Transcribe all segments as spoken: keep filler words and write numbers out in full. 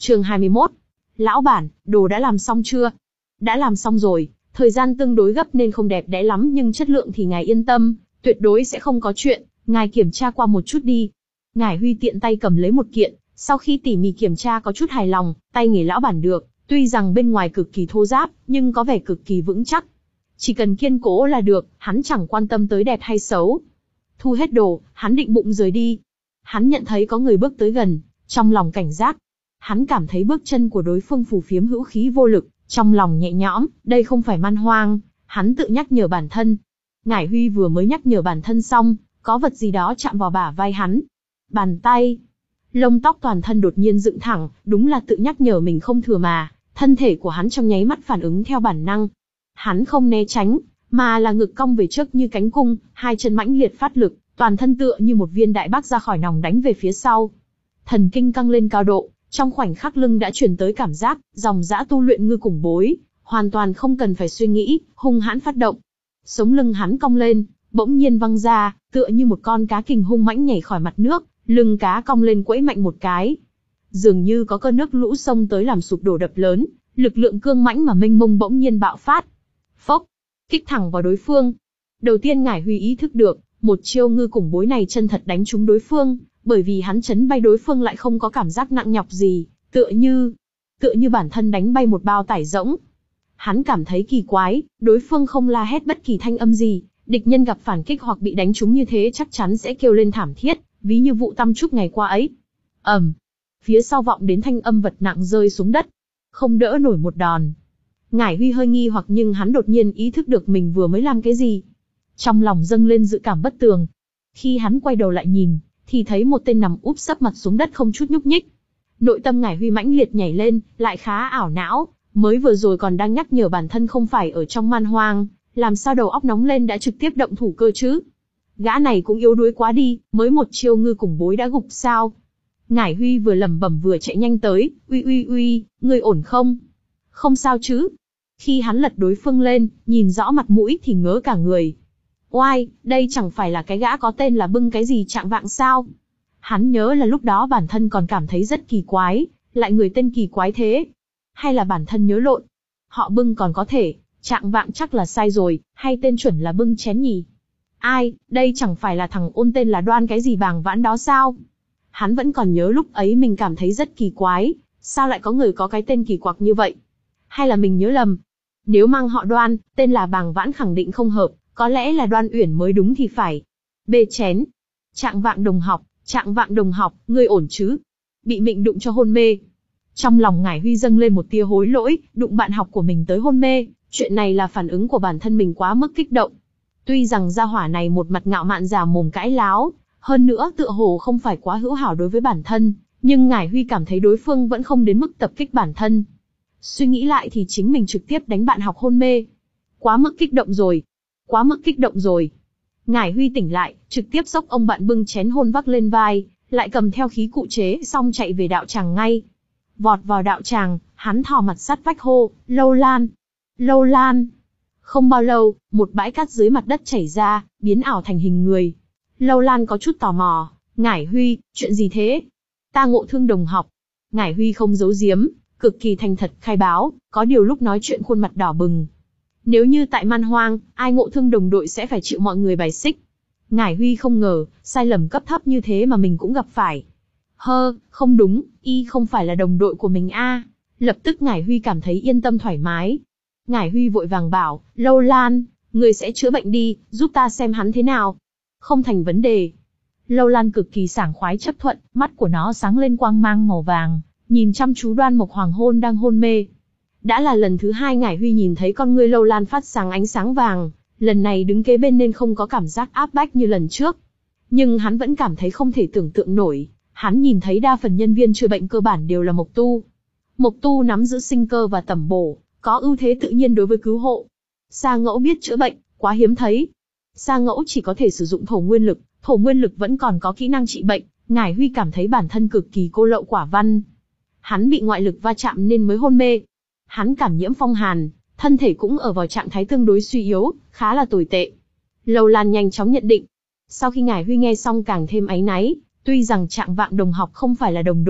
Chương hai mươi mốt. Lão bản, đồ đã làm xong chưa? Đã làm xong rồi, thời gian tương đối gấp nên không đẹp đẽ lắm nhưng chất lượng thì ngài yên tâm, tuyệt đối sẽ không có chuyện, ngài kiểm tra qua một chút đi. Ngải Huy tiện tay cầm lấy một kiện, sau khi tỉ mỉ kiểm tra có chút hài lòng, tay nghề lão bản được, tuy rằng bên ngoài cực kỳ thô ráp, nhưng có vẻ cực kỳ vững chắc. Chỉ cần kiên cố là được, hắn chẳng quan tâm tới đẹp hay xấu. Thu hết đồ, hắn định bụng rời đi. Hắn nhận thấy có người bước tới gần, trong lòng cảnh giác. Hắn cảm thấy bước chân của đối phương phù phiếm hữu khí vô lực, trong lòng nhẹ nhõm, đây không phải man hoang, hắn tự nhắc nhở bản thân. Ngải Huy vừa mới nhắc nhở bản thân xong, có vật gì đó chạm vào bả vai hắn. Bàn tay. Lông tóc toàn thân đột nhiên dựng thẳng, đúng là tự nhắc nhở mình không thừa mà, thân thể của hắn trong nháy mắt phản ứng theo bản năng. Hắn không né tránh, mà là ngực cong về trước như cánh cung, hai chân mãnh liệt phát lực, toàn thân tựa như một viên đại bác ra khỏi nòng đánh về phía sau. Thần kinh căng lên cao độ, trong khoảnh khắc lưng đã truyền tới cảm giác, dòng dã tu luyện ngư cùng bối, hoàn toàn không cần phải suy nghĩ, hung hãn phát động. Sống lưng hắn cong lên, bỗng nhiên văng ra, tựa như một con cá kình hung mãnh nhảy khỏi mặt nước, lưng cá cong lên quẫy mạnh một cái. Dường như có cơn nước lũ xông tới làm sụp đổ đập lớn, lực lượng cương mãnh mà mênh mông bỗng nhiên bạo phát. Phốc, kích thẳng vào đối phương. Đầu tiên Ngải Huy ý thức được, một chiêu ngư cùng bối này chân thật đánh trúng đối phương, bởi vì hắn chấn bay đối phương lại không có cảm giác nặng nhọc gì, tựa như, tựa như bản thân đánh bay một bao tải rỗng. Hắn cảm thấy kỳ quái, đối phương không la hét bất kỳ thanh âm gì, địch nhân gặp phản kích hoặc bị đánh trúng như thế chắc chắn sẽ kêu lên thảm thiết, ví như vụ Tam Trúc ngày qua ấy. ầm, um, phía sau vọng đến thanh âm vật nặng rơi xuống đất, không đỡ nổi một đòn. Ngải Huy hơi nghi hoặc nhưng hắn đột nhiên ý thức được mình vừa mới làm cái gì. Trong lòng dâng lên dự cảm bất tường. Khi hắn quay đầu lại nhìn, thì thấy một tên nằm úp sấp mặt xuống đất không chút nhúc nhích. Nội tâm Ngải Huy mãnh liệt nhảy lên, lại khá ảo não, mới vừa rồi còn đang nhắc nhở bản thân không phải ở trong man hoang, làm sao đầu óc nóng lên đã trực tiếp động thủ cơ chứ? Gã này cũng yếu đuối quá đi, mới một chiêu ngư cùng bối đã gục sao? Ngải Huy vừa lẩm bẩm vừa chạy nhanh tới, uy uy uy, ngươi ổn không? Không sao chứ? Khi hắn lật đối phương lên, nhìn rõ mặt mũi thì ngớ cả người. Oai, đây chẳng phải là cái gã có tên là Bưng cái gì Trạng Vạng sao? Hắn nhớ là lúc đó bản thân còn cảm thấy rất kỳ quái, lại người tên kỳ quái thế. Hay là bản thân nhớ lộn? Họ Bưng còn có thể, Trạng Vạng chắc là sai rồi, hay tên chuẩn là Bưng Chén nhỉ? Ai, đây chẳng phải là thằng ôn tên là Đoan cái gì Bàng Vãn đó sao? Hắn vẫn còn nhớ lúc ấy mình cảm thấy rất kỳ quái, sao lại có người có cái tên kỳ quặc như vậy? Hay là mình nhớ lầm? Nếu mang họ Đoan, tên là Bàng Vãn khẳng định không hợp, có lẽ là Đoan Uyển mới đúng thì phải. Bê chén. Trạng Vạng đồng học, Trạng Vạng đồng học, ngươi ổn chứ? Bị mình đụng cho hôn mê. Trong lòng Ngải Huy dâng lên một tia hối lỗi, đụng bạn học của mình tới hôn mê, chuyện này là phản ứng của bản thân mình quá mức kích động. Tuy rằng gia hỏa này một mặt ngạo mạn già mồm cãi láo, hơn nữa tựa hồ không phải quá hữu hảo đối với bản thân, nhưng Ngải Huy cảm thấy đối phương vẫn không đến mức tập kích bản thân. Suy nghĩ lại thì chính mình trực tiếp đánh bạn học hôn mê. Quá mức kích động rồi. Quá mức kích động rồi. Ngải Huy tỉnh lại, trực tiếp xốc ông bạn Bưng chén hôn vác lên vai, lại cầm theo khí cụ chế xong chạy về đạo tràng ngay. Vọt vào đạo tràng, hắn thò mặt sát vách hô, Lâu Lan. Lâu Lan. Không bao lâu, một bãi cát dưới mặt đất chảy ra, biến ảo thành hình người. Lâu Lan có chút tò mò, Ngải Huy, chuyện gì thế? Ta ngộ thương đồng học. Ngải Huy không giấu giếm, cực kỳ thành thật khai báo, có điều lúc nói chuyện khuôn mặt đỏ bừng. Nếu như tại man hoang, ai ngộ thương đồng đội sẽ phải chịu mọi người bài xích. Ngải Huy không ngờ, sai lầm cấp thấp như thế mà mình cũng gặp phải. Hơ, không đúng, y không phải là đồng đội của mình a. Lập tức Ngải Huy cảm thấy yên tâm thoải mái. Ngải Huy vội vàng bảo, Lâu Lan, người sẽ chữa bệnh đi, giúp ta xem hắn thế nào. Không thành vấn đề. Lâu Lan cực kỳ sảng khoái chấp thuận, mắt của nó sáng lên quang mang màu vàng, nhìn chăm chú Đoan Mộc Hoàng hôn đang hôn mê. Đã là lần thứ hai Ngải Huy nhìn thấy con ngươi Lâu Lan phát sáng ánh sáng vàng, lần này đứng kế bên nên không có cảm giác áp bách như lần trước. Nhưng hắn vẫn cảm thấy không thể tưởng tượng nổi, hắn nhìn thấy đa phần nhân viên chữa bệnh cơ bản đều là Mộc Tu. Mộc Tu nắm giữ sinh cơ và tẩm bổ, có ưu thế tự nhiên đối với cứu hộ. Sa Ngẫu biết chữa bệnh, quá hiếm thấy. Sa Ngẫu chỉ có thể sử dụng thổ nguyên lực, thổ nguyên lực vẫn còn có kỹ năng trị bệnh, Ngải Huy cảm thấy bản thân cực kỳ cô lậu quả văn. Hắn bị ngoại lực va chạm nên mới hôn mê. Hắn cảm nhiễm phong hàn, thân thể cũng ở vào trạng thái tương đối suy yếu, khá là tồi tệ. Lâu Lan nhanh chóng nhận định. Sau khi Ngải Huy nghe xong càng thêm áy náy, tuy rằng Trạng Vạng đồng học không phải là đồng đội,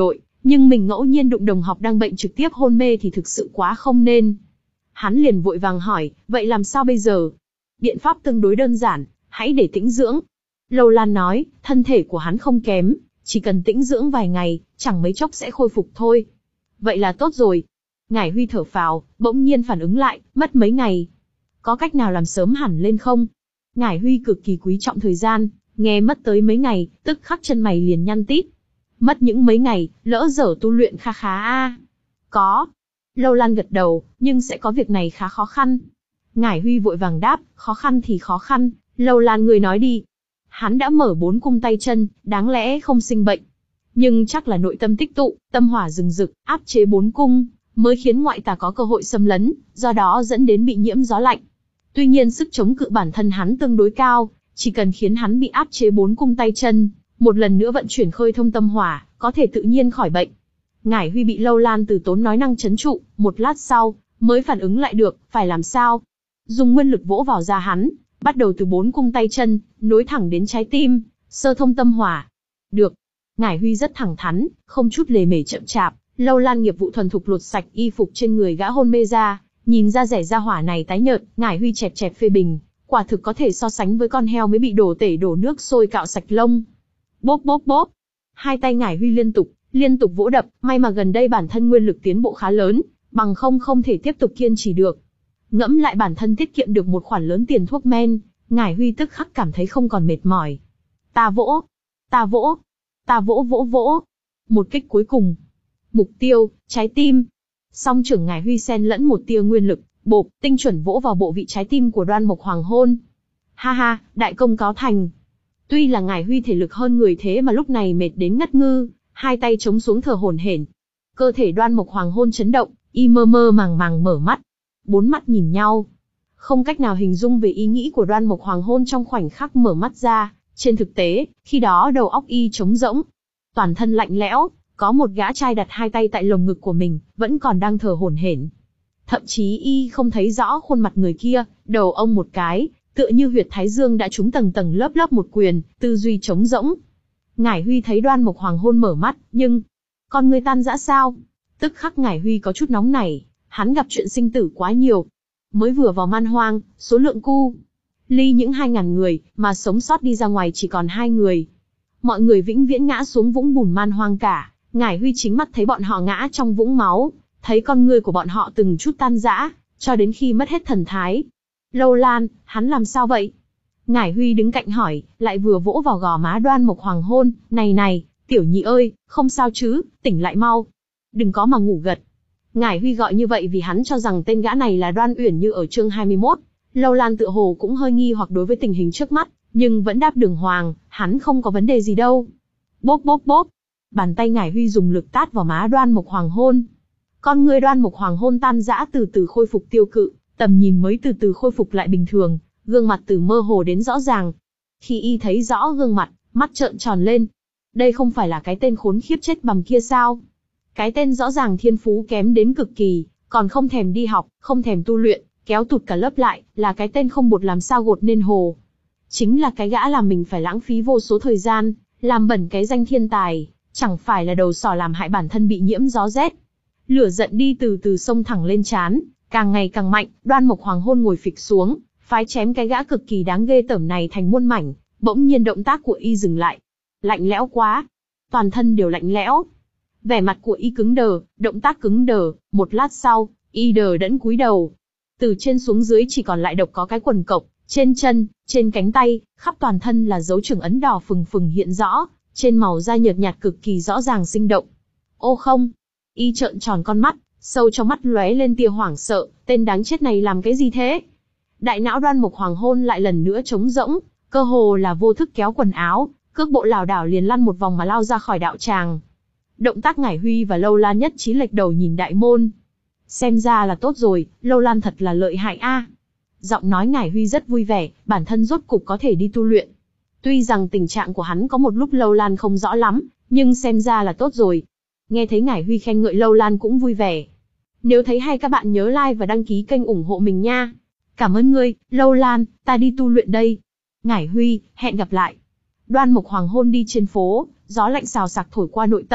Nhưng mình ngẫu nhiên đụng đồng học đang bệnh trực tiếp hôn mê thì thực sự quá không nên. Hắn liền vội vàng hỏi, vậy làm sao bây giờ? Biện pháp tương đối đơn giản, hãy để tĩnh dưỡng. Lâu Lan nói, thân thể của hắn không kém, chỉ cần tĩnh dưỡng vài ngày, chẳng mấy chốc sẽ khôi phục thôi. Vậy là tốt rồi. Ngải Huy thở phào, bỗng nhiên phản ứng lại, mất mấy ngày. Có cách nào làm sớm hẳn lên không? Ngải Huy cực kỳ quý trọng thời gian, nghe mất tới mấy ngày, tức khắc chân mày liền nhăn tít. Mất những mấy ngày, lỡ dở tu luyện kha khá a. Có. Lâu Lan gật đầu, nhưng sẽ có việc này khá khó khăn. Ngải Huy vội vàng đáp, khó khăn thì khó khăn, Lâu Lan người nói đi. Hắn đã mở bốn cung tay chân, đáng lẽ không sinh bệnh. Nhưng chắc là nội tâm tích tụ, tâm hỏa rừng rực, áp chế bốn cung, mới khiến ngoại tà có cơ hội xâm lấn, do đó dẫn đến bị nhiễm gió lạnh. Tuy nhiên sức chống cự bản thân hắn tương đối cao, chỉ cần khiến hắn bị áp chế bốn cung tay chân, một lần nữa vận chuyển khơi thông tâm hỏa, có thể tự nhiên khỏi bệnh. Ngải Huy bị Lâu Lan từ tốn nói năng trấn trụ, một lát sau, mới phản ứng lại được, phải làm sao? Dùng nguyên lực vỗ vào da hắn, bắt đầu từ bốn cung tay chân, nối thẳng đến trái tim, sơ thông tâm hỏa. Được. Ngải Huy rất thẳng thắn, không chút lề mề chậm chạp. Lâu Lan nghiệp vụ thuần thục lột sạch y phục trên người gã hôn mê ra, nhìn ra rẻ da hỏa này tái nhợt, Ngải Huy chẹp chẹp phê bình, quả thực có thể so sánh với con heo mới bị đổ tể đổ nước sôi cạo sạch lông. Bốp bốp bốp. Hai tay Ngải Huy liên tục, liên tục vỗ đập, may mà gần đây bản thân nguyên lực tiến bộ khá lớn, bằng không không thể tiếp tục kiên trì được. Ngẫm lại bản thân tiết kiệm được một khoản lớn tiền thuốc men, Ngải Huy tức khắc cảm thấy không còn mệt mỏi. Ta vỗ, ta vỗ, ta vỗ vỗ vỗ. Một kích cuối cùng. Mục tiêu, trái tim. Song trưởng Ngải Huy xen lẫn một tia nguyên lực, bộp, tinh chuẩn vỗ vào bộ vị trái tim của Đoan Mộc Hoàng Hôn. Ha ha, đại công cáo thành. Tuy là Ngải Huy thể lực hơn người thế mà lúc này mệt đến ngất ngư, hai tay chống xuống thở hổn hển. Cơ thể Đoan Mộc Hoàng Hôn chấn động, y mơ mơ màng màng mở mắt. Bốn mắt nhìn nhau. Không cách nào hình dung về ý nghĩ của Đoan Mộc Hoàng Hôn trong khoảnh khắc mở mắt ra, trên thực tế, khi đó đầu óc y trống rỗng. Toàn thân lạnh lẽo, có một gã trai đặt hai tay tại lồng ngực của mình, vẫn còn đang thở hổn hển. Thậm chí y không thấy rõ khuôn mặt người kia, đầu ông một cái, tựa như huyệt thái dương đã trúng tầng tầng lớp lớp một quyền, tư duy trống rỗng. Ngải Huy thấy Đoan Mộc Hoàng Hôn mở mắt, nhưng con người tan rã sao? Tức khắc Ngải Huy có chút nóng nảy, hắn gặp chuyện sinh tử quá nhiều. Mới vừa vào man hoang, số lượng cu ly những hai ngàn người, mà sống sót đi ra ngoài chỉ còn hai người. Mọi người vĩnh viễn ngã xuống vũng bùn man hoang cả. Ngải Huy chính mắt thấy bọn họ ngã trong vũng máu, thấy con người của bọn họ từng chút tan rã, cho đến khi mất hết thần thái. Lâu Lan, hắn làm sao vậy? Ngải Huy đứng cạnh hỏi, lại vừa vỗ vào gò má Đoan Mộc Hoàng Hôn, này này, tiểu nhị ơi, không sao chứ, tỉnh lại mau. Đừng có mà ngủ gật. Ngải Huy gọi như vậy vì hắn cho rằng tên gã này là Đoan Uyển Như ở chương hai mươi mốt. Lâu Lan tựa hồ cũng hơi nghi hoặc đối với tình hình trước mắt, nhưng vẫn đáp đường hoàng, hắn không có vấn đề gì đâu. Bốp bốp bốp. Bàn tay Ngải Huy dùng lực tát vào má Đoan Mộc Hoàng Hôn. Con người Đoan Mộc Hoàng Hôn tan rã từ từ khôi phục tiêu cự, tầm nhìn mới từ từ khôi phục lại bình thường, gương mặt từ mơ hồ đến rõ ràng. Khi y thấy rõ gương mặt, mắt trợn tròn lên. Đây không phải là cái tên khốn khiếp chết bầm kia sao? Cái tên rõ ràng thiên phú kém đến cực kỳ, còn không thèm đi học, không thèm tu luyện, kéo tụt cả lớp lại, là cái tên không bột làm sao gột nên hồ. Chính là cái gã làm mình phải lãng phí vô số thời gian, làm bẩn cái danh thiên tài, chẳng phải là đầu sỏ làm hại bản thân bị nhiễm gió rét. Lửa giận đi từ từ xông thẳng lên trán, càng ngày càng mạnh, Đoan Mộc Hoàng Hôn ngồi phịch xuống, phái chém cái gã cực kỳ đáng ghê tởm này thành muôn mảnh, bỗng nhiên động tác của y dừng lại. Lạnh lẽo quá, toàn thân đều lạnh lẽo. Vẻ mặt của y cứng đờ, động tác cứng đờ, một lát sau, y đờ đẫn cúi đầu. Từ trên xuống dưới chỉ còn lại độc có cái quần cộc, trên chân, trên cánh tay, khắp toàn thân là dấu trưởng ấn đỏ phừng phừng hiện rõ, trên màu da nhợt nhạt cực kỳ rõ ràng sinh động. Ô không! Y trợn tròn con mắt, sâu trong mắt lóe lên tia hoảng sợ, tên đáng chết này làm cái gì thế? Đại não Đoan Mộc Hoàng Hôn lại lần nữa trống rỗng, cơ hồ là vô thức kéo quần áo, cước bộ lảo đảo liền lăn một vòng mà lao ra khỏi đạo tràng. Động tác Ngải Huy và Lâu Lan nhất trí lệch đầu nhìn đại môn. Xem ra là tốt rồi, Lâu Lan thật là lợi hại a. À. Giọng nói Ngải Huy rất vui vẻ, bản thân rốt cục có thể đi tu luyện. Tuy rằng tình trạng của hắn có một lúc Lâu Lan không rõ lắm, nhưng xem ra là tốt rồi. Nghe thấy Ngải Huy khen ngợi Lâu Lan cũng vui vẻ. Nếu thấy hay các bạn nhớ like và đăng ký kênh ủng hộ mình nha. Cảm ơn ngươi, Lâu Lan, ta đi tu luyện đây. Ngải Huy, hẹn gặp lại. Đoan Mộc Hoàng Hôn đi trên phố, gió lạnh xào xạc thổi qua nội tâm,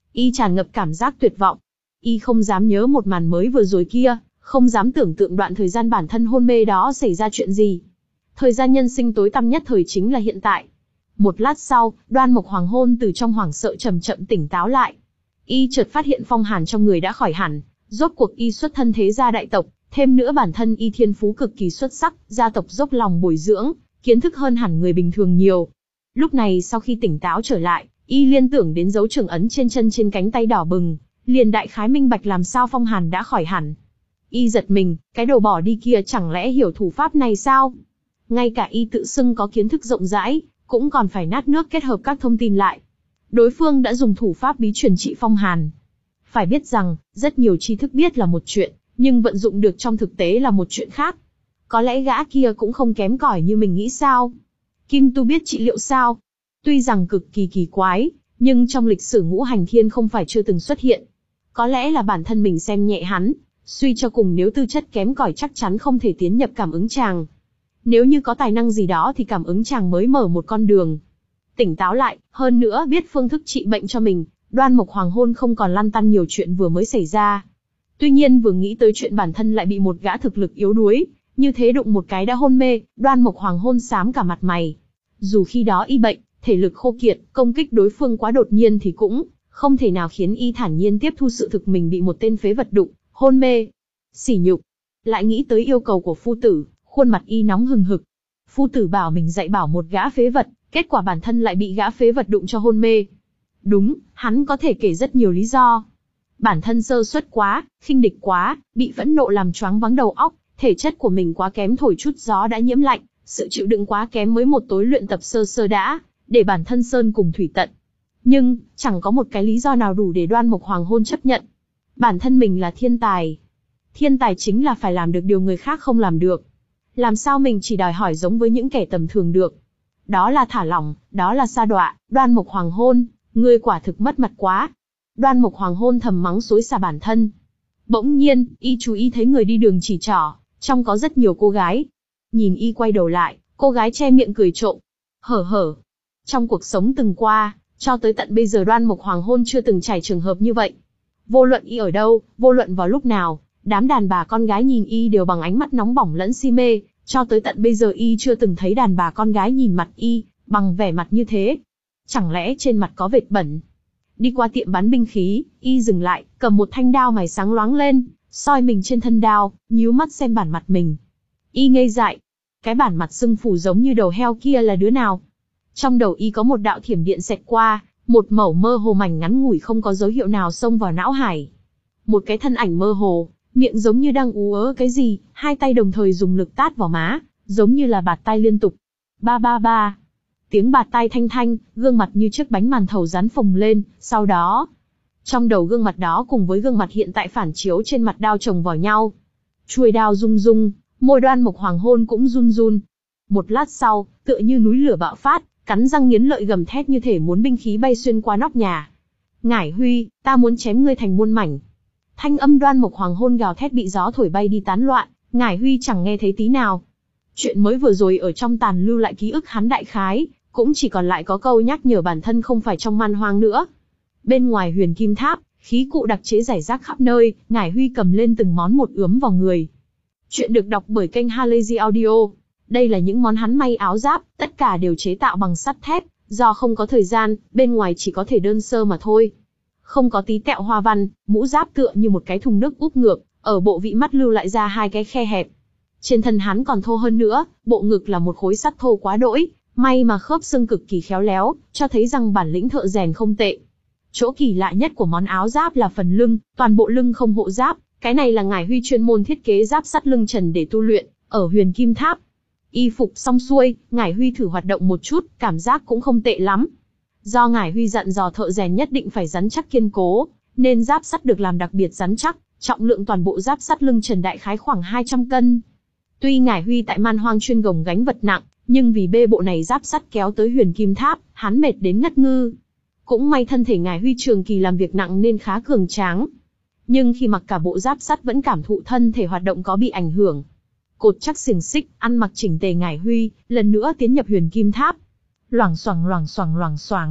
Y tràn ngập cảm giác tuyệt vọng. Y không dám nhớ một màn mới vừa rồi kia, không dám tưởng tượng đoạn thời gian bản thân hôn mê đó xảy ra chuyện gì. Thời gian nhân sinh tối tăm nhất thời chính là hiện tại. Một lát sau, Đoan Mộc Hoàng Hôn từ trong hoảng sợ chậm chậm tỉnh táo lại. Y chợt phát hiện phong hàn trong người đã khỏi hẳn, rốt cuộc y xuất thân thế gia đại tộc, thêm nữa bản thân y thiên phú cực kỳ xuất sắc, gia tộc dốc lòng bồi dưỡng, kiến thức hơn hẳn người bình thường nhiều. Lúc này sau khi tỉnh táo trở lại, y liên tưởng đến dấu trưởng ấn trên chân trên cánh tay đỏ bừng, liền đại khái minh bạch làm sao phong hàn đã khỏi hẳn. Y giật mình, cái đồ bỏ đi kia chẳng lẽ hiểu thủ pháp này sao? Ngay cả y tự xưng có kiến thức rộng rãi, cũng còn phải nát nước kết hợp các thông tin lại. Đối phương đã dùng thủ pháp bí truyền trị phong hàn. Phải biết rằng, rất nhiều tri thức biết là một chuyện, nhưng vận dụng được trong thực tế là một chuyện khác. Có lẽ gã kia cũng không kém cỏi như mình nghĩ sao? Kim Tu biết trị liệu sao? Tuy rằng cực kỳ kỳ quái, nhưng trong lịch sử ngũ hành thiên không phải chưa từng xuất hiện. Có lẽ là bản thân mình xem nhẹ hắn, suy cho cùng nếu tư chất kém cỏi chắc chắn không thể tiến nhập cảm ứng tràng. Nếu như có tài năng gì đó thì cảm ứng tràng mới mở một con đường. Tỉnh táo lại, hơn nữa biết phương thức trị bệnh cho mình, Đoan Mộc Hoàng Hôn không còn lăn tăn nhiều chuyện vừa mới xảy ra. Tuy nhiên vừa nghĩ tới chuyện bản thân lại bị một gã thực lực yếu đuối, như thế đụng một cái đã hôn mê, Đoan Mộc Hoàng Hôn xám cả mặt mày. Dù khi đó y bệnh, thể lực khô kiệt, công kích đối phương quá đột nhiên thì cũng không thể nào khiến y thản nhiên tiếp thu sự thực mình bị một tên phế vật đụng, hôn mê. Sỉ nhục. Lại nghĩ tới yêu cầu của phu tử, khuôn mặt y nóng hừng hực. Phu tử bảo mình dạy bảo một gã phế vật, kết quả bản thân lại bị gã phế vật đụng cho hôn mê. Đúng, hắn có thể kể rất nhiều lý do. Bản thân sơ suất quá, khinh địch quá, bị phẫn nộ làm choáng váng đầu óc, thể chất của mình quá kém thổi chút gió đã nhiễm lạnh, sự chịu đựng quá kém mới một tối luyện tập sơ sơ đã, để bản thân sơn cùng thủy tận. Nhưng, chẳng có một cái lý do nào đủ để Đoan Mộc Hoàng Hôn chấp nhận. Bản thân mình là thiên tài. Thiên tài chính là phải làm được điều người khác không làm được. Làm sao mình chỉ đòi hỏi giống với những kẻ tầm thường được. Đó là thả lỏng, đó là sa đọa, Đoan Mộc Hoàng Hôn, ngươi quả thực mất mặt quá. Đoan Mộc Hoàng Hôn thầm mắng xối xả bản thân. Bỗng nhiên, y chú ý thấy người đi đường chỉ trỏ, trong có rất nhiều cô gái. Nhìn y quay đầu lại, cô gái che miệng cười trộm. Hở hở. Trong cuộc sống từng qua, cho tới tận bây giờ Đoan Mộc Hoàng Hôn chưa từng trải trường hợp như vậy. Vô luận y ở đâu, vô luận vào lúc nào, đám đàn bà con gái nhìn y đều bằng ánh mắt nóng bỏng lẫn si mê, cho tới tận bây giờ y chưa từng thấy đàn bà con gái nhìn mặt y, bằng vẻ mặt như thế. Chẳng lẽ trên mặt có vệt bẩn? Đi qua tiệm bán binh khí, y dừng lại, cầm một thanh đao mài sáng loáng lên, soi mình trên thân đao, nhíu mắt xem bản mặt mình. Y ngây dại. Cái bản mặt sưng phù giống như đầu heo kia là đứa nào? Trong đầu y có một đạo thiểm điện xẹt qua, một mẩu mơ hồ mảnh ngắn ngủi không có dấu hiệu nào xông vào não hải. Một cái thân ảnh mơ hồ, miệng giống như đang ú ớ cái gì, hai tay đồng thời dùng lực tát vào má, giống như là bạt tai liên tục. Ba ba ba. Tiếng bạt tai thanh thanh, gương mặt như chiếc bánh màn thầu rán phồng lên, sau đó, trong đầu gương mặt đó cùng với gương mặt hiện tại phản chiếu trên mặt đao chồng vào nhau. Chuôi đao rung rung, môi Đoan Mộc Hoàng Hôn cũng run run. Một lát sau, tựa như núi lửa bạo phát, cắn răng nghiến lợi gầm thét như thể muốn binh khí bay xuyên qua nóc nhà. Ngải Huy, ta muốn chém ngươi thành muôn mảnh. Thanh âm Đoan Mộc Hoàng Hôn gào thét bị gió thổi bay đi tán loạn, Ngải Huy chẳng nghe thấy tí nào. Chuyện mới vừa rồi ở trong tàn lưu lại ký ức hắn đại khái, cũng chỉ còn lại có câu nhắc nhở bản thân không phải trong man hoang nữa. Bên ngoài Huyền Kim Tháp, khí cụ đặc chế rải rác khắp nơi, Ngải Huy cầm lên từng món một ướm vào người. Chuyện được đọc bởi kênh Halazy Audio. Đây là những món hắn may áo giáp, tất cả đều chế tạo bằng sắt thép, do không có thời gian, bên ngoài chỉ có thể đơn sơ mà thôi. Không có tí tẹo hoa văn, mũ giáp tựa như một cái thùng nước úp ngược, ở bộ vị mắt lưu lại ra hai cái khe hẹp. Trên thân hắn còn thô hơn nữa, bộ ngực là một khối sắt thô quá đỗi, may mà khớp xương cực kỳ khéo léo, cho thấy rằng bản lĩnh thợ rèn không tệ. Chỗ kỳ lạ nhất của món áo giáp là phần lưng, toàn bộ lưng không hộ giáp, cái này là Ngải Huy chuyên môn thiết kế giáp sắt lưng trần để tu luyện, ở Huyền Kim Tháp. Y phục xong xuôi, Ngải Huy thử hoạt động một chút, cảm giác cũng không tệ lắm. Do Ngải Huy dặn dò thợ rèn nhất định phải rắn chắc kiên cố, nên giáp sắt được làm đặc biệt rắn chắc, trọng lượng toàn bộ giáp sắt lưng trần đại khái khoảng hai trăm cân. Tuy Ngải Huy tại man hoang chuyên gồng gánh vật nặng, nhưng vì bê bộ này giáp sắt kéo tới Huyền Kim Tháp, hắn mệt đến ngất ngư. Cũng may thân thể Ngải Huy trường kỳ làm việc nặng nên khá cường tráng. Nhưng khi mặc cả bộ giáp sắt vẫn cảm thụ thân thể hoạt động có bị ảnh hưởng. Cột chắc xiềng xích, ăn mặc chỉnh tề Ngải Huy, lần nữa tiến nhập Huyền Kim Tháp. Loảng xoảng loảng xoảng loảng xoảng.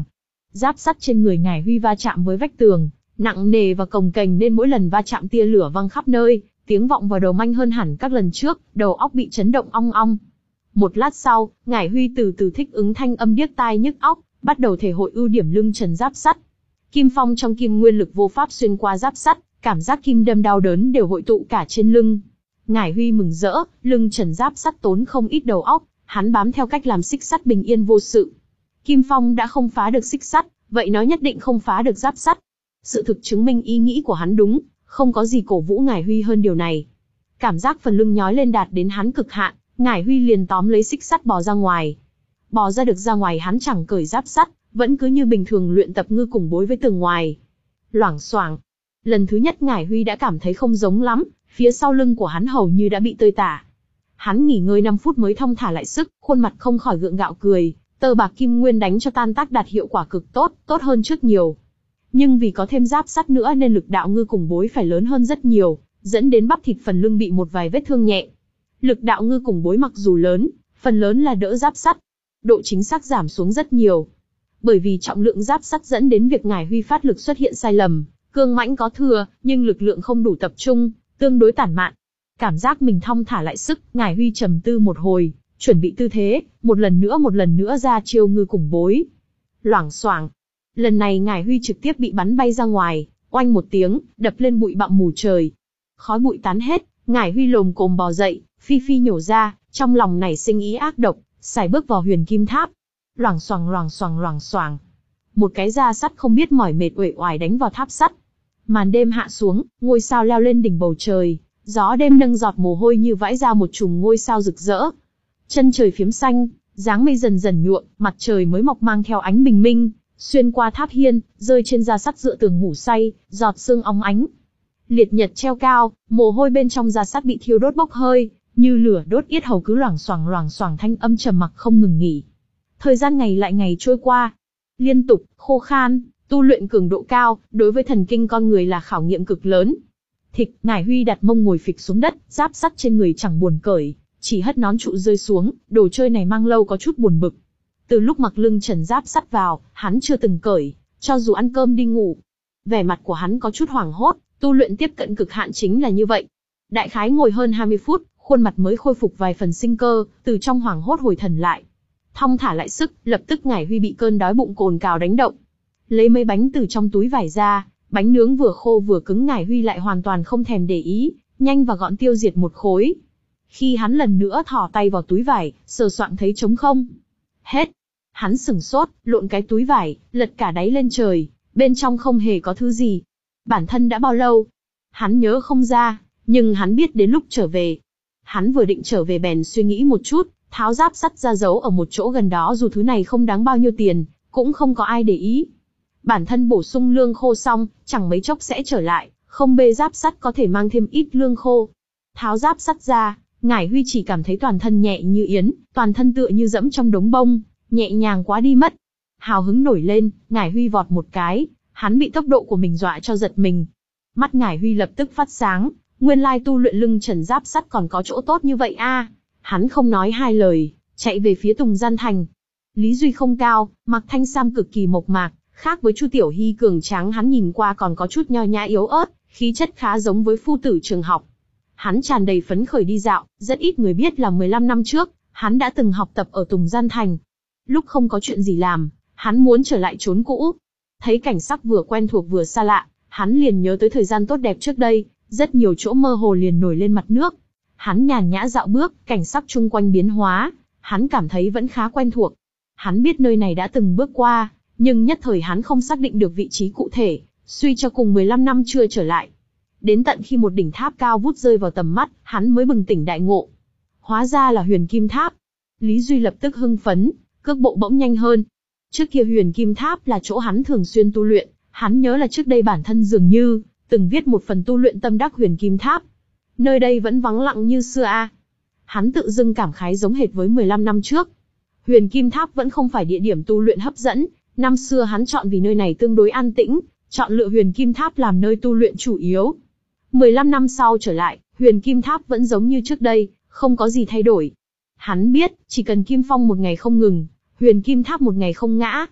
Giáp sắt trên người Ngải Huy va chạm với vách tường, nặng nề và cồng kềnh nên mỗi lần va chạm tia lửa văng khắp nơi, tiếng vọng vào đầu manh hơn hẳn các lần trước, đầu óc bị chấn động ong ong. Một lát sau, Ngải Huy từ từ thích ứng thanh âm điếc tai nhức óc, bắt đầu thể hội ưu điểm lưng trần giáp sắt. Kim phong trong kim nguyên lực vô pháp xuyên qua giáp sắt, cảm giác kim đâm đau đớn đều hội tụ cả trên lưng. Ngải Huy mừng rỡ, lưng trần giáp sắt tốn không ít đầu óc, hắn bám theo cách làm xích sắt bình yên vô sự. Kim phong đã không phá được xích sắt, vậy nó nhất định không phá được giáp sắt. Sự thực chứng minh ý nghĩ của hắn đúng, không có gì cổ vũ Ngải Huy hơn điều này. Cảm giác phần lưng nhói lên đạt đến hắn cực hạn, Ngải Huy liền tóm lấy xích sắt bò ra ngoài. Bò ra được ra ngoài hắn chẳng cởi giáp sắt, vẫn cứ như bình thường luyện tập ngư cùng bối với tường ngoài. Loảng xoảng. Lần thứ nhất Ngải Huy đã cảm thấy không giống lắm, phía sau lưng của hắn hầu như đã bị tơi tả. Hắn nghỉ ngơi năm phút mới thong thả lại sức, khuôn mặt không khỏi gượng gạo cười, tơ bạc kim nguyên đánh cho tan tác đạt hiệu quả cực tốt, tốt hơn trước nhiều. Nhưng vì có thêm giáp sắt nữa nên lực đạo ngư cùng bối phải lớn hơn rất nhiều, dẫn đến bắp thịt phần lưng bị một vài vết thương nhẹ. Lực đạo ngư cùng bối mặc dù lớn, phần lớn là đỡ giáp sắt. Độ chính xác giảm xuống rất nhiều. Bởi vì trọng lượng giáp sắt dẫn đến việc Ngải Huy phát lực xuất hiện sai lầm, cương mãnh có thừa, nhưng lực lượng không đủ tập trung, tương đối tản mạn. Cảm giác mình thong thả lại sức, Ngải Huy trầm tư một hồi, chuẩn bị tư thế, một lần nữa một lần nữa ra chiêu ngư cùng bối. Loảng xoảng. Lần này Ngải Huy trực tiếp bị bắn bay ra ngoài, oanh một tiếng, đập lên bụi bặm mù trời. Khói bụi tán hết, Ngải Huy lồm cồm bò dậy, phi phi nhổ ra, trong lòng nảy sinh ý ác độc, sải bước vào huyền kim tháp. Loảng xoảng loảng xoảng loảng xoảng. Một cái da sắt không biết mỏi mệt uể oải đánh vào tháp sắt. Màn đêm hạ xuống, ngôi sao leo lên đỉnh bầu trời, gió đêm nâng giọt mồ hôi như vãi ra một chùm ngôi sao rực rỡ. Chân trời phiếm xanh, dáng mây dần dần nhuộm, mặt trời mới mọc mang theo ánh bình minh, xuyên qua tháp hiên, rơi trên da sắt dựa tường ngủ say, giọt sương óng ánh. Liệt nhật treo cao, mồ hôi bên trong da sắt bị thiêu đốt bốc hơi, như lửa đốt yết hầu cứ loảng xoảng loảng xoảng thanh âm trầm mặc không ngừng nghỉ. Thời gian ngày lại ngày trôi qua, liên tục, khô khan, tu luyện cường độ cao, đối với thần kinh con người là khảo nghiệm cực lớn. Thịch, Ngải Huy đặt mông ngồi phịch xuống đất, giáp sắt trên người chẳng buồn cởi, chỉ hất nón trụ rơi xuống, đồ chơi này mang lâu có chút buồn bực. Từ lúc mặc lưng trần giáp sắt vào, hắn chưa từng cởi, cho dù ăn cơm đi ngủ. Vẻ mặt của hắn có chút hoảng hốt, tu luyện tiếp cận cực hạn chính là như vậy. Đại khái ngồi hơn hai mươi phút, khuôn mặt mới khôi phục vài phần sinh cơ, từ trong hoảng hốt hồi thần lại. Thong thả lại sức, lập tức Ngải Huy bị cơn đói bụng cồn cào đánh động. Lấy mấy bánh từ trong túi vải ra, bánh nướng vừa khô vừa cứng Ngải Huy lại hoàn toàn không thèm để ý, nhanh và gọn tiêu diệt một khối. Khi hắn lần nữa thò tay vào túi vải, sờ soạng thấy trống không. Hết. Hắn sửng sốt, lộn cái túi vải, lật cả đáy lên trời, bên trong không hề có thứ gì. Bản thân đã bao lâu? Hắn nhớ không ra, nhưng hắn biết đến lúc trở về. Hắn vừa định trở về bèn suy nghĩ một chút, tháo giáp sắt ra giấu ở một chỗ gần đó dù thứ này không đáng bao nhiêu tiền, cũng không có ai để ý. Bản thân bổ sung lương khô xong, chẳng mấy chốc sẽ trở lại, không bê giáp sắt có thể mang thêm ít lương khô. Tháo giáp sắt ra, Ngải Huy chỉ cảm thấy toàn thân nhẹ như yến, toàn thân tựa như dẫm trong đống bông, nhẹ nhàng quá đi mất. Hào hứng nổi lên, Ngải Huy vọt một cái, hắn bị tốc độ của mình dọa cho giật mình. Mắt Ngải Huy lập tức phát sáng, nguyên lai tu luyện lưng trần giáp sắt còn có chỗ tốt như vậy a. À. Hắn không nói hai lời, chạy về phía Tùng Gian Thành. Lý Duy không cao, mặc thanh sam cực kỳ mộc mạc, khác với Chu Tiểu Hy cường tráng hắn nhìn qua còn có chút nho nhã yếu ớt, khí chất khá giống với phu tử trường học. Hắn tràn đầy phấn khởi đi dạo, rất ít người biết là mười lăm năm trước, hắn đã từng học tập ở Tùng Gian Thành. Lúc không có chuyện gì làm, hắn muốn trở lại chốn cũ. Thấy cảnh sắc vừa quen thuộc vừa xa lạ, hắn liền nhớ tới thời gian tốt đẹp trước đây, rất nhiều chỗ mơ hồ liền nổi lên mặt nước. Hắn nhàn nhã dạo bước, cảnh sắc chung quanh biến hóa, hắn cảm thấy vẫn khá quen thuộc. Hắn biết nơi này đã từng bước qua, nhưng nhất thời hắn không xác định được vị trí cụ thể, suy cho cùng mười lăm năm chưa trở lại. Đến tận khi một đỉnh tháp cao vút rơi vào tầm mắt, hắn mới bừng tỉnh đại ngộ. Hóa ra là Huyền Kim Tháp. Lý Duy lập tức hưng phấn, cước bộ bỗng nhanh hơn. Trước kia Huyền Kim Tháp là chỗ hắn thường xuyên tu luyện, hắn nhớ là trước đây bản thân dường như từng viết một phần tu luyện tâm đắc Huyền Kim Tháp. Nơi đây vẫn vắng lặng như xưa a. À. Hắn tự dưng cảm khái giống hệt với mười lăm năm trước. Huyền Kim Tháp vẫn không phải địa điểm tu luyện hấp dẫn, năm xưa hắn chọn vì nơi này tương đối an tĩnh, chọn lựa Huyền Kim Tháp làm nơi tu luyện chủ yếu. mười lăm năm sau trở lại, Huyền Kim Tháp vẫn giống như trước đây, không có gì thay đổi. Hắn biết, chỉ cần Kim Phong một ngày không ngừng, Huyền Kim Tháp một ngày không ngã.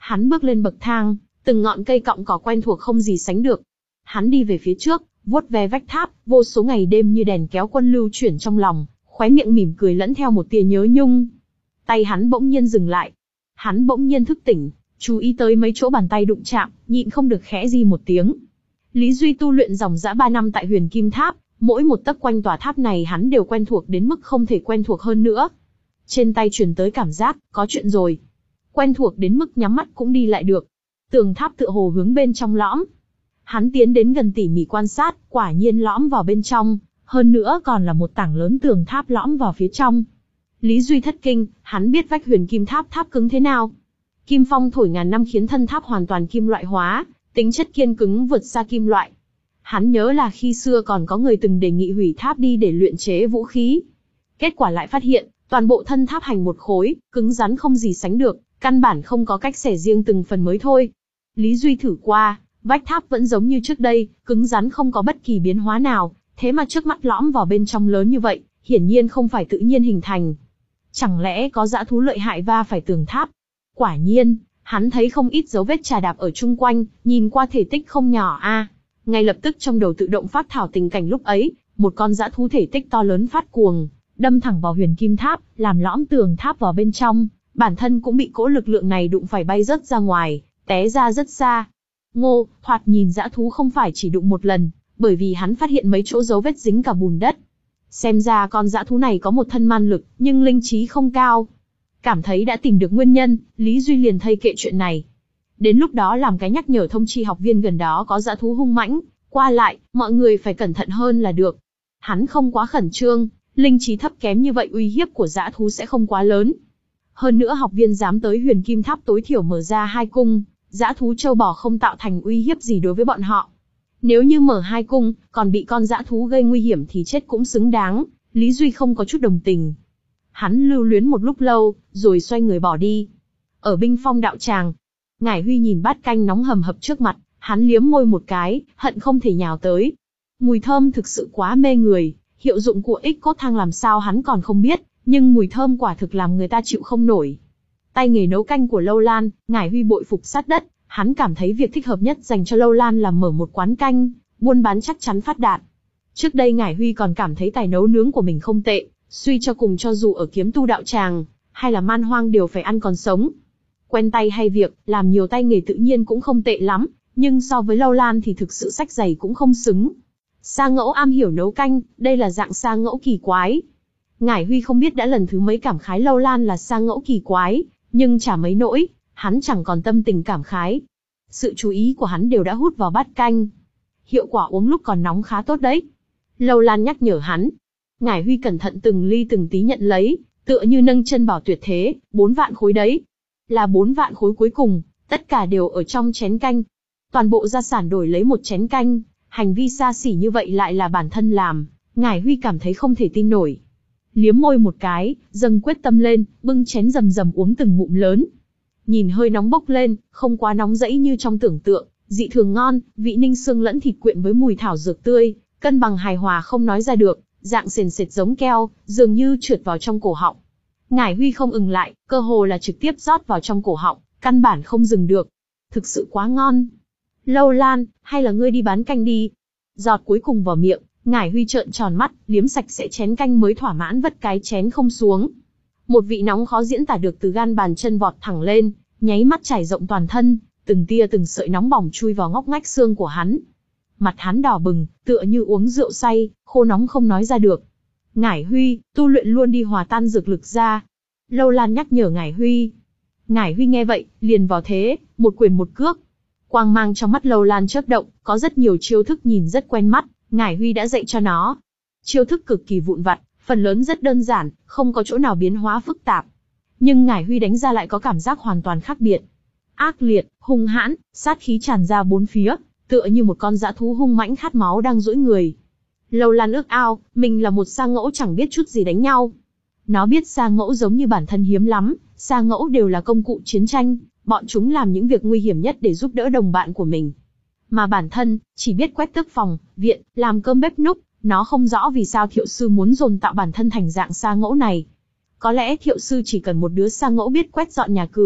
Hắn bước lên bậc thang, từng ngọn cây cọng cỏ quen thuộc không gì sánh được. Hắn đi về phía trước, vuốt ve vách tháp, vô số ngày đêm như đèn kéo quân lưu chuyển trong lòng, khóe miệng mỉm cười lẫn theo một tia nhớ nhung. Tay hắn bỗng nhiên dừng lại. Hắn bỗng nhiên thức tỉnh, chú ý tới mấy chỗ bàn tay đụng chạm, nhịn không được khẽ di một tiếng. Lý Duy tu luyện dòng dã ba năm tại Huyền Kim Tháp, mỗi một tấc quanh tòa tháp này hắn đều quen thuộc đến mức không thể quen thuộc hơn nữa. Trên tay truyền tới cảm giác, có chuyện rồi. Quen thuộc đến mức nhắm mắt cũng đi lại được. Tường tháp tựa hồ hướng bên trong lõm. Hắn tiến đến gần tỉ mỉ quan sát, quả nhiên lõm vào bên trong, hơn nữa còn là một tảng lớn tường tháp lõm vào phía trong. Lý Duy thất kinh, hắn biết vách Huyền Kim Tháp tháp cứng thế nào. Kim phong thổi ngàn năm khiến thân tháp hoàn toàn kim loại hóa, tính chất kiên cứng vượt xa kim loại. Hắn nhớ là khi xưa còn có người từng đề nghị hủy tháp đi để luyện chế vũ khí. Kết quả lại phát hiện, toàn bộ thân tháp hành một khối, cứng rắn không gì sánh được, căn bản không có cách xẻ riêng từng phần mới thôi. Lý Duy thử qua, vách tháp vẫn giống như trước đây, cứng rắn không có bất kỳ biến hóa nào, thế mà trước mắt lõm vào bên trong lớn như vậy, hiển nhiên không phải tự nhiên hình thành. Chẳng lẽ có dã thú lợi hại va phải tường tháp? Quả nhiên, hắn thấy không ít dấu vết trà đạp ở chung quanh, nhìn qua thể tích không nhỏ a. À. Ngay lập tức trong đầu tự động phát thảo tình cảnh lúc ấy, một con dã thú thể tích to lớn phát cuồng, đâm thẳng vào Huyền Kim Tháp, làm lõm tường tháp vào bên trong, bản thân cũng bị cỗ lực lượng này đụng phải bay rớt ra ngoài, té ra rất xa. Ngô, thoạt nhìn dã thú không phải chỉ đụng một lần, bởi vì hắn phát hiện mấy chỗ dấu vết dính cả bùn đất. Xem ra con dã thú này có một thân man lực, nhưng linh trí không cao. Cảm thấy đã tìm được nguyên nhân, Lý Duy liền thay kệ chuyện này. Đến lúc đó làm cái nhắc nhở thông chi học viên gần đó có dã thú hung mãnh, qua lại, mọi người phải cẩn thận hơn là được. Hắn không quá khẩn trương, linh trí thấp kém như vậy uy hiếp của dã thú sẽ không quá lớn. Hơn nữa học viên dám tới Huyền Kim Tháp tối thiểu mở ra hai cung, dã thú châu bò không tạo thành uy hiếp gì đối với bọn họ. Nếu như mở hai cung, còn bị con dã thú gây nguy hiểm thì chết cũng xứng đáng, Lý Duy không có chút đồng tình. Hắn lưu luyến một lúc lâu, rồi xoay người bỏ đi. Ở Binh Phong đạo tràng, Ngải Huy nhìn bát canh nóng hầm hập trước mặt, hắn liếm môi một cái, hận không thể nhào tới. Mùi thơm thực sự quá mê người, hiệu dụng của ích cốt thang làm sao hắn còn không biết, nhưng mùi thơm quả thực làm người ta chịu không nổi. Tay nghề nấu canh của Lâu Lan, Ngải Huy bội phục sát đất, hắn cảm thấy việc thích hợp nhất dành cho Lâu Lan là mở một quán canh, buôn bán chắc chắn phát đạt. Trước đây Ngải Huy còn cảm thấy tài nấu nướng của mình không tệ, suy cho cùng cho dù ở Kiếm Tu đạo tràng, hay là Man Hoang đều phải ăn còn sống. Quen tay hay việc, làm nhiều tay nghề tự nhiên cũng không tệ lắm, nhưng so với Lâu Lan thì thực sự sách dày cũng không xứng. Sa Ngẫu am hiểu nấu canh, đây là dạng sa ngẫu kỳ quái. Ngải Huy không biết đã lần thứ mấy cảm khái Lâu Lan là sa ngẫu kỳ quái, nhưng chả mấy nỗi, hắn chẳng còn tâm tình cảm khái. Sự chú ý của hắn đều đã hút vào bát canh. Hiệu quả uống lúc còn nóng khá tốt đấy. Lâu Lan nhắc nhở hắn. Ngải Huy cẩn thận từng ly từng tí nhận lấy, tựa như nâng chân bảo tuyệt thế, bốn vạn khối đấy. Là bốn vạn khối cuối cùng, tất cả đều ở trong chén canh. Toàn bộ gia sản đổi lấy một chén canh, hành vi xa xỉ như vậy lại là bản thân làm, Ngải Huy cảm thấy không thể tin nổi. Liếm môi một cái, dâng quyết tâm lên, bưng chén rầm rầm uống từng ngụm lớn. Nhìn hơi nóng bốc lên, không quá nóng rẫy như trong tưởng tượng, dị thường ngon, vị ninh xương lẫn thịt quyện với mùi thảo dược tươi, cân bằng hài hòa không nói ra được, dạng sền sệt giống keo, dường như trượt vào trong cổ họng. Ngải Huy không ừng lại, cơ hồ là trực tiếp rót vào trong cổ họng, căn bản không dừng được. Thực sự quá ngon. Lâu Lan, hay là ngươi đi bán canh đi. Giọt cuối cùng vào miệng, Ngải Huy trợn tròn mắt, liếm sạch sẽ chén canh mới thỏa mãn vất cái chén không xuống. Một vị nóng khó diễn tả được từ gan bàn chân vọt thẳng lên, nháy mắt trải rộng toàn thân, từng tia từng sợi nóng bỏng chui vào ngóc ngách xương của hắn. Mặt hắn đỏ bừng, tựa như uống rượu say, khô nóng không nói ra được. Ngải Huy, tu luyện luôn đi hòa tan dược lực ra. Lâu Lan nhắc nhở Ngải Huy. Ngải Huy nghe vậy, liền vào thế, một quyền một cước. Quang mang trong mắt Lâu Lan chớp động, có rất nhiều chiêu thức nhìn rất quen mắt, Ngải Huy đã dạy cho nó. Chiêu thức cực kỳ vụn vặt, phần lớn rất đơn giản, không có chỗ nào biến hóa phức tạp. Nhưng Ngải Huy đánh ra lại có cảm giác hoàn toàn khác biệt. Ác liệt, hung hãn, sát khí tràn ra bốn phía, tựa như một con dã thú hung mãnh khát máu đang dỗi người. Lâu Lan ước ao, mình là một sa ngẫu chẳng biết chút gì đánh nhau. Nó biết sa ngẫu giống như bản thân hiếm lắm, sa ngẫu đều là công cụ chiến tranh, bọn chúng làm những việc nguy hiểm nhất để giúp đỡ đồng bạn của mình. Mà bản thân, chỉ biết quét tước phòng, viện, làm cơm bếp núc, nó không rõ vì sao Thiệu Sư muốn dồn tạo bản thân thành dạng sa ngẫu này. Có lẽ Thiệu Sư chỉ cần một đứa sa ngẫu biết quét dọn nhà cửa,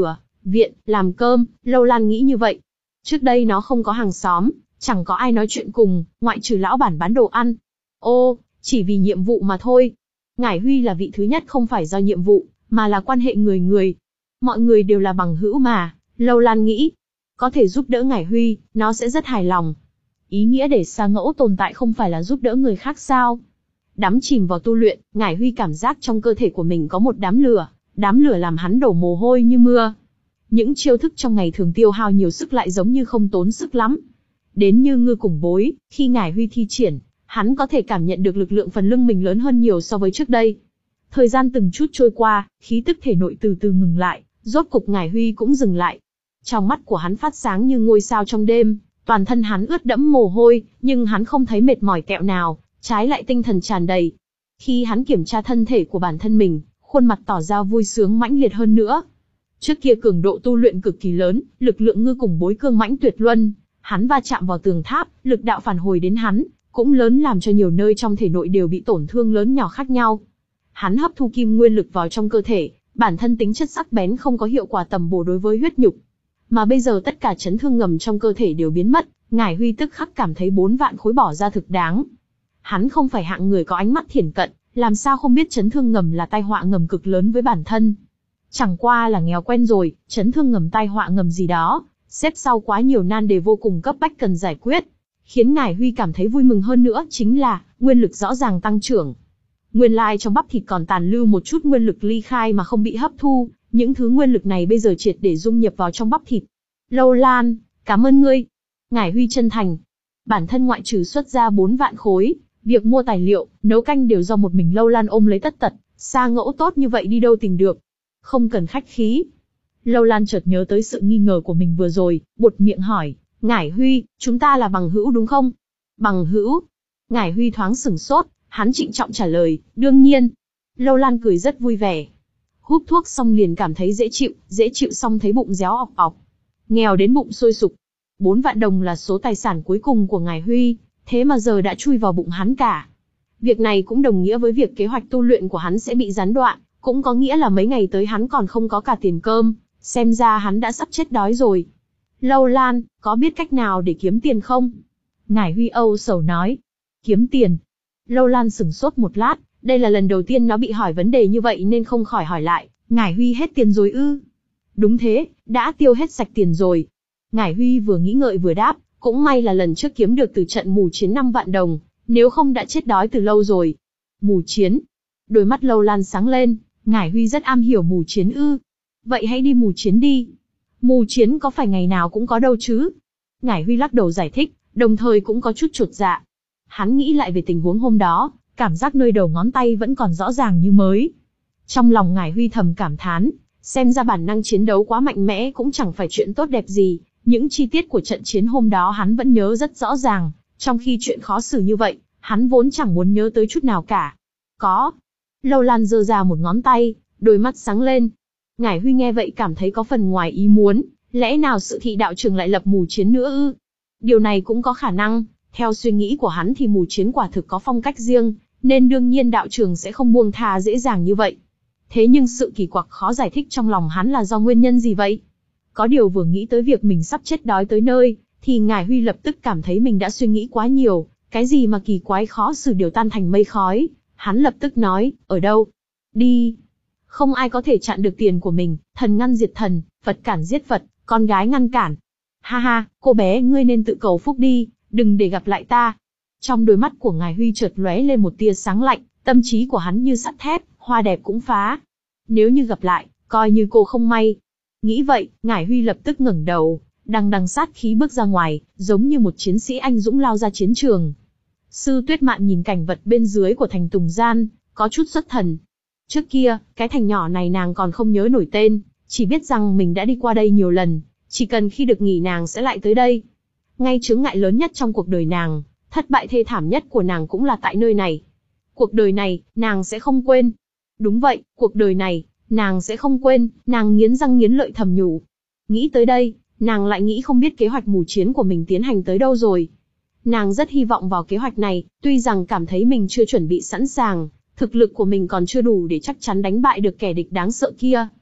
viện, làm cơm, Lâu Lan nghĩ như vậy. Trước đây nó không có hàng xóm, chẳng có ai nói chuyện cùng, ngoại trừ lão bản bán đồ ăn. Ô, chỉ vì nhiệm vụ mà thôi. Ngải Huy là vị thứ nhất không phải do nhiệm vụ, mà là quan hệ người người. Mọi người đều là bằng hữu mà, Lâu Lan nghĩ. Có thể giúp đỡ Ngải Huy, nó sẽ rất hài lòng. Ý nghĩa để Sa Ngẫu tồn tại không phải là giúp đỡ người khác sao? Đắm chìm vào tu luyện, Ngải Huy cảm giác trong cơ thể của mình có một đám lửa, đám lửa làm hắn đổ mồ hôi như mưa. Những chiêu thức trong ngày thường tiêu hao nhiều sức lại giống như không tốn sức lắm. Đến như ngư cùng bối, khi Ngải Huy thi triển, hắn có thể cảm nhận được lực lượng phần lưng mình lớn hơn nhiều so với trước đây. Thời gian từng chút trôi qua, khí tức thể nội từ từ ngừng lại, rốt cục Ngải Huy cũng dừng lại. Trong mắt của hắn phát sáng như ngôi sao trong đêm, toàn thân hắn ướt đẫm mồ hôi, nhưng hắn không thấy mệt mỏi tẹo nào, trái lại tinh thần tràn đầy. Khi hắn kiểm tra thân thể của bản thân mình, khuôn mặt tỏ ra vui sướng mãnh liệt hơn nữa. Trước kia cường độ tu luyện cực kỳ lớn, lực lượng ngư cùng bối cương mãnh tuyệt luân, hắn va chạm vào tường tháp, lực đạo phản hồi đến hắn, cũng lớn làm cho nhiều nơi trong thể nội đều bị tổn thương lớn nhỏ khác nhau. Hắn hấp thu kim nguyên lực vào trong cơ thể, bản thân tính chất sắc bén không có hiệu quả tầm bổ đối với huyết nhục. Mà bây giờ tất cả chấn thương ngầm trong cơ thể đều biến mất, Ngải Huy tức khắc cảm thấy bốn vạn khối bỏ ra thực đáng. Hắn không phải hạng người có ánh mắt thiển cận, làm sao không biết chấn thương ngầm là tai họa ngầm cực lớn với bản thân. Chẳng qua là nghèo quen rồi, chấn thương ngầm tai họa ngầm gì đó, xếp sau quá nhiều nan đề vô cùng cấp bách cần giải quyết. Khiến Ngải Huy cảm thấy vui mừng hơn nữa chính là, nguyên lực rõ ràng tăng trưởng. Nguyên lai trong bắp thịt còn tàn lưu một chút nguyên lực ly khai mà không bị hấp thu, những thứ nguyên lực này bây giờ triệt để dung nhập vào trong bắp thịt. Lâu Lan, cảm ơn ngươi. Ngải Huy chân thành. Bản thân ngoại trừ xuất ra bốn vạn khối, việc mua tài liệu, nấu canh đều do một mình Lâu Lan ôm lấy tất tật, Sa Ngẫu tốt như vậy đi đâu tìm được. Không cần khách khí. Lâu Lan chợt nhớ tới sự nghi ngờ của mình vừa rồi, buột miệng hỏi, Ngải Huy, chúng ta là bằng hữu đúng không? Bằng hữu? Ngải Huy thoáng sửng sốt, hắn trịnh trọng trả lời, đương nhiên. Lâu Lan cười rất vui vẻ. Hút thuốc xong liền cảm thấy dễ chịu, dễ chịu xong thấy bụng réo ọc ọc. Nghèo đến bụng sôi sục. Bốn vạn đồng là số tài sản cuối cùng của Ngải Huy, thế mà giờ đã chui vào bụng hắn cả. Việc này cũng đồng nghĩa với việc kế hoạch tu luyện của hắn sẽ bị gián đoạn, cũng có nghĩa là mấy ngày tới hắn còn không có cả tiền cơm, xem ra hắn đã sắp chết đói rồi. Lâu Lan, có biết cách nào để kiếm tiền không? Ngải Huy âu sầu nói. Kiếm tiền? Lâu Lan sửng sốt một lát, đây là lần đầu tiên nó bị hỏi vấn đề như vậy nên không khỏi hỏi lại, Ngải Huy hết tiền rồi ư? Đúng thế, đã tiêu hết sạch tiền rồi. Ngải Huy vừa nghĩ ngợi vừa đáp, cũng may là lần trước kiếm được từ trận mù chiến năm vạn đồng, nếu không đã chết đói từ lâu rồi. Mù chiến? Đôi mắt Lâu Lan sáng lên, Ngải Huy rất am hiểu mù chiến ư? Vậy hãy đi mù chiến đi. Mù chiến có phải ngày nào cũng có đâu chứ? Ngải Huy lắc đầu giải thích, đồng thời cũng có chút chột dạ. Hắn nghĩ lại về tình huống hôm đó, cảm giác nơi đầu ngón tay vẫn còn rõ ràng như mới. Trong lòng Ngải Huy thầm cảm thán, xem ra bản năng chiến đấu quá mạnh mẽ cũng chẳng phải chuyện tốt đẹp gì. Những chi tiết của trận chiến hôm đó hắn vẫn nhớ rất rõ ràng, trong khi chuyện khó xử như vậy, hắn vốn chẳng muốn nhớ tới chút nào cả. Có. Lâu Lan giơ ra một ngón tay, đôi mắt sáng lên. Ngải Huy nghe vậy cảm thấy có phần ngoài ý muốn, lẽ nào sự thị đạo trường lại lập mù chiến nữa ư? Điều này cũng có khả năng, theo suy nghĩ của hắn thì mù chiến quả thực có phong cách riêng, nên đương nhiên đạo trường sẽ không buông tha dễ dàng như vậy. Thế nhưng sự kỳ quặc khó giải thích trong lòng hắn là do nguyên nhân gì vậy? Có điều vừa nghĩ tới việc mình sắp chết đói tới nơi, thì Ngải Huy lập tức cảm thấy mình đã suy nghĩ quá nhiều, cái gì mà kỳ quái khó xử đều tan thành mây khói. Hắn lập tức nói, ở đâu? Đi. Không ai có thể chặn được tiền của mình, thần ngăn diệt thần, Phật cản giết Phật, con gái ngăn cản. Ha ha, cô bé ngươi nên tự cầu phúc đi, đừng để gặp lại ta. Trong đôi mắt của Ngải Huy chợt lóe lên một tia sáng lạnh, tâm trí của hắn như sắt thép, hoa đẹp cũng phá. Nếu như gặp lại, coi như cô không may. Nghĩ vậy, Ngải Huy lập tức ngẩng đầu, đằng đằng sát khí bước ra ngoài, giống như một chiến sĩ anh dũng lao ra chiến trường. Sư Tuyết Mạn nhìn cảnh vật bên dưới của thành Tùng Gian, có chút xuất thần. Trước kia, cái thành nhỏ này nàng còn không nhớ nổi tên, chỉ biết rằng mình đã đi qua đây nhiều lần, chỉ cần khi được nghỉ nàng sẽ lại tới đây. Ngay chướng ngại lớn nhất trong cuộc đời nàng, thất bại thê thảm nhất của nàng cũng là tại nơi này. Cuộc đời này, nàng sẽ không quên. Đúng vậy, cuộc đời này, nàng sẽ không quên, nàng nghiến răng nghiến lợi thầm nhủ. Nghĩ tới đây, nàng lại nghĩ không biết kế hoạch mù chiến của mình tiến hành tới đâu rồi. Nàng rất hy vọng vào kế hoạch này, tuy rằng cảm thấy mình chưa chuẩn bị sẵn sàng, thực lực của mình còn chưa đủ để chắc chắn đánh bại được kẻ địch đáng sợ kia.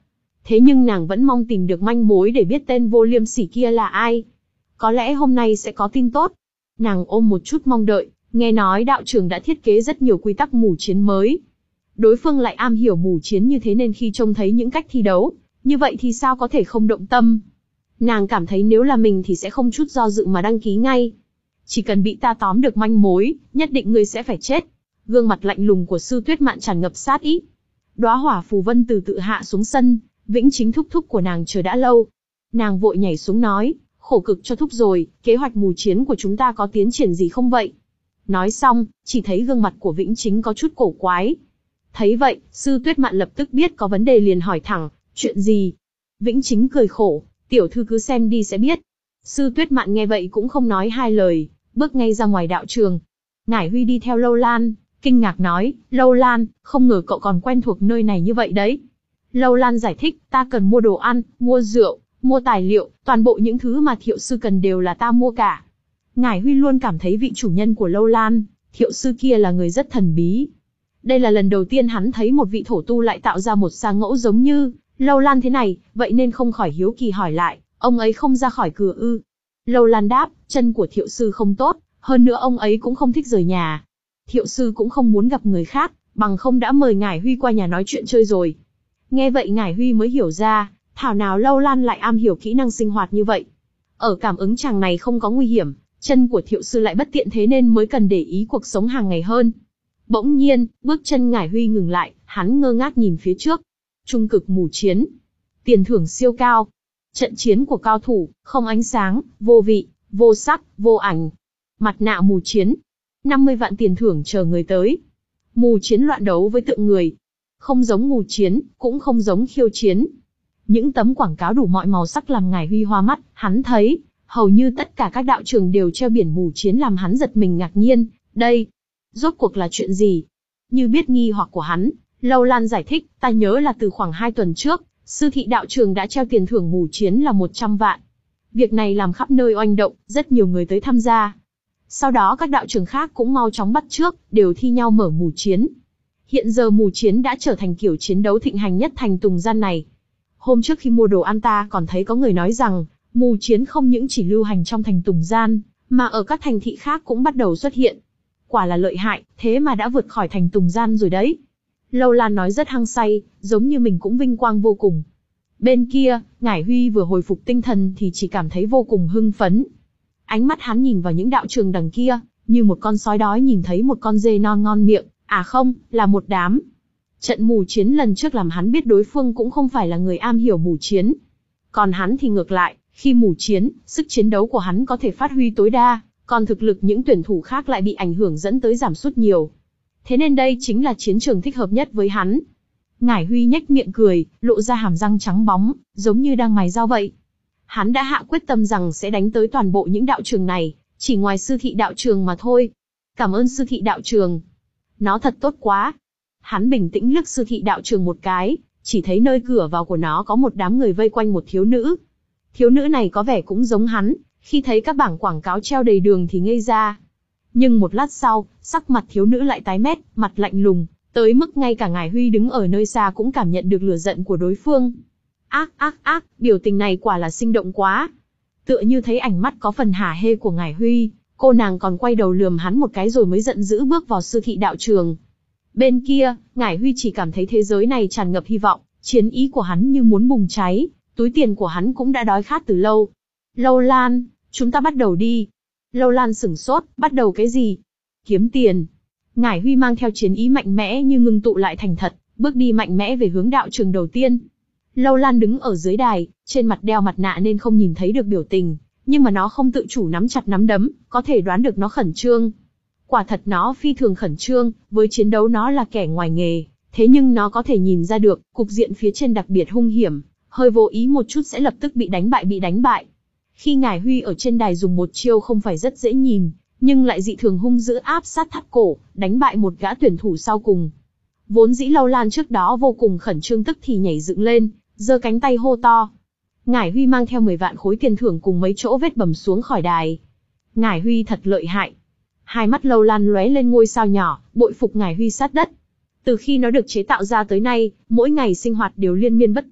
Thế nhưng nàng vẫn mong tìm được manh mối để biết tên vô liêm sỉ kia là ai. Có lẽ hôm nay sẽ có tin tốt. Nàng ôm một chút mong đợi, nghe nói đạo trường đã thiết kế rất nhiều quy tắc mù chiến mới. Đối phương lại am hiểu mù chiến như thế nên khi trông thấy những cách thi đấu, như vậy thì sao có thể không động tâm. Nàng cảm thấy nếu là mình thì sẽ không chút do dự mà đăng ký ngay. Chỉ cần bị ta tóm được manh mối, nhất định ngươi sẽ phải chết. Gương mặt lạnh lùng của Sư Tuyết Mạn tràn ngập sát ý. Đóa hỏa phù vân từ tự hạ xuống sân, Vĩnh Chính thúc thúc của nàng chờ đã lâu. Nàng vội nhảy xuống nói, khổ cực cho thúc rồi, kế hoạch mù chiến của chúng ta có tiến triển gì không vậy? Nói xong, chỉ thấy gương mặt của Vĩnh Chính có chút cổ quái. Thấy vậy, Sư Tuyết Mạn lập tức biết có vấn đề liền hỏi thẳng, chuyện gì? Vĩnh Chính cười khổ, tiểu thư cứ xem đi sẽ biết. Sư Tuyết Mạn nghe vậy cũng không nói hai lời, bước ngay ra ngoài đạo trường. Ngải Huy đi theo Lâu Lan, kinh ngạc nói, Lâu Lan, không ngờ cậu còn quen thuộc nơi này như vậy đấy. Lâu Lan giải thích, ta cần mua đồ ăn, mua rượu, mua tài liệu, toàn bộ những thứ mà Thiệu sư cần đều là ta mua cả. Ngải Huy luôn cảm thấy vị chủ nhân của Lâu Lan, Thiệu sư kia là người rất thần bí. Đây là lần đầu tiên hắn thấy một vị thổ tu lại tạo ra một sa ngẫu giống như Lâu Lan thế này, vậy nên không khỏi hiếu kỳ hỏi lại, ông ấy không ra khỏi cửa ư? Lâu Lan đáp, chân của Thiệu sư không tốt, hơn nữa ông ấy cũng không thích rời nhà. Thiệu sư cũng không muốn gặp người khác, bằng không đã mời Ngải Huy qua nhà nói chuyện chơi rồi. Nghe vậy Ngải Huy mới hiểu ra, thảo nào Lâu Lan lại am hiểu kỹ năng sinh hoạt như vậy. Ở cảm ứng chàng này không có nguy hiểm, chân của Thiệu sư lại bất tiện thế nên mới cần để ý cuộc sống hàng ngày hơn. Bỗng nhiên, bước chân Ngải Huy ngừng lại, hắn ngơ ngác nhìn phía trước. Trung cực mù chiến. Tiền thưởng siêu cao. Trận chiến của cao thủ, không ánh sáng, vô vị, vô sắc, vô ảnh. Mặt nạ mù chiến. năm mươi vạn tiền thưởng chờ người tới. Mù chiến loạn đấu với tượng người. Không giống mù chiến, cũng không giống khiêu chiến. Những tấm quảng cáo đủ mọi màu sắc làm Ngải Huy hoa mắt, hắn thấy, hầu như tất cả các đạo trường đều treo biển mù chiến làm hắn giật mình ngạc nhiên. Đây, rốt cuộc là chuyện gì? Như biết nghi hoặc của hắn, Lâu Lan giải thích, ta nhớ là từ khoảng hai tuần trước, sư thị đạo trường đã treo tiền thưởng mù chiến là một trăm vạn. Việc này làm khắp nơi oanh động, rất nhiều người tới tham gia. Sau đó các đạo trường khác cũng mau chóng bắt chước, đều thi nhau mở mù chiến. Hiện giờ mù chiến đã trở thành kiểu chiến đấu thịnh hành nhất thành Tùng Gian này. Hôm trước khi mua đồ ăn ta còn thấy có người nói rằng, mù chiến không những chỉ lưu hành trong thành Tùng Gian, mà ở các thành thị khác cũng bắt đầu xuất hiện. Quả là lợi hại, thế mà đã vượt khỏi thành Tùng Gian rồi đấy. Lâu Lan nói rất hăng say, giống như mình cũng vinh quang vô cùng. Bên kia, Ngải Huy vừa hồi phục tinh thần thì chỉ cảm thấy vô cùng hưng phấn. Ánh mắt hắn nhìn vào những đạo trường đằng kia, như một con sói đói nhìn thấy một con dê non ngon miệng, à không, là một đám. Trận mù chiến lần trước làm hắn biết đối phương cũng không phải là người am hiểu mù chiến. Còn hắn thì ngược lại, khi mù chiến, sức chiến đấu của hắn có thể phát huy tối đa, còn thực lực những tuyển thủ khác lại bị ảnh hưởng dẫn tới giảm sút nhiều. Thế nên đây chính là chiến trường thích hợp nhất với hắn. Ngải Huy nhếch miệng cười, lộ ra hàm răng trắng bóng, giống như đang mài dao vậy. Hắn đã hạ quyết tâm rằng sẽ đánh tới toàn bộ những đạo trường này, chỉ ngoài sư thị đạo trường mà thôi. Cảm ơn sư thị đạo trường. Nó thật tốt quá. Hắn bình tĩnh liếc sư thị đạo trường một cái, chỉ thấy nơi cửa vào của nó có một đám người vây quanh một thiếu nữ. Thiếu nữ này có vẻ cũng giống hắn, khi thấy các bảng quảng cáo treo đầy đường thì ngây ra. Nhưng một lát sau, sắc mặt thiếu nữ lại tái mét, mặt lạnh lùng, tới mức ngay cả Ngải Huy đứng ở nơi xa cũng cảm nhận được lửa giận của đối phương. Ác ác ác, biểu tình này quả là sinh động quá. Tựa như thấy ảnh mắt có phần hả hê của Ngải Huy, cô nàng còn quay đầu lườm hắn một cái rồi mới giận dữ bước vào sư thị đạo trường. Bên kia, Ngải Huy chỉ cảm thấy thế giới này tràn ngập hy vọng, chiến ý của hắn như muốn bùng cháy, túi tiền của hắn cũng đã đói khát từ lâu. Lâu Lan, chúng ta bắt đầu đi. Lâu Lan sửng sốt, bắt đầu cái gì? Kiếm tiền. Ngải Huy mang theo chiến ý mạnh mẽ như ngưng tụ lại thành thật, bước đi mạnh mẽ về hướng đạo trường đầu tiên. Lâu Lan đứng ở dưới đài, trên mặt đeo mặt nạ nên không nhìn thấy được biểu tình, nhưng mà nó không tự chủ nắm chặt nắm đấm, có thể đoán được nó khẩn trương. Quả thật nó phi thường khẩn trương, với chiến đấu nó là kẻ ngoài nghề, thế nhưng nó có thể nhìn ra được, cục diện phía trên đặc biệt hung hiểm, hơi vô ý một chút sẽ lập tức bị đánh bại bị đánh bại. Khi Ngải Huy ở trên đài dùng một chiêu không phải rất dễ nhìn, nhưng lại dị thường hung dữ áp sát thắt cổ, đánh bại một gã tuyển thủ sau cùng. Vốn dĩ Lâu Lan trước đó vô cùng khẩn trương tức thì nhảy dựng lên, giơ cánh tay hô to. Ngải Huy mang theo mười vạn khối tiền thưởng cùng mấy chỗ vết bầm xuống khỏi đài. Ngải Huy thật lợi hại. Hai mắt Lâu Lan lóe lên ngôi sao nhỏ, bội phục Ngải Huy sát đất. Từ khi nó được chế tạo ra tới nay, mỗi ngày sinh hoạt đều liên miên bất tận,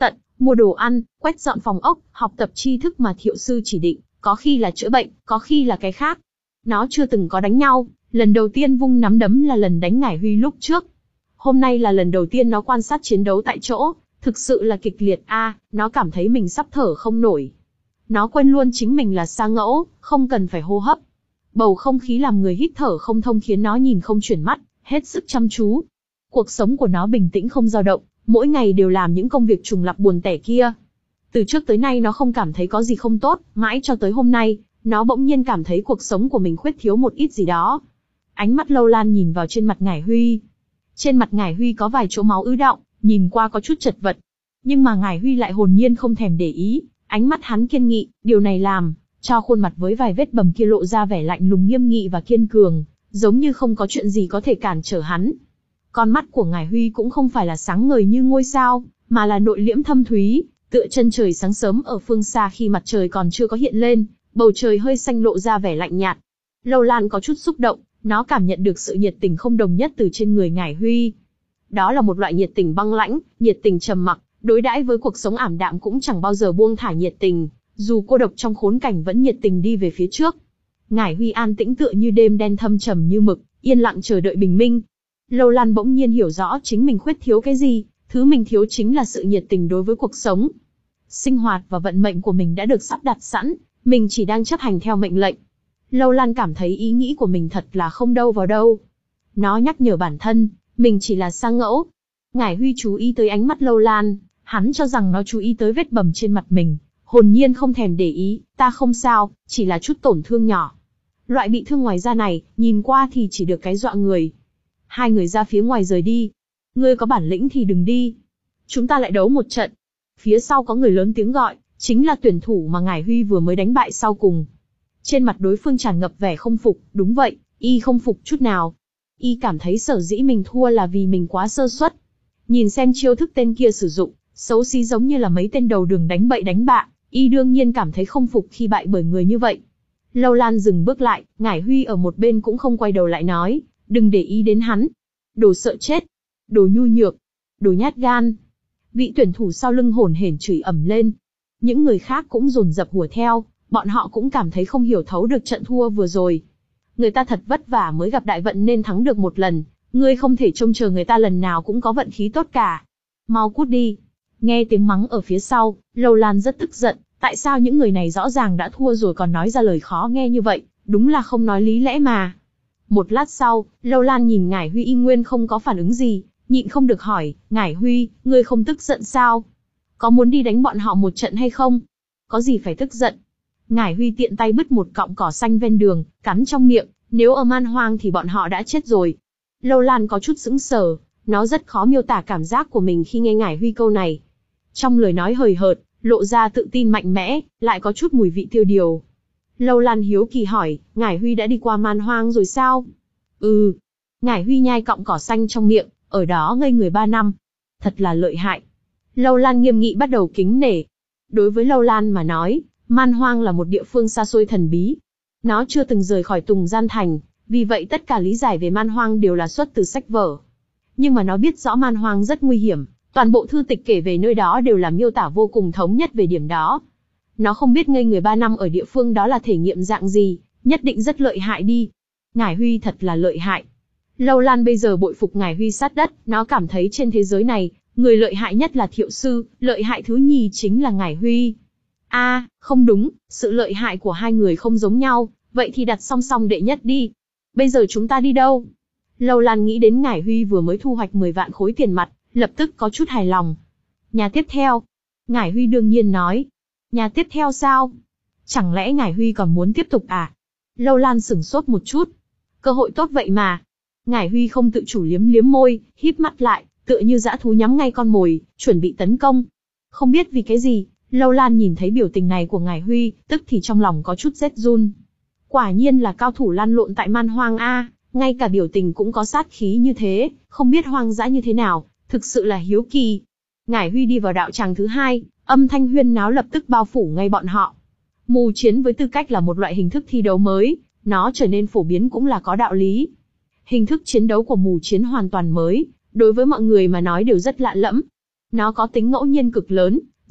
mua đồ ăn, quét dọn phòng ốc, học tập tri thức mà thiệu sư chỉ định, có khi là chữa bệnh, có khi là cái khác. Nó chưa từng có đánh nhau, lần đầu tiên vung nắm đấm là lần đánh Ngải Huy lúc trước. Hôm nay là lần đầu tiên nó quan sát chiến đấu tại chỗ, thực sự là kịch liệt a, à, nó cảm thấy mình sắp thở không nổi. Nó quên luôn chính mình là sa ngẫu, không cần phải hô hấp. Bầu không khí làm người hít thở không thông khiến nó nhìn không chuyển mắt, hết sức chăm chú. Cuộc sống của nó bình tĩnh không dao động, mỗi ngày đều làm những công việc trùng lặp buồn tẻ kia. Từ trước tới nay nó không cảm thấy có gì không tốt, mãi cho tới hôm nay, nó bỗng nhiên cảm thấy cuộc sống của mình khuyết thiếu một ít gì đó. Ánh mắt Lâu Lan nhìn vào trên mặt Ngải Huy. Trên mặt Ngải Huy có vài chỗ máu ứ đọng, nhìn qua có chút chật vật. Nhưng mà Ngải Huy lại hồn nhiên không thèm để ý, ánh mắt hắn kiên nghị, điều này làm cho khuôn mặt với vài vết bầm kia lộ ra vẻ lạnh lùng nghiêm nghị và kiên cường, giống như không có chuyện gì có thể cản trở hắn. Con mắt của Ngải Huy cũng không phải là sáng ngời như ngôi sao, mà là nội liễm thâm thúy, tựa chân trời sáng sớm ở phương xa khi mặt trời còn chưa có hiện lên, bầu trời hơi xanh lộ ra vẻ lạnh nhạt. Lâu Lan có chút xúc động, nó cảm nhận được sự nhiệt tình không đồng nhất từ trên người Ngải Huy. Đó là một loại nhiệt tình băng lãnh, nhiệt tình trầm mặc, đối đãi với cuộc sống ảm đạm cũng chẳng bao giờ buông thả nhiệt tình, dù cô độc trong khốn cảnh vẫn nhiệt tình đi về phía trước. Ngải Huy an tĩnh tựa như đêm đen thâm trầm như mực, yên lặng chờ đợi bình minh. Lâu Lan bỗng nhiên hiểu rõ chính mình khuyết thiếu cái gì, thứ mình thiếu chính là sự nhiệt tình đối với cuộc sống. Sinh hoạt và vận mệnh của mình đã được sắp đặt sẵn, mình chỉ đang chấp hành theo mệnh lệnh. Lâu Lan cảm thấy ý nghĩ của mình thật là không đâu vào đâu. Nó nhắc nhở bản thân, mình chỉ là sa ngẫu. Ngải Huy chú ý tới ánh mắt Lâu Lan, hắn cho rằng nó chú ý tới vết bầm trên mặt mình, hồn nhiên không thèm để ý, ta không sao, chỉ là chút tổn thương nhỏ. Loại bị thương ngoài da này, nhìn qua thì chỉ được cái dọa người. Hai người ra phía ngoài rời đi. Ngươi có bản lĩnh thì đừng đi. Chúng ta lại đấu một trận. Phía sau có người lớn tiếng gọi, chính là tuyển thủ mà Ngải Huy vừa mới đánh bại sau cùng. Trên mặt đối phương tràn ngập vẻ không phục, đúng vậy, y không phục chút nào. Y cảm thấy sở dĩ mình thua là vì mình quá sơ suất. Nhìn xem chiêu thức tên kia sử dụng, xấu xí giống như là mấy tên đầu đường đánh bậy đánh bạ, y đương nhiên cảm thấy không phục khi bại bởi người như vậy. Lâu Lan dừng bước lại, Ngải Huy ở một bên cũng không quay đầu lại nói, đừng để ý đến hắn. Đồ sợ chết, đồ nhu nhược, đồ nhát gan. Vị tuyển thủ sau lưng hổn hển chửi ầm lên. Những người khác cũng dồn dập hùa theo, bọn họ cũng cảm thấy không hiểu thấu được trận thua vừa rồi. Người ta thật vất vả mới gặp đại vận nên thắng được một lần, ngươi không thể trông chờ người ta lần nào cũng có vận khí tốt cả. Mau cút đi. Nghe tiếng mắng ở phía sau, Lâu Lan rất tức giận, tại sao những người này rõ ràng đã thua rồi còn nói ra lời khó nghe như vậy, đúng là không nói lý lẽ mà. Một lát sau, Lâu Lan nhìn Ngải Huy y nguyên không có phản ứng gì, nhịn không được hỏi, Ngải Huy, ngươi không tức giận sao? Có muốn đi đánh bọn họ một trận hay không? Có gì phải tức giận? Ngải Huy tiện tay bứt một cọng cỏ xanh ven đường, cắn trong miệng, nếu ở man hoang thì bọn họ đã chết rồi. Lâu Lan có chút sững sờ, nó rất khó miêu tả cảm giác của mình khi nghe Ngải Huy câu này. Trong lời nói hời hợt, lộ ra tự tin mạnh mẽ, lại có chút mùi vị tiêu điều. Lâu Lan hiếu kỳ hỏi, Ngải Huy đã đi qua man hoang rồi sao? Ừ. Ngải Huy nhai cọng cỏ xanh trong miệng, ở đó ngây người ba năm. Thật là lợi hại. Lâu Lan nghiêm nghị bắt đầu kính nể. Đối với Lâu Lan mà nói, man hoang là một địa phương xa xôi thần bí. Nó chưa từng rời khỏi Tùng Gian Thành, vì vậy tất cả lý giải về man hoang đều là xuất từ sách vở. Nhưng mà nó biết rõ man hoang rất nguy hiểm, toàn bộ thư tịch kể về nơi đó đều là miêu tả vô cùng thống nhất về điểm đó. Nó không biết ngây người ba năm ở địa phương đó là thể nghiệm dạng gì, nhất định rất lợi hại đi. Ngải Huy thật là lợi hại. Lâu Lan bây giờ bội phục Ngải Huy sát đất, nó cảm thấy trên thế giới này, người lợi hại nhất là Thiệu Sư, lợi hại thứ nhì chính là Ngải Huy. A, à, không đúng, sự lợi hại của hai người không giống nhau, vậy thì đặt song song đệ nhất đi. Bây giờ chúng ta đi đâu? Lâu Lan nghĩ đến Ngải Huy vừa mới thu hoạch mười vạn khối tiền mặt, lập tức có chút hài lòng. Nhà tiếp theo. Ngải Huy đương nhiên nói. Nhà tiếp theo sao? Chẳng lẽ Ngải Huy còn muốn tiếp tục à? Lâu Lan sửng sốt một chút. Cơ hội tốt vậy mà. Ngải Huy không tự chủ liếm liếm môi, híp mắt lại, tựa như dã thú nhắm ngay con mồi, chuẩn bị tấn công. Không biết vì cái gì, Lâu Lan nhìn thấy biểu tình này của Ngải Huy, tức thì trong lòng có chút rét run. Quả nhiên là cao thủ lăn lộn tại man hoang a, ngay cả biểu tình cũng có sát khí như thế, không biết hoang dã như thế nào, thực sự là hiếu kỳ. Ngải Huy đi vào đạo tràng thứ hai, âm thanh huyên náo lập tức bao phủ ngay bọn họ. Mù chiến với tư cách là một loại hình thức thi đấu mới, nó trở nên phổ biến cũng là có đạo lý. Hình thức chiến đấu của mù chiến hoàn toàn mới, đối với mọi người mà nói đều rất lạ lẫm. Nó có tính ngẫu nhiên cực lớn,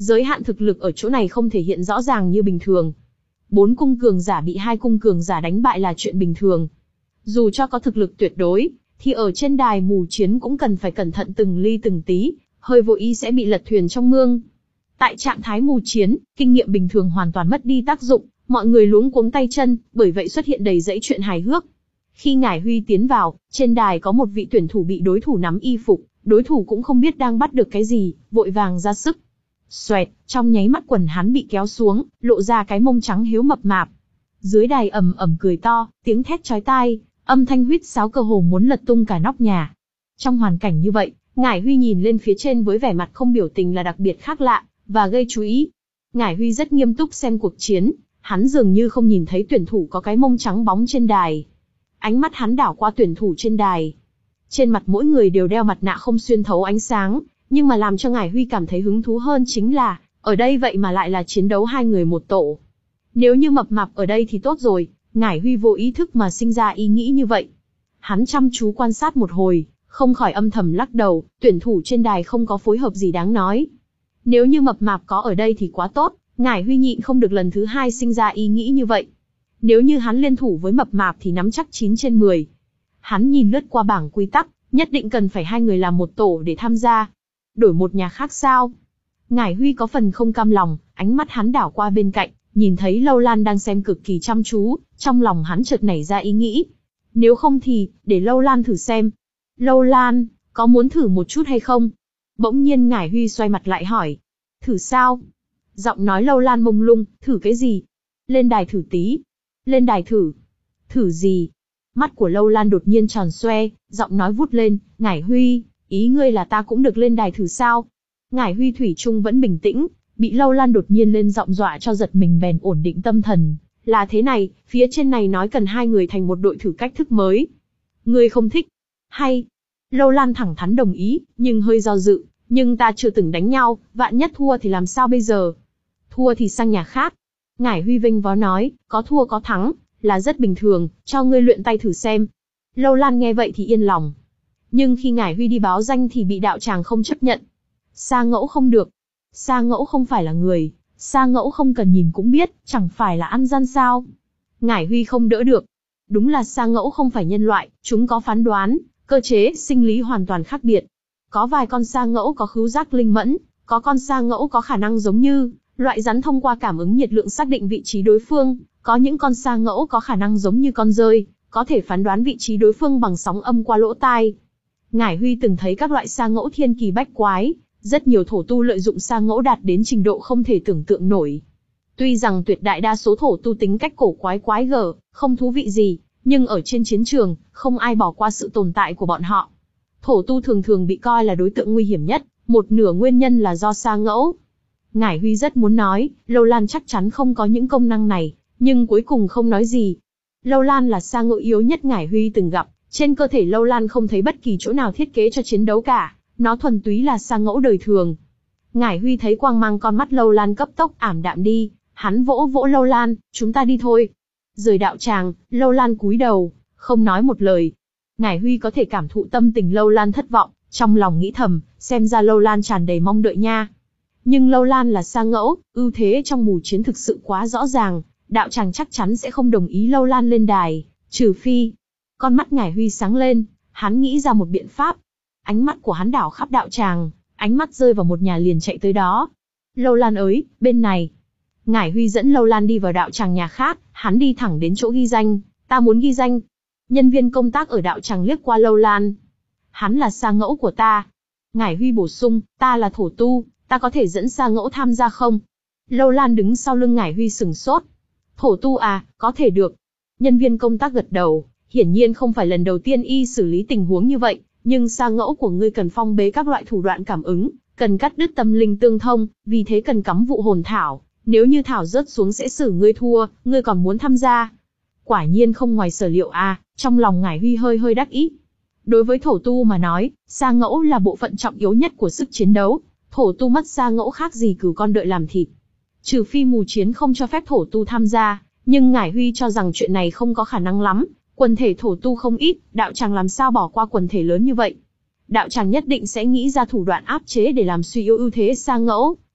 Giới hạn thực lực ở chỗ này không thể hiện rõ ràng như bình thường. Bốn cung cường giả bị hai cung cường giả đánh bại là chuyện bình thường. Dù cho có thực lực tuyệt đối, thì ở trên đài mù chiến cũng cần phải cẩn thận từng ly từng tí, hơi vô ý sẽ bị lật thuyền trong mương. Tại trạng thái mù chiến, kinh nghiệm bình thường hoàn toàn mất đi tác dụng, mọi người luống cuống tay chân, bởi vậy xuất hiện đầy dẫy chuyện hài hước. Khi Ngải Huy tiến vào, trên đài có một vị tuyển thủ bị đối thủ nắm y phục, đối thủ cũng không biết đang bắt được cái gì, vội vàng ra sức. Xoẹt, trong nháy mắt quần hắn bị kéo xuống, lộ ra cái mông trắng hiếu mập mạp. Dưới đài ầm ầm cười to, tiếng thét chói tai, âm thanh huýt sáo cơ hồ muốn lật tung cả nóc nhà. Trong hoàn cảnh như vậy, Ngải Huy nhìn lên phía trên với vẻ mặt không biểu tình là đặc biệt khác lạ, và gây chú ý. Ngải Huy rất nghiêm túc xem cuộc chiến, hắn dường như không nhìn thấy tuyển thủ có cái mông trắng bóng trên đài. Ánh mắt hắn đảo qua tuyển thủ trên đài. Trên mặt mỗi người đều đeo mặt nạ không xuyên thấu ánh sáng, nhưng mà làm cho Ngải Huy cảm thấy hứng thú hơn chính là, ở đây vậy mà lại là chiến đấu hai người một tổ. Nếu như mập mạp ở đây thì tốt rồi, Ngải Huy vô ý thức mà sinh ra ý nghĩ như vậy. Hắn chăm chú quan sát một hồi, không khỏi âm thầm lắc đầu, tuyển thủ trên đài không có phối hợp gì đáng nói. Nếu như mập mạp có ở đây thì quá tốt, Ngải Huy nhịn không được lần thứ hai sinh ra ý nghĩ như vậy. Nếu như hắn liên thủ với mập mạp thì nắm chắc chín trên mười. Hắn nhìn lướt qua bảng quy tắc, nhất định cần phải hai người làm một tổ để tham gia. Đổi một nhà khác sao? Ngải Huy có phần không cam lòng, ánh mắt hắn đảo qua bên cạnh, nhìn thấy Lâu Lan đang xem cực kỳ chăm chú, trong lòng hắn chợt nảy ra ý nghĩ. Nếu không thì, để Lâu Lan thử xem. Lâu Lan, có muốn thử một chút hay không? Bỗng nhiên Ngải Huy xoay mặt lại hỏi. Thử sao? Giọng nói Lâu Lan mông lung, thử cái gì? Lên đài thử tí. Lên đài thử. Thử gì? Mắt của Lâu Lan đột nhiên tròn xoe, giọng nói vút lên, Ngải Huy, ý ngươi là ta cũng được lên đài thử sao? Ngải Huy thủy chung vẫn bình tĩnh, bị Lâu Lan đột nhiên lên giọng dọa cho giật mình bèn ổn định tâm thần. Là thế này, phía trên này nói cần hai người thành một đội thử cách thức mới. Ngươi không thích? Hay? Lâu Lan thẳng thắn đồng ý, nhưng hơi do dự, nhưng ta chưa từng đánh nhau, vạn nhất thua thì làm sao bây giờ? Thua thì sang nhà khác. Ngải Huy vênh vó nói, có thua có thắng, là rất bình thường, cho ngươi luyện tay thử xem. Lâu Lan nghe vậy thì yên lòng. Nhưng khi Ngải Huy đi báo danh thì bị đạo tràng không chấp nhận. Sa Ngẫu không được. Sa Ngẫu không phải là người, Sa Ngẫu không cần nhìn cũng biết, chẳng phải là ăn gian sao. Ngải Huy không đỡ được. Đúng là Sa Ngẫu không phải nhân loại, chúng có phán đoán, cơ chế, sinh lý hoàn toàn khác biệt. Có vài con Sa Ngẫu có khứu giác linh mẫn, có con Sa Ngẫu có khả năng giống như loại rắn thông qua cảm ứng nhiệt lượng xác định vị trí đối phương, có những con Sa Ngẫu có khả năng giống như con dơi, có thể phán đoán vị trí đối phương bằng sóng âm qua lỗ tai. Ngải Huy từng thấy các loại Sa Ngẫu thiên kỳ bách quái, rất nhiều thổ tu lợi dụng Sa Ngẫu đạt đến trình độ không thể tưởng tượng nổi. Tuy rằng tuyệt đại đa số thổ tu tính cách cổ quái quái gở, không thú vị gì, nhưng ở trên chiến trường, không ai bỏ qua sự tồn tại của bọn họ. Thổ tu thường thường bị coi là đối tượng nguy hiểm nhất, một nửa nguyên nhân là do Sa Ngẫu. Ngải Huy rất muốn nói, Lâu Lan chắc chắn không có những công năng này, nhưng cuối cùng không nói gì. Lâu Lan là Sa Ngẫu yếu nhất Ngải Huy từng gặp, trên cơ thể Lâu Lan không thấy bất kỳ chỗ nào thiết kế cho chiến đấu cả, nó thuần túy là Sa Ngẫu đời thường. Ngải Huy thấy quang mang con mắt Lâu Lan cấp tốc ảm đạm đi, hắn vỗ vỗ Lâu Lan, chúng ta đi thôi. Rời đạo tràng, Lâu Lan cúi đầu, không nói một lời. Ngải Huy có thể cảm thụ tâm tình Lâu Lan thất vọng, trong lòng nghĩ thầm, xem ra Lâu Lan tràn đầy mong đợi nha. Nhưng Lâu Lan là Sa Ngẫu, ưu thế trong mù chiến thực sự quá rõ ràng, đạo tràng chắc chắn sẽ không đồng ý Lâu Lan lên đài, trừ phi. Con mắt Ngải Huy sáng lên, hắn nghĩ ra một biện pháp. Ánh mắt của hắn đảo khắp đạo tràng, ánh mắt rơi vào một nhà liền chạy tới đó. Lâu Lan ơi, bên này. Ngải Huy dẫn Lâu Lan đi vào đạo tràng nhà khác, hắn đi thẳng đến chỗ ghi danh, ta muốn ghi danh. Nhân viên công tác ở đạo tràng liếc qua Lâu Lan. Hắn là Sa Ngẫu của ta. Ngải Huy bổ sung, ta là thổ tu, ta có thể dẫn Sa Ngẫu tham gia không? Lâu Lan đứng sau lưng Ngải Huy sừng sốt. Thổ tu à, có thể được. Nhân viên công tác gật đầu, hiển nhiên không phải lần đầu tiên y xử lý tình huống như vậy, nhưng Sa Ngẫu của ngươi cần phong bế các loại thủ đoạn cảm ứng, cần cắt đứt tâm linh tương thông, vì thế cần cắm vụ hồn thảo, nếu như thảo rớt xuống sẽ xử ngươi thua, ngươi còn muốn tham gia. Quả nhiên không ngoài sở liệu à, trong lòng Ngải Huy hơi hơi đắc ý. Đối với thổ tu mà nói, Sa Ngẫu là bộ phận trọng yếu nhất của sức chiến đấu, thổ tu mất Sa Ngẫu khác gì cừu con đợi làm thịt. Trừ phi mù chiến không cho phép thổ tu tham gia, nhưng Ngải Huy cho rằng chuyện này không có khả năng lắm, quần thể thổ tu không ít, đạo tràng làm sao bỏ qua quần thể lớn như vậy. Đạo tràng nhất định sẽ nghĩ ra thủ đoạn áp chế để làm suy yếu ưu thế Sa Ngẫu,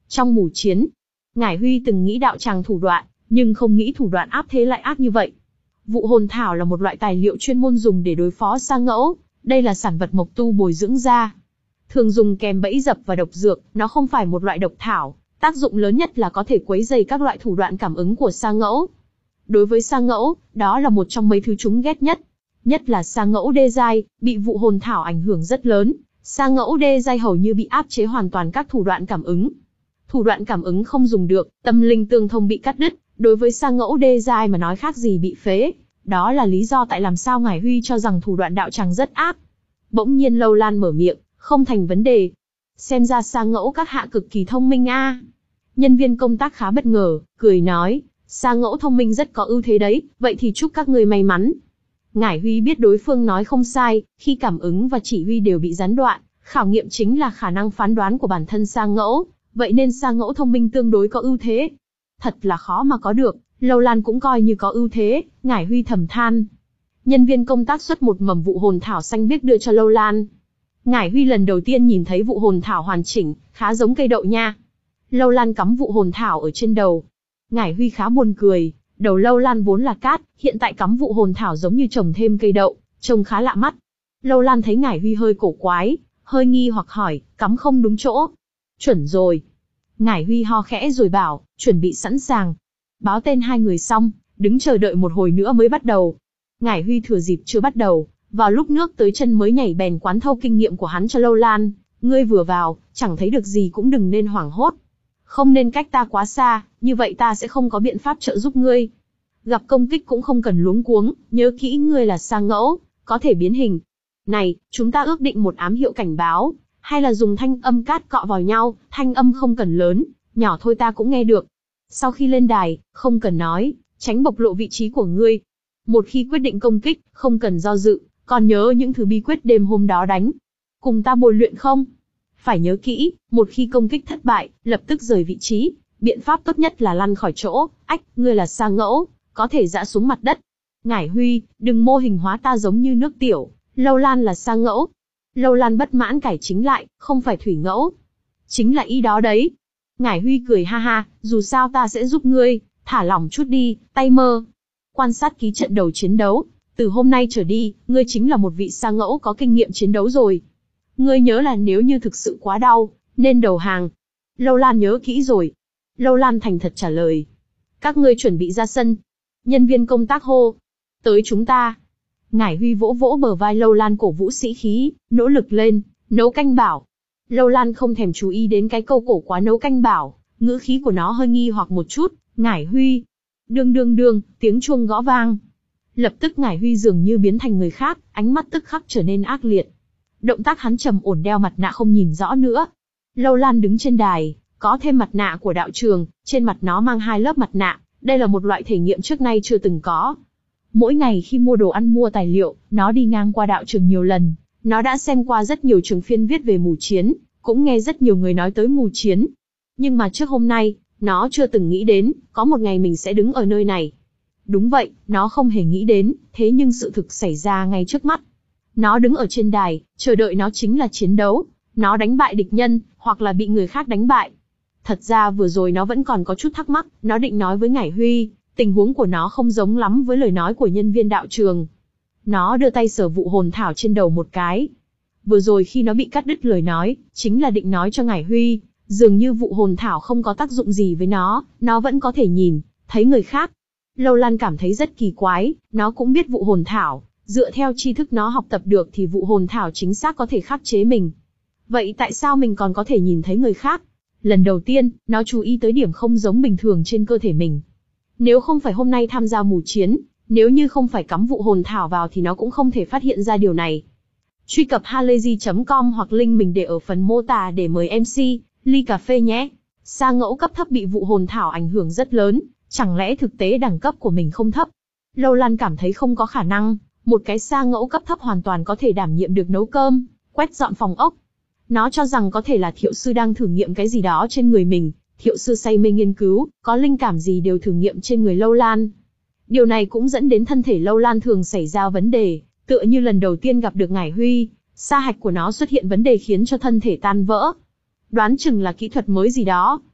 Trong mù chiến, Ngải Huy từng nghĩ đạo tràng thủ đoạn, nhưng không nghĩ thủ đoạn áp thế lại ác như vậy. Vụ hồn thảo là một loại tài liệu chuyên môn dùng để đối phó sa ngẫu, đây là sản vật mộc tu bồi dưỡng ra. Thường dùng kèm bẫy dập và độc dược, nó không phải một loại độc thảo, tác dụng lớn nhất là có thể quấy rầy các loại thủ đoạn cảm ứng của sa ngẫu. Đối với sa ngẫu, đó là một trong mấy thứ chúng ghét nhất. Nhất là sa ngẫu đê giai, bị vụ hồn thảo ảnh hưởng rất lớn. Sa ngẫu đê giai hầu như bị áp chế hoàn toàn các thủ đoạn cảm ứng. Thủ đoạn cảm ứng không dùng được, tâm linh tương thông bị cắt đứt, đối với sa ngẫu đê giai mà nói khác gì bị phế. Đó là lý do tại làm sao Ngải Huy cho rằng thủ đoạn đạo tràng rất ác. Bỗng nhiên Lâu Lan mở miệng, không thành vấn đề. Xem ra sa ngẫu các hạ cực kỳ thông minh a. Nhân viên công tác khá bất ngờ, cười nói, sa ngẫu thông minh rất có ưu thế đấy, vậy thì chúc các người may mắn. Ngải Huy biết đối phương nói không sai, khi cảm ứng và chỉ huy đều bị gián đoạn, khảo nghiệm chính là khả năng phán đoán của bản thân sa ngẫu, vậy nên sa ngẫu thông minh tương đối có ưu thế. Thật là khó mà có được, Lâu Lan cũng coi như có ưu thế, Ngải Huy thầm than. Nhân viên công tác xuất một mầm vụ hồn thảo xanh biếc đưa cho Lâu Lan. Ngải Huy lần đầu tiên nhìn thấy vụ hồn thảo hoàn chỉnh, khá giống cây đậu nha. Lâu Lan cắm vụ hồn thảo ở trên đầu. Ngải Huy khá buồn cười, đầu Lâu Lan vốn là cát, hiện tại cắm vụ hồn thảo giống như trồng thêm cây đậu, trông khá lạ mắt. Lâu Lan thấy Ngải Huy hơi cổ quái, hơi nghi hoặc hỏi, cắm không đúng chỗ. Chuẩn rồi. Ngải Huy ho khẽ rồi bảo, chuẩn bị sẵn sàng. Báo tên hai người xong, đứng chờ đợi một hồi nữa mới bắt đầu. Ngải Huy thừa dịp chưa bắt đầu, vào lúc nước tới chân mới nhảy bèn quán thâu kinh nghiệm của hắn cho Lâu Lan. Ngươi vừa vào, chẳng thấy được gì cũng đừng nên hoảng hốt. Không nên cách ta quá xa, như vậy ta sẽ không có biện pháp trợ giúp ngươi. Gặp công kích cũng không cần luống cuống, nhớ kỹ ngươi là sa ngẫu, có thể biến hình. Này, chúng ta ước định một ám hiệu cảnh báo, hay là dùng thanh âm cát cọ vào nhau, thanh âm không cần lớn, nhỏ thôi ta cũng nghe được. Sau khi lên đài, không cần nói, tránh bộc lộ vị trí của ngươi. Một khi quyết định công kích, không cần do dự, còn nhớ những thứ bí quyết đêm hôm đó đánh. Cùng ta bồi luyện không? Phải nhớ kỹ, một khi công kích thất bại, lập tức rời vị trí, biện pháp tốt nhất là lăn khỏi chỗ. Ách, ngươi là sa ngẫu, có thể dã xuống mặt đất. Ngải Huy, đừng mô hình hóa ta giống như nước tiểu. Lâu Lan là sa ngẫu. Lâu Lan bất mãn cải chính lại, không phải thủy ngẫu. Chính là ý đó đấy. Ngải Huy cười ha ha, dù sao ta sẽ giúp ngươi, thả lỏng chút đi, tay mơ. Quan sát ký trận đầu chiến đấu, từ hôm nay trở đi, ngươi chính là một vị sa ngẫu có kinh nghiệm chiến đấu rồi. Ngươi nhớ là nếu như thực sự quá đau, nên đầu hàng. Lâu Lan nhớ kỹ rồi. Lâu Lan thành thật trả lời. Các ngươi chuẩn bị ra sân. Nhân viên công tác hô. Tới chúng ta. Ngải Huy vỗ vỗ bờ vai Lâu Lan cổ vũ sĩ khí, nỗ lực lên, nấu canh bảo. Lâu Lan không thèm chú ý đến cái câu cổ quá nấu canh bảo, ngữ khí của nó hơi nghi hoặc một chút. Ngải Huy. Đương đương đương, tiếng chuông gõ vang. Lập tức Ngải Huy dường như biến thành người khác, ánh mắt tức khắc trở nên ác liệt. Động tác hắn trầm ổn đeo mặt nạ không nhìn rõ nữa. Lâu Lan đứng trên đài, có thêm mặt nạ của đạo trường, trên mặt nó mang hai lớp mặt nạ, đây là một loại thể nghiệm trước nay chưa từng có. Mỗi ngày khi mua đồ ăn mua tài liệu, nó đi ngang qua đạo trường nhiều lần, nó đã xem qua rất nhiều trường phiên viết về mù chiến, cũng nghe rất nhiều người nói tới mù chiến. Nhưng mà trước hôm nay, nó chưa từng nghĩ đến, có một ngày mình sẽ đứng ở nơi này. Đúng vậy, nó không hề nghĩ đến, thế nhưng sự thực xảy ra ngay trước mắt. Nó đứng ở trên đài, chờ đợi nó chính là chiến đấu, nó đánh bại địch nhân, hoặc là bị người khác đánh bại. Thật ra vừa rồi nó vẫn còn có chút thắc mắc, nó định nói với Ngải Huy, tình huống của nó không giống lắm với lời nói của nhân viên đạo trường. Nó đưa tay sờ vụ hồn thảo trên đầu một cái. Vừa rồi khi nó bị cắt đứt lời nói, chính là định nói cho Ngải Huy, dường như vụ hồn thảo không có tác dụng gì với nó, nó vẫn có thể nhìn, thấy người khác. Lâu Lan cảm thấy rất kỳ quái, nó cũng biết vụ hồn thảo, dựa theo tri thức nó học tập được thì vụ hồn thảo chính xác có thể khắc chế mình. Vậy tại sao mình còn có thể nhìn thấy người khác? Lần đầu tiên, nó chú ý tới điểm không giống bình thường trên cơ thể mình. Nếu không phải hôm nay tham gia mù chiến, nếu như không phải cắm vụ hồn thảo vào thì nó cũng không thể phát hiện ra điều này. Truy cập halayzi chấm com hoặc link mình để ở phần mô tả để mời em xê, ly cà phê nhé. Sa ngẫu cấp thấp bị vụ hồn thảo ảnh hưởng rất lớn, chẳng lẽ thực tế đẳng cấp của mình không thấp? Lâu Lan cảm thấy không có khả năng, một cái sa ngẫu cấp thấp hoàn toàn có thể đảm nhiệm được nấu cơm, quét dọn phòng ốc. Nó cho rằng có thể là thiệu sư đang thử nghiệm cái gì đó trên người mình, thiệu sư say mê nghiên cứu, có linh cảm gì đều thử nghiệm trên người Lâu Lan. Điều này cũng dẫn đến thân thể Lâu Lan thường xảy ra vấn đề, tựa như lần đầu tiên gặp được Ngải Huy, sa hạch của nó xuất hiện vấn đề khiến cho thân thể tan vỡ. Đoán chừng là kỹ thuật mới gì đó.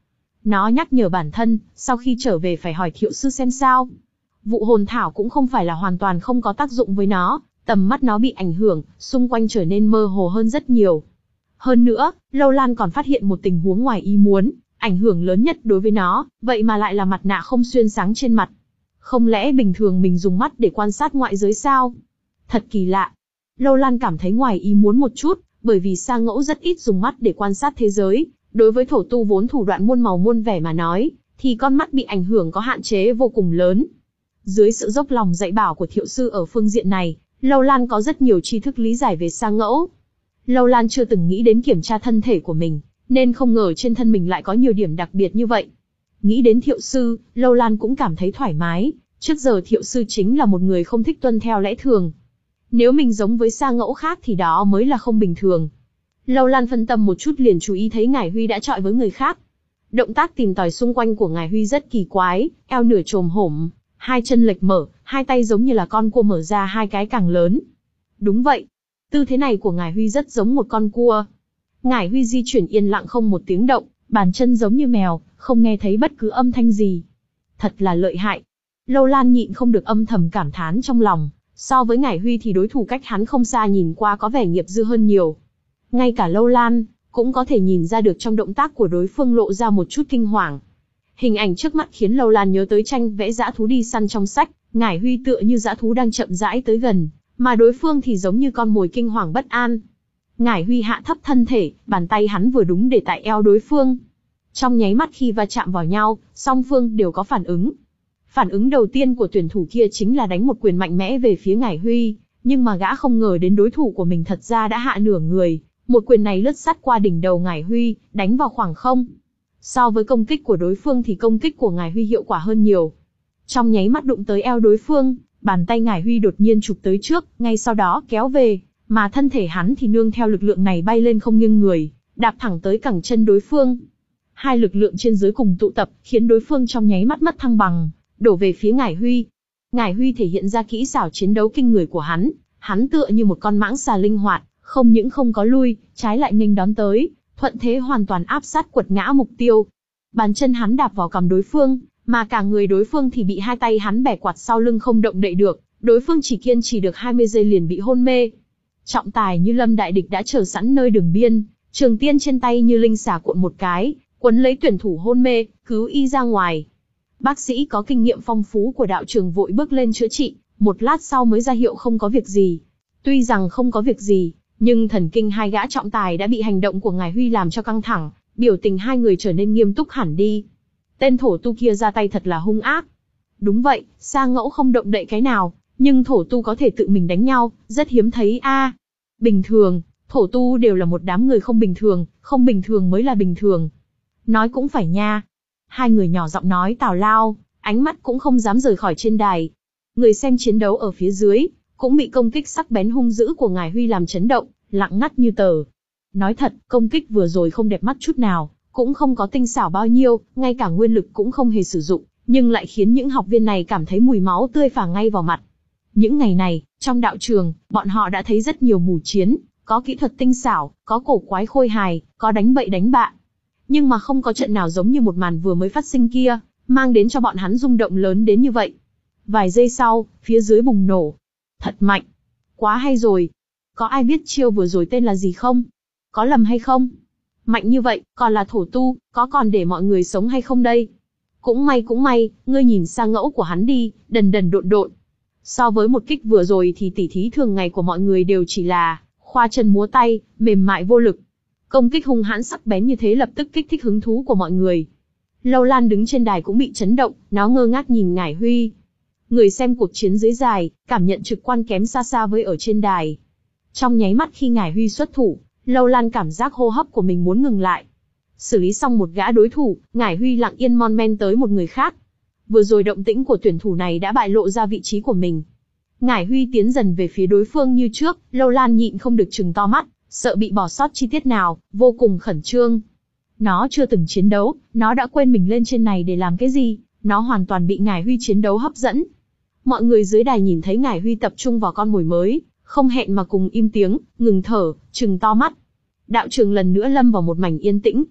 Nó nhắc nhở bản thân, sau khi trở về phải hỏi thiệu sư xem sao. Vụ hồn thảo cũng không phải là hoàn toàn không có tác dụng với nó, tầm mắt nó bị ảnh hưởng, xung quanh trở nên mơ hồ hơn rất nhiều. Hơn nữa, Lâu Lan còn phát hiện một tình huống ngoài ý muốn, ảnh hưởng lớn nhất đối với nó, vậy mà lại là mặt nạ không xuyên sáng trên mặt. Không lẽ bình thường mình dùng mắt để quan sát ngoại giới sao? Thật kỳ lạ. Lâu Lan cảm thấy ngoài ý muốn một chút, bởi vì Sa Ngẫu rất ít dùng mắt để quan sát thế giới. Đối với thổ tu vốn thủ đoạn muôn màu muôn vẻ mà nói, thì con mắt bị ảnh hưởng có hạn chế vô cùng lớn. Dưới sự dốc lòng dạy bảo của thiệu sư ở phương diện này, Lâu Lan có rất nhiều tri thức lý giải về Sa Ngẫu. Lâu Lan chưa từng nghĩ đến kiểm tra thân thể của mình, nên không ngờ trên thân mình lại có nhiều điểm đặc biệt như vậy. Nghĩ đến thiệu sư, Lâu Lan cũng cảm thấy thoải mái, trước giờ thiệu sư chính là một người không thích tuân theo lẽ thường. Nếu mình giống với Sa Ngẫu khác thì đó mới là không bình thường. Lâu Lan phân tâm một chút liền chú ý thấy Ngải Huy đã chọi với người khác. Động tác tìm tòi xung quanh của Ngải Huy rất kỳ quái, eo nửa chồm hổm, hai chân lệch mở, hai tay giống như là con cua mở ra hai cái càng lớn. Đúng vậy, tư thế này của Ngải Huy rất giống một con cua. Ngải Huy di chuyển yên lặng không một tiếng động, bàn chân giống như mèo, không nghe thấy bất cứ âm thanh gì. Thật là lợi hại. Lâu Lan nhịn không được âm thầm cảm thán trong lòng, so với Ngải Huy thì đối thủ cách hắn không xa nhìn qua có vẻ nghiệp dư hơn nhiều. Ngay cả Lâu Lan cũng có thể nhìn ra được trong động tác của đối phương lộ ra một chút kinh hoàng. Hình ảnh trước mắt khiến Lâu Lan nhớ tới tranh vẽ dã thú đi săn trong sách, Ngải Huy tựa như dã thú đang chậm rãi tới gần, mà đối phương thì giống như con mồi kinh hoàng bất an. Ngải Huy hạ thấp thân thể, bàn tay hắn vừa đúng để tại eo đối phương. Trong nháy mắt khi va chạm vào nhau, song phương đều có phản ứng. Phản ứng đầu tiên của tuyển thủ kia chính là đánh một quyền mạnh mẽ về phía Ngải Huy, nhưng mà gã không ngờ đến đối thủ của mình thật ra đã hạ nửa người. Một quyền này lướt sát qua đỉnh đầu Ngải Huy, đánh vào khoảng không. So với công kích của đối phương thì công kích của Ngải Huy hiệu quả hơn nhiều. Trong nháy mắt đụng tới eo đối phương, bàn tay Ngải Huy đột nhiên chụp tới trước, ngay sau đó kéo về, mà thân thể hắn thì nương theo lực lượng này bay lên không nghiêng người, đạp thẳng tới cẳng chân đối phương. Hai lực lượng trên dưới cùng tụ tập, khiến đối phương trong nháy mắt mất thăng bằng, đổ về phía Ngải Huy. Ngải Huy thể hiện ra kỹ xảo chiến đấu kinh người của hắn, hắn tựa như một con mãng xà linh hoạt, không những không có lui, trái lại nghênh đón tới, thuận thế hoàn toàn áp sát quật ngã mục tiêu. Bàn chân hắn đạp vào cằm đối phương, mà cả người đối phương thì bị hai tay hắn bẻ quạt sau lưng không động đậy được, đối phương chỉ kiên trì được hai mươi giây liền bị hôn mê. Trọng tài như lâm đại địch đã chờ sẵn nơi đường biên, trường tiên trên tay như linh xà cuộn một cái, quấn lấy tuyển thủ hôn mê, cứu y ra ngoài. Bác sĩ có kinh nghiệm phong phú của đạo trường vội bước lên chữa trị, một lát sau mới ra hiệu không có việc gì. Tuy rằng không có việc gì, nhưng thần kinh hai gã trọng tài đã bị hành động của Ngải Huy làm cho căng thẳng, biểu tình hai người trở nên nghiêm túc hẳn đi. Tên thổ tu kia ra tay thật là hung ác. Đúng vậy, Sa Ngẫu không động đậy cái nào, nhưng thổ tu có thể tự mình đánh nhau, rất hiếm thấy a. À, bình thường, thổ tu đều là một đám người không bình thường, không bình thường mới là bình thường. Nói cũng phải nha. Hai người nhỏ giọng nói tào lao, ánh mắt cũng không dám rời khỏi trên đài. Người xem chiến đấu ở phía dưới cũng bị công kích sắc bén hung dữ của Ngải Huy làm chấn động, lặng ngắt như tờ. Nói thật, công kích vừa rồi không đẹp mắt chút nào, cũng không có tinh xảo bao nhiêu, ngay cả nguyên lực cũng không hề sử dụng, nhưng lại khiến những học viên này cảm thấy mùi máu tươi phả ngay vào mặt. Những ngày này, trong đạo trường, bọn họ đã thấy rất nhiều mù chiến, có kỹ thuật tinh xảo, có cổ quái khôi hài, có đánh bậy đánh bạ. Nhưng mà không có trận nào giống như một màn vừa mới phát sinh kia, mang đến cho bọn hắn rung động lớn đến như vậy. Vài giây sau, phía dưới bùng nổ. Thật mạnh. Quá hay rồi. Có ai biết chiêu vừa rồi tên là gì không? Có lầm hay không? Mạnh như vậy, còn là thổ tu, có còn để mọi người sống hay không đây? Cũng may cũng may, ngươi nhìn Sa Ngẫu của hắn đi, đần đần độn độn. So với một kích vừa rồi thì tỉ thí thường ngày của mọi người đều chỉ là khoa chân múa tay, mềm mại vô lực. Công kích hung hãn sắc bén như thế lập tức kích thích hứng thú của mọi người. Lâu Lan đứng trên đài cũng bị chấn động, nó ngơ ngác nhìn Ngải Huy. Người xem cuộc chiến dưới đài, cảm nhận trực quan kém xa xa với ở trên đài. Trong nháy mắt khi Ngải Huy xuất thủ, Lâu Lan cảm giác hô hấp của mình muốn ngừng lại. Xử lý xong một gã đối thủ, Ngải Huy lặng yên mon men tới một người khác. Vừa rồi động tĩnh của tuyển thủ này đã bại lộ ra vị trí của mình. Ngải Huy tiến dần về phía đối phương như trước, Lâu Lan nhịn không được trừng to mắt, sợ bị bỏ sót chi tiết nào, vô cùng khẩn trương. Nó chưa từng chiến đấu, nó đã quên mình lên trên này để làm cái gì, nó hoàn toàn bị Ngải Huy chiến đấu hấp dẫn. Mọi người dưới đài nhìn thấy Ngải Huy tập trung vào con mồi mới, không hẹn mà cùng im tiếng, ngừng thở, trừng to mắt. Đạo trường lần nữa lâm vào một mảnh yên tĩnh.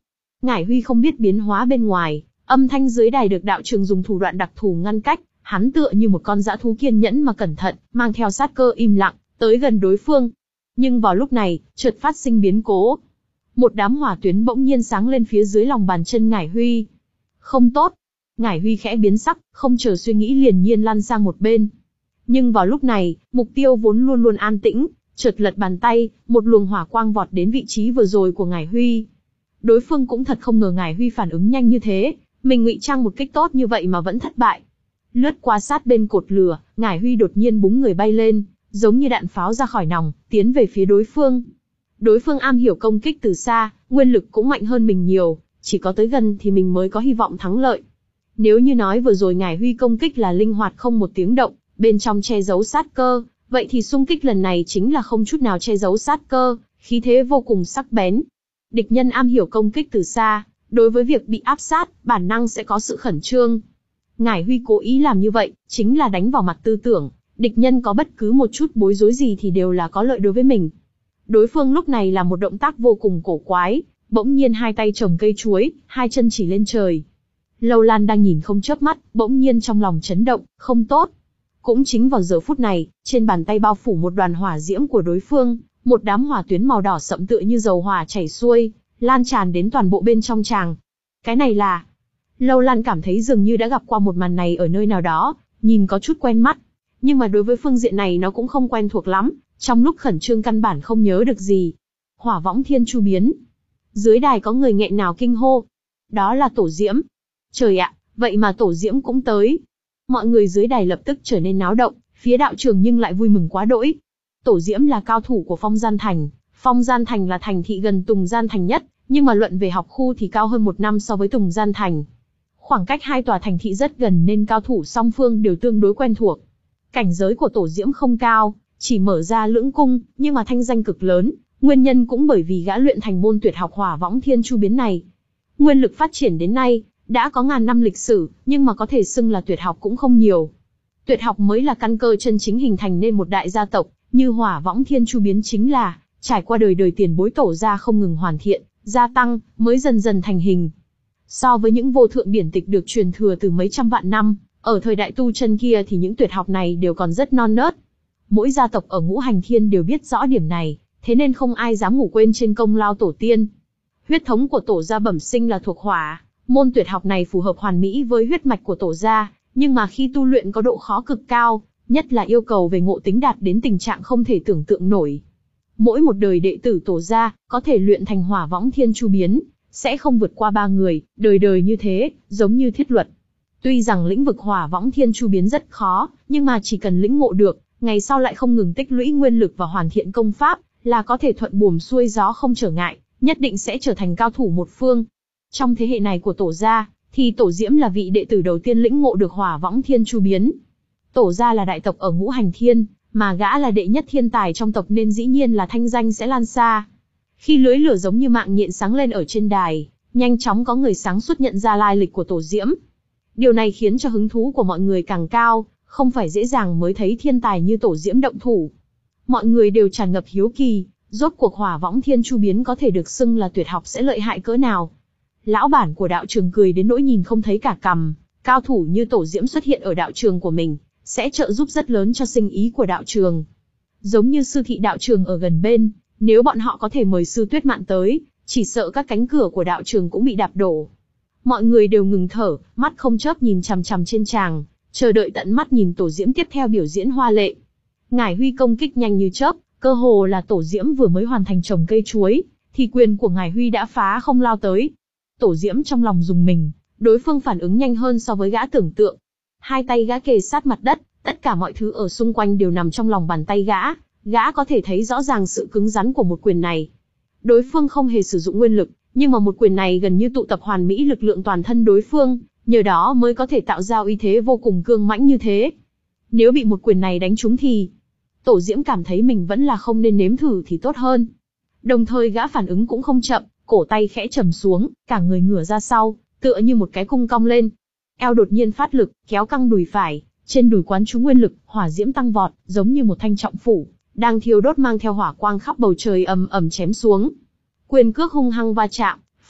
Ngải Huy không biết biến hóa bên ngoài, âm thanh dưới đài được đạo trường dùng thủ đoạn đặc thù ngăn cách, hắn tựa như một con dã thú kiên nhẫn mà cẩn thận, mang theo sát cơ im lặng, tới gần đối phương. Nhưng vào lúc này, chợt phát sinh biến cố. Một đám hỏa tuyến bỗng nhiên sáng lên phía dưới lòng bàn chân Ngải Huy. Không tốt. Ngải Huy khẽ biến sắc, không chờ suy nghĩ liền nhiên lăn sang một bên. Nhưng vào lúc này, mục tiêu vốn luôn luôn an tĩnh, chợt lật bàn tay, một luồng hỏa quang vọt đến vị trí vừa rồi của Ngải Huy. Đối phương cũng thật không ngờ Ngải Huy phản ứng nhanh như thế, mình ngụy trang một cách tốt như vậy mà vẫn thất bại. Lướt qua sát bên cột lửa, Ngải Huy đột nhiên búng người bay lên, giống như đạn pháo ra khỏi nòng, tiến về phía đối phương. Đối phương am hiểu công kích từ xa, nguyên lực cũng mạnh hơn mình nhiều, chỉ có tới gần thì mình mới có hy vọng thắng lợi. Nếu như nói vừa rồi Ngải Huy công kích là linh hoạt không một tiếng động, bên trong che giấu sát cơ, vậy thì xung kích lần này chính là không chút nào che giấu sát cơ, khí thế vô cùng sắc bén. Địch nhân am hiểu công kích từ xa, đối với việc bị áp sát, bản năng sẽ có sự khẩn trương. Ngải Huy cố ý làm như vậy, chính là đánh vào mặt tư tưởng, địch nhân có bất cứ một chút bối rối gì thì đều là có lợi đối với mình. Đối phương lúc này là một động tác vô cùng cổ quái, bỗng nhiên hai tay trồng cây chuối, hai chân chỉ lên trời. Lâu Lan đang nhìn không chớp mắt, bỗng nhiên trong lòng chấn động, không tốt. Cũng chính vào giờ phút này, trên bàn tay bao phủ một đoàn hỏa diễm của đối phương, một đám hỏa tuyến màu đỏ sậm tựa như dầu hỏa chảy xuôi, lan tràn đến toàn bộ bên trong tràng. Cái này là... Lâu Lan cảm thấy dường như đã gặp qua một màn này ở nơi nào đó, nhìn có chút quen mắt. Nhưng mà đối với phương diện này nó cũng không quen thuộc lắm, trong lúc khẩn trương căn bản không nhớ được gì. Hỏa võng thiên chu biến. Dưới đài có người nghẹn ngào kinh hô. Đó là Tổ Diễm. Trời ạ, vậy mà Tổ Diễm cũng tới. Mọi người dưới đài lập tức trở nên náo động, phía đạo trường nhưng lại vui mừng quá đỗi. Tổ Diễm là cao thủ của Phong Gian Thành. Phong Gian Thành là thành thị gần Tùng Gian Thành nhất, nhưng mà luận về học khu thì cao hơn một năm so với Tùng Gian Thành. Khoảng cách hai tòa thành thị rất gần nên cao thủ song phương đều tương đối quen thuộc. Cảnh giới của Tổ Diễm không cao, chỉ mở ra lưỡng cung, nhưng mà thanh danh cực lớn, nguyên nhân cũng bởi vì gã luyện thành môn tuyệt học hỏa võng thiên chu biến này. Nguyên lực phát triển đến nay, đã có ngàn năm lịch sử, nhưng mà có thể xưng là tuyệt học cũng không nhiều. Tuyệt học mới là căn cơ chân chính hình thành nên một đại gia tộc, như hỏa võng thiên chu biến chính là, trải qua đời đời tiền bối tổ gia không ngừng hoàn thiện, gia tăng, mới dần dần thành hình. So với những vô thượng điển tịch được truyền thừa từ mấy trăm vạn năm, ở thời đại tu chân kia thì những tuyệt học này đều còn rất non nớt. Mỗi gia tộc ở Ngũ Hành Thiên đều biết rõ điểm này, thế nên không ai dám ngủ quên trên công lao tổ tiên. Huyết thống của tổ gia bẩm sinh là thuộc hỏa, môn tuyệt học này phù hợp hoàn mỹ với huyết mạch của tổ gia, nhưng mà khi tu luyện có độ khó cực cao, nhất là yêu cầu về ngộ tính đạt đến tình trạng không thể tưởng tượng nổi. Mỗi một đời đệ tử tổ gia có thể luyện thành hỏa võng thiên chu biến, sẽ không vượt qua ba người, đời đời như thế, giống như thiết luật. Tuy rằng lĩnh vực hỏa võng thiên chu biến rất khó, nhưng mà chỉ cần lĩnh ngộ được, ngày sau lại không ngừng tích lũy nguyên lực và hoàn thiện công pháp, là có thể thuận buồm xuôi gió không trở ngại, nhất định sẽ trở thành cao thủ một phương. Trong thế hệ này của tổ gia, thì Tổ Diễm là vị đệ tử đầu tiên lĩnh ngộ được hỏa võng thiên chu biến. Tổ gia là đại tộc ở Ngũ Hành Thiên, mà gã là đệ nhất thiên tài trong tộc nên dĩ nhiên là thanh danh sẽ lan xa. Khi lưới lửa giống như mạng nhện sáng lên ở trên đài, nhanh chóng có người sáng suốt nhận ra lai lịch của Tổ Diễm. Điều này khiến cho hứng thú của mọi người càng cao, không phải dễ dàng mới thấy thiên tài như Tổ Diễm động thủ. Mọi người đều tràn ngập hiếu kỳ, rốt cuộc hỏa võng thiên chu biến có thể được xưng là tuyệt học sẽ lợi hại cỡ nào. Lão bản của đạo trường cười đến nỗi nhìn không thấy cả cằm, cao thủ như Tổ Diễm xuất hiện ở đạo trường của mình, sẽ trợ giúp rất lớn cho sinh ý của đạo trường. Giống như sư thị đạo trường ở gần bên, nếu bọn họ có thể mời sư Tuyết Mạn tới, chỉ sợ các cánh cửa của đạo trường cũng bị đạp đổ. Mọi người đều ngừng thở, mắt không chớp nhìn chằm chằm trên tràng, chờ đợi tận mắt nhìn Tổ Diễm tiếp theo biểu diễn hoa lệ. Ngải Huy công kích nhanh như chớp, cơ hồ là Tổ Diễm vừa mới hoàn thành trồng cây chuối, thì quyền của Ngải Huy đã phá không lao tới. Tổ Diễm trong lòng rùng mình, đối phương phản ứng nhanh hơn so với gã tưởng tượng. Hai tay gã kề sát mặt đất, tất cả mọi thứ ở xung quanh đều nằm trong lòng bàn tay gã, gã có thể thấy rõ ràng sự cứng rắn của một quyền này. Đối phương không hề sử dụng nguyên lực, nhưng mà một quyền này gần như tụ tập hoàn mỹ lực lượng toàn thân đối phương, nhờ đó mới có thể tạo ra uy thế vô cùng cương mãnh như thế. Nếu bị một quyền này đánh trúng thì... Tổ Diễm cảm thấy mình vẫn là không nên nếm thử thì tốt hơn. Đồng thời gã phản ứng cũng không chậm, cổ tay khẽ trầm xuống, cả người ngửa ra sau, tựa như một cái cung cong lên. Eo đột nhiên phát lực, kéo căng đùi phải, trên đùi quán trú nguyên lực, hỏa diễm tăng vọt, giống như một thanh trọng phủ, đang thiêu đốt mang theo hỏa quang khắp bầu trời ầm ầm chém xuống. Quyền cước hung hăng va chạm,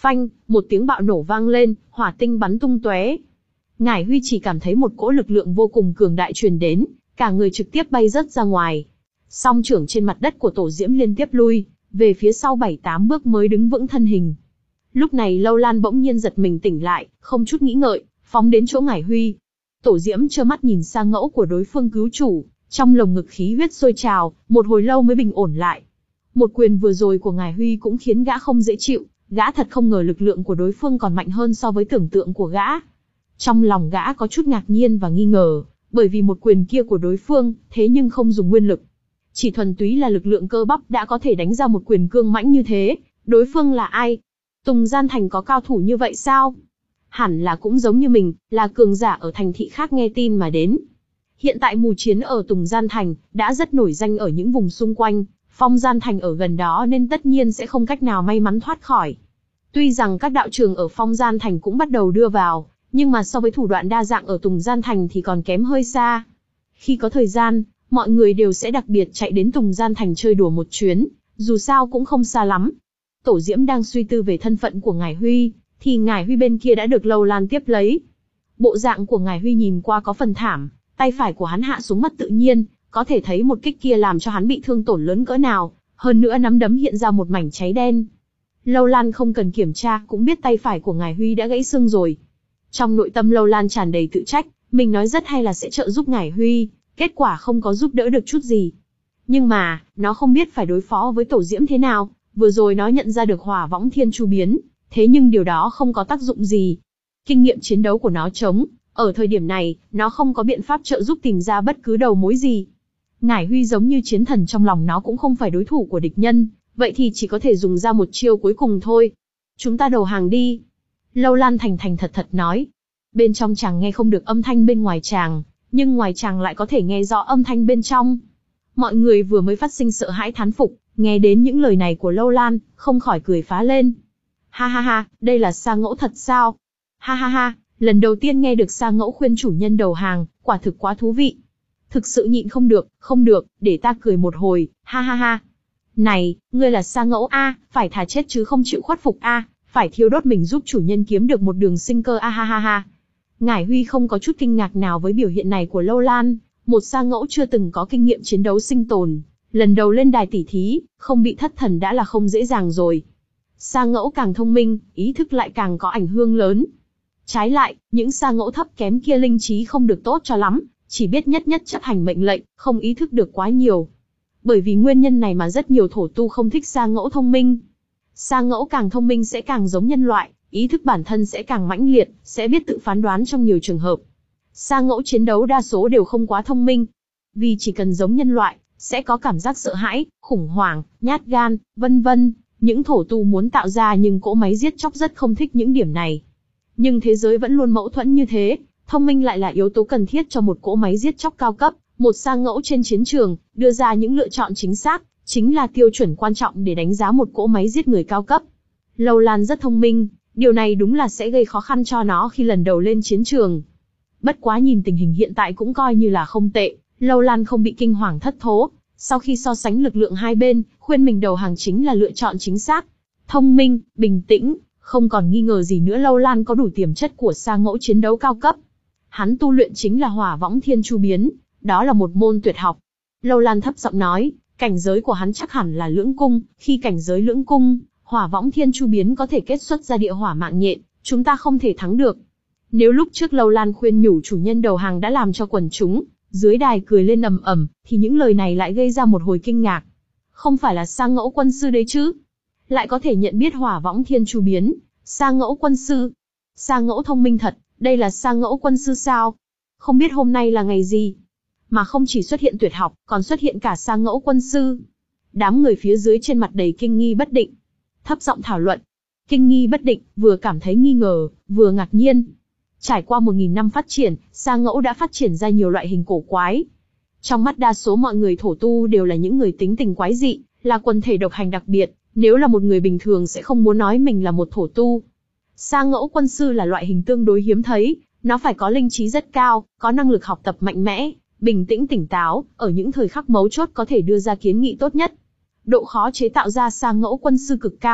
Phanh, một tiếng bạo nổ vang lên, hỏa tinh bắn tung tóe. Ngải Huy chỉ cảm thấy một cỗ lực lượng vô cùng cường đại truyền đến, cả người trực tiếp bay rớt ra ngoài. Song trưởng trên mặt đất của Tổ Diễm liên tiếp lui về phía sau bảy tám bước mới đứng vững thân hình. Lúc này Lâu Lan bỗng nhiên giật mình tỉnh lại, không chút nghĩ ngợi, phóng đến chỗ Ngải Huy. Tổ Diễm trơ mắt nhìn sang ngẫu của đối phương cứu chủ, trong lồng ngực khí huyết sôi trào, một hồi lâu mới bình ổn lại. Một quyền vừa rồi của Ngải Huy cũng khiến gã không dễ chịu, gã thật không ngờ lực lượng của đối phương còn mạnh hơn so với tưởng tượng của gã. Trong lòng gã có chút ngạc nhiên và nghi ngờ, bởi vì một quyền kia của đối phương, thế nhưng không dùng nguyên lực. Chỉ thuần túy là lực lượng cơ bắp đã có thể đánh ra một quyền cương mãnh như thế, đối phương là ai? Tùng Gian Thành có cao thủ như vậy sao? Hẳn là cũng giống như mình, là cường giả ở thành thị khác nghe tin mà đến. Hiện tại mù chiến ở Tùng Gian Thành, đã rất nổi danh ở những vùng xung quanh, Phong Gian Thành ở gần đó nên tất nhiên sẽ không cách nào may mắn thoát khỏi. Tuy rằng các đạo trường ở Phong Gian Thành cũng bắt đầu đưa vào, nhưng mà so với thủ đoạn đa dạng ở Tùng Gian Thành thì còn kém hơi xa. Khi có thời gian, mọi người đều sẽ đặc biệt chạy đến Tùng Gian Thành chơi đùa một chuyến, dù sao cũng không xa lắm. Tổ Diễm đang suy tư về thân phận của Ngải Huy, thì Ngải Huy bên kia đã được Lâu Lan tiếp lấy. Bộ dạng của Ngải Huy nhìn qua có phần thảm, tay phải của hắn hạ xuống mất tự nhiên, có thể thấy một kích kia làm cho hắn bị thương tổn lớn cỡ nào, hơn nữa nắm đấm hiện ra một mảnh cháy đen. Lâu Lan không cần kiểm tra cũng biết tay phải của Ngải Huy đã gãy xương rồi. Trong nội tâm Lâu Lan tràn đầy tự trách, mình nói rất hay là sẽ trợ giúp Ngải Huy, kết quả không có giúp đỡ được chút gì. Nhưng mà, nó không biết phải đối phó với Tổ Diễm thế nào, vừa rồi nó nhận ra được Hỏa Võng Thiên Chu biến, thế nhưng điều đó không có tác dụng gì. Kinh nghiệm chiến đấu của nó trống, ở thời điểm này, nó không có biện pháp trợ giúp tìm ra bất cứ đầu mối gì. Ngải Huy giống như chiến thần trong lòng nó cũng không phải đối thủ của địch nhân, vậy thì chỉ có thể dùng ra một chiêu cuối cùng thôi. Chúng ta đầu hàng đi. Lâu Lan thành thành thật thật nói. Bên trong chàng nghe không được âm thanh bên ngoài chàng, nhưng ngoài chàng lại có thể nghe rõ âm thanh bên trong. Mọi người vừa mới phát sinh sợ hãi thán phục, nghe đến những lời này của Lâu Lan, không khỏi cười phá lên. Ha ha ha, đây là Sa Ngẫu thật sao? Ha ha ha, lần đầu tiên nghe được Sa Ngẫu khuyên chủ nhân đầu hàng, quả thực quá thú vị. Thực sự nhịn không được, không được, để ta cười một hồi, ha ha ha. Này, ngươi là Sa Ngẫu a, phải thà chết chứ không chịu khuất phục a, phải thiêu đốt mình giúp chủ nhân kiếm được một đường sinh cơ a ha ha ha. Ngải Huy không có chút kinh ngạc nào với biểu hiện này của Lâu Lan, một Sa Ngẫu chưa từng có kinh nghiệm chiến đấu sinh tồn, lần đầu lên đài tỉ thí, không bị thất thần đã là không dễ dàng rồi. Sa Ngẫu càng thông minh, ý thức lại càng có ảnh hưởng lớn. Trái lại, những Sa Ngẫu thấp kém kia linh trí không được tốt cho lắm, chỉ biết nhất nhất chấp hành mệnh lệnh, không ý thức được quá nhiều. Bởi vì nguyên nhân này mà rất nhiều thổ tu không thích Sa Ngẫu thông minh. Sa Ngẫu càng thông minh sẽ càng giống nhân loại, ý thức bản thân sẽ càng mãnh liệt, sẽ biết tự phán đoán trong nhiều trường hợp. Sa Ngẫu chiến đấu đa số đều không quá thông minh, vì chỉ cần giống nhân loại, sẽ có cảm giác sợ hãi, khủng hoảng, nhát gan, vân vân. Những thổ tu muốn tạo ra nhưng cỗ máy giết chóc rất không thích những điểm này. Nhưng thế giới vẫn luôn mâu thuẫn như thế, thông minh lại là yếu tố cần thiết cho một cỗ máy giết chóc cao cấp. Một Sa Ngẫu trên chiến trường, đưa ra những lựa chọn chính xác, chính là tiêu chuẩn quan trọng để đánh giá một cỗ máy giết người cao cấp. Lâu Lan rất thông minh, điều này đúng là sẽ gây khó khăn cho nó khi lần đầu lên chiến trường. Bất quá nhìn tình hình hiện tại cũng coi như là không tệ, Lâu Lan không bị kinh hoàng thất thố. Sau khi so sánh lực lượng hai bên, khuyên mình đầu hàng chính là lựa chọn chính xác. Thông minh, bình tĩnh, không còn nghi ngờ gì nữa Lâu Lan có đủ tiềm chất của Sa Ngẫu chiến đấu cao cấp. Hắn tu luyện chính là Hỏa Võng Thiên Chu biến, đó là một môn tuyệt học. Lâu Lan thấp giọng nói, cảnh giới của hắn chắc hẳn là lưỡng cung, khi cảnh giới lưỡng cung, Hỏa Võng Thiên Chu biến có thể kết xuất ra địa hỏa mạng nhện, chúng ta không thể thắng được. Nếu lúc trước Lâu Lan khuyên nhủ chủ nhân đầu hàng đã làm cho quần chúng dưới đài cười lên ầm ầm, thì những lời này lại gây ra một hồi kinh ngạc. Không phải là Sa Ngẫu quân sư đấy chứ? Lại có thể nhận biết Hỏa Võng Thiên Chu biến, Sa Ngẫu quân sư. Sa Ngẫu thông minh thật, đây là Sa Ngẫu quân sư sao? Không biết hôm nay là ngày gì? Mà không chỉ xuất hiện tuyệt học, còn xuất hiện cả Sa Ngẫu quân sư. Đám người phía dưới trên mặt đầy kinh nghi bất định. Thấp giọng thảo luận. Kinh nghi bất định, vừa cảm thấy nghi ngờ, vừa ngạc nhiên. Trải qua một nghìn năm phát triển, Sa Ngẫu đã phát triển ra nhiều loại hình cổ quái. Trong mắt đa số mọi người thổ tu đều là những người tính tình quái dị, là quần thể độc hành đặc biệt, nếu là một người bình thường sẽ không muốn nói mình là một thổ tu. Sa Ngẫu quân sư là loại hình tương đối hiếm thấy, nó phải có linh trí rất cao, có năng lực học tập mạnh mẽ, bình tĩnh tỉnh táo, ở những thời khắc mấu chốt có thể đưa ra kiến nghị tốt nhất. Độ khó chế tạo ra Sa Ngẫu quân sư cực cao,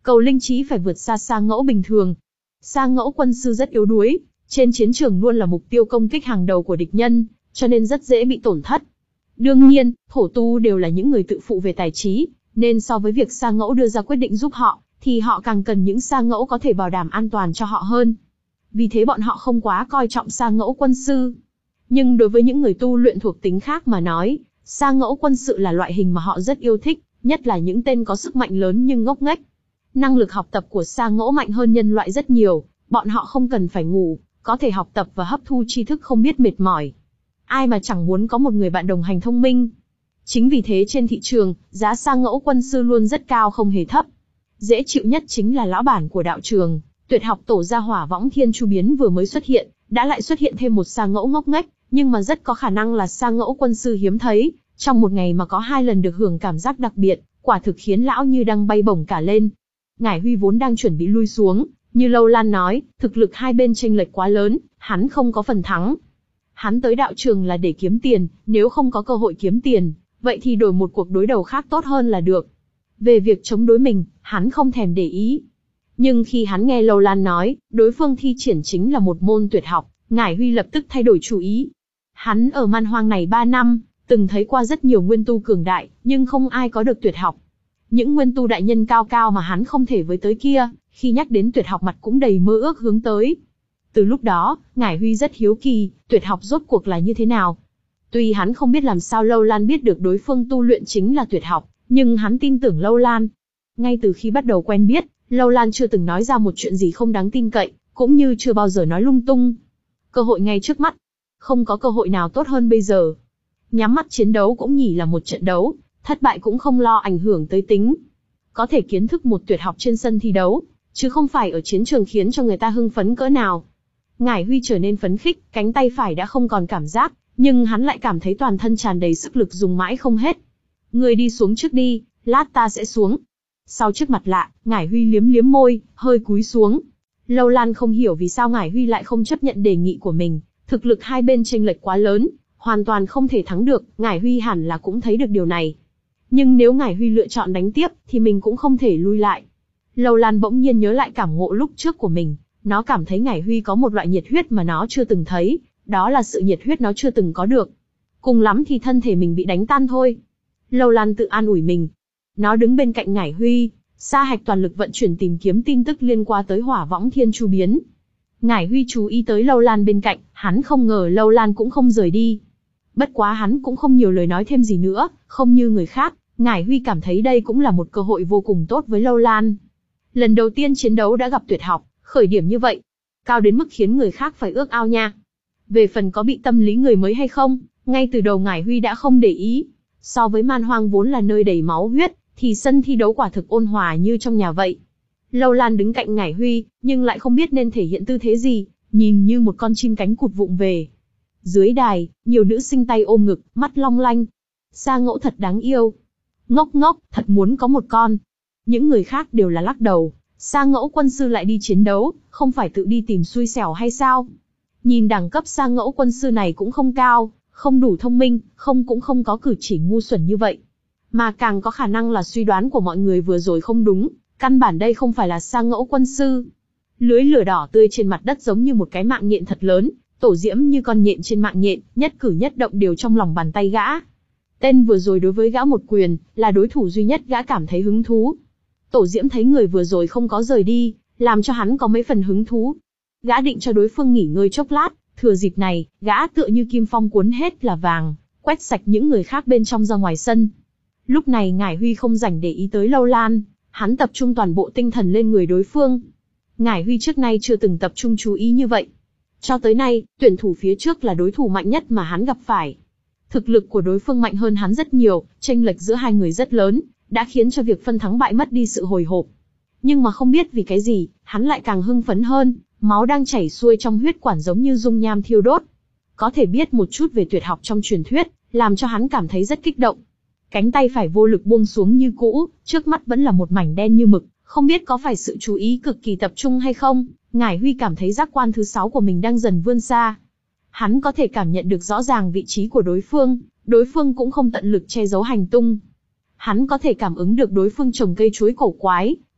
Cầu linh trí phải vượt xa Sa Ngẫu bình thường. Sa Ngẫu quân sư rất yếu đuối, trên chiến trường luôn là mục tiêu công kích hàng đầu của địch nhân, cho nên rất dễ bị tổn thất. Đương nhiên, thổ tu đều là những người tự phụ về tài trí, nên so với việc Sa Ngẫu đưa ra quyết định giúp họ, thì họ càng cần những Sa Ngẫu có thể bảo đảm an toàn cho họ hơn. Vì thế bọn họ không quá coi trọng Sa Ngẫu quân sư. Nhưng đối với những người tu luyện thuộc tính khác mà nói, Sa Ngẫu quân sự là loại hình mà họ rất yêu thích, nhất là những tên có sức mạnh lớn nhưng ngốc nghếch. Năng lực học tập của Sa Ngẫu mạnh hơn nhân loại rất nhiều, bọn họ không cần phải ngủ, có thể học tập và hấp thu tri thức không biết mệt mỏi. Ai mà chẳng muốn có một người bạn đồng hành thông minh. Chính vì thế trên thị trường, giá Sa Ngẫu quân sư luôn rất cao không hề thấp. Dễ chịu nhất chính là lão bản của đạo trường, tuyệt học tổ gia Hỏa Võng Thiên Chu Biến vừa mới xuất hiện, đã lại xuất hiện thêm một Sa Ngẫu ngốc nghếch, nhưng mà rất có khả năng là Sa Ngẫu quân sư hiếm thấy, trong một ngày mà có hai lần được hưởng cảm giác đặc biệt, quả thực khiến lão như đang bay bổng cả lên. Ngải Huy vốn đang chuẩn bị lui xuống, như Lâu Lan nói, thực lực hai bên chênh lệch quá lớn, hắn không có phần thắng. Hắn tới đạo trường là để kiếm tiền, nếu không có cơ hội kiếm tiền, vậy thì đổi một cuộc đối đầu khác tốt hơn là được. Về việc chống đối mình, hắn không thèm để ý. Nhưng khi hắn nghe Lâu Lan nói, đối phương thi triển chính là một môn tuyệt học, Ngải Huy lập tức thay đổi chủ ý. Hắn ở man hoang này ba năm, từng thấy qua rất nhiều nguyên tu cường đại, nhưng không ai có được tuyệt học. Những nguyên tu đại nhân cao cao mà hắn không thể với tới kia, khi nhắc đến tuyệt học mặt cũng đầy mơ ước hướng tới. Từ lúc đó, Ngải Huy rất hiếu kỳ, tuyệt học rốt cuộc là như thế nào. Tuy hắn không biết làm sao Lâu Lan biết được đối phương tu luyện chính là tuyệt học, nhưng hắn tin tưởng Lâu Lan. Ngay từ khi bắt đầu quen biết, Lâu Lan chưa từng nói ra một chuyện gì không đáng tin cậy, cũng như chưa bao giờ nói lung tung. Cơ hội ngay trước mắt. Không có cơ hội nào tốt hơn bây giờ. Nhắm mắt chiến đấu cũng nhỉ là một trận đấu, thất bại cũng không lo ảnh hưởng tới tính. Có thể kiến thức một tuyệt học trên sân thi đấu, chứ không phải ở chiến trường khiến cho người ta hưng phấn cỡ nào. Ngải Huy trở nên phấn khích, cánh tay phải đã không còn cảm giác, nhưng hắn lại cảm thấy toàn thân tràn đầy sức lực dùng mãi không hết. Người đi xuống trước đi, lát ta sẽ xuống. Sau trước mặt lạ, Ngải Huy liếm liếm môi, hơi cúi xuống. Lâu Lan không hiểu vì sao Ngải Huy lại không chấp nhận đề nghị của mình, thực lực hai bên chênh lệch quá lớn, hoàn toàn không thể thắng được, Ngải Huy hẳn là cũng thấy được điều này. Nhưng nếu Ngải Huy lựa chọn đánh tiếp, thì mình cũng không thể lui lại. Lâu Lan bỗng nhiên nhớ lại cảm ngộ lúc trước của mình, nó cảm thấy Ngải Huy có một loại nhiệt huyết mà nó chưa từng thấy, đó là sự nhiệt huyết nó chưa từng có được. Cùng lắm thì thân thể mình bị đánh tan thôi. Lâu Lan tự an ủi mình. Nó đứng bên cạnh Ngải Huy, sa hạch toàn lực vận chuyển tìm kiếm tin tức liên quan tới Hỏa Võng Thiên Chu Biến. Ngải Huy chú ý tới Lâu Lan bên cạnh, hắn không ngờ Lâu Lan cũng không rời đi. Bất quá hắn cũng không nhiều lời nói thêm gì nữa, không như người khác, Ngải Huy cảm thấy đây cũng là một cơ hội vô cùng tốt với Lâu Lan. Lần đầu tiên chiến đấu đã gặp tuyệt học, khởi điểm như vậy, cao đến mức khiến người khác phải ước ao nha. Về phần có bị tâm lý người mới hay không, ngay từ đầu Ngải Huy đã không để ý. So với man hoang vốn là nơi đầy máu huyết, thì sân thi đấu quả thực ôn hòa như trong nhà vậy. Lâu Lan đứng cạnh Ngải Huy, nhưng lại không biết nên thể hiện tư thế gì, nhìn như một con chim cánh cụt vụng về. Dưới đài, nhiều nữ sinh tay ôm ngực, mắt long lanh. Sa Ngẫu thật đáng yêu. Ngốc ngốc, thật muốn có một con. Những người khác đều là lắc đầu. Sa Ngẫu quân sư lại đi chiến đấu, không phải tự đi tìm xui xẻo hay sao? Nhìn đẳng cấp Sa Ngẫu quân sư này cũng không cao, không đủ thông minh, không cũng không có cử chỉ ngu xuẩn như vậy. Mà càng có khả năng là suy đoán của mọi người vừa rồi không đúng, căn bản đây không phải là Sa Ngẫu quân sư. Lưới lửa đỏ tươi trên mặt đất giống như một cái mạng nhện thật lớn, tổ diễm như con nhện trên mạng nhện, nhất cử nhất động đều trong lòng bàn tay gã. Tên vừa rồi đối với gã một quyền, là đối thủ duy nhất gã cảm thấy hứng thú. Tổ diễm thấy người vừa rồi không có rời đi, làm cho hắn có mấy phần hứng thú. Gã định cho đối phương nghỉ ngơi chốc lát, thừa dịp này, gã tựa như kim phong cuốn hết là vàng, quét sạch những người khác bên trong ra ngoài sân. Lúc này Ngải Huy không rảnh để ý tới Lâu Lan, hắn tập trung toàn bộ tinh thần lên người đối phương. Ngải Huy trước nay chưa từng tập trung chú ý như vậy. Cho tới nay, tuyển thủ phía trước là đối thủ mạnh nhất mà hắn gặp phải. Thực lực của đối phương mạnh hơn hắn rất nhiều, chênh lệch giữa hai người rất lớn, đã khiến cho việc phân thắng bại mất đi sự hồi hộp. Nhưng mà không biết vì cái gì, hắn lại càng hưng phấn hơn, máu đang chảy xuôi trong huyết quản giống như dung nham thiêu đốt. Có thể biết một chút về tuyệt học trong truyền thuyết, làm cho hắn cảm thấy rất kích động. Cánh tay phải vô lực buông xuống như cũ, trước mắt vẫn là một mảnh đen như mực, không biết có phải sự chú ý cực kỳ tập trung hay không, Ngải Huy cảm thấy giác quan thứ sáu của mình đang dần vươn xa. Hắn có thể cảm nhận được rõ ràng vị trí của đối phương, đối phương cũng không tận lực che giấu hành tung. Hắn có thể cảm ứng được đối phương trồng cây chuối cổ quái,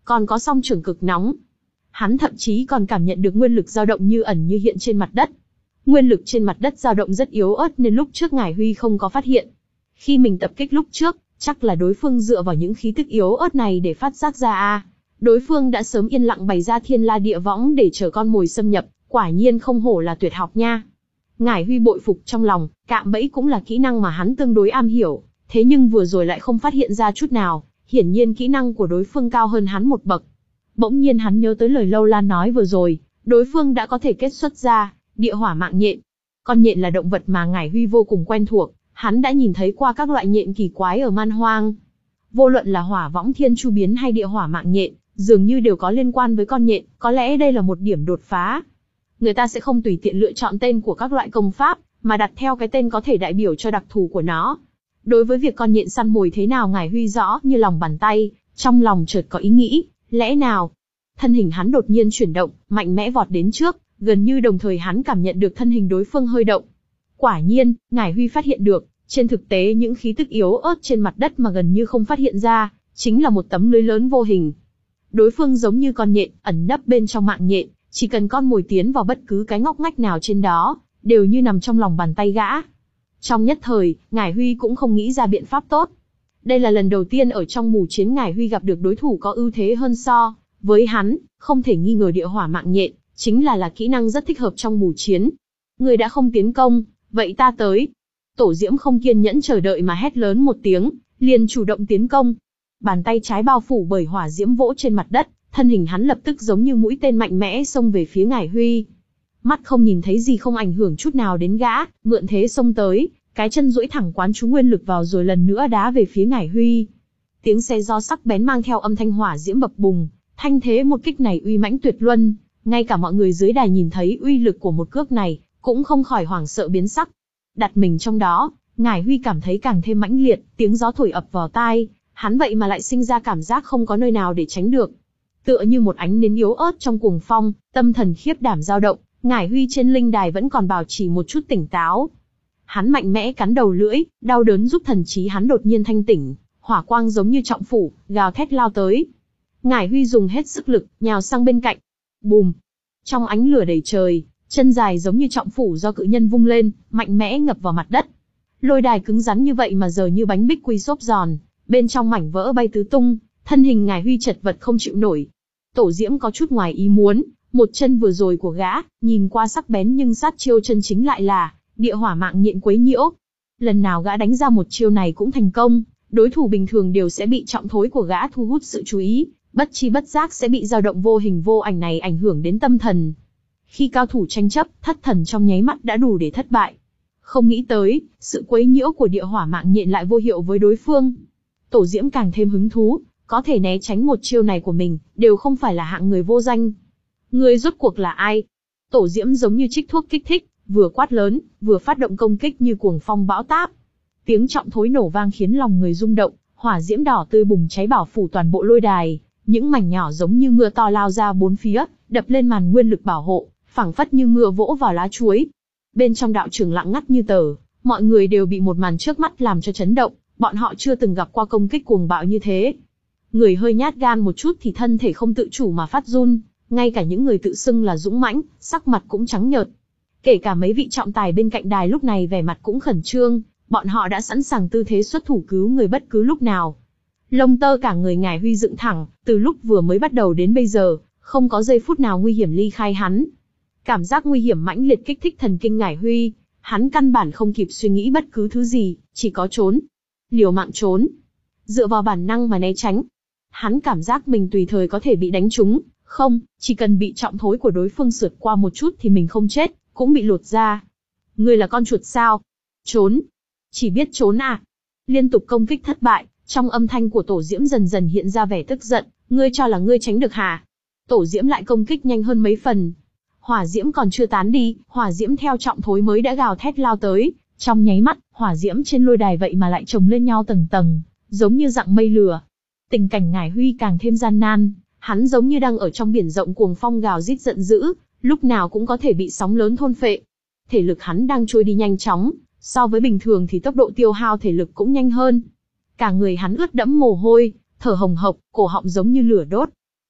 còn có song trưởng cực nóng. Hắn thậm chí còn cảm nhận được nguyên lực dao động như ẩn như hiện trên mặt đất. Nguyên lực trên mặt đất dao động rất yếu ớt nên lúc trước Ngải Huy không có phát hiện. Khi mình tập kích lúc trước, chắc là đối phương dựa vào những khí tức yếu ớt này để phát giác ra a. Đối phương đã sớm yên lặng bày ra thiên la địa võng để chờ con mồi xâm nhập, quả nhiên không hổ là tuyệt học nha. Ngải Huy bội phục trong lòng, cạm bẫy cũng là kỹ năng mà hắn tương đối am hiểu, thế nhưng vừa rồi lại không phát hiện ra chút nào, hiển nhiên kỹ năng của đối phương cao hơn hắn một bậc. Bỗng nhiên hắn nhớ tới lời Lâu Lan nói vừa rồi, đối phương đã có thể kết xuất ra địa hỏa mạng nhện. Con nhện là động vật mà Ngải Huy vô cùng quen thuộc, hắn đã nhìn thấy qua các loại nhện kỳ quái ở man hoang. Vô luận là hỏa võng thiên chu biến hay địa hỏa mạng nhện, dường như đều có liên quan với con nhện, có lẽ đây là một điểm đột phá. Người ta sẽ không tùy tiện lựa chọn tên của các loại công pháp, mà đặt theo cái tên có thể đại biểu cho đặc thù của nó. Đối với việc con nhện săn mồi thế nào Ngải Huy rõ như lòng bàn tay, trong lòng chợt có ý nghĩ, lẽ nào? Thân hình hắn đột nhiên chuyển động, mạnh mẽ vọt đến trước, gần như đồng thời hắn cảm nhận được thân hình đối phương hơi động. Quả nhiên, Ngải Huy phát hiện được, trên thực tế những khí tức yếu ớt trên mặt đất mà gần như không phát hiện ra, chính là một tấm lưới lớn vô hình. Đối phương giống như con nhện, ẩn nấp bên trong mạng nhện, chỉ cần con mồi tiến vào bất cứ cái ngóc ngách nào trên đó, đều như nằm trong lòng bàn tay gã. Trong nhất thời, Ngải Huy cũng không nghĩ ra biện pháp tốt. Đây là lần đầu tiên ở trong mù chiến Ngải Huy gặp được đối thủ có ưu thế hơn so với hắn, không thể nghi ngờ địa hỏa mạng nhện, chính là là kỹ năng rất thích hợp trong mù chiến. Người đã không tiến công, vậy ta tới. Tổ Diễm không kiên nhẫn chờ đợi mà hét lớn một tiếng, liền chủ động tiến công. Bàn tay trái bao phủ bởi hỏa diễm vỗ trên mặt đất, thân hình hắn lập tức giống như mũi tên mạnh mẽ xông về phía Ngải Huy. Mắt không nhìn thấy gì không ảnh hưởng chút nào đến gã, mượn thế xông tới, cái chân duỗi thẳng quán chú nguyên lực vào rồi lần nữa đá về phía Ngải Huy. Tiếng xe do sắc bén mang theo âm thanh hỏa diễm bập bùng, thanh thế một kích này uy mãnh tuyệt luân, ngay cả mọi người dưới đài nhìn thấy uy lực của một cước này, cũng không khỏi hoảng sợ biến sắc. Đặt mình trong đó, Ngải Huy cảm thấy càng thêm mãnh liệt, tiếng gió thổi ập vào tai, hắn vậy mà lại sinh ra cảm giác không có nơi nào để tránh được. Tựa như một ánh nến yếu ớt trong cuồng phong, tâm thần khiếp đảm dao động, Ngải Huy trên linh đài vẫn còn bảo trì một chút tỉnh táo. Hắn mạnh mẽ cắn đầu lưỡi, đau đớn giúp thần trí hắn đột nhiên thanh tỉnh, hỏa quang giống như trọng phủ, gào thét lao tới. Ngải Huy dùng hết sức lực, nhào sang bên cạnh. Bùm! Trong ánh lửa đầy trời, chân dài giống như trọng phủ do cự nhân vung lên, mạnh mẽ ngập vào mặt đất. Lôi đài cứng rắn như vậy mà giờ như bánh bích quy xốp giòn, bên trong mảnh vỡ bay tứ tung, thân hình Ngải Huy chật vật không chịu nổi. Tổ Diễm có chút ngoài ý muốn, một chân vừa rồi của gã, nhìn qua sắc bén nhưng sát chiêu chân chính lại là địa hỏa mạng nhện quấy nhiễu. Lần nào gã đánh ra một chiêu này cũng thành công, đối thủ bình thường đều sẽ bị trọng thối của gã thu hút sự chú ý, bất chi bất giác sẽ bị dao động vô hình vô ảnh này ảnh hưởng đến tâm thần. Khi cao thủ tranh chấp, thất thần trong nháy mắt đã đủ để thất bại. Không nghĩ tới, sự quấy nhiễu của địa hỏa mạng nhện lại vô hiệu với đối phương. Tổ Diễm càng thêm hứng thú, có thể né tránh một chiêu này của mình, đều không phải là hạng người vô danh. Người rốt cuộc là ai? Tổ Diễm giống như trích thuốc kích thích, vừa quát lớn, vừa phát động công kích như cuồng phong bão táp. Tiếng trọng thối nổ vang khiến lòng người rung động, hỏa diễm đỏ tươi bùng cháy bảo phủ toàn bộ lôi đài, những mảnh nhỏ giống như mưa to lao ra bốn phía, đập lên màn nguyên lực bảo hộ, phảng phất như mưa vỗ vào lá chuối. Bên trong đạo trường lặng ngắt như tờ, mọi người đều bị một màn trước mắt làm cho chấn động, bọn họ chưa từng gặp qua công kích cuồng bạo như thế. Người hơi nhát gan một chút thì thân thể không tự chủ mà phát run, ngay cả những người tự xưng là dũng mãnh, sắc mặt cũng trắng nhợt. Kể cả mấy vị trọng tài bên cạnh đài lúc này vẻ mặt cũng khẩn trương, bọn họ đã sẵn sàng tư thế xuất thủ cứu người bất cứ lúc nào. Lông tơ cả người Ngải Huy dựng thẳng, từ lúc vừa mới bắt đầu đến bây giờ, không có giây phút nào nguy hiểm ly khai hắn. Cảm giác nguy hiểm mãnh liệt kích thích thần kinh Ngải Huy, hắn căn bản không kịp suy nghĩ bất cứ thứ gì, chỉ có trốn. Liều mạng trốn. Dựa vào bản năng mà né tránh. Hắn cảm giác mình tùy thời có thể bị đánh trúng, không, chỉ cần bị trọng thối của đối phương sượt qua một chút thì mình không chết, cũng bị lột ra. Ngươi là con chuột sao? Trốn. Chỉ biết trốn à? Liên tục công kích thất bại, trong âm thanh của Tổ Diễm dần dần hiện ra vẻ tức giận, ngươi cho là ngươi tránh được hả? Tổ Diễm lại công kích nhanh hơn mấy phần. Hỏa diễm còn chưa tán đi, hỏa diễm theo trọng thối mới đã gào thét lao tới, trong nháy mắt, hỏa diễm trên lôi đài vậy mà lại chồng lên nhau tầng tầng, giống như dạng mây lửa. Tình cảnh Ngải Huy càng thêm gian nan, hắn giống như đang ở trong biển rộng cuồng phong gào rít giận dữ, lúc nào cũng có thể bị sóng lớn thôn phệ. Thể lực hắn đang trôi đi nhanh chóng, so với bình thường thì tốc độ tiêu hao thể lực cũng nhanh hơn. Cả người hắn ướt đẫm mồ hôi, thở hồng hộc, cổ họng giống như lửa đốt.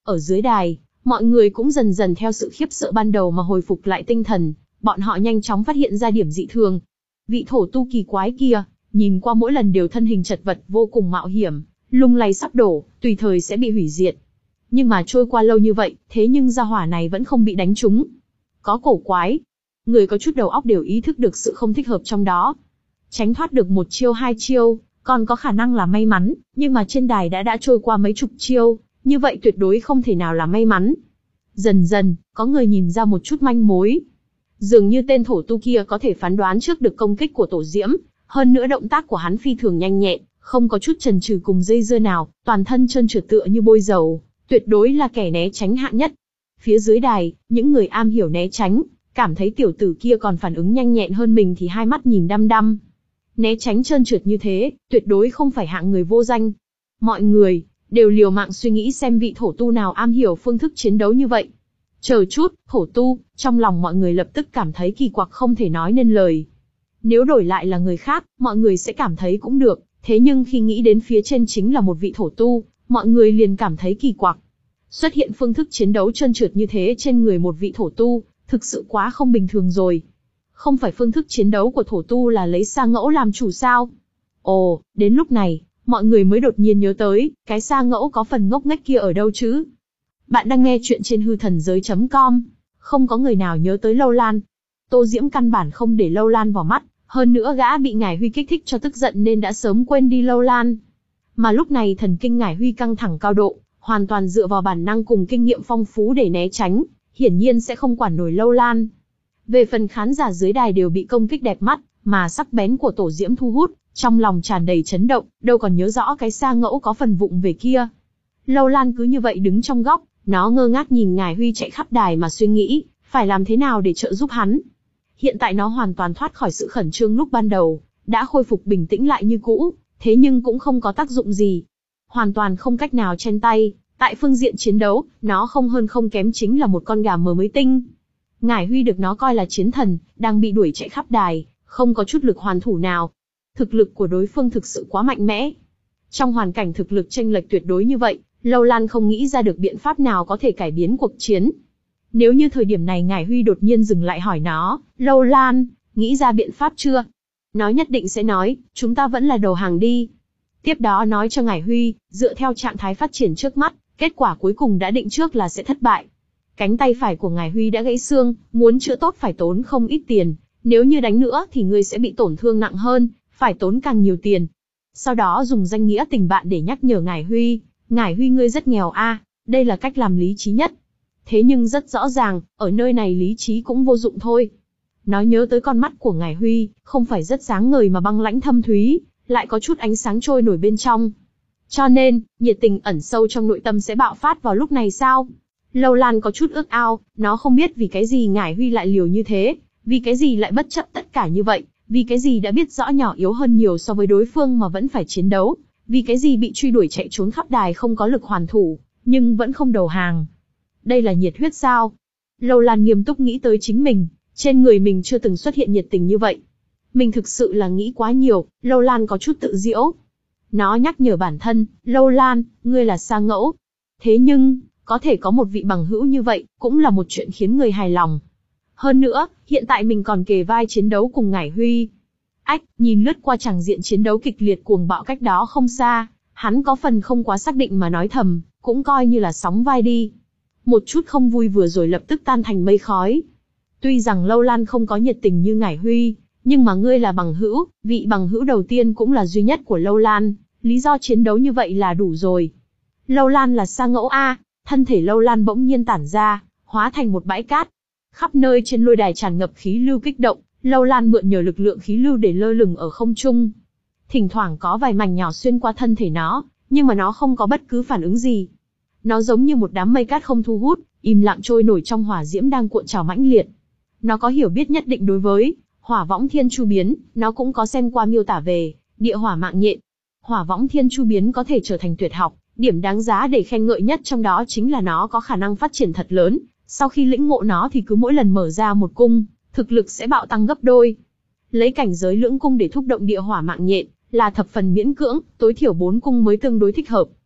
Ở dưới đài, mọi người cũng dần dần theo sự khiếp sợ ban đầu mà hồi phục lại tinh thần, bọn họ nhanh chóng phát hiện ra điểm dị thường. Vị thổ tu kỳ quái kia, nhìn qua mỗi lần đều thân hình chật vật vô cùng mạo hiểm, lung lay sắp đổ, tùy thời sẽ bị hủy diệt. Nhưng mà trôi qua lâu như vậy, thế nhưng gia hỏa này vẫn không bị đánh trúng. Có cổ quái. Người có chút đầu óc đều ý thức được sự không thích hợp trong đó. Tránh thoát được một chiêu hai chiêu, còn có khả năng là may mắn, nhưng mà trên đài đã đã trôi qua mấy chục chiêu, như vậy tuyệt đối không thể nào là may mắn. Dần dần, có người nhìn ra một chút manh mối. Dường như tên thổ tu kia có thể phán đoán trước được công kích của Tổ Diễm, hơn nữa động tác của hắn phi thường nhanh nhẹn, không có chút chần chừ cùng dây dưa nào, toàn thân trơn trượt tựa như bôi dầu, tuyệt đối là kẻ né tránh hạng nhất. Phía dưới đài, những người am hiểu né tránh, cảm thấy tiểu tử kia còn phản ứng nhanh nhẹn hơn mình thì hai mắt nhìn đăm đăm. Né tránh trơn trượt như thế, tuyệt đối không phải hạng người vô danh. Mọi người đều liều mạng suy nghĩ xem vị thổ tu nào am hiểu phương thức chiến đấu như vậy. Chờ chút, thổ tu, trong lòng mọi người lập tức cảm thấy kỳ quặc không thể nói nên lời. Nếu đổi lại là người khác, mọi người sẽ cảm thấy cũng được, thế nhưng khi nghĩ đến phía trên chính là một vị thổ tu, mọi người liền cảm thấy kỳ quặc. Xuất hiện phương thức chiến đấu trơn trượt như thế trên người một vị thổ tu, thực sự quá không bình thường rồi. Không phải phương thức chiến đấu của thổ tu là lấy sa ngẫu làm chủ sao? Ồ, đến lúc này, mọi người mới đột nhiên nhớ tới, cái sa ngẫu có phần ngốc nghếch kia ở đâu chứ? Bạn đang nghe chuyện trên hư thần giới chấm com. Không có người nào nhớ tới Lâu Lan. Tô Diễm căn bản không để Lâu Lan vào mắt, hơn nữa gã bị Ngải Huy kích thích cho tức giận nên đã sớm quên đi Lâu Lan. Mà lúc này thần kinh Ngải Huy căng thẳng cao độ, hoàn toàn dựa vào bản năng cùng kinh nghiệm phong phú để né tránh, hiển nhiên sẽ không quản nổi Lâu Lan. Về phần khán giả dưới đài đều bị công kích đẹp mắt, mà sắc bén của Tổ Diễm thu hút, trong lòng tràn đầy chấn động, đâu còn nhớ rõ cái sa ngẫu có phần vụng về kia. Lâu Lan cứ như vậy đứng trong góc, nó ngơ ngác nhìn Ngải Huy chạy khắp đài mà suy nghĩ, phải làm thế nào để trợ giúp hắn. Hiện tại nó hoàn toàn thoát khỏi sự khẩn trương lúc ban đầu, đã khôi phục bình tĩnh lại như cũ, thế nhưng cũng không có tác dụng gì. Hoàn toàn không cách nào chen tay, tại phương diện chiến đấu, nó không hơn không kém chính là một con gà mờ mới tinh. Ngải Huy được nó coi là chiến thần, đang bị đuổi chạy khắp đài, không có chút lực hoàn thủ nào. Thực lực của đối phương thực sự quá mạnh mẽ. Trong hoàn cảnh thực lực chênh lệch tuyệt đối như vậy, Lâu Lan không nghĩ ra được biện pháp nào có thể cải biến cuộc chiến. Nếu như thời điểm này Ngải Huy đột nhiên dừng lại hỏi nó, Lâu Lan, nghĩ ra biện pháp chưa? Nó nhất định sẽ nói, chúng ta vẫn là đầu hàng đi. Tiếp đó nói cho Ngải Huy, dựa theo trạng thái phát triển trước mắt, kết quả cuối cùng đã định trước là sẽ thất bại. Cánh tay phải của Ngải Huy đã gãy xương, muốn chữa tốt phải tốn không ít tiền. Nếu như đánh nữa thì ngươi sẽ bị tổn thương nặng hơn, phải tốn càng nhiều tiền. Sau đó dùng danh nghĩa tình bạn để nhắc nhở Ngải Huy, Ngải Huy ngươi rất nghèo a, à, đây là cách làm lý trí nhất. Thế nhưng rất rõ ràng, ở nơi này lý trí cũng vô dụng thôi. Nó nhớ tới con mắt của Ngải Huy, không phải rất sáng ngời mà băng lãnh thâm thúy, lại có chút ánh sáng trôi nổi bên trong. Cho nên, nhiệt tình ẩn sâu trong nội tâm sẽ bạo phát vào lúc này sao? Lâu Lan có chút ước ao, nó không biết vì cái gì Ngải Huy lại liều như thế, vì cái gì lại bất chấp tất cả như vậy, vì cái gì đã biết rõ nhỏ yếu hơn nhiều so với đối phương mà vẫn phải chiến đấu, vì cái gì bị truy đuổi chạy trốn khắp đài không có lực hoàn thủ, nhưng vẫn không đầu hàng. Đây là nhiệt huyết sao? Lâu Lan nghiêm túc nghĩ tới chính mình, trên người mình chưa từng xuất hiện nhiệt tình như vậy. Mình thực sự là nghĩ quá nhiều, Lâu Lan có chút tự giễu. Nó nhắc nhở bản thân, Lâu Lan, ngươi là sa ngẫu. Thế nhưng, có thể có một vị bằng hữu như vậy, cũng là một chuyện khiến người hài lòng. Hơn nữa, hiện tại mình còn kề vai chiến đấu cùng Ngải Huy. Ách, nhìn lướt qua tràng diện chiến đấu kịch liệt cuồng bạo cách đó không xa, hắn có phần không quá xác định mà nói thầm, cũng coi như là sóng vai đi. Một chút không vui vừa rồi lập tức tan thành mây khói. Tuy rằng Lâu Lan không có nhiệt tình như Ngải Huy, nhưng mà ngươi là bằng hữu, vị bằng hữu đầu tiên cũng là duy nhất của Lâu Lan, lý do chiến đấu như vậy là đủ rồi. Lâu Lan là sa ngẫu a, thân thể Lâu Lan bỗng nhiên tản ra, hóa thành một bãi cát. Khắp nơi trên lôi đài tràn ngập khí lưu kích động, Lâu Lan mượn nhờ lực lượng khí lưu để lơ lửng ở không trung. Thỉnh thoảng có vài mảnh nhỏ xuyên qua thân thể nó, nhưng mà nó không có bất cứ phản ứng gì. Nó giống như một đám mây cát không thu hút, im lặng trôi nổi trong hỏa diễm đang cuộn trào mãnh liệt. Nó có hiểu biết nhất định đối với Hỏa Võng Thiên Chu Biến, nó cũng có xem qua miêu tả về địa hỏa mạng nhện. Hỏa Võng Thiên Chu Biến có thể trở thành tuyệt học, điểm đáng giá để khen ngợi nhất trong đó chính là nó có khả năng phát triển thật lớn, sau khi lĩnh ngộ nó thì cứ mỗi lần mở ra một cung, thực lực sẽ bạo tăng gấp đôi. Lấy cảnh giới lưỡng cung để thúc động địa hỏa mạng nhện là thập phần miễn cưỡng, tối thiểu bốn cung mới tương đối thích hợp.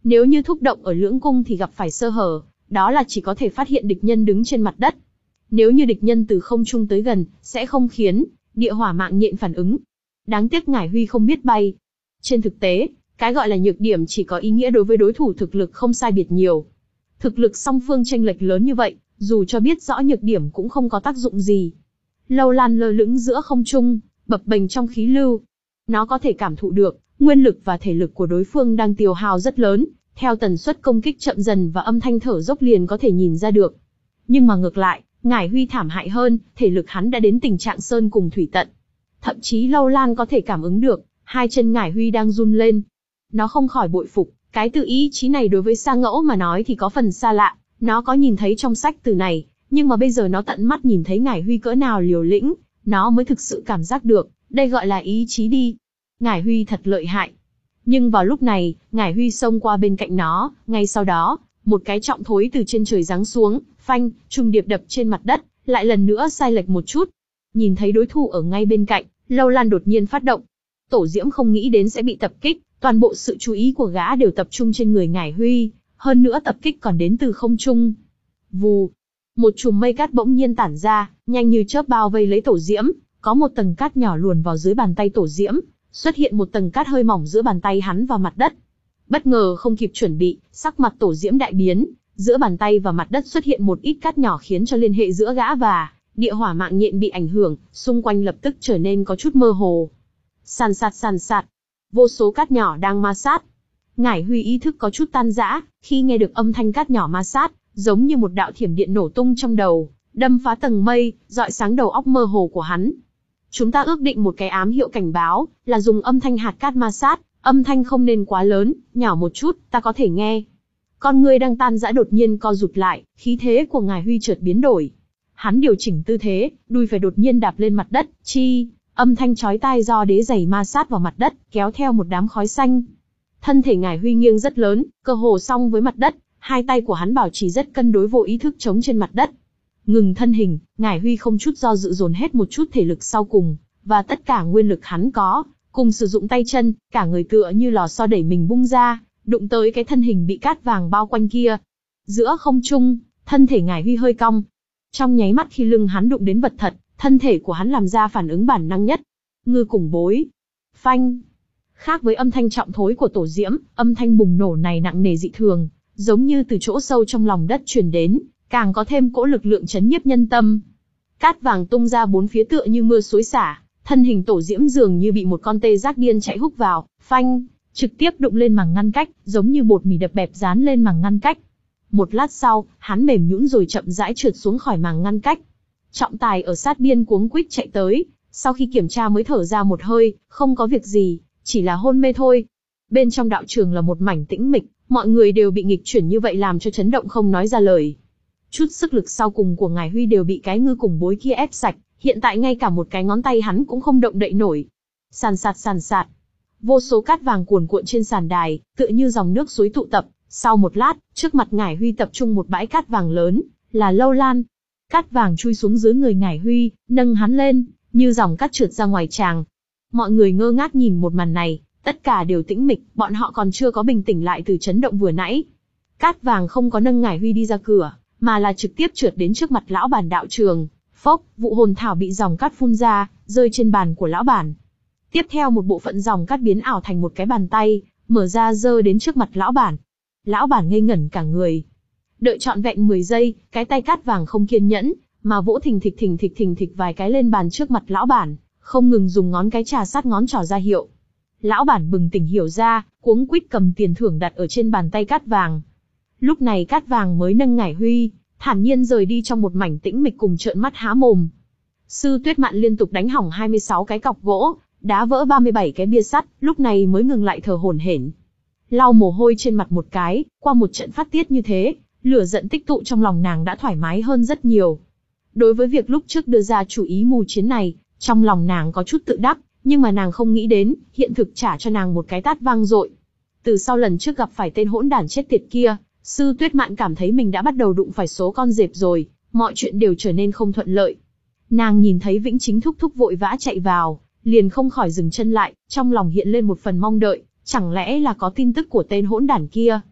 Nếu như thúc động ở lưỡng cung thì gặp phải sơ hở, đó là chỉ có thể phát hiện địch nhân đứng trên mặt đất. Nếu như địch nhân từ không trung tới gần, sẽ không khiến địa hỏa mạng nhện phản ứng. Đáng tiếc Ngải Huy không biết bay. Trên thực tế, cái gọi là nhược điểm chỉ có ý nghĩa đối với đối thủ thực lực không sai biệt nhiều. Thực lực song phương chênh lệch lớn như vậy, dù cho biết rõ nhược điểm cũng không có tác dụng gì. Lâu Lan lơ lửng giữa không trung, bập bềnh trong khí lưu. Nó có thể cảm thụ được, nguyên lực và thể lực của đối phương đang tiêu hao rất lớn, theo tần suất công kích chậm dần và âm thanh thở dốc liền có thể nhìn ra được. Nhưng mà ngược lại, Ngải Huy thảm hại hơn, thể lực hắn đã đến tình trạng sơn cùng thủy tận. Thậm chí Lâu Lan có thể cảm ứng được, hai chân Ngải Huy đang run lên. Nó không khỏi bội phục, cái từ ý chí này đối với Sa Ngẫu mà nói thì có phần xa lạ, nó có nhìn thấy trong sách từ này, nhưng mà bây giờ nó tận mắt nhìn thấy Ngải Huy cỡ nào liều lĩnh, nó mới thực sự cảm giác được, đây gọi là ý chí đi. Ngải Huy thật lợi hại. Nhưng vào lúc này, Ngải Huy xông qua bên cạnh nó, ngay sau đó, một cái trọng thối từ trên trời giáng xuống, phanh, trùng điệp đập trên mặt đất, lại lần nữa sai lệch một chút. Nhìn thấy đối thủ ở ngay bên cạnh, Lâu Lan đột nhiên phát động. Tổ Diễm không nghĩ đến sẽ bị tập kích, toàn bộ sự chú ý của gã đều tập trung trên người Ngải Huy, hơn nữa tập kích còn đến từ không trung. Vù, một chùm mây cát bỗng nhiên tản ra, nhanh như chớp bao vây lấy Tổ Diễm, có một tầng cát nhỏ luồn vào dưới bàn tay Tổ Diễm, xuất hiện một tầng cát hơi mỏng giữa bàn tay hắn và mặt đất. Bất ngờ không kịp chuẩn bị, sắc mặt Tổ Diễm đại biến, giữa bàn tay và mặt đất xuất hiện một ít cát nhỏ khiến cho liên hệ giữa gã và địa hỏa mạng nhện bị ảnh hưởng, xung quanh lập tức trở nên có chút mơ hồ. Sàn sạt sàn sạt, vô số cát nhỏ đang ma sát. Ngải Huy ý thức có chút tan rã, khi nghe được âm thanh cát nhỏ ma sát, giống như một đạo thiểm điện nổ tung trong đầu, đâm phá tầng mây, rọi sáng đầu óc mơ hồ của hắn. Chúng ta ước định một cái ám hiệu cảnh báo, là dùng âm thanh hạt cát ma sát, âm thanh không nên quá lớn, nhỏ một chút, ta có thể nghe. Con người đang tan rã đột nhiên co rụt lại, khí thế của Ngải Huy chợt biến đổi. Hắn điều chỉnh tư thế, đùi phải đột nhiên đạp lên mặt đất, chi, âm thanh chói tai do đế giày ma sát vào mặt đất, kéo theo một đám khói xanh. Thân thể Ngải Huy nghiêng rất lớn, cơ hồ song với mặt đất, hai tay của hắn bảo trì rất cân đối vô ý thức chống trên mặt đất. Ngừng thân hình, Ngải Huy không chút do dự dồn hết một chút thể lực sau cùng, và tất cả nguyên lực hắn có, cùng sử dụng tay chân, cả người tựa như lò xo đẩy mình bung ra, đụng tới cái thân hình bị cát vàng bao quanh kia. Giữa không trung, thân thể Ngải Huy hơi cong. Trong nháy mắt khi lưng hắn đụng đến vật thật, thân thể của hắn làm ra phản ứng bản năng nhất. Ngư cùng bối. Phanh. Khác với âm thanh trọng thối của Tổ Diễm, âm thanh bùng nổ này nặng nề dị thường, giống như từ chỗ sâu trong lòng đất truyền đến, càng có thêm cỗ lực lượng chấn nhiếp nhân tâm. Cát vàng tung ra bốn phía tựa như mưa xối xả, thân hình Tổ Diễm dường như bị một con tê giác điên chạy húc vào, phanh, trực tiếp đụng lên màng ngăn cách, giống như bột mì đập bẹp dán lên màng ngăn cách. Một lát sau, hắn mềm nhũn rồi chậm rãi trượt xuống khỏi màng ngăn cách. Trọng tài ở sát biên cuống quýt chạy tới, sau khi kiểm tra mới thở ra một hơi, không có việc gì, chỉ là hôn mê thôi. Bên trong đạo trường là một mảnh tĩnh mịch, mọi người đều bị nghịch chuyển như vậy làm cho chấn động không nói ra lời. Chút sức lực sau cùng của Ngải Huy đều bị cái ngư cùng bối kia ép sạch, hiện tại ngay cả một cái ngón tay hắn cũng không động đậy nổi. Sàn sạt sàn sạt, vô số cát vàng cuồn cuộn trên sàn đài, tựa như dòng nước suối tụ tập. Sau một lát, trước mặt Ngải Huy tập trung một bãi cát vàng lớn, là Lâu Lan. Cát vàng chui xuống dưới người Ngải Huy, nâng hắn lên, như dòng cát trượt ra ngoài tràng. Mọi người ngơ ngác nhìn một màn này, tất cả đều tĩnh mịch, bọn họ còn chưa có bình tĩnh lại từ chấn động vừa nãy. Cát vàng không có nâng Ngải Huy đi ra cửa, mà là trực tiếp trượt đến trước mặt lão bản đạo trường. Phốc, vụ hồn thảo bị dòng cát phun ra, rơi trên bàn của lão bản. Tiếp theo một bộ phận dòng cát biến ảo thành một cái bàn tay, mở ra giơ đến trước mặt lão bản. Lão bản ngây ngẩn cả người. Đợi trọn vẹn mười giây, cái tay cát vàng không kiên nhẫn, mà vỗ thình thịch thình thịch thình thịch vài cái lên bàn trước mặt lão bản, không ngừng dùng ngón cái trà sát ngón trỏ ra hiệu. Lão bản bừng tỉnh hiểu ra, cuống quýt cầm tiền thưởng đặt ở trên bàn tay cát vàng. Lúc này cát vàng mới nâng Ngải Huy, thản nhiên rời đi trong một mảnh tĩnh mịch cùng trợn mắt há mồm. Sư Tuyết Mạn liên tục đánh hỏng hai mươi sáu cái cọc gỗ, đá vỡ ba mươi bảy cái bia sắt, lúc này mới ngừng lại thở hổn hển. Lau mồ hôi trên mặt một cái, qua một trận phát tiết như thế, lửa giận tích tụ trong lòng nàng đã thoải mái hơn rất nhiều. Đối với việc lúc trước đưa ra chủ ý mù chiến này, trong lòng nàng có chút tự đắc, nhưng mà nàng không nghĩ đến, hiện thực trả cho nàng một cái tát vang dội. Từ sau lần trước gặp phải tên hỗn đản chết tiệt kia, Sư Tuyết Mạn cảm thấy mình đã bắt đầu đụng phải số con dẹp rồi, mọi chuyện đều trở nên không thuận lợi. Nàng nhìn thấy Vĩnh Chính thúc thúc vội vã chạy vào, liền không khỏi dừng chân lại, trong lòng hiện lên một phần mong đợi, chẳng lẽ là có tin tức của tên hỗn đản kia.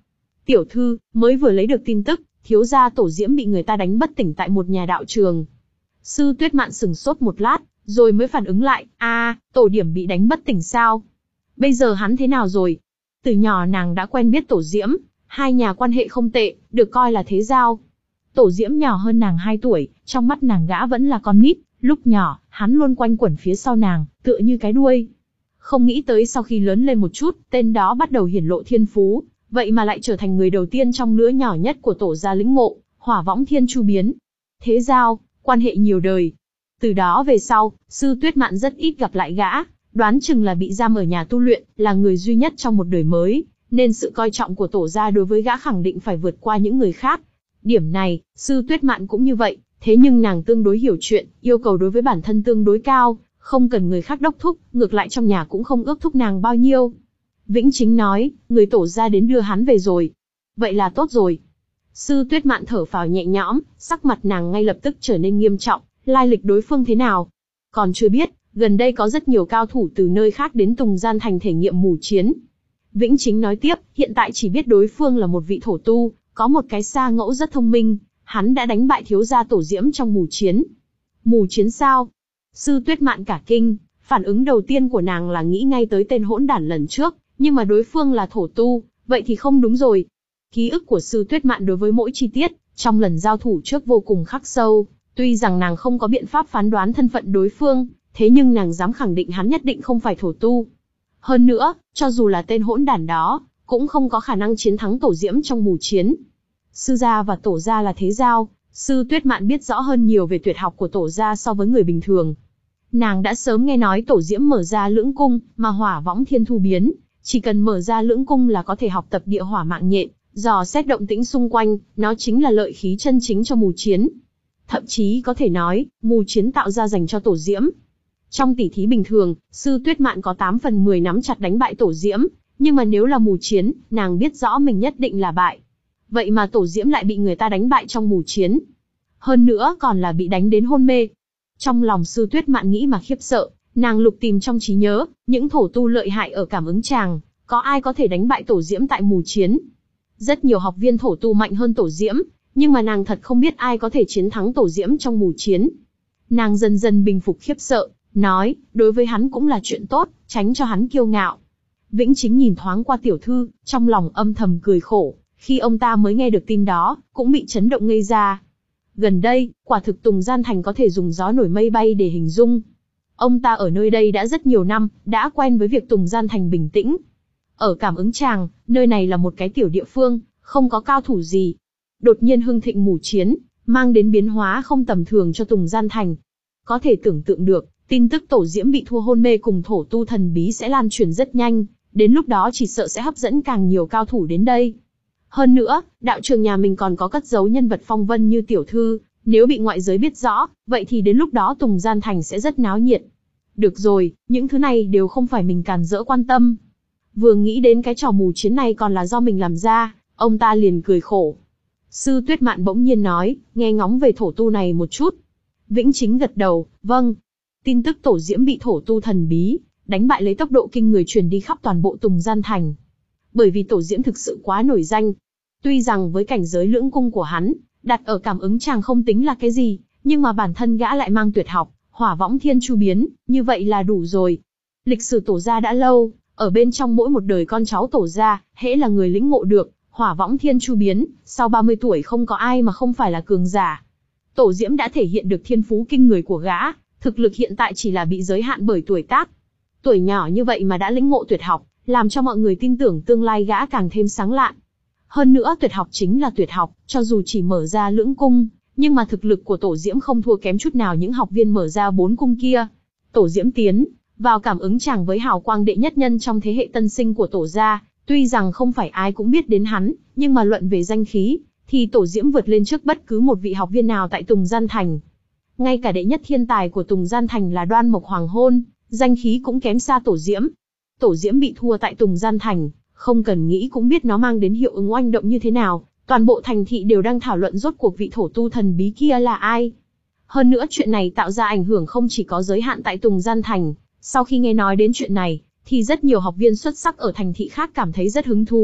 Tiểu thư, mới vừa lấy được tin tức, thiếu gia Tổ Diễm bị người ta đánh bất tỉnh tại một nhà đạo trường. Sư Tuyết Mạn sừng sốt một lát, rồi mới phản ứng lại, a, à, Tổ Điểm bị đánh bất tỉnh sao? Bây giờ hắn thế nào rồi? Từ nhỏ nàng đã quen biết Tổ Diễm, hai nhà quan hệ không tệ, được coi là thế giao. Tổ Diễm nhỏ hơn nàng hai tuổi, trong mắt nàng gã vẫn là con nít, lúc nhỏ, hắn luôn quanh quẩn phía sau nàng, tựa như cái đuôi. Không nghĩ tới sau khi lớn lên một chút, tên đó bắt đầu hiển lộ thiên phú, vậy mà lại trở thành người đầu tiên trong lứa nhỏ nhất của Tổ gia lĩnh ngộ, Hỏa Võng Thiên Chu biến. Thế giao, quan hệ nhiều đời. Từ đó về sau, Sư Tuyết Mạn rất ít gặp lại gã, đoán chừng là bị giam ở nhà tu luyện, là người duy nhất trong một đời mới, nên sự coi trọng của Tổ gia đối với gã khẳng định phải vượt qua những người khác. Điểm này, Sư Tuyết Mạn cũng như vậy, thế nhưng nàng tương đối hiểu chuyện, yêu cầu đối với bản thân tương đối cao, không cần người khác đốc thúc, ngược lại trong nhà cũng không ước thúc nàng bao nhiêu. Vĩnh Chính nói, người Tổ gia đến đưa hắn về rồi. Vậy là tốt rồi. Sư Tuyết Mạn thở phào nhẹ nhõm, sắc mặt nàng ngay lập tức trở nên nghiêm trọng, lai lịch đối phương thế nào? Còn chưa biết, gần đây có rất nhiều cao thủ từ nơi khác đến Tùng Gian Thành thể nghiệm mù chiến. Vĩnh Chính nói tiếp, hiện tại chỉ biết đối phương là một vị thổ tu, có một cái sa ngẫu rất thông minh, hắn đã đánh bại thiếu gia Tổ Diễm trong mù chiến. Mù chiến sao? Sư Tuyết Mạn cả kinh, phản ứng đầu tiên của nàng là nghĩ ngay tới tên hỗn đản lần trước, nhưng mà đối phương là thổ tu, vậy thì không đúng rồi. Ký ức của Sư Tuyết Mạn đối với mỗi chi tiết, trong lần giao thủ trước vô cùng khắc sâu, tuy rằng nàng không có biện pháp phán đoán thân phận đối phương, thế nhưng nàng dám khẳng định hắn nhất định không phải thổ tu. Hơn nữa, cho dù là tên hỗn đản đó, cũng không có khả năng chiến thắng Tổ Diễm trong mù chiến. Sư gia và Tổ gia là thế giao, Sư Tuyết Mạn biết rõ hơn nhiều về tuyệt học của Tổ gia so với người bình thường. Nàng đã sớm nghe nói Tổ Diễm mở ra lưỡng cung, mà Hỏa Võng Thiên Thu biến, chỉ cần mở ra lưỡng cung là có thể học tập địa hỏa mạng nhện, dò xét động tĩnh xung quanh, nó chính là lợi khí chân chính cho mù chiến. Thậm chí có thể nói, mù chiến tạo ra dành cho Tổ Diễm. Trong tỉ thí bình thường, Sư Tuyết Mạn có tám phần mười nắm chặt đánh bại Tổ Diễm, nhưng mà nếu là mù chiến, nàng biết rõ mình nhất định là bại. Vậy mà Tổ Diễm lại bị người ta đánh bại trong mù chiến. Hơn nữa còn là bị đánh đến hôn mê. Trong lòng Sư Tuyết Mạn nghĩ mà khiếp sợ, nàng lục tìm trong trí nhớ, những thổ tu lợi hại ở cảm ứng tràng, có ai có thể đánh bại Tổ Diễm tại mù chiến. Rất nhiều học viên thổ tu mạnh hơn Tổ Diễm, nhưng mà nàng thật không biết ai có thể chiến thắng Tổ Diễm trong mù chiến. Nàng dần dần bình phục khiếp sợ, nói, đối với hắn cũng là chuyện tốt, tránh cho hắn kiêu ngạo. Vĩnh Chính nhìn thoáng qua tiểu thư, trong lòng âm thầm cười khổ, khi ông ta mới nghe được tin đó, cũng bị chấn động ngây ra. Gần đây, quả thực Tùng Gian Thành có thể dùng gió nổi mây bay để hình dung. Ông ta ở nơi đây đã rất nhiều năm, đã quen với việc Tùng Gian Thành bình tĩnh. Ở cảm ứng tràng, nơi này là một cái tiểu địa phương, không có cao thủ gì. Đột nhiên hưng thịnh mù chiến, mang đến biến hóa không tầm thường cho Tùng Gian Thành. Có thể tưởng tượng được, tin tức Tổ Diễm bị thua hôn mê cùng thổ tu thần bí sẽ lan truyền rất nhanh, đến lúc đó chỉ sợ sẽ hấp dẫn càng nhiều cao thủ đến đây. Hơn nữa, đạo trường nhà mình còn có cất giấu nhân vật phong vân như tiểu thư, nếu bị ngoại giới biết rõ, vậy thì đến lúc đó Tùng Gian Thành sẽ rất náo nhiệt. Được rồi, những thứ này đều không phải mình càn rỡ quan tâm. Vừa nghĩ đến cái trò mù chiến này còn là do mình làm ra, ông ta liền cười khổ. Sư Tuyết Mạn bỗng nhiên nói, nghe ngóng về thổ tu này một chút. Vĩnh Chính gật đầu, vâng. Tin tức Tổ Diễm bị thổ tu thần bí đánh bại lấy tốc độ kinh người truyền đi khắp toàn bộ Tùng Gian Thành. Bởi vì Tổ Diễm thực sự quá nổi danh. Tuy rằng với cảnh giới lưỡng cung của hắn, đặt ở cảm ứng tràng không tính là cái gì, nhưng mà bản thân gã lại mang tuyệt học, Hỏa Võng Thiên Chu biến, như vậy là đủ rồi. Lịch sử Tổ gia đã lâu, ở bên trong mỗi một đời con cháu Tổ gia, hễ là người lĩnh ngộ được Hỏa Võng Thiên Chu biến, sau ba mươi tuổi không có ai mà không phải là cường giả. Tổ Diễm đã thể hiện được thiên phú kinh người của gã, thực lực hiện tại chỉ là bị giới hạn bởi tuổi tác. Tuổi nhỏ như vậy mà đã lĩnh ngộ tuyệt học, làm cho mọi người tin tưởng tương lai gã càng thêm sáng lạn. Hơn nữa tuyệt học chính là tuyệt học, cho dù chỉ mở ra lưỡng cung, nhưng mà thực lực của Tổ Diễm không thua kém chút nào những học viên mở ra bốn cung kia. Tổ Diễm tiến vào cảm ứng tràng với hào quang đệ nhất nhân trong thế hệ tân sinh của Tổ gia, tuy rằng không phải ai cũng biết đến hắn, nhưng mà luận về danh khí, thì Tổ Diễm vượt lên trước bất cứ một vị học viên nào tại Tùng Gian Thành. Ngay cả đệ nhất thiên tài của Tùng Gian Thành là Đoan Mộc Hoàng Hôn, danh khí cũng kém xa Tổ Diễm. Tổ Diễm bị thua tại Tùng Gian Thành, không cần nghĩ cũng biết nó mang đến hiệu ứng oanh động như thế nào, toàn bộ thành thị đều đang thảo luận rốt cuộc vị thổ tu thần bí kia là ai. Hơn nữa chuyện này tạo ra ảnh hưởng không chỉ có giới hạn tại Tùng Gian Thành, sau khi nghe nói đến chuyện này, thì rất nhiều học viên xuất sắc ở thành thị khác cảm thấy rất hứng thú,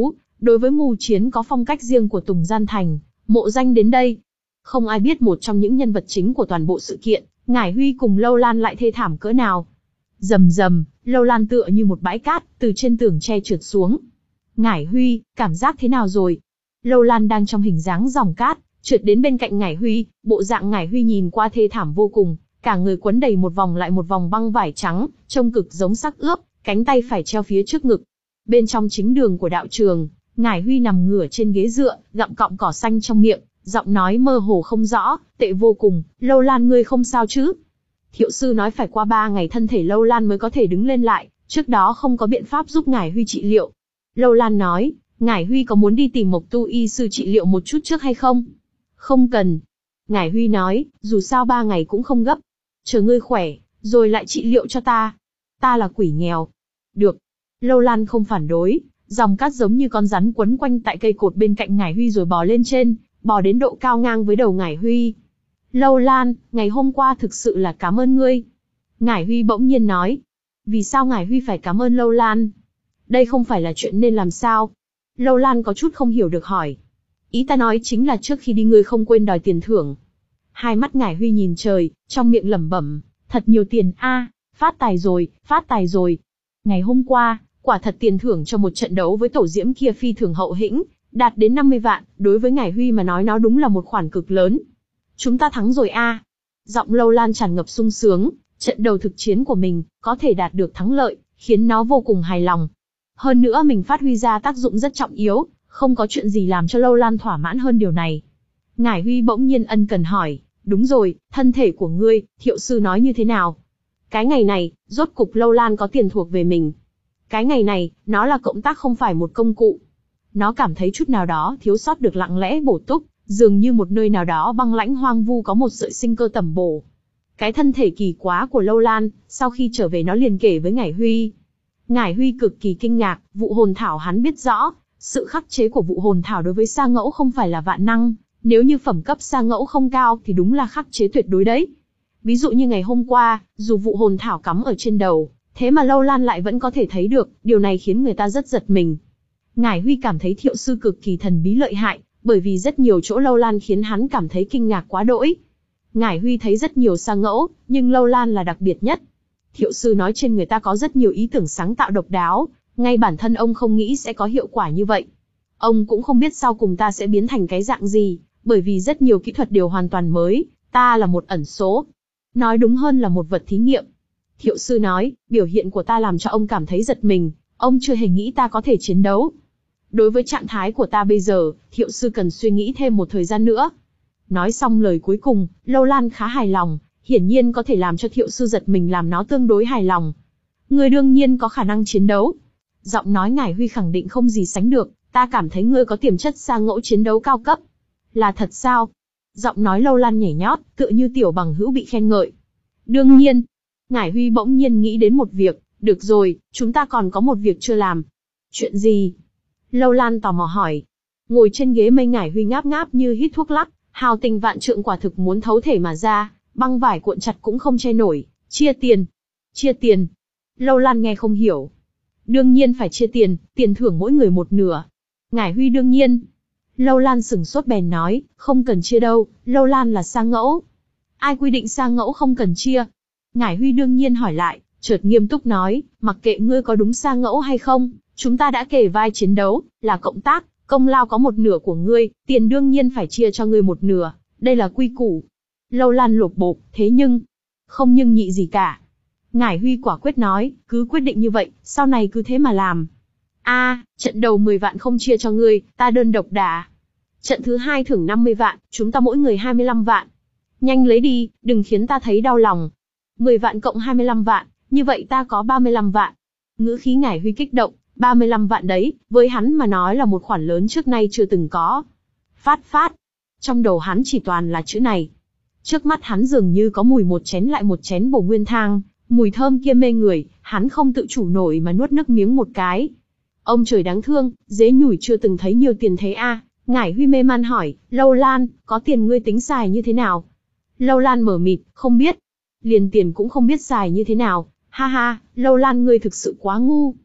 Đối với mưu chiến có phong cách riêng của Tùng Gian Thành, mộ danh đến đây. Không ai biết một trong những nhân vật chính của toàn bộ sự kiện, Ngải Huy cùng Lâu Lan lại thê thảm cỡ nào. Rầm rầm, Lâu Lan tựa như một bãi cát, từ trên tường tre trượt xuống. Ngải Huy, cảm giác thế nào rồi? Lâu Lan đang trong hình dáng dòng cát, trượt đến bên cạnh Ngải Huy, bộ dạng Ngải Huy nhìn qua thê thảm vô cùng, cả người quấn đầy một vòng lại một vòng băng vải trắng, trông cực giống xác ướp, cánh tay phải treo phía trước ngực. Bên trong chính đường của đạo trường, Ngải Huy nằm ngửa trên ghế dựa, gặm cọng cỏ xanh trong miệng, giọng nói mơ hồ không rõ, tệ vô cùng, Lâu Lan ngươi không sao chứ? Thiệu sư nói phải qua ba ngày thân thể Lâu Lan mới có thể đứng lên lại, trước đó không có biện pháp giúp Ngải Huy trị liệu. Lâu Lan nói, Ngải Huy có muốn đi tìm Mộc Tu y sư trị liệu một chút trước hay không? Không cần. Ngải Huy nói, dù sao ba ngày cũng không gấp. Chờ ngươi khỏe, rồi lại trị liệu cho ta. Ta là quỷ nghèo. Được. Lâu Lan không phản đối, dòng cát giống như con rắn quấn quanh tại cây cột bên cạnh Ngải Huy rồi bò lên trên, bò đến độ cao ngang với đầu Ngải Huy. Lâu Lan, ngày hôm qua thực sự là cảm ơn ngươi. Ngải Huy bỗng nhiên nói. Vì sao Ngải Huy phải cảm ơn Lâu Lan? Đây không phải là chuyện nên làm sao? Lâu Lan có chút không hiểu được hỏi. Ý ta nói chính là trước khi đi ngươi không quên đòi tiền thưởng. Hai mắt Ngải Huy nhìn trời, trong miệng lẩm bẩm, thật nhiều tiền a, phát tài rồi, phát tài rồi. Ngày hôm qua, quả thật tiền thưởng cho một trận đấu với tổ diễm kia phi thường hậu hĩnh, đạt đến năm mươi vạn, đối với Ngải Huy mà nói nó đúng là một khoản cực lớn. Chúng ta thắng rồi a. Giọng Lâu Lan tràn ngập sung sướng, trận đầu thực chiến của mình, có thể đạt được thắng lợi, khiến nó vô cùng hài lòng. Hơn nữa mình phát huy ra tác dụng rất trọng yếu, không có chuyện gì làm cho Lâu Lan thỏa mãn hơn điều này. Ngải Huy bỗng nhiên ân cần hỏi, đúng rồi, thân thể của ngươi, Thiệu sư nói như thế nào? Cái ngày này, rốt cục Lâu Lan có tiền thuộc về mình. Cái ngày này, nó là cộng tác không phải một công cụ. Nó cảm thấy chút nào đó thiếu sót được lặng lẽ bổ túc, dường như một nơi nào đó băng lãnh hoang vu có một sợi sinh cơ tầm bổ. Cái thân thể kỳ quá của Lâu Lan, sau khi trở về nó liền kể với Ngải Huy. Ngải Huy cực kỳ kinh ngạc, vụ hồn thảo hắn biết rõ, sự khắc chế của vụ hồn thảo đối với sa ngẫu không phải là vạn năng, nếu như phẩm cấp sa ngẫu không cao thì đúng là khắc chế tuyệt đối đấy. Ví dụ như ngày hôm qua, dù vụ hồn thảo cắm ở trên đầu, thế mà Lâu Lan lại vẫn có thể thấy được, điều này khiến người ta rất giật mình. Ngải Huy cảm thấy Thiệu sư cực kỳ thần bí lợi hại, bởi vì rất nhiều chỗ Lâu Lan khiến hắn cảm thấy kinh ngạc quá đỗi. Ngải Huy thấy rất nhiều sa ngẫu, nhưng Lâu Lan là đặc biệt nhất. Thiệu sư nói trên người ta có rất nhiều ý tưởng sáng tạo độc đáo, ngay bản thân ông không nghĩ sẽ có hiệu quả như vậy. Ông cũng không biết sau cùng ta sẽ biến thành cái dạng gì, bởi vì rất nhiều kỹ thuật đều hoàn toàn mới, ta là một ẩn số. Nói đúng hơn là một vật thí nghiệm. Thiệu sư nói, biểu hiện của ta làm cho ông cảm thấy giật mình, ông chưa hề nghĩ ta có thể chiến đấu. Đối với trạng thái của ta bây giờ, Thiệu sư cần suy nghĩ thêm một thời gian nữa. Nói xong lời cuối cùng, Lâu Lan khá hài lòng, hiển nhiên có thể làm cho Thiệu sư giật mình làm nó tương đối hài lòng. Ngươi đương nhiên có khả năng chiến đấu. Giọng nói Ngải Huy khẳng định không gì sánh được, ta cảm thấy ngươi có tiềm chất sa ngẫu chiến đấu cao cấp. Là thật sao? Giọng nói Lâu Lan nhảy nhót, tựa như tiểu bằng hữu bị khen ngợi. Đương nhiên. Ngải Huy bỗng nhiên nghĩ đến một việc, được rồi, chúng ta còn có một việc chưa làm. Chuyện gì? Lâu Lan tò mò hỏi. Ngồi trên ghế mây Ngải Huy ngáp ngáp như hít thuốc lắc, hào tình vạn trượng quả thực muốn thấu thể mà ra, băng vải cuộn chặt cũng không che nổi, chia tiền. Chia tiền. Lâu Lan nghe không hiểu. Đương nhiên phải chia tiền, tiền thưởng mỗi người một nửa. Ngải Huy đương nhiên. Lâu Lan sửng sốt bèn nói, không cần chia đâu, Lâu Lan là sa ngẫu. Ai quy định sa ngẫu không cần chia? Ngải Huy đương nhiên hỏi lại, chợt nghiêm túc nói, mặc kệ ngươi có đúng sa ngẫu hay không, chúng ta đã kề vai chiến đấu, là cộng tác, công lao có một nửa của ngươi, tiền đương nhiên phải chia cho ngươi một nửa, đây là quy củ. Lâu Lan lột bột, thế nhưng, không nhưng nhị gì cả. Ngải Huy quả quyết nói, cứ quyết định như vậy, sau này cứ thế mà làm. A, à, trận đầu mười vạn không chia cho ngươi, ta đơn độc đả. Trận thứ hai thưởng năm mươi vạn, chúng ta mỗi người hai mươi lăm vạn. Nhanh lấy đi, đừng khiến ta thấy đau lòng. mười vạn cộng hai mươi lăm vạn, như vậy ta có ba mươi lăm vạn. Ngữ khí Ngải Huy kích động, ba mươi lăm vạn đấy, với hắn mà nói là một khoản lớn trước nay chưa từng có. Phát phát. Trong đầu hắn chỉ toàn là chữ này. Trước mắt hắn dường như có mùi một chén lại một chén bổ nguyên thang, mùi thơm kia mê người, hắn không tự chủ nổi mà nuốt nước miếng một cái. Ông trời đáng thương, dế nhủi chưa từng thấy nhiều tiền thế a. À? Ngải Huy mê man hỏi, Lâu Lan, có tiền ngươi tính xài như thế nào? Lâu Lan mở mịt, không biết. Liền tiền cũng không biết xài như thế nào, ha ha, Lâu Lan ngươi thực sự quá ngu.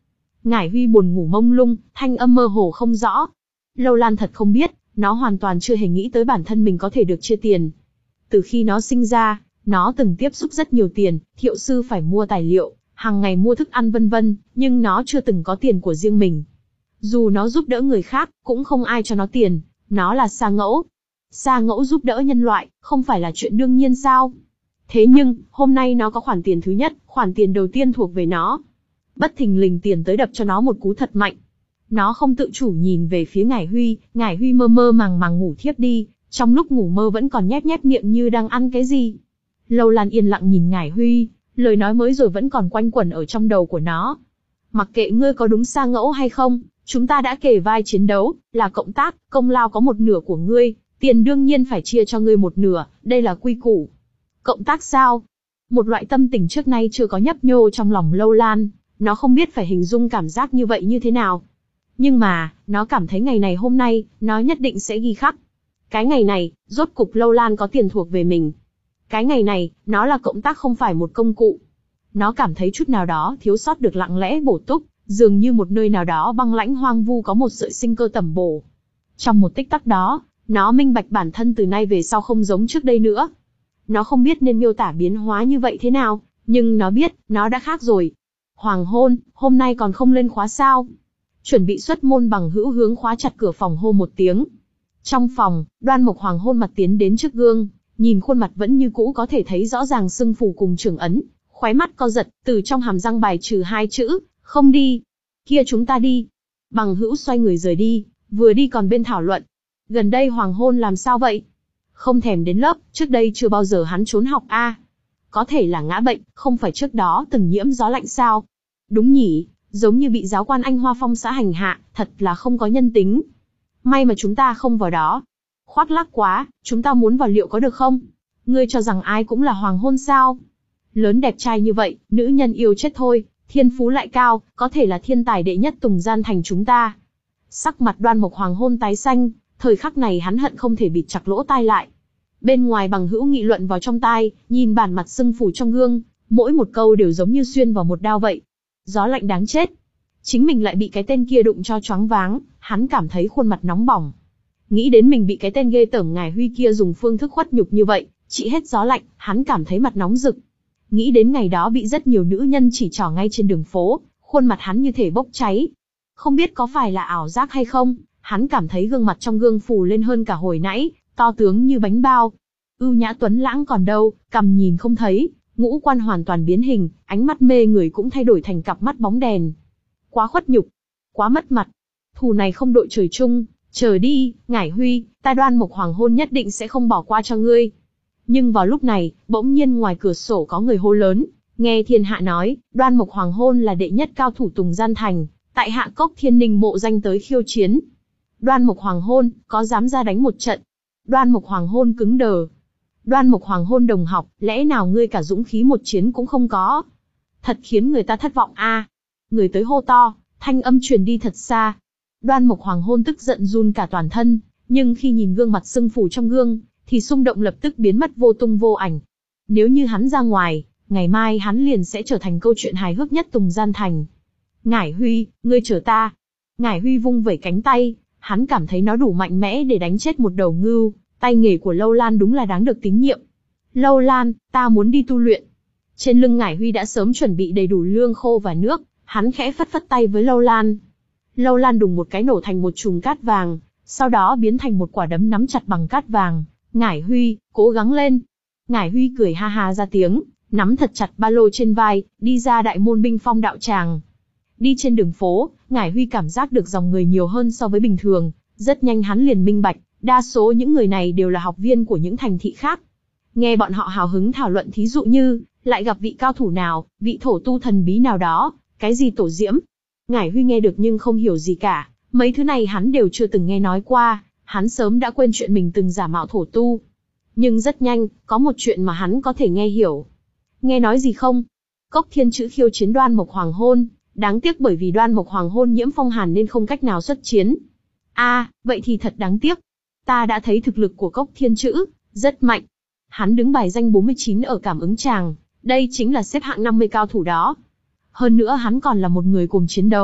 Ngải Huy buồn ngủ mông lung, thanh âm mơ hồ không rõ. Lâu Lan thật không biết, nó hoàn toàn chưa hề nghĩ tới bản thân mình có thể được chia tiền. Từ khi nó sinh ra, nó từng tiếp xúc rất nhiều tiền, thiệu sư phải mua tài liệu, hàng ngày mua thức ăn vân vân, nhưng nó chưa từng có tiền của riêng mình. Dù nó giúp đỡ người khác, cũng không ai cho nó tiền, nó là sa ngẫu. Sa ngẫu giúp đỡ nhân loại, không phải là chuyện đương nhiên sao? Thế nhưng, hôm nay nó có khoản tiền thứ nhất, khoản tiền đầu tiên thuộc về nó. Bất thình lình tiền tới đập cho nó một cú thật mạnh. Nó không tự chủ nhìn về phía Ngải Huy, Ngải Huy mơ mơ màng màng ngủ thiếp đi, trong lúc ngủ mơ vẫn còn nhép nhép miệng như đang ăn cái gì. Lâu Lan yên lặng nhìn Ngải Huy, lời nói mới rồi vẫn còn quanh quẩn ở trong đầu của nó. Mặc kệ ngươi có đúng sa ngẫu hay không, chúng ta đã kề vai chiến đấu, là cộng tác, công lao có một nửa của ngươi, tiền đương nhiên phải chia cho ngươi một nửa, đây là quy củ. Cộng tác sao? Một loại tâm tình trước nay chưa có nhấp nhô trong lòng Lâu Lan, nó không biết phải hình dung cảm giác như vậy như thế nào. Nhưng mà, nó cảm thấy ngày này hôm nay, nó nhất định sẽ ghi khắc. Cái ngày này, rốt cục Lâu Lan có tiền thuộc về mình. Cái ngày này, nó là cộng tác không phải một công cụ. Nó cảm thấy chút nào đó thiếu sót được lặng lẽ bổ túc, dường như một nơi nào đó băng lãnh hoang vu có một sợi sinh cơ tẩm bổ. Trong một tích tắc đó, nó minh bạch bản thân từ nay về sau không giống trước đây nữa. Nó không biết nên miêu tả biến hóa như vậy thế nào, nhưng nó biết, nó đã khác rồi. Hoàng hôn, hôm nay còn không lên khóa sao? Chuẩn bị xuất môn Bằng Hữu hướng khóa chặt cửa phòng hô một tiếng. Trong phòng, Đoan Mộc Hoàng hôn mặt tiến đến trước gương, nhìn khuôn mặt vẫn như cũ có thể thấy rõ ràng sưng phù cùng trưởng ấn, khóe mắt co giật, từ trong hàm răng bài trừ hai chữ, không đi. Kia chúng ta đi. Bằng Hữu xoay người rời đi, vừa đi còn bên thảo luận. Gần đây Hoàng hôn làm sao vậy? Không thèm đến lớp, trước đây chưa bao giờ hắn trốn học a. À. Có thể là ngã bệnh, không phải trước đó từng nhiễm gió lạnh sao? Đúng nhỉ, giống như bị giáo quan Anh Hoa Phong xã hành hạ, thật là không có nhân tính. May mà chúng ta không vào đó. Khoác lác quá, chúng ta muốn vào liệu có được không? Ngươi cho rằng ai cũng là hoàng hôn sao? Lớn đẹp trai như vậy, nữ nhân yêu chết thôi, thiên phú lại cao, có thể là thiên tài đệ nhất Tùng Gian Thành chúng ta. Sắc mặt Đoan Mộc Hoàng hôn tái xanh, thời khắc này hắn hận không thể bịt chặt lỗ tai lại. Bên ngoài Bằng Hữu nghị luận vào trong tai, nhìn bản mặt sưng phù trong gương, mỗi một câu đều giống như xuyên vào một đao vậy. Gió lạnh đáng chết. Chính mình lại bị cái tên kia đụng cho choáng váng, hắn cảm thấy khuôn mặt nóng bỏng. Nghĩ đến mình bị cái tên ghê tởm Ngải Huy kia dùng phương thức khuất nhục như vậy, trị hết gió lạnh, hắn cảm thấy mặt nóng rực. Nghĩ đến ngày đó bị rất nhiều nữ nhân chỉ trỏ ngay trên đường phố, khuôn mặt hắn như thể bốc cháy. Không biết có phải là ảo giác hay không, hắn cảm thấy gương mặt trong gương phù lên hơn cả hồi nãy, to tướng như bánh bao. Ưu nhã tuấn lãng còn đâu, cằm nhìn không thấy, ngũ quan hoàn toàn biến hình, ánh mắt mê người cũng thay đổi thành cặp mắt bóng đèn. Quá khuất nhục, quá mất mặt. Thù này không đội trời chung, chờ đi, Ngải Huy, ta Đoan Mộc Hoàng hôn nhất định sẽ không bỏ qua cho ngươi. Nhưng vào lúc này, bỗng nhiên ngoài cửa sổ có người hô lớn, nghe thiên hạ nói, Đoan Mộc Hoàng hôn là đệ nhất cao thủ Tùng Gian Thành, tại Hạ Cốc Thiên Ninh mộ danh tới khiêu chiến. Đoan Mộc Hoàng hôn, có dám ra đánh một trận? Đoan Mộc Hoàng hôn cứng đờ. Đoan Mộc Hoàng hôn đồng học, lẽ nào ngươi cả dũng khí một chiến cũng không có? Thật khiến người ta thất vọng a. À. Người tới hô to, thanh âm truyền đi thật xa. Đoan Mộc Hoàng hôn tức giận run cả toàn thân, nhưng khi nhìn gương mặt sưng phù trong gương, thì xung động lập tức biến mất vô tung vô ảnh. Nếu như hắn ra ngoài, ngày mai hắn liền sẽ trở thành câu chuyện hài hước nhất Tùng Gian Thành. Ngải Huy, ngươi chờ ta. Ngải Huy vung vẩy cánh tay, hắn cảm thấy nó đủ mạnh mẽ để đánh chết một đầu ngưu, tay nghề của Lâu Lan đúng là đáng được tín nhiệm. Lâu Lan, ta muốn đi tu luyện. Trên lưng Ngải Huy đã sớm chuẩn bị đầy đủ lương khô và nước, hắn khẽ phất phất tay với Lâu Lan. Lâu Lan đùng một cái nổ thành một chùm cát vàng, sau đó biến thành một quả đấm nắm chặt bằng cát vàng. Ngải Huy, cố gắng lên. Ngải Huy cười ha ha ra tiếng, nắm thật chặt ba lô trên vai, đi ra đại môn Binh Phong đạo tràng. Đi trên đường phố, Ngải Huy cảm giác được dòng người nhiều hơn so với bình thường, rất nhanh hắn liền minh bạch, đa số những người này đều là học viên của những thành thị khác. Nghe bọn họ hào hứng thảo luận thí dụ như, lại gặp vị cao thủ nào, vị thổ tu thần bí nào đó, cái gì tổ diễm. Ngải Huy nghe được nhưng không hiểu gì cả, mấy thứ này hắn đều chưa từng nghe nói qua, hắn sớm đã quên chuyện mình từng giả mạo thổ tu. Nhưng rất nhanh, có một chuyện mà hắn có thể nghe hiểu. Nghe nói gì không? Cốc Thiên Chữ khiêu chiến Đoan Mộc Hoàng hôn, đáng tiếc bởi vì Đoan Mộc Hoàng hôn nhiễm phong hàn nên không cách nào xuất chiến. A, à, vậy thì thật đáng tiếc. Ta đã thấy thực lực của Cốc Thiên Chữ, rất mạnh. Hắn đứng bài danh bốn mươi chín ở cảm ứng tràng, đây chính là xếp hạng năm mươi cao thủ đó. Hơn nữa hắn còn là một người cùng chiến đấu,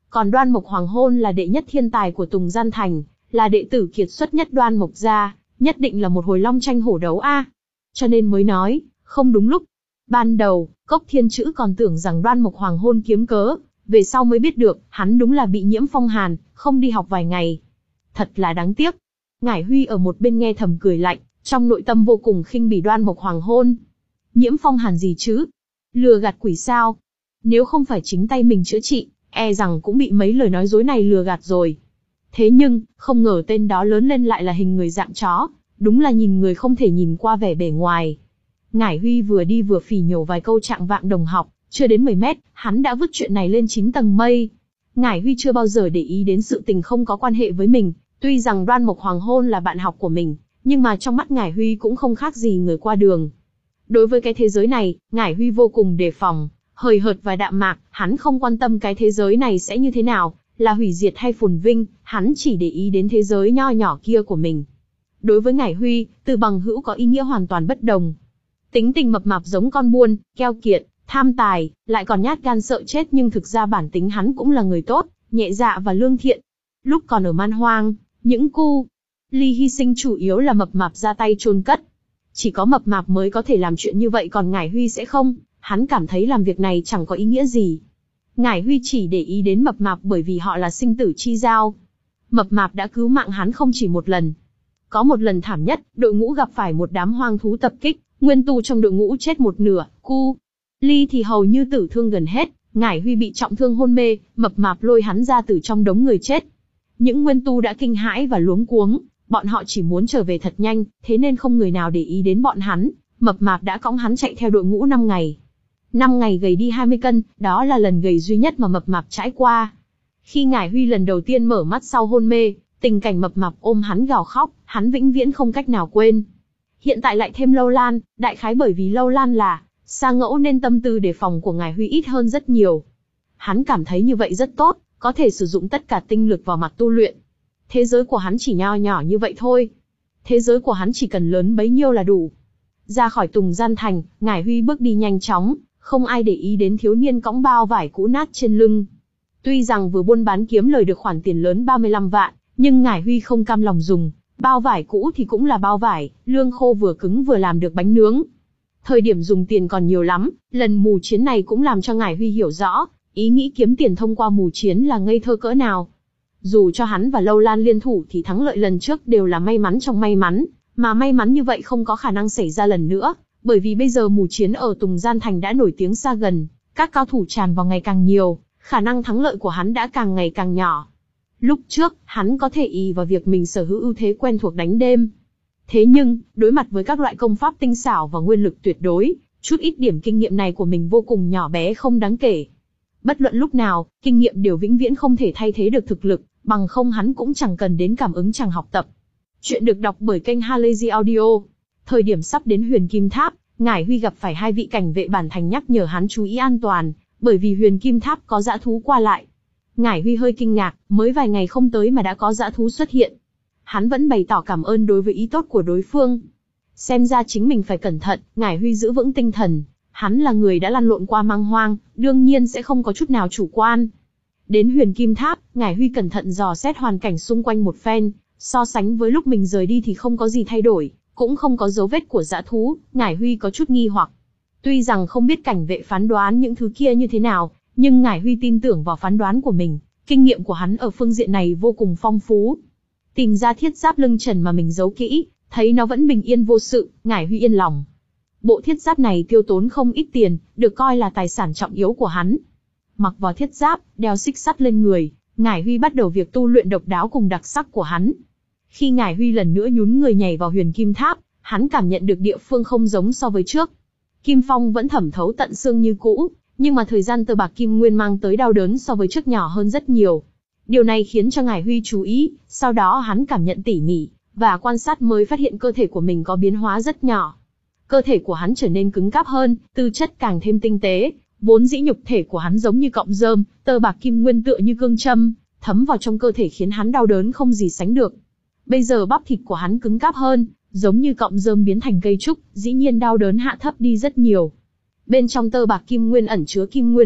Còn Đoan Mộc Hoàng Hôn là đệ nhất thiên tài của Tùng Gian Thành, là đệ tử kiệt xuất nhất Đoan Mộc gia, nhất định là một hồi long tranh hổ đấu a. Cho nên mới nói, không đúng lúc. Ban đầu, Cốc Thiên Chữ còn tưởng rằng Đoan Mộc Hoàng Hôn kiếm cớ, về sau mới biết được, hắn đúng là bị nhiễm phong hàn, không đi học vài ngày. Thật là đáng tiếc. Ngải Huy ở một bên nghe thầm cười lạnh, trong nội tâm vô cùng khinh bỉ Đoan Mộc Hoàng Hôn. Nhiễm phong hàn gì chứ? Lừa gạt quỷ sao? Nếu không phải chính tay mình chữa trị, e rằng cũng bị mấy lời nói dối này lừa gạt rồi. Thế nhưng, không ngờ tên đó lớn lên lại là hình người dạng chó, đúng là nhìn người không thể nhìn qua vẻ bề ngoài. Ngải Huy vừa đi vừa phỉ nhổ vài câu trạng vạng đồng học, chưa đến mười mét, hắn đã vứt chuyện này lên chín tầng mây. Ngải Huy chưa bao giờ để ý đến sự tình không có quan hệ với mình, tuy rằng Đoan Mộc Hoàng Hôn là bạn học của mình, nhưng mà trong mắt Ngải Huy cũng không khác gì người qua đường. Đối với cái thế giới này, Ngải Huy vô cùng đề phòng, hời hợt và đạm mạc, hắn không quan tâm cái thế giới này sẽ như thế nào, là hủy diệt hay phồn vinh, hắn chỉ để ý đến thế giới nho nhỏ kia của mình. Đối với Ngải Huy, từ bằng hữu có ý nghĩa hoàn toàn bất đồng. Tính tình mập mạp giống con buôn, keo kiệt, tham tài, lại còn nhát gan sợ chết, nhưng thực ra bản tính hắn cũng là người tốt, nhẹ dạ và lương thiện. Lúc còn ở Man Hoang, những cu ly hy sinh chủ yếu là mập mạp ra tay chôn cất. Chỉ có mập mạp mới có thể làm chuyện như vậy, còn Ngải Huy sẽ không, hắn cảm thấy làm việc này chẳng có ý nghĩa gì. Ngải Huy chỉ để ý đến mập mạp bởi vì họ là sinh tử chi giao. Mập mạp đã cứu mạng hắn không chỉ một lần. Có một lần thảm nhất, đội ngũ gặp phải một đám hoang thú tập kích, nguyên tu trong đội ngũ chết một nửa, cu ly thì hầu như tử thương gần hết, Ngải Huy bị trọng thương hôn mê, mập mạp lôi hắn ra từ trong đống người chết. Những nguyên tu đã kinh hãi và luống cuống, bọn họ chỉ muốn trở về thật nhanh, thế nên không người nào để ý đến bọn hắn, mập mạp đã cõng hắn chạy theo đội ngũ năm ngày. năm ngày gầy đi hai mươi cân, đó là lần gầy duy nhất mà mập mạp trải qua. Khi Ngải Huy lần đầu tiên mở mắt sau hôn mê, tình cảnh mập mạp ôm hắn gào khóc, hắn vĩnh viễn không cách nào quên. Hiện tại lại thêm Lâu Lan, đại khái bởi vì Lâu Lan là Sa Ngẫu nên tâm tư đề phòng của Ngải Huy ít hơn rất nhiều. Hắn cảm thấy như vậy rất tốt, có thể sử dụng tất cả tinh lực vào mặt tu luyện. Thế giới của hắn chỉ nho nhỏ như vậy thôi. Thế giới của hắn chỉ cần lớn bấy nhiêu là đủ. Ra khỏi Tùng Gian Thành, Ngải Huy bước đi nhanh chóng, không ai để ý đến thiếu niên cõng bao vải cũ nát trên lưng. Tuy rằng vừa buôn bán kiếm lời được khoản tiền lớn ba mươi lăm vạn, nhưng Ngải Huy không cam lòng dùng. Bao vải cũ thì cũng là bao vải, lương khô vừa cứng vừa làm được bánh nướng. Thời điểm dùng tiền còn nhiều lắm, lần mù chiến này cũng làm cho Ngải Huy hiểu rõ, ý nghĩ kiếm tiền thông qua mù chiến là ngây thơ cỡ nào. Dù cho hắn và Lâu Lan liên thủ thì thắng lợi lần trước đều là may mắn trong may mắn, mà may mắn như vậy không có khả năng xảy ra lần nữa, bởi vì bây giờ mù chiến ở Tùng Gian Thành đã nổi tiếng xa gần, các cao thủ tràn vào ngày càng nhiều, khả năng thắng lợi của hắn đã càng ngày càng nhỏ. Lúc trước, hắn có thể ỷ vào việc mình sở hữu ưu thế quen thuộc đánh đêm. Thế nhưng, đối mặt với các loại công pháp tinh xảo và nguyên lực tuyệt đối, chút ít điểm kinh nghiệm này của mình vô cùng nhỏ bé không đáng kể. Bất luận lúc nào, kinh nghiệm đều vĩnh viễn không thể thay thế được thực lực, bằng không hắn cũng chẳng cần đến cảm ứng chẳng học tập. Chuyện được đọc bởi kênh Halazy Audio. Thời điểm sắp đến Huyền Kim Tháp, Ngải Huy gặp phải hai vị cảnh vệ bản thành nhắc nhở hắn chú ý an toàn, bởi vì Huyền Kim Tháp có dã thú qua lại. Ngải Huy hơi kinh ngạc, mới vài ngày không tới mà đã có dã thú xuất hiện. Hắn vẫn bày tỏ cảm ơn đối với ý tốt của đối phương. Xem ra chính mình phải cẩn thận, Ngải Huy giữ vững tinh thần. Hắn là người đã lăn lộn qua mang hoang, đương nhiên sẽ không có chút nào chủ quan. Đến Huyền Kim Tháp, Ngải Huy cẩn thận dò xét hoàn cảnh xung quanh một phen, so sánh với lúc mình rời đi thì không có gì thay đổi, cũng không có dấu vết của dã thú, Ngải Huy có chút nghi hoặc. Tuy rằng không biết cảnh vệ phán đoán những thứ kia như thế nào, nhưng Ngải Huy tin tưởng vào phán đoán của mình, kinh nghiệm của hắn ở phương diện này vô cùng phong phú. Tìm ra thiết giáp lưng trần mà mình giấu kỹ, thấy nó vẫn bình yên vô sự, Ngải Huy yên lòng. Bộ thiết giáp này tiêu tốn không ít tiền, được coi là tài sản trọng yếu của hắn. Mặc vào thiết giáp, đeo xích sắt lên người, Ngải Huy bắt đầu việc tu luyện độc đáo cùng đặc sắc của hắn. Khi Ngải Huy lần nữa nhún người nhảy vào Huyền Kim Tháp, hắn cảm nhận được địa phương không giống so với trước. Kim phong vẫn thẩm thấu tận xương như cũ, nhưng mà thời gian tơ bạc kim nguyên mang tới đau đớn so với trước nhỏ hơn rất nhiều. Điều này khiến cho Ngải Huy chú ý, sau đó hắn cảm nhận tỉ mỉ, và quan sát mới phát hiện cơ thể của mình có biến hóa rất nhỏ. Cơ thể của hắn trở nên cứng cáp hơn, tư chất càng thêm tinh tế, vốn dĩ nhục thể của hắn giống như cọng rơm, tơ bạc kim nguyên tựa như cương châm, thấm vào trong cơ thể khiến hắn đau đớn không gì sánh được. Bây giờ bắp thịt của hắn cứng cáp hơn, giống như cọng rơm biến thành cây trúc, dĩ nhiên đau đớn hạ thấp đi rất nhiều. Bên trong tơ bạc kim nguyên ẩn chứa kim nguyên lực,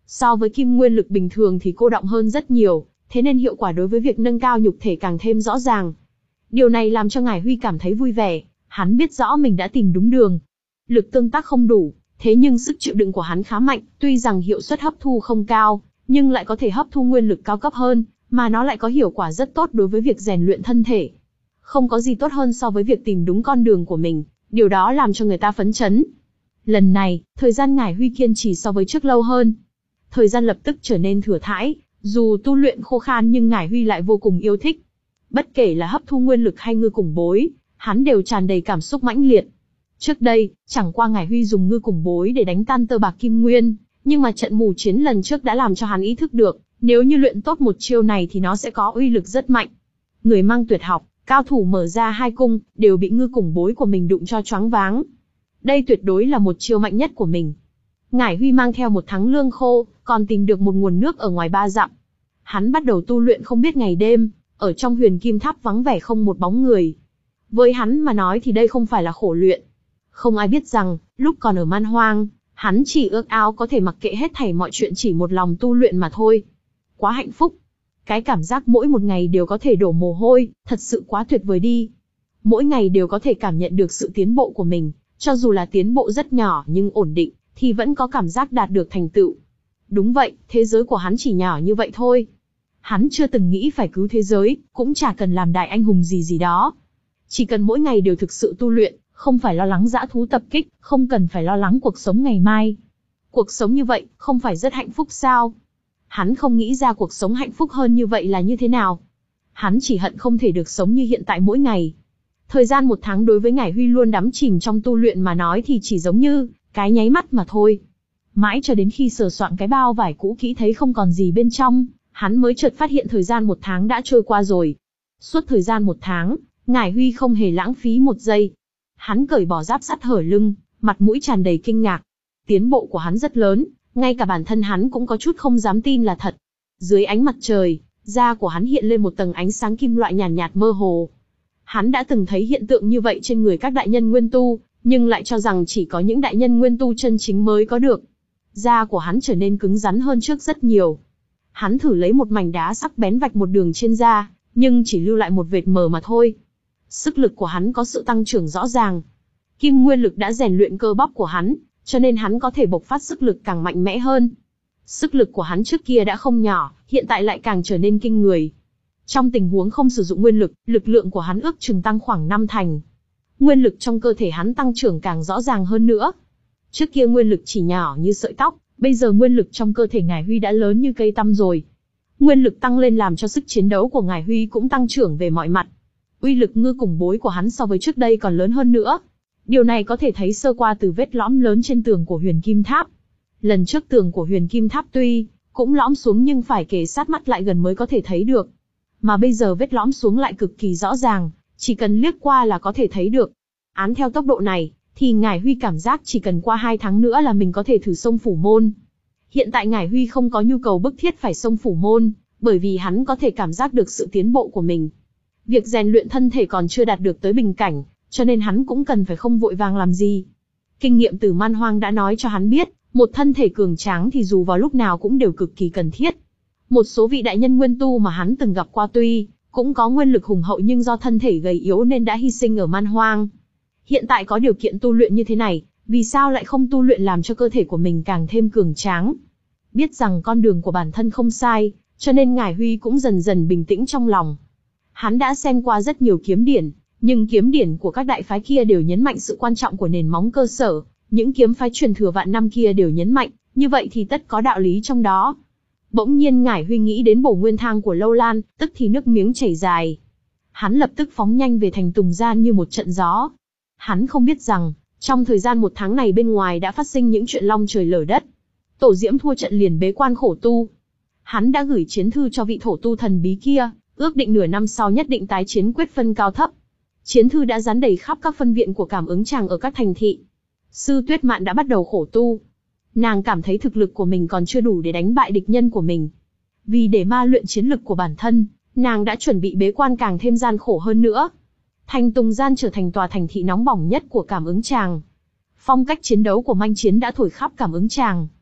So với kim nguyên lực bình thường thì cô đọng hơn rất nhiều, thế nên hiệu quả đối với việc nâng cao nhục thể càng thêm rõ ràng. Điều này làm cho Ngải Huy cảm thấy vui vẻ, hắn biết rõ mình đã tìm đúng đường. Lực tương tác không đủ, thế nhưng sức chịu đựng của hắn khá mạnh, tuy rằng hiệu suất hấp thu không cao, nhưng lại có thể hấp thu nguyên lực cao cấp hơn, mà nó lại có hiệu quả rất tốt đối với việc rèn luyện thân thể. Không có gì tốt hơn so với việc tìm đúng con đường của mình, điều đó làm cho người ta phấn chấn. Lần này, thời gian Ngải Huy kiên trì so với trước lâu hơn. Thời gian lập tức trở nên thừa thãi, dù tu luyện khô khan nhưng Ngải Huy lại vô cùng yêu thích. Bất kể là hấp thu nguyên lực hay ngư cùng bối, hắn đều tràn đầy cảm xúc mãnh liệt. Trước đây, chẳng qua Ngải Huy dùng ngư cùng bối để đánh tan tơ bạc kim nguyên, nhưng mà trận mù chiến lần trước đã làm cho hắn ý thức được, nếu như luyện tốt một chiêu này thì nó sẽ có uy lực rất mạnh. Người mang tuyệt học, cao thủ mở ra hai cung, đều bị ngư cùng bối của mình đụng cho choáng váng. Đây tuyệt đối là một chiêu mạnh nhất của mình. Ngải Huy mang theo một tháng lương khô, còn tìm được một nguồn nước ở ngoài ba dặm. Hắn bắt đầu tu luyện không biết ngày đêm, ở trong huyền kim tháp vắng vẻ không một bóng người. Với hắn mà nói thì đây không phải là khổ luyện. Không ai biết rằng, lúc còn ở Man Hoang, hắn chỉ ước ao có thể mặc kệ hết thảy mọi chuyện chỉ một lòng tu luyện mà thôi. Quá hạnh phúc. Cái cảm giác mỗi một ngày đều có thể đổ mồ hôi, thật sự quá tuyệt vời đi. Mỗi ngày đều có thể cảm nhận được sự tiến bộ của mình, cho dù là tiến bộ rất nhỏ nhưng ổn định, thì vẫn có cảm giác đạt được thành tựu. Đúng vậy, thế giới của hắn chỉ nhỏ như vậy thôi. Hắn chưa từng nghĩ phải cứu thế giới, cũng chả cần làm đại anh hùng gì gì đó. Chỉ cần mỗi ngày đều thực sự tu luyện, không phải lo lắng dã thú tập kích, không cần phải lo lắng cuộc sống ngày mai. Cuộc sống như vậy, không phải rất hạnh phúc sao? Hắn không nghĩ ra cuộc sống hạnh phúc hơn như vậy là như thế nào. Hắn chỉ hận không thể được sống như hiện tại mỗi ngày. Thời gian một tháng đối với Ngải Huy luôn đắm chìm trong tu luyện mà nói thì chỉ giống như cái nháy mắt mà thôi. Mãi cho đến khi sờ soạn cái bao vải cũ kỹ thấy không còn gì bên trong, hắn mới chợt phát hiện thời gian một tháng đã trôi qua rồi. Suốt thời gian một tháng, Ngải Huy không hề lãng phí một giây. Hắn cởi bỏ giáp sắt hở lưng, mặt mũi tràn đầy kinh ngạc. Tiến bộ của hắn rất lớn, ngay cả bản thân hắn cũng có chút không dám tin là thật. Dưới ánh mặt trời, da của hắn hiện lên một tầng ánh sáng kim loại nhàn nhạt, nhạt mơ hồ. Hắn đã từng thấy hiện tượng như vậy trên người các đại nhân nguyên tu, nhưng lại cho rằng chỉ có những đại nhân nguyên tu chân chính mới có được. Da của hắn trở nên cứng rắn hơn trước rất nhiều. Hắn thử lấy một mảnh đá sắc bén vạch một đường trên da, nhưng chỉ lưu lại một vệt mờ mà thôi. Sức lực của hắn có sự tăng trưởng rõ ràng. Kim nguyên lực đã rèn luyện cơ bắp của hắn, cho nên hắn có thể bộc phát sức lực càng mạnh mẽ hơn. Sức lực của hắn trước kia đã không nhỏ, hiện tại lại càng trở nên kinh người. Trong tình huống không sử dụng nguyên lực, lực lượng của hắn ước chừng tăng khoảng năm thành. Nguyên lực trong cơ thể hắn tăng trưởng càng rõ ràng hơn nữa. Trước kia nguyên lực chỉ nhỏ như sợi tóc, bây giờ nguyên lực trong cơ thể Ngải Huy đã lớn như cây tăm rồi. Nguyên lực tăng lên làm cho sức chiến đấu của Ngải Huy cũng tăng trưởng về mọi mặt. Uy lực ngư cùng bối của hắn so với trước đây còn lớn hơn nữa. Điều này có thể thấy sơ qua từ vết lõm lớn trên tường của Huyền Kim Tháp. Lần trước tường của Huyền Kim Tháp tuy cũng lõm xuống nhưng phải kề sát mắt lại gần mới có thể thấy được. Mà bây giờ vết lõm xuống lại cực kỳ rõ ràng, chỉ cần liếc qua là có thể thấy được. Án theo tốc độ này, thì Ngải Huy cảm giác chỉ cần qua hai tháng nữa là mình có thể thử xông phủ môn. Hiện tại Ngải Huy không có nhu cầu bức thiết phải xông phủ môn, bởi vì hắn có thể cảm giác được sự tiến bộ của mình. Việc rèn luyện thân thể còn chưa đạt được tới bình cảnh, cho nên hắn cũng cần phải không vội vàng làm gì. Kinh nghiệm từ Man Hoang đã nói cho hắn biết, một thân thể cường tráng thì dù vào lúc nào cũng đều cực kỳ cần thiết. Một số vị đại nhân nguyên tu mà hắn từng gặp qua tuy cũng có nguyên lực hùng hậu nhưng do thân thể gầy yếu nên đã hy sinh ở Man Hoang. Hiện tại có điều kiện tu luyện như thế này, vì sao lại không tu luyện làm cho cơ thể của mình càng thêm cường tráng? Biết rằng con đường của bản thân không sai, cho nên Ngải Huy cũng dần dần bình tĩnh trong lòng. Hắn đã xem qua rất nhiều kiếm điển, nhưng kiếm điển của các đại phái kia đều nhấn mạnh sự quan trọng của nền móng cơ sở, những kiếm phái truyền thừa vạn năm kia đều nhấn mạnh, như vậy thì tất có đạo lý trong đó. Bỗng nhiên Ngải Huy nghĩ đến bổ nguyên thang của Lâu Lan, tức thì nước miếng chảy dài. Hắn lập tức phóng nhanh về thành Tùng Gian như một trận gió. Hắn không biết rằng, trong thời gian một tháng này bên ngoài đã phát sinh những chuyện long trời lở đất. Tổ Diễm thua trận liền bế quan khổ tu. Hắn đã gửi chiến thư cho vị thổ tu thần bí kia, ước định nửa năm sau nhất định tái chiến quyết phân cao thấp. Chiến thư đã dán đầy khắp các phân viện của cảm ứng tràng ở các thành thị. Sư Tuyết Mạn đã bắt đầu khổ tu. Nàng cảm thấy thực lực của mình còn chưa đủ để đánh bại địch nhân của mình. Vì để ma luyện chiến lực của bản thân, nàng đã chuẩn bị bế quan càng thêm gian khổ hơn nữa. Thành Tùng Gian trở thành tòa thành thị nóng bỏng nhất của cảm ứng tràng. Phong cách chiến đấu của manh chiến đã thổi khắp cảm ứng tràng.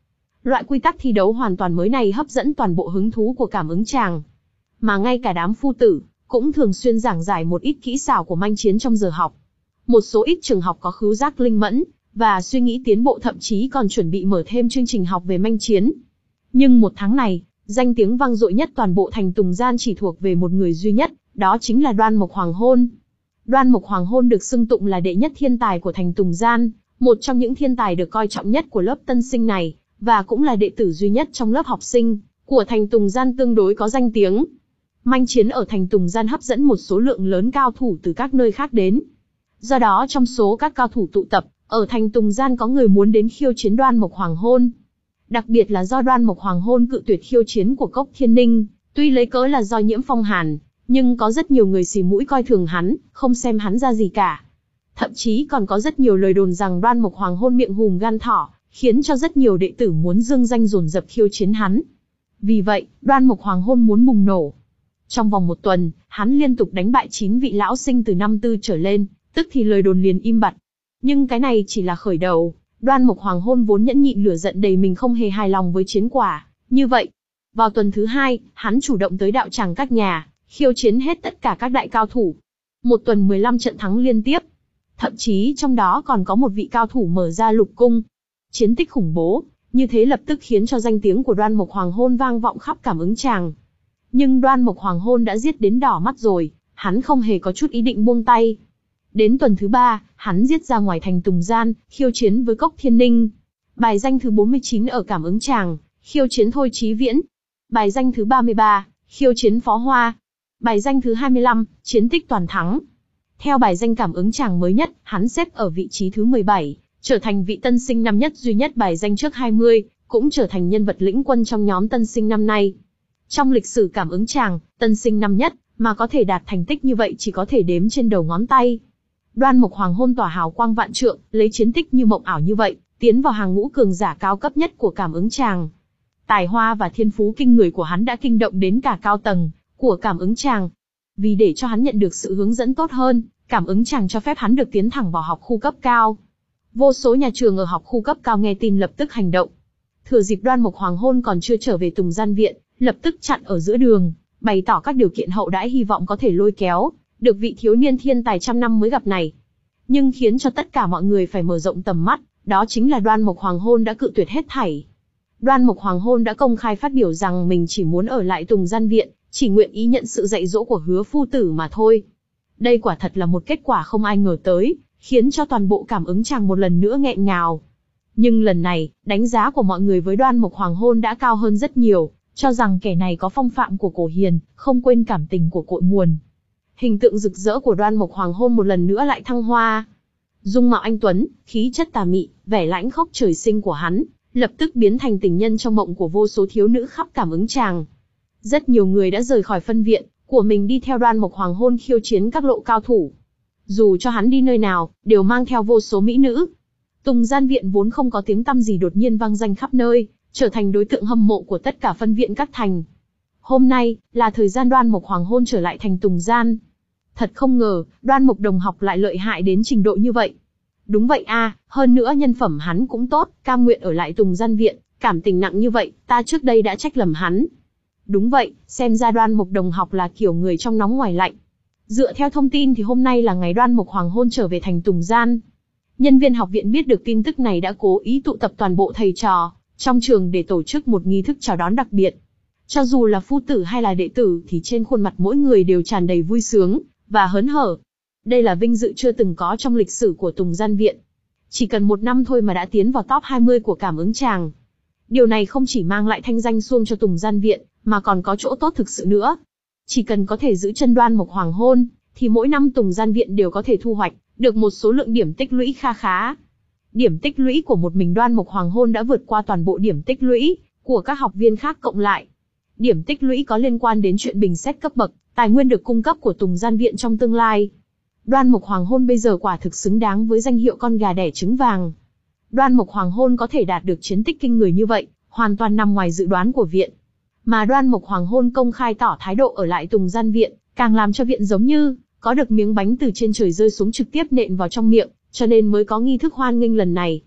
Loại quy tắc thi đấu hoàn toàn mới này hấp dẫn toàn bộ hứng thú của Cảm Ứng Tràng. Mà ngay cả đám phu tử, cũng thường xuyên giảng giải một ít kỹ xảo của manh chiến trong giờ học. Một số ít trường học có khứu giác linh mẫn, và suy nghĩ tiến bộ thậm chí còn chuẩn bị mở thêm chương trình học về manh chiến. Nhưng một tháng này, danh tiếng vang dội nhất toàn bộ thành Tùng Gian chỉ thuộc về một người duy nhất, đó chính là Đoan Mộc Hoàng Hôn. Đoan Mộc Hoàng Hôn được xưng tụng là đệ nhất thiên tài của thành Tùng Gian, một trong những thiên tài được coi trọng nhất của lớp tân sinh này, và cũng là đệ tử duy nhất trong lớp học sinh của thành Tùng Gian tương đối có danh tiếng. Manh chiến ở thành Tùng Gian hấp dẫn một số lượng lớn cao thủ từ các nơi khác đến. Do đó trong số các cao thủ tụ tập, ở thành Tùng Gian có người muốn đến khiêu chiến Đoan Mộc Hoàng Hôn. Đặc biệt là do Đoan Mộc Hoàng Hôn cự tuyệt khiêu chiến của Cốc Thiên Ninh, tuy lấy cớ là do nhiễm phong hàn, nhưng có rất nhiều người xì mũi coi thường hắn, không xem hắn ra gì cả. Thậm chí còn có rất nhiều lời đồn rằng Đoan Mộc Hoàng Hôn miệng hùm gan thỏ, khiến cho rất nhiều đệ tử muốn dương danh dồn dập khiêu chiến hắn. Vì vậy, Đoan Mộc Hoàng Hôn muốn bùng nổ. Trong vòng một tuần, hắn liên tục đánh bại chín vị lão sinh từ năm tư trở lên, tức thì lời đồn liền im bặt. Nhưng cái này chỉ là khởi đầu, Đoan Mộc Hoàng Hôn vốn nhẫn nhịn lửa giận đầy mình không hề hài lòng với chiến quả. Như vậy, vào tuần thứ hai, hắn chủ động tới đạo tràng các nhà, khiêu chiến hết tất cả các đại cao thủ. Một tuần mười lăm trận thắng liên tiếp. Thậm chí trong đó còn có một vị cao thủ mở ra lục cung. Chiến tích khủng bố, như thế lập tức khiến cho danh tiếng của Đoan Mộc Hoàng Hôn vang vọng khắp Cảm Ứng Tràng. Nhưng Đoan Mộc Hoàng Hôn đã giết đến đỏ mắt rồi, hắn không hề có chút ý định buông tay. Đến tuần thứ ba, hắn giết ra ngoài thành Tùng Gian, khiêu chiến với Cốc Thiên Ninh. Bài danh thứ bốn mươi chín ở Cảm Ứng Tràng, khiêu chiến Thôi Chí Viễn. Bài danh thứ ba mươi ba, khiêu chiến Phó Hoa. Bài danh thứ hai mươi lăm, chiến tích toàn thắng. Theo bài danh Cảm Ứng Tràng mới nhất, hắn xếp ở vị trí thứ mười bảy, trở thành vị tân sinh năm nhất duy nhất bài danh trước hai mươi, cũng trở thành nhân vật lĩnh quân trong nhóm tân sinh năm nay. Trong lịch sử Cảm Ứng Tràng, tân sinh năm nhất, mà có thể đạt thành tích như vậy chỉ có thể đếm trên đầu ngón tay. Đoan Mộc Hoàng Hôn tỏa hào quang vạn trượng, lấy chiến tích như mộng ảo như vậy, tiến vào hàng ngũ cường giả cao cấp nhất của Cảm Ứng Tràng. Tài hoa và thiên phú kinh người của hắn đã kinh động đến cả cao tầng của Cảm Ứng Tràng. Vì để cho hắn nhận được sự hướng dẫn tốt hơn, Cảm Ứng Tràng cho phép hắn được tiến thẳng vào học khu cấp cao. Vô số nhà trường ở học khu cấp cao nghe tin lập tức hành động. Thừa dịp Đoan Mộc Hoàng Hôn còn chưa trở về Tùng Gian viện, lập tức chặn ở giữa đường, bày tỏ các điều kiện hậu đãi hy vọng có thể lôi kéo được vị thiếu niên thiên tài trăm năm mới gặp này. Nhưng khiến cho tất cả mọi người phải mở rộng tầm mắt, đó chính là Đoan Mộc Hoàng Hôn đã cự tuyệt hết thảy. Đoan Mộc Hoàng Hôn đã công khai phát biểu rằng mình chỉ muốn ở lại Tùng Gian viện, chỉ nguyện ý nhận sự dạy dỗ của Hứa phu tử mà thôi. Đây quả thật là một kết quả không ai ngờ tới, khiến cho toàn bộ Cảm Ứng Tràng một lần nữa nghẹn ngào. Nhưng lần này, đánh giá của mọi người với Đoan Mộc Hoàng Hôn đã cao hơn rất nhiều, cho rằng kẻ này có phong phạm của cổ hiền, không quên cảm tình của cội nguồn. Hình tượng rực rỡ của Đoan Mộc Hoàng Hôn một lần nữa lại thăng hoa. Dung mạo anh tuấn, khí chất tà mị, vẻ lãnh khốc trời sinh của hắn, lập tức biến thành tình nhân trong mộng của vô số thiếu nữ khắp Cảm Ứng Tràng. Rất nhiều người đã rời khỏi phân viện của mình đi theo Đoan Mộc Hoàng Hôn khiêu chiến các lộ cao thủ. Dù cho hắn đi nơi nào, đều mang theo vô số mỹ nữ. Tùng Gian viện vốn không có tiếng tăm gì đột nhiên vang danh khắp nơi, trở thành đối tượng hâm mộ của tất cả phân viện các thành. Hôm nay, là thời gian Đoan Mộc Hoàng Hôn trở lại thành Tùng Gian. Thật không ngờ, Đoan Mộc đồng học lại lợi hại đến trình độ như vậy. Đúng vậy a, hơn nữa nhân phẩm hắn cũng tốt, cam nguyện ở lại Tùng Gian viện, cảm tình nặng như vậy, ta trước đây đã trách lầm hắn. Đúng vậy, xem ra Đoan Mộc đồng học là kiểu người trong nóng ngoài lạnh. Dựa theo thông tin thì hôm nay là ngày Đoan Mộc Hoàng Hôn trở về thành Tùng Gian. Nhân viên học viện biết được tin tức này đã cố ý tụ tập toàn bộ thầy trò trong trường để tổ chức một nghi thức chào đón đặc biệt. Cho dù là phu tử hay là đệ tử thì trên khuôn mặt mỗi người đều tràn đầy vui sướng và hớn hở. Đây là vinh dự chưa từng có trong lịch sử của Tùng Gian viện. Chỉ cần một năm thôi mà đã tiến vào top hai mươi của Cảm Ứng Tràng. Điều này không chỉ mang lại thanh danh suông cho Tùng Gian viện, mà còn có chỗ tốt thực sự nữa. Chỉ cần có thể giữ chân Đoan Mộc Hoàng Hôn, thì mỗi năm Tùng Gian viện đều có thể thu hoạch được một số lượng điểm tích lũy kha khá. Điểm tích lũy của một mình Đoan Mộc Hoàng Hôn đã vượt qua toàn bộ điểm tích lũy của các học viên khác cộng lại. Điểm tích lũy có liên quan đến chuyện bình xét cấp bậc, tài nguyên được cung cấp của Tùng Gian viện trong tương lai. Đoan Mộc Hoàng Hôn bây giờ quả thực xứng đáng với danh hiệu con gà đẻ trứng vàng. Đoan Mộc Hoàng Hôn có thể đạt được chiến tích kinh người như vậy, hoàn toàn nằm ngoài dự đoán của viện. Mà Đoan Mộc Hoàng Hôn công khai tỏ thái độ ở lại Tùng Gian viện, càng làm cho viện giống như có được miếng bánh từ trên trời rơi xuống trực tiếp nện vào trong miệng, cho nên mới có nghi thức hoan nghênh lần này.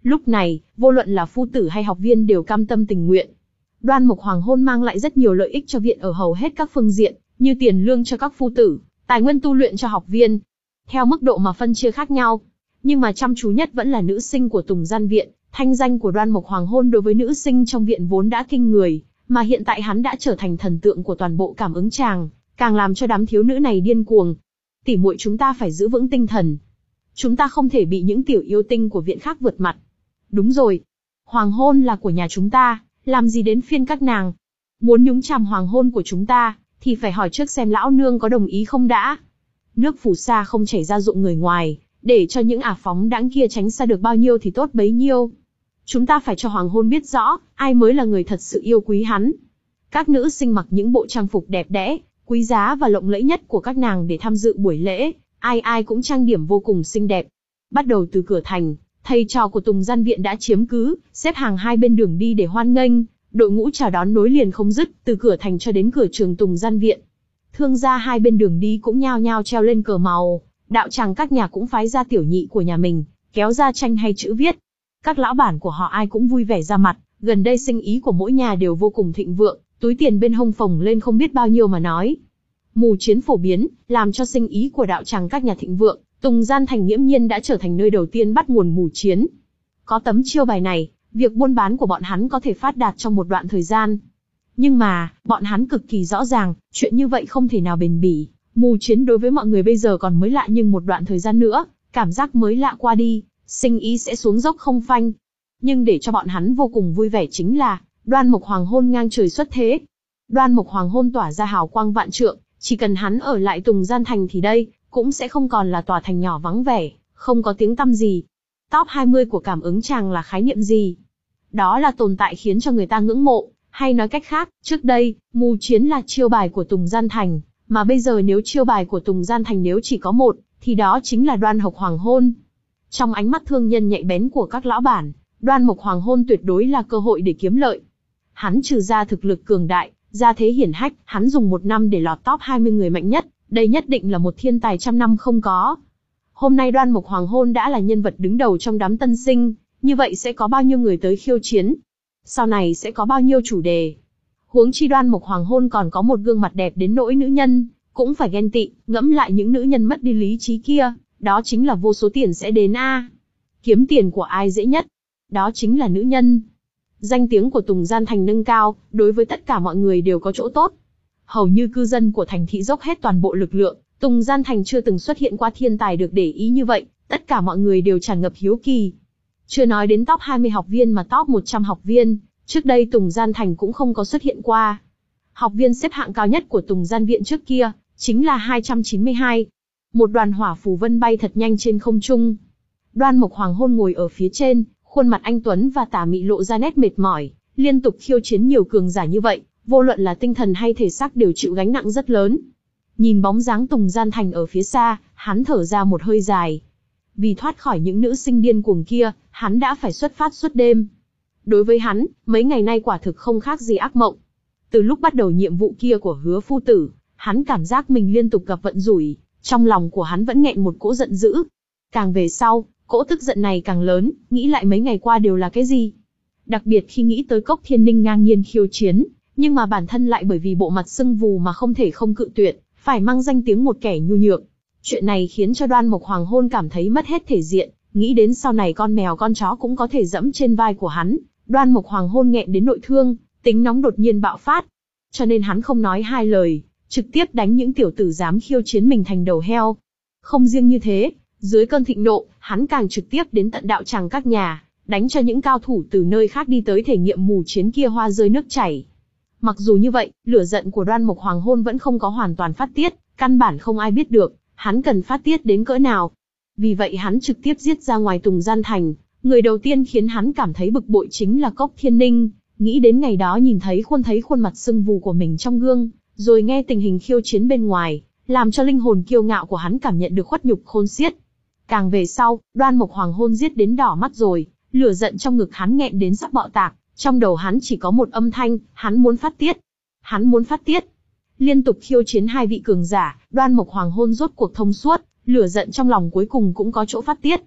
Lúc này, vô luận là phu tử hay học viên đều cam tâm tình nguyện. Đoan Mộc Hoàng hôn mang lại rất nhiều lợi ích cho viện ở hầu hết các phương diện, như tiền lương cho các phu tử, tài nguyên tu luyện cho học viên. Theo mức độ mà phân chia khác nhau, nhưng mà chăm chú nhất vẫn là nữ sinh của Tùng Gian viện. Thanh danh của Đoan Mộc Hoàng hôn đối với nữ sinh trong viện vốn đã kinh người, mà hiện tại hắn đã trở thành thần tượng của toàn bộ cảm ứng tràng, càng làm cho đám thiếu nữ này điên cuồng. Tỷ muội chúng ta phải giữ vững tinh thần. Chúng ta không thể bị những tiểu yêu tinh của viện khác vượt mặt. Đúng rồi. Hoàng hôn là của nhà chúng ta, làm gì đến phiên các nàng. Muốn nhúng chàm hoàng hôn của chúng ta, thì phải hỏi trước xem lão nương có đồng ý không đã. Nước phù sa không chảy ra ruộng người ngoài, để cho những ả phóng đãng kia tránh xa được bao nhiêu thì tốt bấy nhiêu. Chúng ta phải cho hoàng hôn biết rõ, ai mới là người thật sự yêu quý hắn. Các nữ sinh mặc những bộ trang phục đẹp đẽ, quý giá và lộng lẫy nhất của các nàng để tham dự buổi lễ, ai ai cũng trang điểm vô cùng xinh đẹp. Bắt đầu từ cửa thành, thầy trò của Tùng Gian viện đã chiếm cứ, xếp hàng hai bên đường đi để hoan nghênh, đội ngũ chào đón nối liền không dứt, từ cửa thành cho đến cửa trường Tùng Gian viện. Thương gia hai bên đường đi cũng nhao nhao treo lên cờ màu, đạo tràng các nhà cũng phái ra tiểu nhị của nhà mình, kéo ra tranh hay chữ viết. Các lão bản của họ ai cũng vui vẻ ra mặt, gần đây sinh ý của mỗi nhà đều vô cùng thịnh vượng, túi tiền bên hông phồng lên không biết bao nhiêu mà nói. Mù chiến phổ biến, làm cho sinh ý của đạo tràng các nhà thịnh vượng, Tùng Gian thành nghiễm nhiên đã trở thành nơi đầu tiên bắt nguồn mù chiến. Có tấm chiêu bài này, việc buôn bán của bọn hắn có thể phát đạt trong một đoạn thời gian. Nhưng mà, bọn hắn cực kỳ rõ ràng, chuyện như vậy không thể nào bền bỉ. Mù chiến đối với mọi người bây giờ còn mới lạ, nhưng một đoạn thời gian nữa, cảm giác mới lạ qua đi, sinh ý sẽ xuống dốc không phanh. Nhưng để cho bọn hắn vô cùng vui vẻ chính là, Đoan Mộc Hoàng hôn ngang trời xuất thế. Đoan Mộc Hoàng hôn tỏa ra hào quang vạn trượng, chỉ cần hắn ở lại Tùng Gian thành thì đây, cũng sẽ không còn là tòa thành nhỏ vắng vẻ, không có tiếng tăm gì. Top hai mươi của cảm ứng tràng là khái niệm gì? Đó là tồn tại khiến cho người ta ngưỡng mộ, hay nói cách khác, trước đây, mù chiến là chiêu bài của Tùng Gian thành, mà bây giờ nếu chiêu bài của Tùng Gian thành nếu chỉ có một, thì đó chính là Đoan Mộc Hoàng hôn. Trong ánh mắt thương nhân nhạy bén của các lão bản, Đoan Mộc Hoàng hôn tuyệt đối là cơ hội để kiếm lợi. Hắn trừ ra thực lực cường đại, gia thế hiển hách, hắn dùng một năm để lọt top hai mươi người mạnh nhất, đây nhất định là một thiên tài trăm năm không có. Hôm nay Đoan Mộc Hoàng hôn đã là nhân vật đứng đầu trong đám tân sinh, như vậy sẽ có bao nhiêu người tới khiêu chiến? Sau này sẽ có bao nhiêu chủ đề? Huống chi Đoan Mộc Hoàng hôn còn có một gương mặt đẹp đến nỗi nữ nhân cũng phải ghen tị, ngẫm lại những nữ nhân mất đi lý trí kia, đó chính là vô số tiền sẽ đến a. À. Kiếm tiền của ai dễ nhất? Đó chính là nữ nhân. Danh tiếng của Tùng Gian thành nâng cao, đối với tất cả mọi người đều có chỗ tốt. Hầu như cư dân của thành thị dốc hết toàn bộ lực lượng, Tùng Gian thành chưa từng xuất hiện qua thiên tài được để ý như vậy, tất cả mọi người đều tràn ngập hiếu kỳ. Chưa nói đến top hai mươi học viên mà top một trăm học viên, trước đây Tùng Gian thành cũng không có xuất hiện qua. Học viên xếp hạng cao nhất của Tùng Gian viện trước kia, chính là hai trăm chín mươi hai. Một đoàn hỏa phù vân bay thật nhanh trên không trung. Đoan Mộc Hoàng hôn ngồi ở phía trên, khuôn mặt anh tuấn và tà mị lộ ra nét mệt mỏi, liên tục khiêu chiến nhiều cường giả như vậy, vô luận là tinh thần hay thể xác đều chịu gánh nặng rất lớn. Nhìn bóng dáng Tùng Gian thành ở phía xa, hắn thở ra một hơi dài. Vì thoát khỏi những nữ sinh điên cuồng kia, hắn đã phải xuất phát suốt đêm. Đối với hắn, mấy ngày nay quả thực không khác gì ác mộng. Từ lúc bắt đầu nhiệm vụ kia của Hứa phu tử, hắn cảm giác mình liên tục gặp vận rủi, trong lòng của hắn vẫn nghẹn một cỗ giận dữ. Càng về sau, cỗ tức giận này càng lớn, nghĩ lại mấy ngày qua đều là cái gì. Đặc biệt khi nghĩ tới Cốc Thiên Ninh ngang nhiên khiêu chiến, nhưng mà bản thân lại bởi vì bộ mặt sưng vù mà không thể không cự tuyệt, phải mang danh tiếng một kẻ nhu nhược. Chuyện này khiến cho Đoan Mộc Hoàng hôn cảm thấy mất hết thể diện, nghĩ đến sau này con mèo con chó cũng có thể dẫm trên vai của hắn. Đoan Mộc Hoàng hôn nghẹn đến nội thương, tính nóng đột nhiên bạo phát. Cho nên hắn không nói hai lời, trực tiếp đánh những tiểu tử dám khiêu chiến mình thành đầu heo. Không riêng như thế, dưới cơn thịnh nộ, hắn càng trực tiếp đến tận đạo tràng các nhà, đánh cho những cao thủ từ nơi khác đi tới thể nghiệm mù chiến kia hoa rơi nước chảy. Mặc dù như vậy, lửa giận của Đoan Mộc Hoàng hôn vẫn không có hoàn toàn phát tiết, căn bản không ai biết được, hắn cần phát tiết đến cỡ nào. Vì vậy hắn trực tiếp giết ra ngoài Tùng Gian thành, người đầu tiên khiến hắn cảm thấy bực bội chính là Cốc Thiên Ninh, nghĩ đến ngày đó nhìn thấy khuôn thấy khuôn mặt sưng vù của mình trong gương, rồi nghe tình hình khiêu chiến bên ngoài, làm cho linh hồn kiêu ngạo của hắn cảm nhận được khuất nhục khôn xiết. Càng về sau, Đoan Mộc Hoàng hôn giết đến đỏ mắt rồi, lửa giận trong ngực hắn nghẹn đến sắp bạo tạc, trong đầu hắn chỉ có một âm thanh, hắn muốn phát tiết. Hắn muốn phát tiết. Liên tục khiêu chiến hai vị cường giả, Đoan Mộc Hoàng hôn rốt cuộc thông suốt, lửa giận trong lòng cuối cùng cũng có chỗ phát tiết.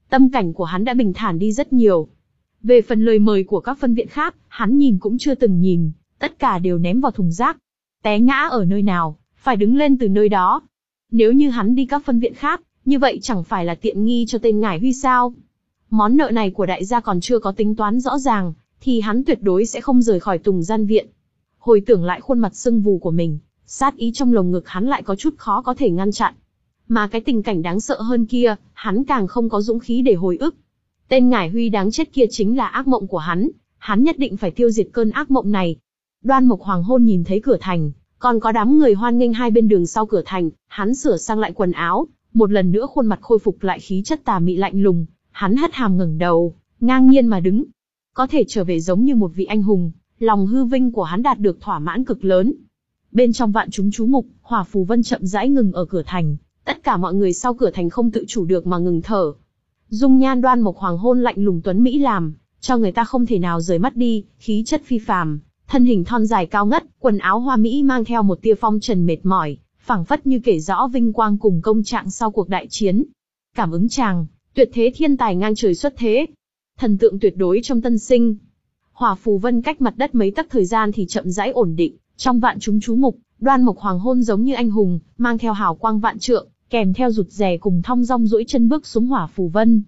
tâm cảnh của hắn đã bình thản đi rất nhiều. Về phần lời mời của các phân viện khác, hắn nhìn cũng chưa từng nhìn, tất cả đều ném vào thùng rác. Té ngã ở nơi nào, phải đứng lên từ nơi đó. Nếu như hắn đi các phân viện khác, như vậy chẳng phải là tiện nghi cho tên Ngải Huy sao? Món nợ này của đại gia còn chưa có tính toán rõ ràng, thì hắn tuyệt đối sẽ không rời khỏi Tùng Gian Viện. Hồi tưởng lại khuôn mặt sưng vù của mình, sát ý trong lồng ngực hắn lại có chút khó có thể ngăn chặn. Mà cái tình cảnh đáng sợ hơn kia, hắn càng không có dũng khí để hồi ức. Tên Ngải Huy đáng chết kia chính là ác mộng của hắn, hắn nhất định phải tiêu diệt cơn ác mộng này. Đoan Mộc Hoàng Hôn nhìn thấy cửa thành, còn có đám người hoan nghênh hai bên đường sau cửa thành, hắn sửa sang lại quần áo, một lần nữa khuôn mặt khôi phục lại khí chất tà mị lạnh lùng, hắn hất hàm ngẩng đầu, ngang nhiên mà đứng. Có thể trở về giống như một vị anh hùng, lòng hư vinh của hắn đạt được thỏa mãn cực lớn. Bên trong vạn chúng chú mục, hỏa phù vân chậm rãi ngừng ở cửa thành, tất cả mọi người sau cửa thành không tự chủ được mà ngừng thở. Dung nhan Đoan Mộc Hoàng Hôn lạnh lùng tuấn mỹ làm cho người ta không thể nào rời mắt đi, khí chất phi phàm, thân hình thon dài cao ngất, quần áo hoa mỹ mang theo một tia phong trần mệt mỏi, phảng phất như kể rõ vinh quang cùng công trạng sau cuộc đại chiến. Cảm ứng chàng, tuyệt thế thiên tài ngang trời xuất thế, thần tượng tuyệt đối trong tân sinh. Hỏa phù vân cách mặt đất mấy tấc thời gian thì chậm rãi ổn định, trong vạn chúng chú mục, Đoan Mộc Hoàng Hôn giống như anh hùng, mang theo hào quang vạn trượng, kèm theo rụt rè cùng thong dong duỗi chân bước xuống hỏa phù vân.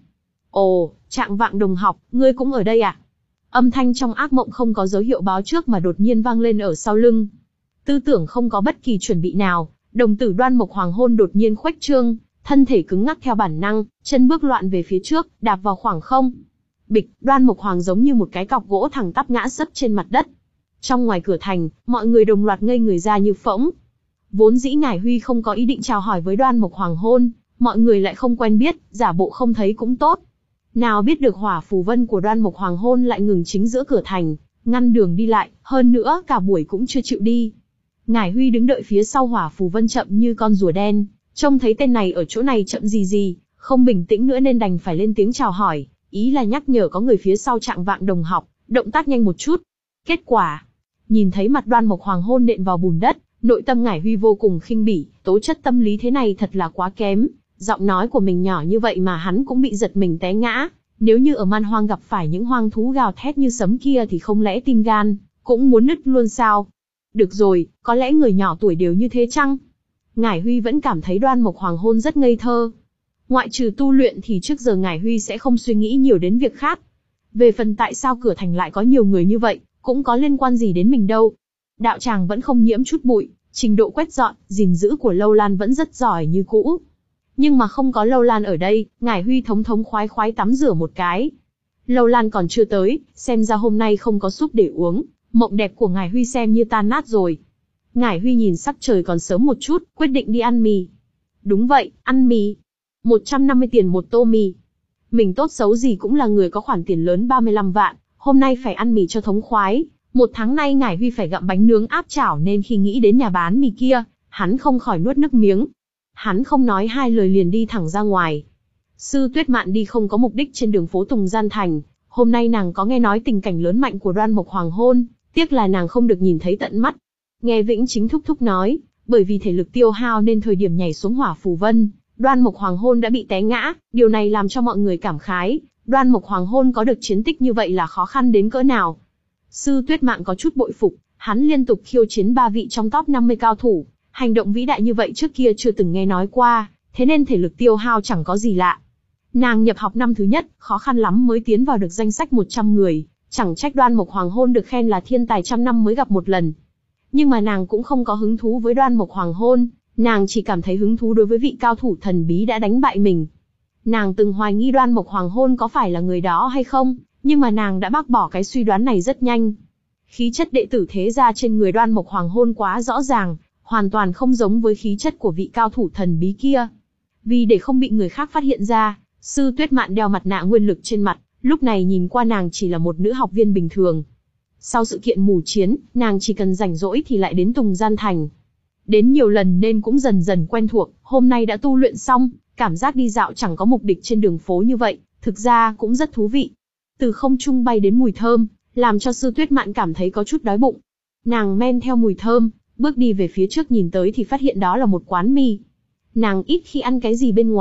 Ồ, Trạng Vạng đồng học, ngươi cũng ở đây à? Âm thanh trong ác mộng không có dấu hiệu báo trước mà đột nhiên vang lên ở sau lưng. Tư tưởng không có bất kỳ chuẩn bị nào, đồng tử Đoan Mộc Hoàng Hôn đột nhiên khuếch trương, thân thể cứng ngắc theo bản năng, chân bước loạn về phía trước, đạp vào khoảng không. Bịch, Đoan Mộc Hoàng giống như một cái cọc gỗ thẳng tắp ngã sấp trên mặt đất. Trong ngoài cửa thành, mọi người đồng loạt ngây người ra như phỗng. Vốn dĩ Ngải Huy không có ý định chào hỏi với Đoan Mộc Hoàng Hôn, mọi người lại không quen biết, giả bộ không thấy cũng tốt. Nào biết được hỏa phù vân của Đoan Mộc Hoàng Hôn lại ngừng chính giữa cửa thành, ngăn đường đi lại, hơn nữa cả buổi cũng chưa chịu đi. Ngải Huy đứng đợi phía sau hỏa phù vân chậm như con rùa đen, trông thấy tên này ở chỗ này chậm gì gì, không bình tĩnh nữa nên đành phải lên tiếng chào hỏi, ý là nhắc nhở có người phía sau Trạng Vạng đồng học, động tác nhanh một chút. Kết quả, nhìn thấy mặt Đoan Mộc Hoàng Hôn nện vào bùn đất, nội tâm Ngải Huy vô cùng khinh bỉ, tố chất tâm lý thế này thật là quá kém. Giọng nói của mình nhỏ như vậy mà hắn cũng bị giật mình té ngã, nếu như ở man hoang gặp phải những hoang thú gào thét như sấm kia thì không lẽ tim gan cũng muốn nứt luôn sao? Được rồi, có lẽ người nhỏ tuổi đều như thế chăng? Ngải Huy vẫn cảm thấy Đoan Mộc Hoàng Hôn rất ngây thơ. Ngoại trừ tu luyện thì trước giờ Ngải Huy sẽ không suy nghĩ nhiều đến việc khác. Về phần tại sao cửa thành lại có nhiều người như vậy, cũng có liên quan gì đến mình đâu. Đạo tràng vẫn không nhiễm chút bụi, trình độ quét dọn, gìn giữ của Lâu Lan vẫn rất giỏi như cũ. Nhưng mà không có Lâu Lan ở đây, Ngải Huy thống thống khoái khoái tắm rửa một cái. Lâu Lan còn chưa tới, xem ra hôm nay không có súp để uống, mộng đẹp của Ngải Huy xem như tan nát rồi. Ngải Huy nhìn sắc trời còn sớm một chút, quyết định đi ăn mì. Đúng vậy, ăn mì. một trăm năm mươi tiền một tô mì. Mình tốt xấu gì cũng là người có khoản tiền lớn ba mươi lăm vạn, hôm nay phải ăn mì cho thống khoái. Một tháng nay Ngải Huy phải gặm bánh nướng áp chảo nên khi nghĩ đến nhà bán mì kia, hắn không khỏi nuốt nước miếng. Hắn không nói hai lời liền đi thẳng ra ngoài. Sư Tuyết Mạn đi không có mục đích trên đường phố Tùng Gian Thành, hôm nay nàng có nghe nói tình cảnh lớn mạnh của Đoan Mộc Hoàng Hôn, tiếc là nàng không được nhìn thấy tận mắt. Nghe Vĩnh Chính thúc thúc nói, bởi vì thể lực tiêu hao nên thời điểm nhảy xuống hỏa phù vân, Đoan Mộc Hoàng Hôn đã bị té ngã, điều này làm cho mọi người cảm khái, Đoan Mộc Hoàng Hôn có được chiến tích như vậy là khó khăn đến cỡ nào. Sư Tuyết Mạn có chút bội phục, hắn liên tục khiêu chiến ba vị trong top năm mươi cao thủ, hành động vĩ đại như vậy trước kia chưa từng nghe nói qua, thế nên thể lực tiêu hao chẳng có gì lạ. Nàng nhập học năm thứ nhất, khó khăn lắm mới tiến vào được danh sách một trăm người, chẳng trách Đoan Mộc Hoàng Hôn được khen là thiên tài trăm năm mới gặp một lần. Nhưng mà nàng cũng không có hứng thú với Đoan Mộc Hoàng Hôn, nàng chỉ cảm thấy hứng thú đối với vị cao thủ thần bí đã đánh bại mình. Nàng từng hoài nghi Đoan Mộc Hoàng Hôn có phải là người đó hay không, nhưng mà nàng đã bác bỏ cái suy đoán này rất nhanh. Khí chất đệ tử thế gia trên người Đoan Mộc Hoàng Hôn quá rõ ràng, hoàn toàn không giống với khí chất của vị cao thủ thần bí kia. Vì để không bị người khác phát hiện ra, Sư Tuyết Mạn đeo mặt nạ nguyên lực trên mặt, lúc này nhìn qua nàng chỉ là một nữ học viên bình thường. Sau sự kiện mù chiến, nàng chỉ cần rảnh rỗi thì lại đến Tùng Gian Thành. Đến nhiều lần nên cũng dần dần quen thuộc, hôm nay đã tu luyện xong, cảm giác đi dạo chẳng có mục đích trên đường phố như vậy, thực ra cũng rất thú vị. Từ không trung bay đến mùi thơm, làm cho Sư Tuyết Mạn cảm thấy có chút đói bụng. Nàng men theo mùi thơm, bước đi về phía trước nhìn tới thì phát hiện đó là một quán mì. Nàng ít khi ăn cái gì bên ngoài,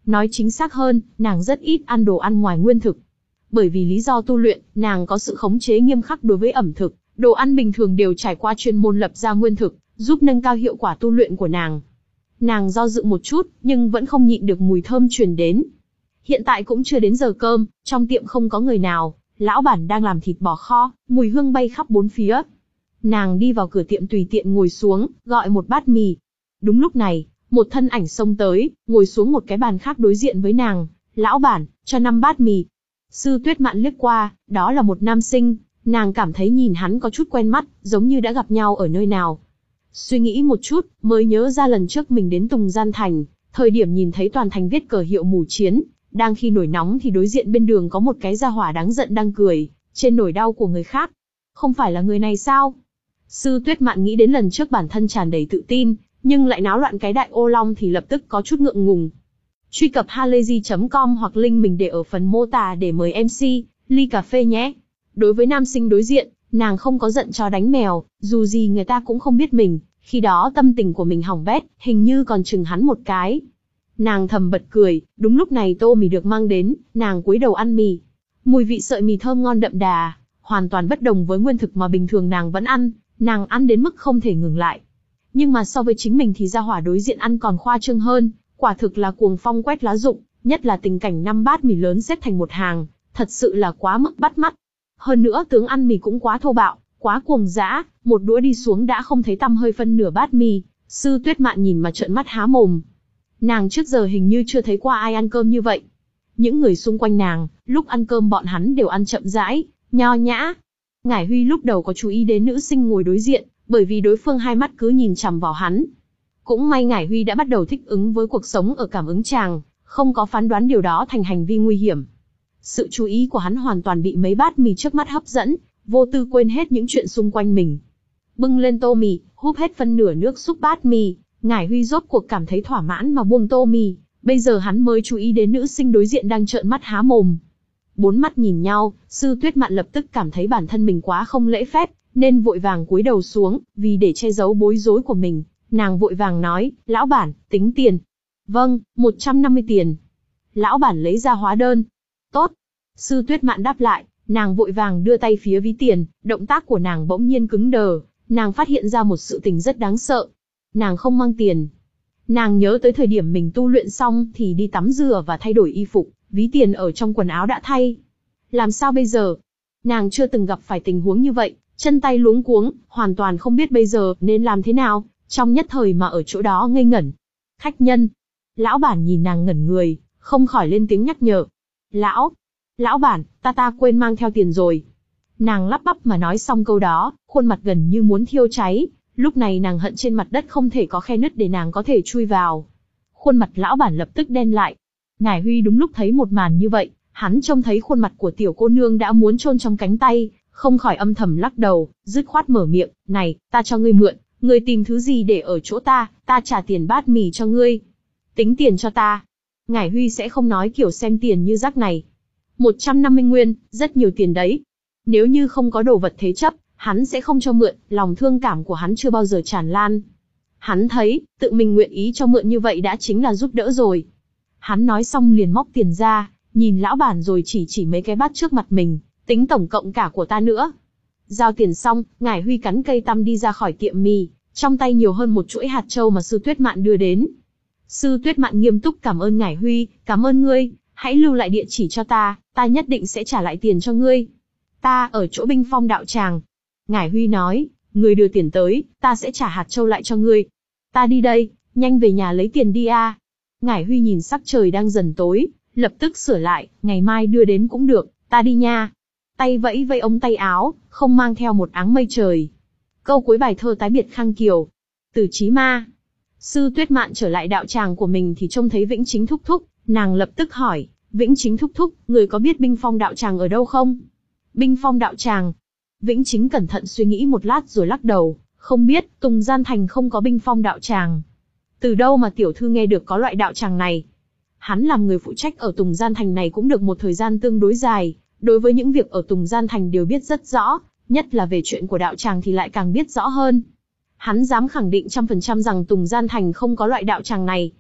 Nói chính xác hơn, nàng rất ít ăn đồ ăn ngoài nguyên thực. Bởi vì lý do tu luyện, nàng có sự khống chế nghiêm khắc đối với ẩm thực, đồ ăn bình thường đều trải qua chuyên môn lập ra nguyên thực, giúp nâng cao hiệu quả tu luyện của nàng. Nàng do dự một chút, nhưng vẫn không nhịn được mùi thơm truyền đến. Hiện tại cũng chưa đến giờ cơm, trong tiệm không có người nào, lão bản đang làm thịt bò kho, mùi hương bay khắp bốn phía. Nàng đi vào cửa tiệm tùy tiện ngồi xuống, gọi một bát mì. Đúng lúc này, một thân ảnh xông tới, ngồi xuống một cái bàn khác đối diện với nàng. Lão bản, cho năm bát mì. Sư Tuyết Mạn liếc qua, đó là một nam sinh, nàng cảm thấy nhìn hắn có chút quen mắt, giống như đã gặp nhau ở nơi nào. Suy nghĩ một chút, mới nhớ ra lần trước mình đến Tùng Gian Thành, thời điểm nhìn thấy toàn thành viết cờ hiệu mù chiến, đang khi nổi nóng thì đối diện bên đường có một cái gia hỏa đáng giận đang cười, trên nỗi đau của người khác. Không phải là người này sao? Sư Tuyết Mạn nghĩ đến lần trước bản thân tràn đầy tự tin, nhưng lại náo loạn cái đại ô long thì lập tức có chút ngượng ngùng. Truy cập halayzi chấm com hoặc link mình để ở phần mô tả để mời em xê, ly cà phê nhé. Đối với nam sinh đối diện, nàng không có giận chó đánh mèo, dù gì người ta cũng không biết mình, khi đó tâm tình của mình hỏng bét, hình như còn chừng hắn một cái. Nàng thầm bật cười, đúng lúc này tô mì được mang đến, nàng cúi đầu ăn mì. Mùi vị sợi mì thơm ngon đậm đà, hoàn toàn bất đồng với nguyên thực mà bình thường nàng vẫn ăn, nàng ăn đến mức không thể ngừng lại. Nhưng mà so với chính mình thì gia hỏa đối diện ăn còn khoa trương hơn, quả thực là cuồng phong quét lá rụng, nhất là tình cảnh năm bát mì lớn xếp thành một hàng, thật sự là quá mức bắt mắt. Hơn nữa tướng ăn mì cũng quá thô bạo, quá cuồng dã, một đũa đi xuống đã không thấy tăm hơi phân nửa bát mì, Sư Tuyết Mạn nhìn mà trợn mắt há mồm. Nàng trước giờ hình như chưa thấy qua ai ăn cơm như vậy. Những người xung quanh nàng, lúc ăn cơm bọn hắn đều ăn chậm rãi, nho nhã. Ngải Huy lúc đầu có chú ý đến nữ sinh ngồi đối diện, bởi vì đối phương hai mắt cứ nhìn chằm vào hắn. Cũng may Ngải Huy đã bắt đầu thích ứng với cuộc sống ở cảm ứng tràng, không có phán đoán điều đó thành hành vi nguy hiểm. Sự chú ý của hắn hoàn toàn bị mấy bát mì trước mắt hấp dẫn, vô tư quên hết những chuyện xung quanh mình. Bưng lên tô mì, húp hết phân nửa nước xúc bát mì, Ngải Huy rốt cuộc cảm thấy thỏa mãn mà buông tô mì, bây giờ hắn mới chú ý đến nữ sinh đối diện đang trợn mắt há mồm. Bốn mắt nhìn nhau, Sư Tuyết Mạn lập tức cảm thấy bản thân mình quá không lễ phép, nên vội vàng cúi đầu xuống, vì để che giấu bối rối của mình, nàng vội vàng nói, lão bản, tính tiền. Vâng, một trăm năm mươi tiền. Lão bản lấy ra hóa đơn. Tốt. Sư Tuyết Mạn đáp lại, nàng vội vàng đưa tay phía ví tiền, động tác của nàng bỗng nhiên cứng đờ, nàng phát hiện ra một sự tình rất đáng sợ. Nàng không mang tiền. Nàng nhớ tới thời điểm mình tu luyện xong thì đi tắm rửa và thay đổi y phục, ví tiền ở trong quần áo đã thay. Làm sao bây giờ? Nàng chưa từng gặp phải tình huống như vậy, chân tay luống cuống, hoàn toàn không biết bây giờ nên làm thế nào, trong nhất thời mà ở chỗ đó ngây ngẩn. Khách nhân. Lão bản nhìn nàng ngẩn người, không khỏi lên tiếng nhắc nhở. Lão, lão bản, ta ta quên mang theo tiền rồi. Nàng lắp bắp mà nói xong câu đó, khuôn mặt gần như muốn thiêu cháy, lúc này nàng hận trên mặt đất không thể có khe nứt để nàng có thể chui vào. Khuôn mặt lão bản lập tức đen lại. Ngải Huy đúng lúc thấy một màn như vậy, hắn trông thấy khuôn mặt của tiểu cô nương đã muốn chôn trong cánh tay, không khỏi âm thầm lắc đầu, dứt khoát mở miệng, này, ta cho ngươi mượn, ngươi tìm thứ gì để ở chỗ ta, ta trả tiền bát mì cho ngươi. Tính tiền cho ta. Ngải Huy sẽ không nói kiểu xem tiền như rác này. một trăm năm mươi nguyên, rất nhiều tiền đấy. Nếu như không có đồ vật thế chấp, hắn sẽ không cho mượn, lòng thương cảm của hắn chưa bao giờ tràn lan. Hắn thấy, tự mình nguyện ý cho mượn như vậy đã chính là giúp đỡ rồi. Hắn nói xong liền móc tiền ra, nhìn lão bản rồi chỉ chỉ mấy cái bát trước mặt mình, tính tổng cộng cả của ta nữa. Giao tiền xong, Ngải Huy cắn cây tăm đi ra khỏi tiệm mì, trong tay nhiều hơn một chuỗi hạt châu mà Sư Tuyết Mạn đưa đến. Sư Tuyết Mạn nghiêm túc cảm ơn Ngải Huy, cảm ơn ngươi, hãy lưu lại địa chỉ cho ta, ta nhất định sẽ trả lại tiền cho ngươi. Ta ở chỗ Binh Phong đạo tràng. Ngải Huy nói, ngươi đưa tiền tới, ta sẽ trả hạt châu lại cho ngươi. Ta đi đây, nhanh về nhà lấy tiền đi a. Ngải Huy nhìn sắc trời đang dần tối, lập tức sửa lại, ngày mai đưa đến cũng được, ta đi nha. Tay vẫy vẫy ống tay áo, không mang theo một áng mây trời. Câu cuối bài thơ tái biệt Khang Kiều. Từ Chí Ma. Sư Tuyết Mạn trở lại đạo tràng của mình thì trông thấy Vĩnh Chính thúc thúc, nàng lập tức hỏi, Vĩnh Chính thúc thúc, người có biết Binh Phong đạo tràng ở đâu không? Binh Phong đạo tràng. Vĩnh Chính cẩn thận suy nghĩ một lát rồi lắc đầu, không biết, Tùng Gian Thành không có Binh Phong đạo tràng. Từ đâu mà tiểu thư nghe được có loại đạo tràng này? Hắn làm người phụ trách ở Tùng Gian Thành này cũng được một thời gian tương đối dài, đối với những việc ở Tùng Gian Thành đều biết rất rõ, nhất là về chuyện của đạo tràng thì lại càng biết rõ hơn. Hắn dám khẳng định trăm phần trăm rằng Tùng Gian Thành không có loại đạo tràng này.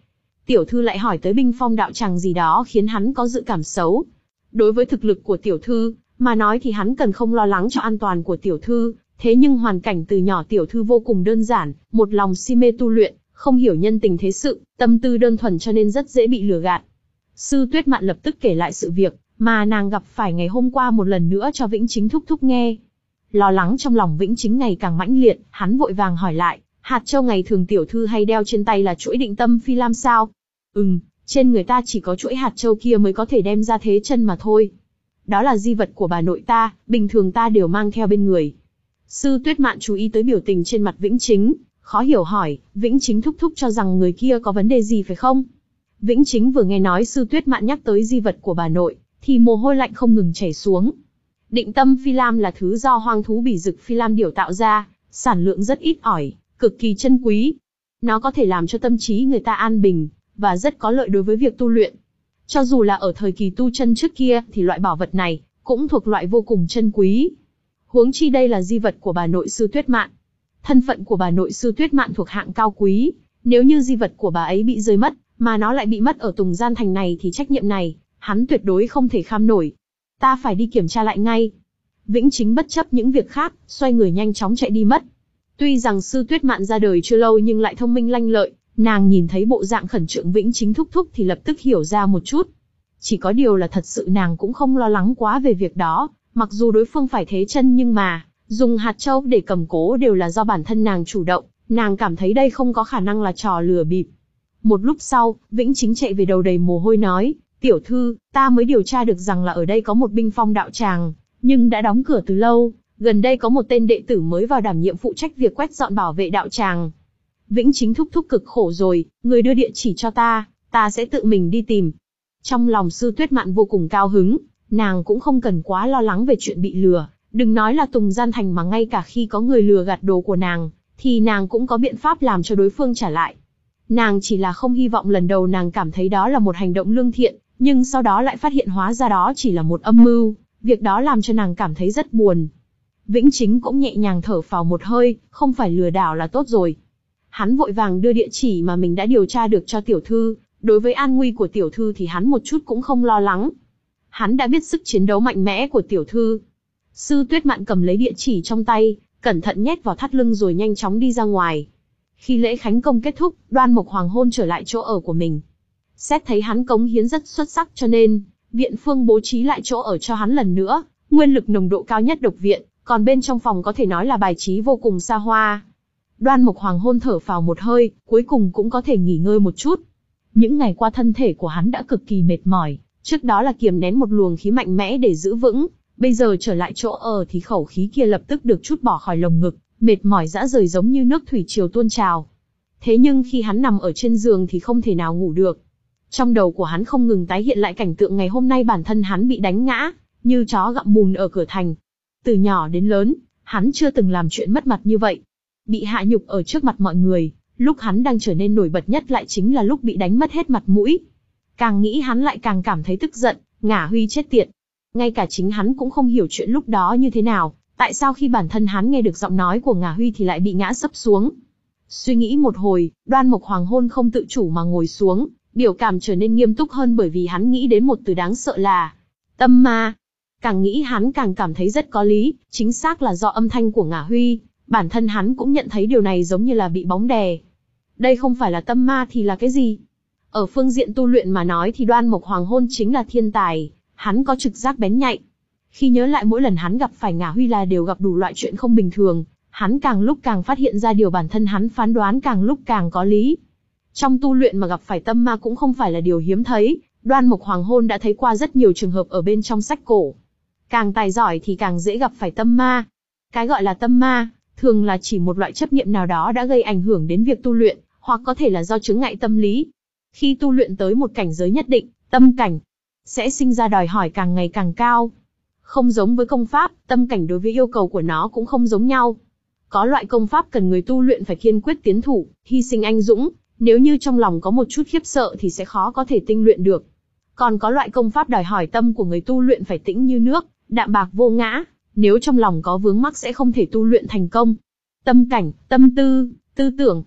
tiểu thư lại hỏi tới binh phong đạo tràng gì đó khiến hắn có dự cảm xấu. Đối với thực lực của tiểu thư, mà nói thì hắn cần không lo lắng cho an toàn của tiểu thư, thế nhưng hoàn cảnh từ nhỏ tiểu thư vô cùng đơn giản, một lòng si mê tu luyện, không hiểu nhân tình thế sự, tâm tư đơn thuần cho nên rất dễ bị lừa gạt. Sư Tuyết Mạn lập tức kể lại sự việc mà nàng gặp phải ngày hôm qua một lần nữa cho Vĩnh Chính thúc thúc nghe. Lo lắng trong lòng Vĩnh Chính ngày càng mãnh liệt, hắn vội vàng hỏi lại, hạt châu ngày thường tiểu thư hay đeo trên tay là chuỗi Định Tâm Phi Lam sao? Ừm, trên người ta chỉ có chuỗi hạt châu kia mới có thể đem ra thế chân mà thôi. Đó là di vật của bà nội ta, bình thường ta đều mang theo bên người. Sư Tuyết Mạn chú ý tới biểu tình trên mặt Vĩnh Chính, khó hiểu hỏi, Vĩnh Chính thúc thúc cho rằng người kia có vấn đề gì phải không? Vĩnh Chính vừa nghe nói Sư Tuyết Mạn nhắc tới di vật của bà nội, thì mồ hôi lạnh không ngừng chảy xuống. Định Tâm Phi Lam là thứ do hoang thú bỉ dực Phi Lam điểu tạo ra, sản lượng rất ít ỏi, cực kỳ chân quý. Nó có thể làm cho tâm trí người ta an bình, và rất có lợi đối với việc tu luyện. Cho dù là ở thời kỳ tu chân trước kia, thì loại bảo vật này cũng thuộc loại vô cùng chân quý. Huống chi đây là di vật của bà nội Sư Tuyết Mạn. Thân phận của bà nội Sư Tuyết Mạn thuộc hạng cao quý, nếu như di vật của bà ấy bị rơi mất, mà nó lại bị mất ở Tùng Gian Thành này thì trách nhiệm này, hắn tuyệt đối không thể kham nổi. Ta phải đi kiểm tra lại ngay. Vĩnh Chính bất chấp những việc khác, xoay người nhanh chóng chạy đi mất. Tuy rằng Sư Tuyết Mạn ra đời chưa lâu nhưng lại thông minh lanh lợi, nàng nhìn thấy bộ dạng khẩn trương Vĩnh Chính thúc thúc thì lập tức hiểu ra một chút. Chỉ có điều là thật sự nàng cũng không lo lắng quá về việc đó, mặc dù đối phương phải thế chân nhưng mà, dùng hạt châu để cầm cố đều là do bản thân nàng chủ động, nàng cảm thấy đây không có khả năng là trò lừa bịp. Một lúc sau, Vĩnh Chính chạy về đầu đầy mồ hôi nói, tiểu thư, ta mới điều tra được rằng là ở đây có một binh phong đạo tràng, nhưng đã đóng cửa từ lâu, gần đây có một tên đệ tử mới vào đảm nhiệm phụ trách việc quét dọn bảo vệ đạo tràng. Vĩnh Chính thúc thúc cực khổ rồi, người đưa địa chỉ cho ta, ta sẽ tự mình đi tìm. Trong lòng Sư Tuyết Mạn vô cùng cao hứng, nàng cũng không cần quá lo lắng về chuyện bị lừa, đừng nói là Tùng Gian Thành mà ngay cả khi có người lừa gạt đồ của nàng, thì nàng cũng có biện pháp làm cho đối phương trả lại. Nàng chỉ là không hy vọng lần đầu nàng cảm thấy đó là một hành động lương thiện, nhưng sau đó lại phát hiện hóa ra đó chỉ là một âm mưu, việc đó làm cho nàng cảm thấy rất buồn. Vĩnh Chính cũng nhẹ nhàng thở phào một hơi, không phải lừa đảo là tốt rồi. Hắn vội vàng đưa địa chỉ mà mình đã điều tra được cho tiểu thư, đối với an nguy của tiểu thư thì hắn một chút cũng không lo lắng. Hắn đã biết sức chiến đấu mạnh mẽ của tiểu thư. Sư Tuyết Mạn cầm lấy địa chỉ trong tay, cẩn thận nhét vào thắt lưng rồi nhanh chóng đi ra ngoài. Khi lễ khánh công kết thúc, Đoan Mộc Hoàng Hôn trở lại chỗ ở của mình. Xét thấy hắn cống hiến rất xuất sắc cho nên, viện phương bố trí lại chỗ ở cho hắn lần nữa, nguyên lực nồng độ cao nhất độc viện, còn bên trong phòng có thể nói là bài trí vô cùng xa hoa. Đoan Mộc Hoàng Hôn thở phào một hơi, cuối cùng cũng có thể nghỉ ngơi một chút. Những ngày qua thân thể của hắn đã cực kỳ mệt mỏi, trước đó là kiềm nén một luồng khí mạnh mẽ để giữ vững, bây giờ trở lại chỗ ở thì khẩu khí kia lập tức được trút bỏ khỏi lồng ngực, mệt mỏi rã rời giống như nước thủy triều tuôn trào. Thế nhưng khi hắn nằm ở trên giường thì không thể nào ngủ được. Trong đầu của hắn không ngừng tái hiện lại cảnh tượng ngày hôm nay bản thân hắn bị đánh ngã, như chó gặm bùn ở cửa thành. Từ nhỏ đến lớn, hắn chưa từng làm chuyện mất mặt như vậy. Bị hạ nhục ở trước mặt mọi người, lúc hắn đang trở nên nổi bật nhất lại chính là lúc bị đánh mất hết mặt mũi. Càng nghĩ hắn lại càng cảm thấy tức giận, Ngả Huy chết tiệt. Ngay cả chính hắn cũng không hiểu chuyện lúc đó như thế nào, tại sao khi bản thân hắn nghe được giọng nói của Ngả Huy thì lại bị ngã sấp xuống. Suy nghĩ một hồi, Đoan Mộc Hoàng Hôn không tự chủ mà ngồi xuống, biểu cảm trở nên nghiêm túc hơn bởi vì hắn nghĩ đến một từ đáng sợ là tâm ma. Càng nghĩ hắn càng cảm thấy rất có lý, chính xác là do âm thanh của Ngả Huy, bản thân hắn cũng nhận thấy điều này giống như là bị bóng đè. Đây không phải là tâm ma thì là cái gì? Ở phương diện tu luyện mà nói thì Đoan Mộc Hoàng Hôn chính là thiên tài, hắn có trực giác bén nhạy. Khi nhớ lại mỗi lần hắn gặp phải Ngả Huy là đều gặp đủ loại chuyện không bình thường, hắn càng lúc càng phát hiện ra điều bản thân hắn phán đoán càng lúc càng có lý. Trong tu luyện mà gặp phải tâm ma cũng không phải là điều hiếm thấy, Đoan Mộc Hoàng Hôn đã thấy qua rất nhiều trường hợp ở bên trong sách cổ. Càng tài giỏi thì càng dễ gặp phải tâm ma. Cái gọi là tâm ma, thường là chỉ một loại chấp niệm nào đó đã gây ảnh hưởng đến việc tu luyện, hoặc có thể là do chướng ngại tâm lý. Khi tu luyện tới một cảnh giới nhất định, tâm cảnh sẽ sinh ra đòi hỏi càng ngày càng cao. Không giống với công pháp, tâm cảnh đối với yêu cầu của nó cũng không giống nhau. Có loại công pháp cần người tu luyện phải kiên quyết tiến thủ, hy sinh anh dũng, nếu như trong lòng có một chút khiếp sợ thì sẽ khó có thể tinh luyện được. Còn có loại công pháp đòi hỏi tâm của người tu luyện phải tĩnh như nước, đạm bạc vô ngã, nếu trong lòng có vướng mắc sẽ không thể tu luyện thành công. Tâm cảnh, tâm tư, tư tưởng,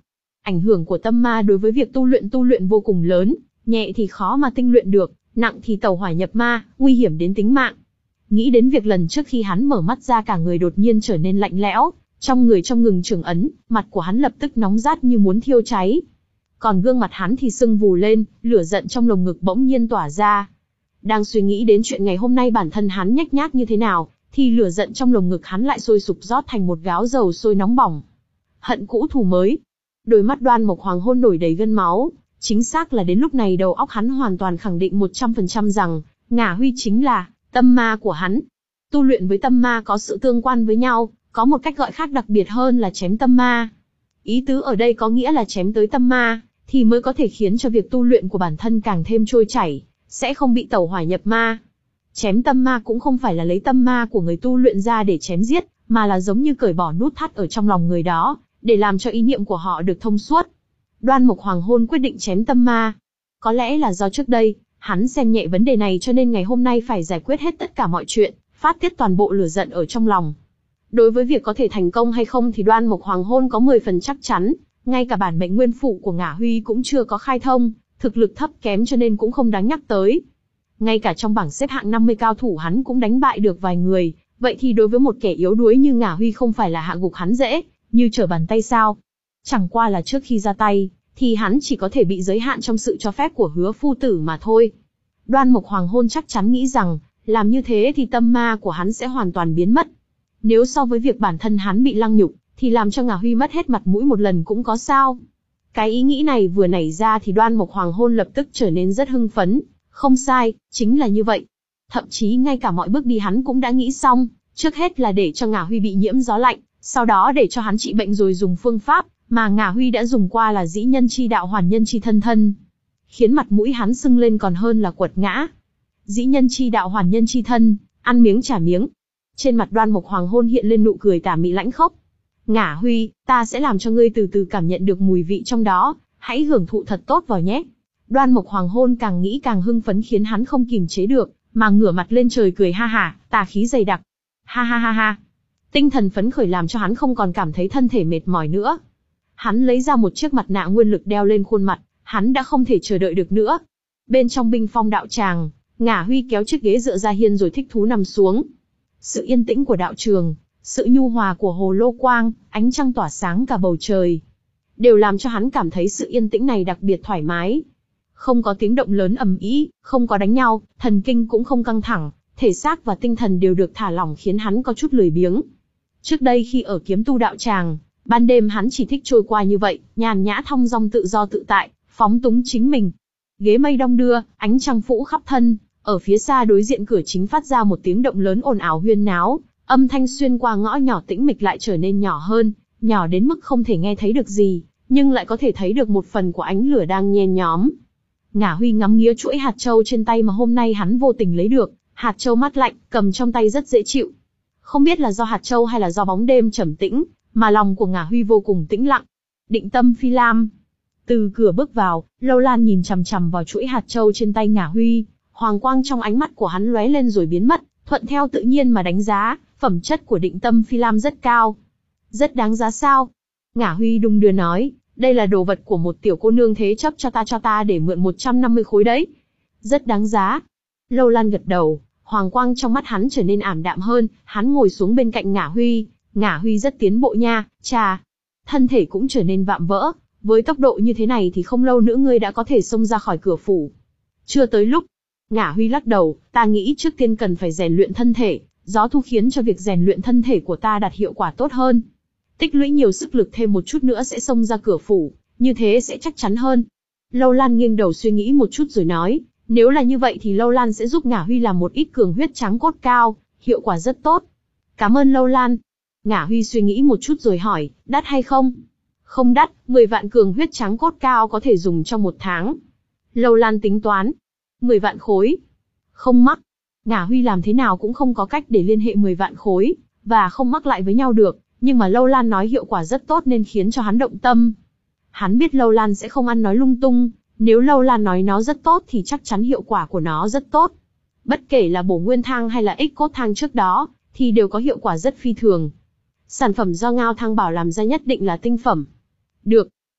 Ảnh hưởng của tâm ma đối với việc tu luyện tu luyện vô cùng lớn, nhẹ thì khó mà tinh luyện được, nặng thì tẩu hỏa nhập ma, nguy hiểm đến tính mạng. Nghĩ đến việc lần trước khi hắn mở mắt ra cả người đột nhiên trở nên lạnh lẽo, trong người trong ngừng trưởng ấn, mặt của hắn lập tức nóng rát như muốn thiêu cháy. Còn gương mặt hắn thì sưng vù lên, lửa giận trong lồng ngực bỗng nhiên tỏa ra. Đang suy nghĩ đến chuyện ngày hôm nay bản thân hắn nhếch nhác như thế nào, thì lửa giận trong lồng ngực hắn lại sôi sục rót thành một gáo dầu sôi nóng bỏng. Hận cũ thù mới. Đôi mắt Đoan Mộc Hoàng Hôn nổi đầy gân máu, chính xác là đến lúc này đầu óc hắn hoàn toàn khẳng định một trăm phần trăm rằng, Ngả Huy chính là tâm ma của hắn. Tu luyện với tâm ma có sự tương quan với nhau, có một cách gọi khác đặc biệt hơn là chém tâm ma. Ý tứ ở đây có nghĩa là chém tới tâm ma, thì mới có thể khiến cho việc tu luyện của bản thân càng thêm trôi chảy, sẽ không bị tẩu hỏa nhập ma. Chém tâm ma cũng không phải là lấy tâm ma của người tu luyện ra để chém giết, mà là giống như cởi bỏ nút thắt ở trong lòng người đó, để làm cho ý niệm của họ được thông suốt. Đoan Mộc Hoàng Hôn quyết định chém tâm ma. Có lẽ là do trước đây, hắn xem nhẹ vấn đề này cho nên ngày hôm nay phải giải quyết hết tất cả mọi chuyện, phát tiết toàn bộ lửa giận ở trong lòng. Đối với việc có thể thành công hay không thì Đoan Mộc Hoàng Hôn có mười phần chắc chắn, ngay cả bản mệnh nguyên phụ của Ngả Huy cũng chưa có khai thông, thực lực thấp kém cho nên cũng không đáng nhắc tới. Ngay cả trong bảng xếp hạng năm mươi cao thủ hắn cũng đánh bại được vài người, vậy thì đối với một kẻ yếu đuối như Ngả Huy không phải là hạ gục hắn dễ, như trở bàn tay sao? Chẳng qua là trước khi ra tay, thì hắn chỉ có thể bị giới hạn trong sự cho phép của Hứa phu tử mà thôi. Đoan Mộc Hoàng Hôn chắc chắn nghĩ rằng, làm như thế thì tâm ma của hắn sẽ hoàn toàn biến mất. Nếu so với việc bản thân hắn bị lăng nhục, thì làm cho Ngả Huy mất hết mặt mũi một lần cũng có sao. Cái ý nghĩ này vừa nảy ra thì Đoan Mộc Hoàng Hôn lập tức trở nên rất hưng phấn. Không sai, chính là như vậy. Thậm chí ngay cả mọi bước đi hắn cũng đã nghĩ xong, trước hết là để cho Ngả Huy bị nhiễm gió lạnh, sau đó để cho hắn trị bệnh rồi dùng phương pháp mà Ngả Huy đã dùng qua là dĩ nhân chi đạo hoàn nhân chi thân thân. Khiến mặt mũi hắn sưng lên còn hơn là quật ngã. Dĩ nhân chi đạo hoàn nhân chi thân, ăn miếng trả miếng. Trên mặt Đoan Mộc Hoàng Hôn hiện lên nụ cười tà mị lãnh khốc. Ngả Huy, ta sẽ làm cho ngươi từ từ cảm nhận được mùi vị trong đó, hãy hưởng thụ thật tốt vào nhé. Đoan Mộc Hoàng Hôn càng nghĩ càng hưng phấn khiến hắn không kìm chế được, mà ngửa mặt lên trời cười ha hả, tà khí dày đặc. Ha ha ha ha. Tinh thần phấn khởi làm cho hắn không còn cảm thấy thân thể mệt mỏi nữa. Hắn lấy ra một chiếc mặt nạ nguyên lực đeo lên khuôn mặt, hắn đã không thể chờ đợi được nữa. Bên trong Binh Phong đạo tràng, Ngả Huy kéo chiếc ghế dựa ra hiên rồi thích thú nằm xuống. Sự yên tĩnh của đạo trường, sự nhu hòa của hồ lô quang, ánh trăng tỏa sáng cả bầu trời, đều làm cho hắn cảm thấy sự yên tĩnh này đặc biệt thoải mái. Không có tiếng động lớn ầm ĩ, không có đánh nhau, thần kinh cũng không căng thẳng, thể xác và tinh thần đều được thả lỏng khiến hắn có chút lười biếng. Trước đây khi ở Kiếm Tu đạo tràng, ban đêm hắn chỉ thích trôi qua như vậy, nhàn nhã thong dong tự do tự tại, phóng túng chính mình. Ghế mây đong đưa, ánh trăng phủ khắp thân, ở phía xa đối diện cửa chính phát ra một tiếng động lớn ồn ào huyên náo, âm thanh xuyên qua ngõ nhỏ tĩnh mịch lại trở nên nhỏ hơn, nhỏ đến mức không thể nghe thấy được gì, nhưng lại có thể thấy được một phần của ánh lửa đang nhen nhóm. Ngả Huy ngắm nghía chuỗi hạt châu trên tay mà hôm nay hắn vô tình lấy được, hạt châu mát lạnh, cầm trong tay rất dễ chịu. Không biết là do hạt châu hay là do bóng đêm trầm tĩnh, mà lòng của Ngả Huy vô cùng tĩnh lặng. Định Tâm Phi Lam. Từ cửa bước vào, Lâu Lan nhìn chằm chằm vào chuỗi hạt châu trên tay Ngả Huy, hoàng quang trong ánh mắt của hắn lóe lên rồi biến mất, thuận theo tự nhiên mà đánh giá, phẩm chất của Định Tâm Phi Lam rất cao. Rất đáng giá sao? Ngả Huy đung đưa nói, đây là đồ vật của một tiểu cô nương thế chấp cho ta cho ta để mượn một trăm năm mươi khối đấy. Rất đáng giá. Lâu Lan gật đầu, hoàng quang trong mắt hắn trở nên ảm đạm hơn, hắn ngồi xuống bên cạnh Ngả Huy. Ngả Huy rất tiến bộ nha, chà. Thân thể cũng trở nên vạm vỡ, với tốc độ như thế này thì không lâu nữa ngươi đã có thể xông ra khỏi cửa phủ. Chưa tới lúc. Ngả Huy lắc đầu, ta nghĩ trước tiên cần phải rèn luyện thân thể, gió thu khiến cho việc rèn luyện thân thể của ta đạt hiệu quả tốt hơn. Tích lũy nhiều sức lực thêm một chút nữa sẽ xông ra cửa phủ, như thế sẽ chắc chắn hơn. Lâu Lan nghiêng đầu suy nghĩ một chút rồi nói, nếu là như vậy thì Lâu Lan sẽ giúp Ngả Huy làm một ít cường huyết trắng cốt cao, hiệu quả rất tốt. Cảm ơn Lâu Lan. Ngả Huy suy nghĩ một chút rồi hỏi, đắt hay không? Không đắt, mười vạn cường huyết trắng cốt cao có thể dùng trong một tháng. Lâu Lan tính toán, mười vạn khối. Không mắc. Ngả Huy làm thế nào cũng không có cách để liên hệ mười vạn khối, và không mắc lại với nhau được, nhưng mà Lâu Lan nói hiệu quả rất tốt nên khiến cho hắn động tâm. Hắn biết Lâu Lan sẽ không ăn nói lung tung, nếu Lâu Lan nói nó rất tốt thì chắc chắn hiệu quả của nó rất tốt. Bất kể là bổ nguyên thang hay là ích cốt thang trước đó, thì đều có hiệu quả rất phi thường. Sản phẩm do Ngao Thang Bảo làm ra nhất định là tinh phẩm. Được.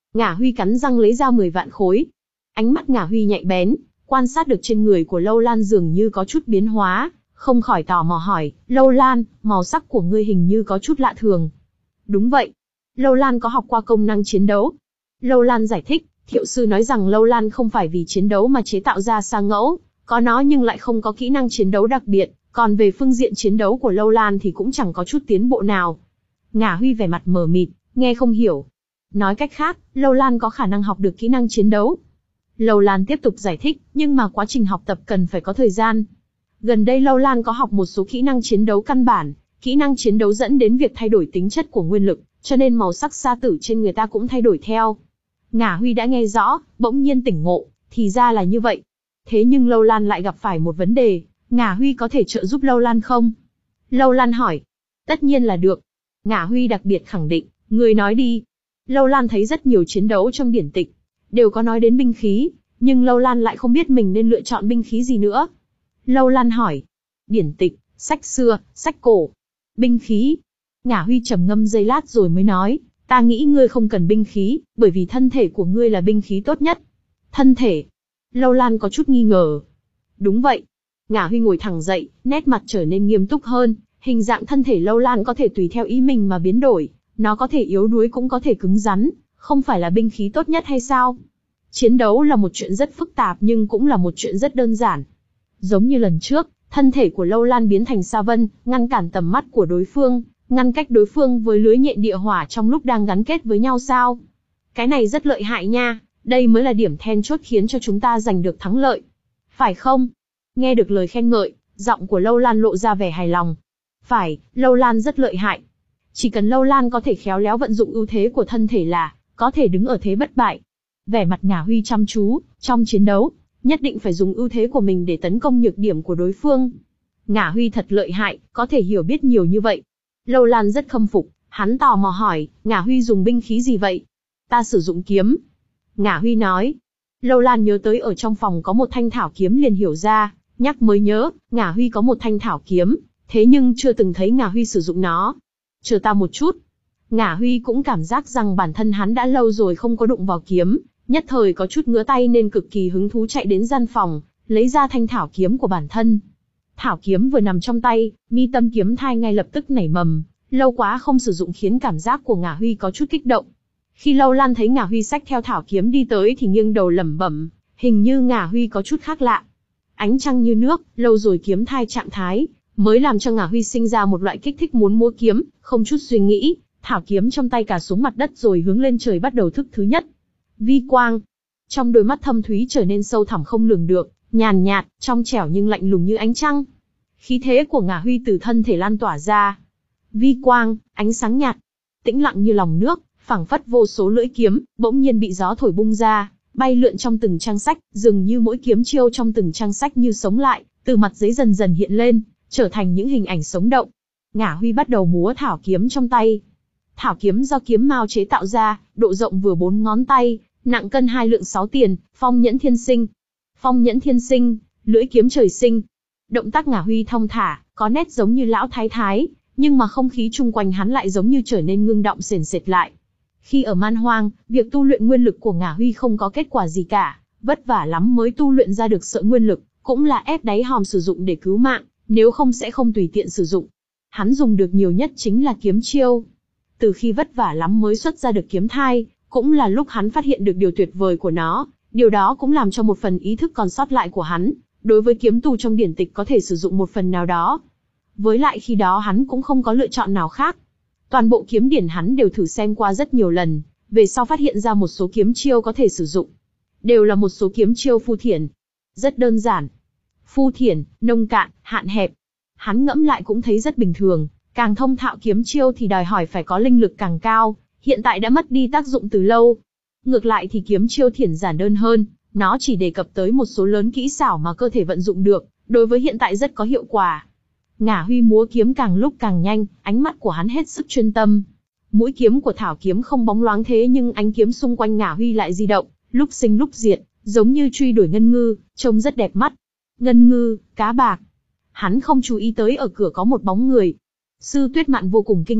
Ngả Huy cắn răng lấy ra mười vạn khối. Ánh mắt Ngả Huy nhạy bén, quan sát được trên người của Lâu Lan dường như có chút biến hóa, không khỏi tò mò hỏi, Lâu Lan, màu sắc của ngươi hình như có chút lạ thường. Đúng vậy. Lâu Lan có học qua công năng chiến đấu. Lâu Lan giải thích, thiệu sư nói rằng Lâu Lan không phải vì chiến đấu mà chế tạo ra sa ngẫu, có nó nhưng lại không có kỹ năng chiến đấu đặc biệt, còn về phương diện chiến đấu của Lâu Lan thì cũng chẳng có chút tiến bộ nào. Ngả Huy vẻ mặt mờ mịt, nghe không hiểu. Nói cách khác, Lâu Lan có khả năng học được kỹ năng chiến đấu. Lâu Lan tiếp tục giải thích, nhưng mà quá trình học tập cần phải có thời gian. Gần đây Lâu Lan có học một số kỹ năng chiến đấu căn bản, kỹ năng chiến đấu dẫn đến việc thay đổi tính chất của nguyên lực, cho nên màu sắc sa tử trên người ta cũng thay đổi theo. Ngả Huy đã nghe rõ, bỗng nhiên tỉnh ngộ, thì ra là như vậy. Thế nhưng Lâu Lan lại gặp phải một vấn đề, Ngả Huy có thể trợ giúp Lâu Lan không? Lâu Lan hỏi. Tất nhiên là được. Ngả Huy đặc biệt khẳng định, người nói đi. Lâu Lan thấy rất nhiều chiến đấu trong điển tịch, đều có nói đến binh khí, nhưng Lâu Lan lại không biết mình nên lựa chọn binh khí gì nữa. Lâu Lan hỏi. Điển tịch, sách xưa, sách cổ. Binh khí. Ngả Huy trầm ngâm giây lát rồi mới nói, ta nghĩ ngươi không cần binh khí, bởi vì thân thể của ngươi là binh khí tốt nhất. Thân thể. Lâu Lan có chút nghi ngờ. Đúng vậy. Ngả Huy ngồi thẳng dậy, nét mặt trở nên nghiêm túc hơn, hình dạng thân thể Lâu Lan có thể tùy theo ý mình mà biến đổi, nó có thể yếu đuối cũng có thể cứng rắn, không phải là binh khí tốt nhất hay sao? Chiến đấu là một chuyện rất phức tạp nhưng cũng là một chuyện rất đơn giản. Giống như lần trước, thân thể của Lâu Lan biến thành sa vân, ngăn cản tầm mắt của đối phương, ngăn cách đối phương với lưới nhện địa hỏa trong lúc đang gắn kết với nhau sao? Cái này rất lợi hại nha, đây mới là điểm then chốt khiến cho chúng ta giành được thắng lợi. Phải không? Nghe được lời khen ngợi, giọng của Lâu Lan lộ ra vẻ hài lòng. Phải, Lâu Lan rất lợi hại. Chỉ cần Lâu Lan có thể khéo léo vận dụng ưu thế của thân thể là có thể đứng ở thế bất bại. Vẻ mặt Ngả Huy chăm chú, trong chiến đấu, nhất định phải dùng ưu thế của mình để tấn công nhược điểm của đối phương. Ngả Huy thật lợi hại, có thể hiểu biết nhiều như vậy. Lâu Lan rất khâm phục, hắn tò mò hỏi, Ngả Huy dùng binh khí gì vậy? Ta sử dụng kiếm. Ngả Huy nói. Lâu Lan nhớ tới ở trong phòng có một thanh thảo kiếm liền hiểu ra, nhắc mới nhớ, Ngả Huy có một thanh thảo kiếm, thế nhưng chưa từng thấy Ngả Huy sử dụng nó. Chờ ta một chút. Ngả Huy cũng cảm giác rằng bản thân hắn đã lâu rồi không có đụng vào kiếm, nhất thời có chút ngứa tay nên cực kỳ hứng thú chạy đến gian phòng, lấy ra thanh thảo kiếm của bản thân. Thảo kiếm vừa nằm trong tay, mi tâm kiếm thai ngay lập tức nảy mầm, lâu quá không sử dụng khiến cảm giác của Ngả Huy có chút kích động. Khi Lâu Lan thấy Ngả Huy xách theo thảo kiếm đi tới thì nghiêng đầu lẩm bẩm, hình như Ngả Huy có chút khác lạ. Ánh trăng như nước, lâu rồi kiếm thai trạng thái, mới làm cho Ngả Huy sinh ra một loại kích thích muốn múa kiếm, không chút suy nghĩ, thảo kiếm trong tay cả xuống mặt đất rồi hướng lên trời bắt đầu thức thứ nhất. Vi quang. Trong đôi mắt thâm thúy trở nên sâu thẳm không lường được, nhàn nhạt, trong trẻo nhưng lạnh lùng như ánh trăng. Khí thế của Ngả Huy từ thân thể lan tỏa ra. Vi quang, ánh sáng nhạt, tĩnh lặng như lòng nước, phảng phất vô số lưỡi kiếm, bỗng nhiên bị gió thổi bung ra, bay lượn trong từng trang sách, dường như mỗi kiếm chiêu trong từng trang sách như sống lại, từ mặt giấy dần dần hiện lên, trở thành những hình ảnh sống động. Ngả Huy bắt đầu múa thảo kiếm trong tay. Thảo kiếm do kiếm mao chế tạo ra, độ rộng vừa bốn ngón tay, nặng cân hai lượng sáu tiền, phong nhẫn thiên sinh. Phong nhẫn thiên sinh, lưỡi kiếm trời sinh. Động tác Ngả Huy thong thả, có nét giống như lão thái thái, nhưng mà không khí chung quanh hắn lại giống như trở nên ngưng động sền sệt lại. Khi ở Man Hoang, việc tu luyện nguyên lực của Ngả Huy không có kết quả gì cả, vất vả lắm mới tu luyện ra được sợi nguyên lực, cũng là ép đáy hòm sử dụng để cứu mạng, nếu không sẽ không tùy tiện sử dụng. Hắn dùng được nhiều nhất chính là kiếm chiêu. Từ khi vất vả lắm mới xuất ra được kiếm thai, cũng là lúc hắn phát hiện được điều tuyệt vời của nó, điều đó cũng làm cho một phần ý thức còn sót lại của hắn, đối với kiếm tu trong điển tịch có thể sử dụng một phần nào đó. Với lại khi đó hắn cũng không có lựa chọn nào khác. Toàn bộ kiếm điển hắn đều thử xem qua rất nhiều lần, về sau phát hiện ra một số kiếm chiêu có thể sử dụng. Đều là một số kiếm chiêu phu thiển. Rất đơn giản. Phu thiển, nông cạn, hạn hẹp. Hắn ngẫm lại cũng thấy rất bình thường, càng thông thạo kiếm chiêu thì đòi hỏi phải có linh lực càng cao, hiện tại đã mất đi tác dụng từ lâu. Ngược lại thì kiếm chiêu thiển giản đơn hơn, nó chỉ đề cập tới một số lớn kỹ xảo mà cơ thể vận dụng được, đối với hiện tại rất có hiệu quả. Ngả Huy múa kiếm càng lúc càng nhanh, ánh mắt của hắn hết sức chuyên tâm. Mũi kiếm của thảo kiếm không bóng loáng thế nhưng ánh kiếm xung quanh Ngả Huy lại di động, lúc sinh lúc diệt, giống như truy đuổi ngân ngư, trông rất đẹp mắt. Ngân ngư, cá bạc. Hắn không chú ý tới ở cửa có một bóng người. Sư Tuyết Mạn vô cùng kinh ngạc,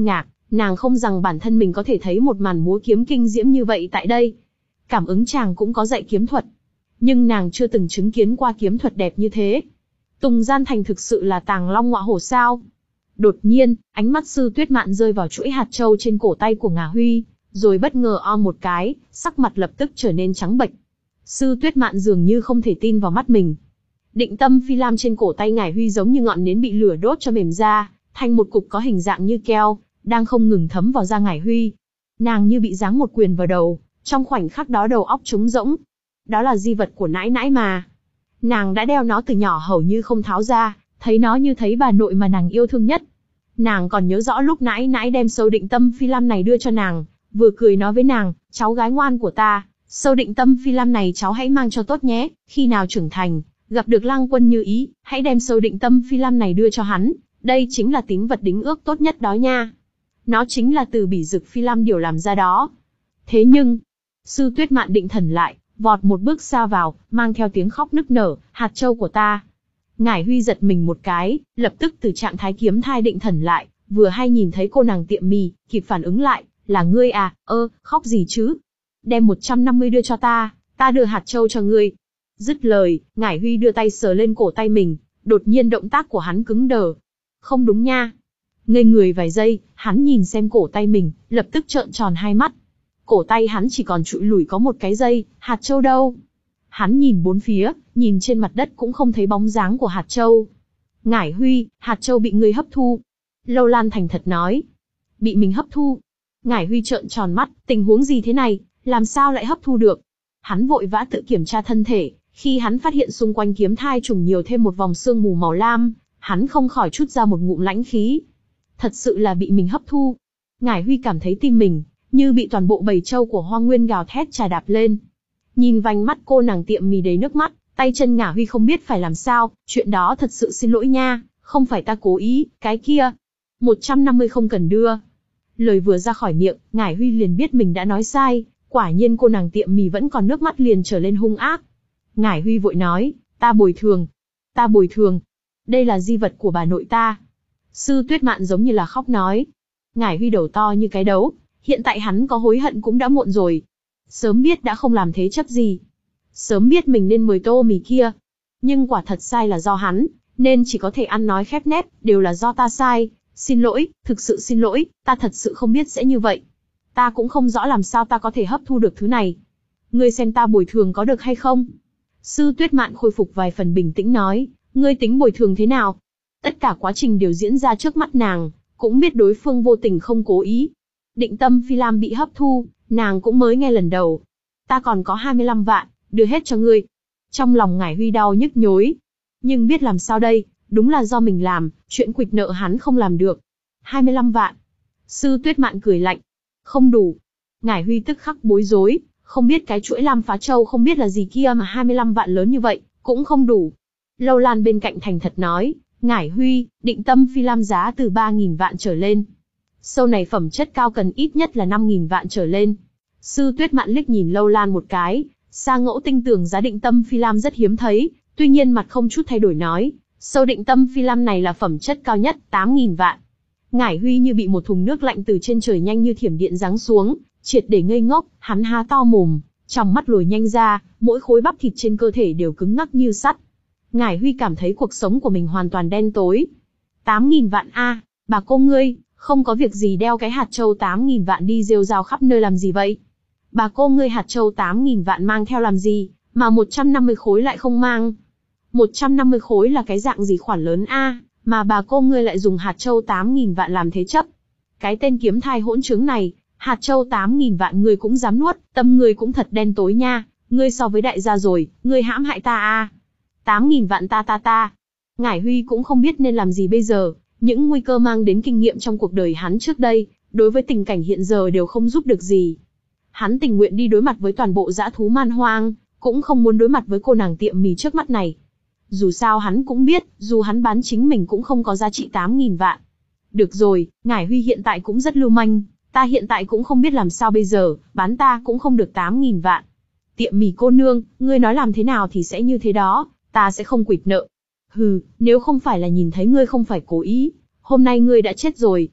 Nàng không rằng bản thân mình có thể thấy một màn múa kiếm kinh diễm như vậy tại đây. Cảm ứng chàng cũng có dạy kiếm thuật. Nhưng nàng chưa từng chứng kiến qua kiếm thuật đẹp như thế. Tùng Gian Thành thực sự là tàng long ngọa hổ sao? Đột nhiên, ánh mắt Sư Tuyết Mạn rơi vào chuỗi hạt châu trên cổ tay của Ngà Huy, rồi bất ngờ o một cái, sắc mặt lập tức trở nên trắng bệch. Sư Tuyết Mạn dường như không thể tin vào mắt mình. Định tâm phi lam trên cổ tay Ngải Huy giống như ngọn nến bị lửa đốt cho mềm ra, thành một cục có hình dạng như keo, đang không ngừng thấm vào da Ngải Huy. Nàng như bị giáng một quyền vào đầu, trong khoảnh khắc đó đầu óc trống rỗng. Đó là di vật của nãi nãi mà. Nàng đã đeo nó từ nhỏ hầu như không tháo ra, thấy nó như thấy bà nội mà nàng yêu thương nhất. Nàng còn nhớ rõ lúc nãi nãi đem sâu định tâm phi lam này đưa cho nàng, vừa cười nói với nàng, cháu gái ngoan của ta, sâu định tâm phi lam này cháu hãy mang cho tốt nhé, khi nào trưởng thành, gặp được Lăng Quân Như Ý, hãy đem sâu định tâm phi lam này đưa cho hắn, đây chính là tín vật đính ước tốt nhất đó nha. Nó chính là từ bỉ dực phi lam điều làm ra đó. Thế nhưng, Sư Tuyết Mạn định thần lại, vọt một bước xa vào, mang theo tiếng khóc nức nở, hạt châu của ta. Ngải Huy giật mình một cái, lập tức từ trạng thái kiếm thai định thần lại, vừa hay nhìn thấy cô nàng tiệm mì, kịp phản ứng lại, là ngươi à, ơ, khóc gì chứ? Đem một trăm năm mươi đưa cho ta, ta đưa hạt châu cho ngươi. Dứt lời, Ngải Huy đưa tay sờ lên cổ tay mình, đột nhiên động tác của hắn cứng đờ. Không đúng nha. Ngây người vài giây, hắn nhìn xem cổ tay mình, lập tức trợn tròn hai mắt. Cổ tay hắn chỉ còn trụi lủi có một cái dây, hạt châu đâu? Hắn nhìn bốn phía, nhìn trên mặt đất cũng không thấy bóng dáng của hạt châu. Ngải Huy, hạt châu bị ngươi hấp thu. Lâu Lan thành thật nói. Bị mình hấp thu. Ngải Huy trợn tròn mắt, tình huống gì thế này, làm sao lại hấp thu được? Hắn vội vã tự kiểm tra thân thể, khi hắn phát hiện xung quanh kiếm thai trùng nhiều thêm một vòng sương mù màu lam, hắn không khỏi trút ra một ngụm lãnh khí. Thật sự là bị mình hấp thu. Ngải Huy cảm thấy tim mình như bị toàn bộ bầy trâu của Hoang Nguyên gào thét chà đạp lên. Nhìn vành mắt cô nàng tiệm mì đầy nước mắt, tay chân Ngải Huy không biết phải làm sao, chuyện đó thật sự xin lỗi nha, không phải ta cố ý, cái kia. một trăm năm mươi không cần đưa. Lời vừa ra khỏi miệng, Ngải Huy liền biết mình đã nói sai, quả nhiên cô nàng tiệm mì vẫn còn nước mắt liền trở lên hung ác. Ngải Huy vội nói, ta bồi thường. Ta bồi thường. Đây là di vật của bà nội ta. Sư Tuyết Mạn giống như là khóc nói. Ngải Huy đầu to như cái đấu, hiện tại hắn có hối hận cũng đã muộn rồi. Sớm biết đã không làm thế chấp gì. Sớm biết mình nên mời tô mì kia. Nhưng quả thật sai là do hắn, nên chỉ có thể ăn nói khép nép, đều là do ta sai. Xin lỗi, thực sự xin lỗi, ta thật sự không biết sẽ như vậy. Ta cũng không rõ làm sao ta có thể hấp thu được thứ này. Ngươi xem ta bồi thường có được hay không? Sư Tuyết Mạn khôi phục vài phần bình tĩnh nói, ngươi tính bồi thường thế nào? Tất cả quá trình đều diễn ra trước mắt nàng, cũng biết đối phương vô tình không cố ý. Định tâm phi lam bị hấp thu, nàng cũng mới nghe lần đầu. Ta còn có hai mươi lăm vạn, đưa hết cho ngươi. Trong lòng Ngải Huy đau nhức nhối. Nhưng biết làm sao đây, đúng là do mình làm, chuyện quỵt nợ hắn không làm được. hai mươi lăm vạn. Sư Tuyết Mạn cười lạnh. Không đủ. Ngải Huy tức khắc bối rối, không biết cái chuỗi lam phá châu không biết là gì kia mà hai mươi lăm vạn lớn như vậy, cũng không đủ. Lâu Lan bên cạnh thành thật nói, Ngải Huy, định tâm phi lam giá từ ba nghìn vạn trở lên. Sâu này phẩm chất cao cần ít nhất là năm nghìn vạn trở lên. Sư Tuyết Mạn liếc nhìn Lâu Lan một cái, Sa Ngẫu tin tưởng giá định tâm phi lam rất hiếm thấy, tuy nhiên mặt không chút thay đổi nói, sâu định tâm phi lam này là phẩm chất cao nhất, tám nghìn vạn. Ngải Huy như bị một thùng nước lạnh từ trên trời nhanh như thiểm điện giáng xuống, triệt để ngây ngốc, hắn há to mồm, trong mắt lồi nhanh ra, mỗi khối bắp thịt trên cơ thể đều cứng ngắc như sắt. Ngải Huy cảm thấy cuộc sống của mình hoàn toàn đen tối. tám nghìn vạn a, bà cô ngươi, không có việc gì đeo cái hạt châu tám nghìn vạn đi rêu rao khắp nơi làm gì vậy? Bà cô ngươi hạt châu tám nghìn vạn mang theo làm gì, mà một trăm năm mươi khối lại không mang? một trăm năm mươi khối là cái dạng gì khoản lớn a, mà bà cô ngươi lại dùng hạt châu tám nghìn vạn làm thế chấp? Cái tên kiếm thai hỗn trướng này, hạt châu tám nghìn vạn ngươi cũng dám nuốt, tâm ngươi cũng thật đen tối nha, ngươi so với đại gia rồi, ngươi hãm hại ta a. tám nghìn vạn ta ta ta. Ngải Huy cũng không biết nên làm gì bây giờ, những nguy cơ mang đến kinh nghiệm trong cuộc đời hắn trước đây, đối với tình cảnh hiện giờ đều không giúp được gì. Hắn tình nguyện đi đối mặt với toàn bộ dã thú man hoang, cũng không muốn đối mặt với cô nàng tiệm mì trước mắt này. Dù sao hắn cũng biết, dù hắn bán chính mình cũng không có giá trị tám nghìn vạn. Được rồi, Ngải Huy hiện tại cũng rất lưu manh, ta hiện tại cũng không biết làm sao bây giờ, bán ta cũng không được tám nghìn vạn. Tiệm mì cô nương, ngươi nói làm thế nào thì sẽ như thế đó, ta sẽ không quỵt nợ. Hừ, nếu không phải là nhìn thấy ngươi không phải cố ý, hôm nay ngươi đã chết rồi.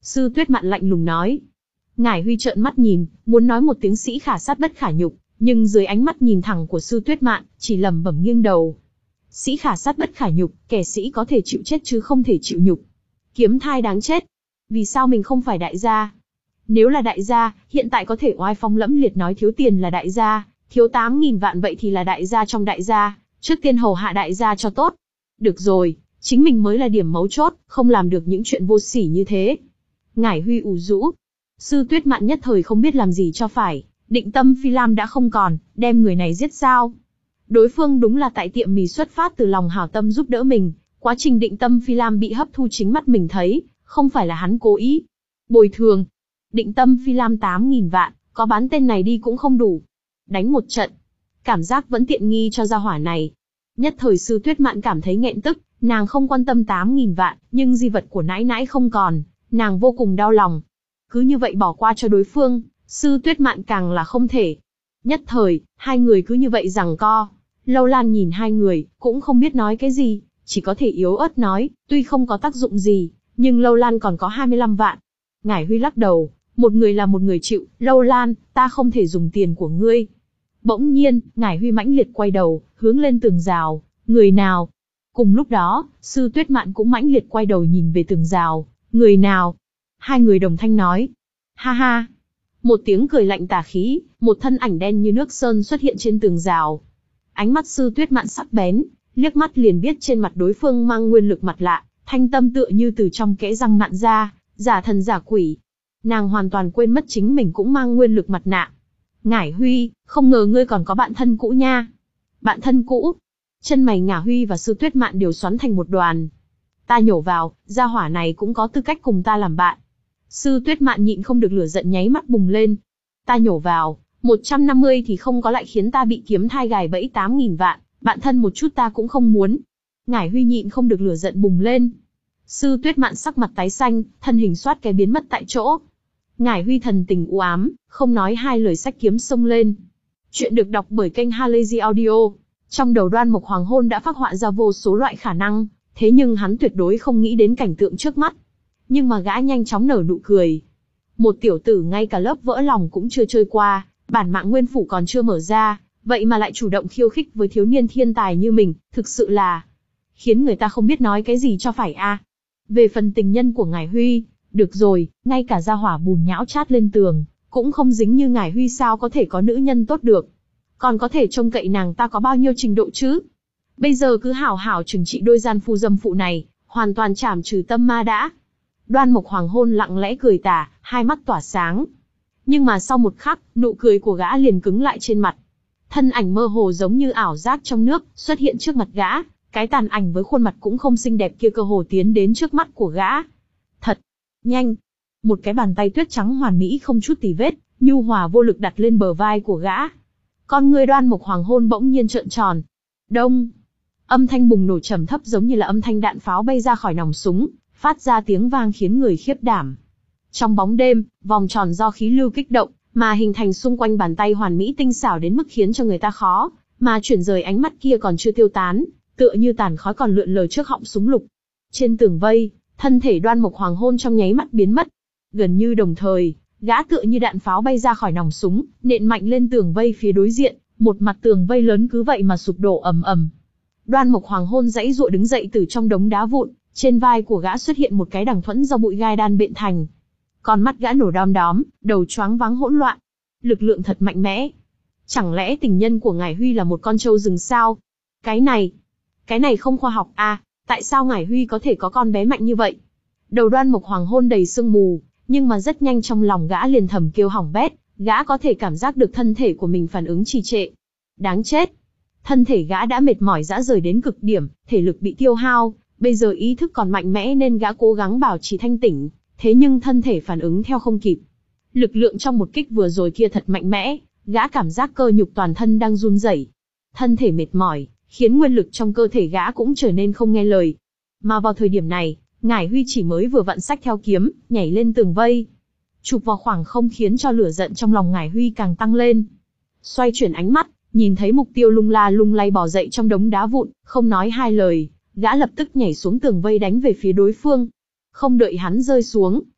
Sư Tuyết Mạn lạnh lùng nói. Ngải Huy trợn mắt nhìn, muốn nói một tiếng sĩ khả sát bất khả nhục, nhưng dưới ánh mắt nhìn thẳng của Sư Tuyết Mạn, chỉ lẩm bẩm nghiêng đầu. Sĩ khả sát bất khả nhục, kẻ sĩ có thể chịu chết chứ không thể chịu nhục. Kiếm thai đáng chết. Vì sao mình không phải đại gia? Nếu là đại gia, hiện tại có thể oai phong lẫm liệt nói thiếu tiền là đại gia, thiếu tám nghìn vạn vậy thì là đại gia trong đại gia, trước tiên hầu hạ đại gia cho tốt. Được rồi, chính mình mới là điểm mấu chốt, không làm được những chuyện vô sỉ như thế. Ngải Huy ủ rũ. Sư Tuyết Mạn nhất thời không biết làm gì cho phải, Định Tâm Phi Lam đã không còn, đem người này giết sao? Đối phương đúng là tại tiệm mì xuất phát từ lòng hảo tâm giúp đỡ mình, quá trình Định Tâm Phi Lam bị hấp thu chính mắt mình thấy, không phải là hắn cố ý. Bồi thường. Định Tâm Phi Lam tám nghìn vạn, có bán tên này đi cũng không đủ. Đánh một trận. Cảm giác vẫn tiện nghi cho gia hỏa này. Nhất thời Sư Tuyết Mạn cảm thấy nghẹn tức, nàng không quan tâm tám nghìn vạn, nhưng di vật của nãi nãi không còn, nàng vô cùng đau lòng. Cứ như vậy bỏ qua cho đối phương, Sư Tuyết Mạn càng là không thể. Nhất thời, hai người cứ như vậy giằng co. Lâu Lan nhìn hai người, cũng không biết nói cái gì, chỉ có thể yếu ớt nói, tuy không có tác dụng gì, nhưng Lâu Lan còn có hai mươi lăm vạn. Ngải Huy lắc đầu, một người là một người chịu, Lâu Lan, ta không thể dùng tiền của ngươi. Bỗng nhiên, Ngải Huy mãnh liệt quay đầu, hướng lên tường rào, người nào? Cùng lúc đó, Sư Tuyết Mạn cũng mãnh liệt quay đầu nhìn về tường rào, người nào? Hai người đồng thanh nói, ha ha. Một tiếng cười lạnh tà khí, một thân ảnh đen như nước sơn xuất hiện trên tường rào. Ánh mắt Sư Tuyết Mạn sắc bén, liếc mắt liền biết trên mặt đối phương mang nguyên lực mặt lạ, thanh tâm tựa như từ trong kẽ răng nặn ra, giả thần giả quỷ. Nàng hoàn toàn quên mất chính mình cũng mang nguyên lực mặt nạ. Ngải Huy, không ngờ ngươi còn có bạn thân cũ nha. Bạn thân cũ? Chân mày Ngải Huy và Sư Tuyết Mạn đều xoắn thành một đoàn. Ta nhổ vào, gia hỏa này cũng có tư cách cùng ta làm bạn. Sư Tuyết Mạn nhịn không được lửa giận nháy mắt bùng lên. Ta nhổ vào, một trăm năm mươi thì không có lại khiến ta bị kiếm thai gài bẫy tám nghìn vạn, bạn thân một chút ta cũng không muốn. Ngải Huy nhịn không được lửa giận bùng lên. Sư Tuyết Mạn sắc mặt tái xanh, thân hình xoát cái biến mất tại chỗ. Ngải Huy thần tình u ám, không nói hai lời xách kiếm xông lên. Chuyện được đọc bởi kênh Halazy Audio. Trong đầu Đoan Mộc Hoàng Hôn đã phác họa ra vô số loại khả năng, thế nhưng hắn tuyệt đối không nghĩ đến cảnh tượng trước mắt. Nhưng mà gã nhanh chóng nở nụ cười. Một tiểu tử ngay cả lớp vỡ lòng cũng chưa chơi qua, bản mạng nguyên phủ còn chưa mở ra, vậy mà lại chủ động khiêu khích với thiếu niên thiên tài như mình, thực sự là khiến người ta không biết nói cái gì cho phải a. Về phần tình nhân của Ngải Huy, được rồi, ngay cả gia hỏa bùn nhão chát lên tường, cũng không dính như Ngải Huy sao có thể có nữ nhân tốt được. Còn có thể trông cậy nàng ta có bao nhiêu trình độ chứ? Bây giờ cứ hảo hảo trừng trị đôi gian phu dâm phụ này, hoàn toàn trảm trừ tâm ma đã. Đoan Mộc Hoàng Hôn lặng lẽ cười tà, hai mắt tỏa sáng. Nhưng mà sau một khắc, nụ cười của gã liền cứng lại trên mặt. Thân ảnh mơ hồ giống như ảo giác trong nước, xuất hiện trước mặt gã, cái tàn ảnh với khuôn mặt cũng không xinh đẹp kia cơ hồ tiến đến trước mắt của gã. Thật nhanh. Một cái bàn tay tuyết trắng hoàn mỹ không chút tì vết, nhu hòa vô lực đặt lên bờ vai của gã. Con người Đoan Mộc Hoàng Hôn bỗng nhiên trợn tròn. Đông. Âm thanh bùng nổ trầm thấp giống như là âm thanh đạn pháo bay ra khỏi nòng súng, phát ra tiếng vang khiến người khiếp đảm. Trong bóng đêm, vòng tròn do khí lưu kích động, mà hình thành xung quanh bàn tay hoàn mỹ tinh xảo đến mức khiến cho người ta khó, mà chuyển rời ánh mắt kia còn chưa tiêu tán, tựa như tàn khói còn lượn lờ trước họng súng lục. Trên tường vây, thân thể Đoan Mộc Hoàng Hôn trong nháy mắt biến mất. Gần như đồng thời, gã tựa như đạn pháo bay ra khỏi nòng súng, nện mạnh lên tường vây phía đối diện, một mặt tường vây lớn cứ vậy mà sụp đổ ầm ầm. Đoan Mộc Hoàng Hôn giãy giụa đứng dậy từ trong đống đá vụn, trên vai của gã xuất hiện một cái đằng thuẫn do bụi gai đan bện thành. Con mắt gã nổ đom đóm, đầu choáng váng hỗn loạn. Lực lượng thật mạnh mẽ. Chẳng lẽ tình nhân của Ngải Huy là một con trâu rừng sao? Cái này, cái này không khoa học à, tại sao Ngải Huy có thể có con bé mạnh như vậy? Đầu Đoan Mộc Hoàng Hôn đầy sương mù, nhưng mà rất nhanh trong lòng gã liền thầm kêu hỏng bét, gã có thể cảm giác được thân thể của mình phản ứng trì trệ. Đáng chết. Thân thể gã đã mệt mỏi rã rời đến cực điểm, thể lực bị tiêu hao, bây giờ ý thức còn mạnh mẽ nên gã cố gắng bảo trì thanh tỉnh, thế nhưng thân thể phản ứng theo không kịp. Lực lượng trong một kích vừa rồi kia thật mạnh mẽ, gã cảm giác cơ nhục toàn thân đang run rẩy. Thân thể mệt mỏi, khiến nguyên lực trong cơ thể gã cũng trở nên không nghe lời. Mà vào thời điểm này, Ngải Huy chỉ mới vừa vặn xách theo kiếm, nhảy lên tường vây. Chụp vào khoảng không khiến cho lửa giận trong lòng Ngải Huy càng tăng lên. Xoay chuyển ánh mắt, nhìn thấy mục tiêu lung la lung lay bò dậy trong đống đá vụn, không nói hai lời, gã lập tức nhảy xuống tường vây đánh về phía đối phương. Không đợi hắn rơi xuống,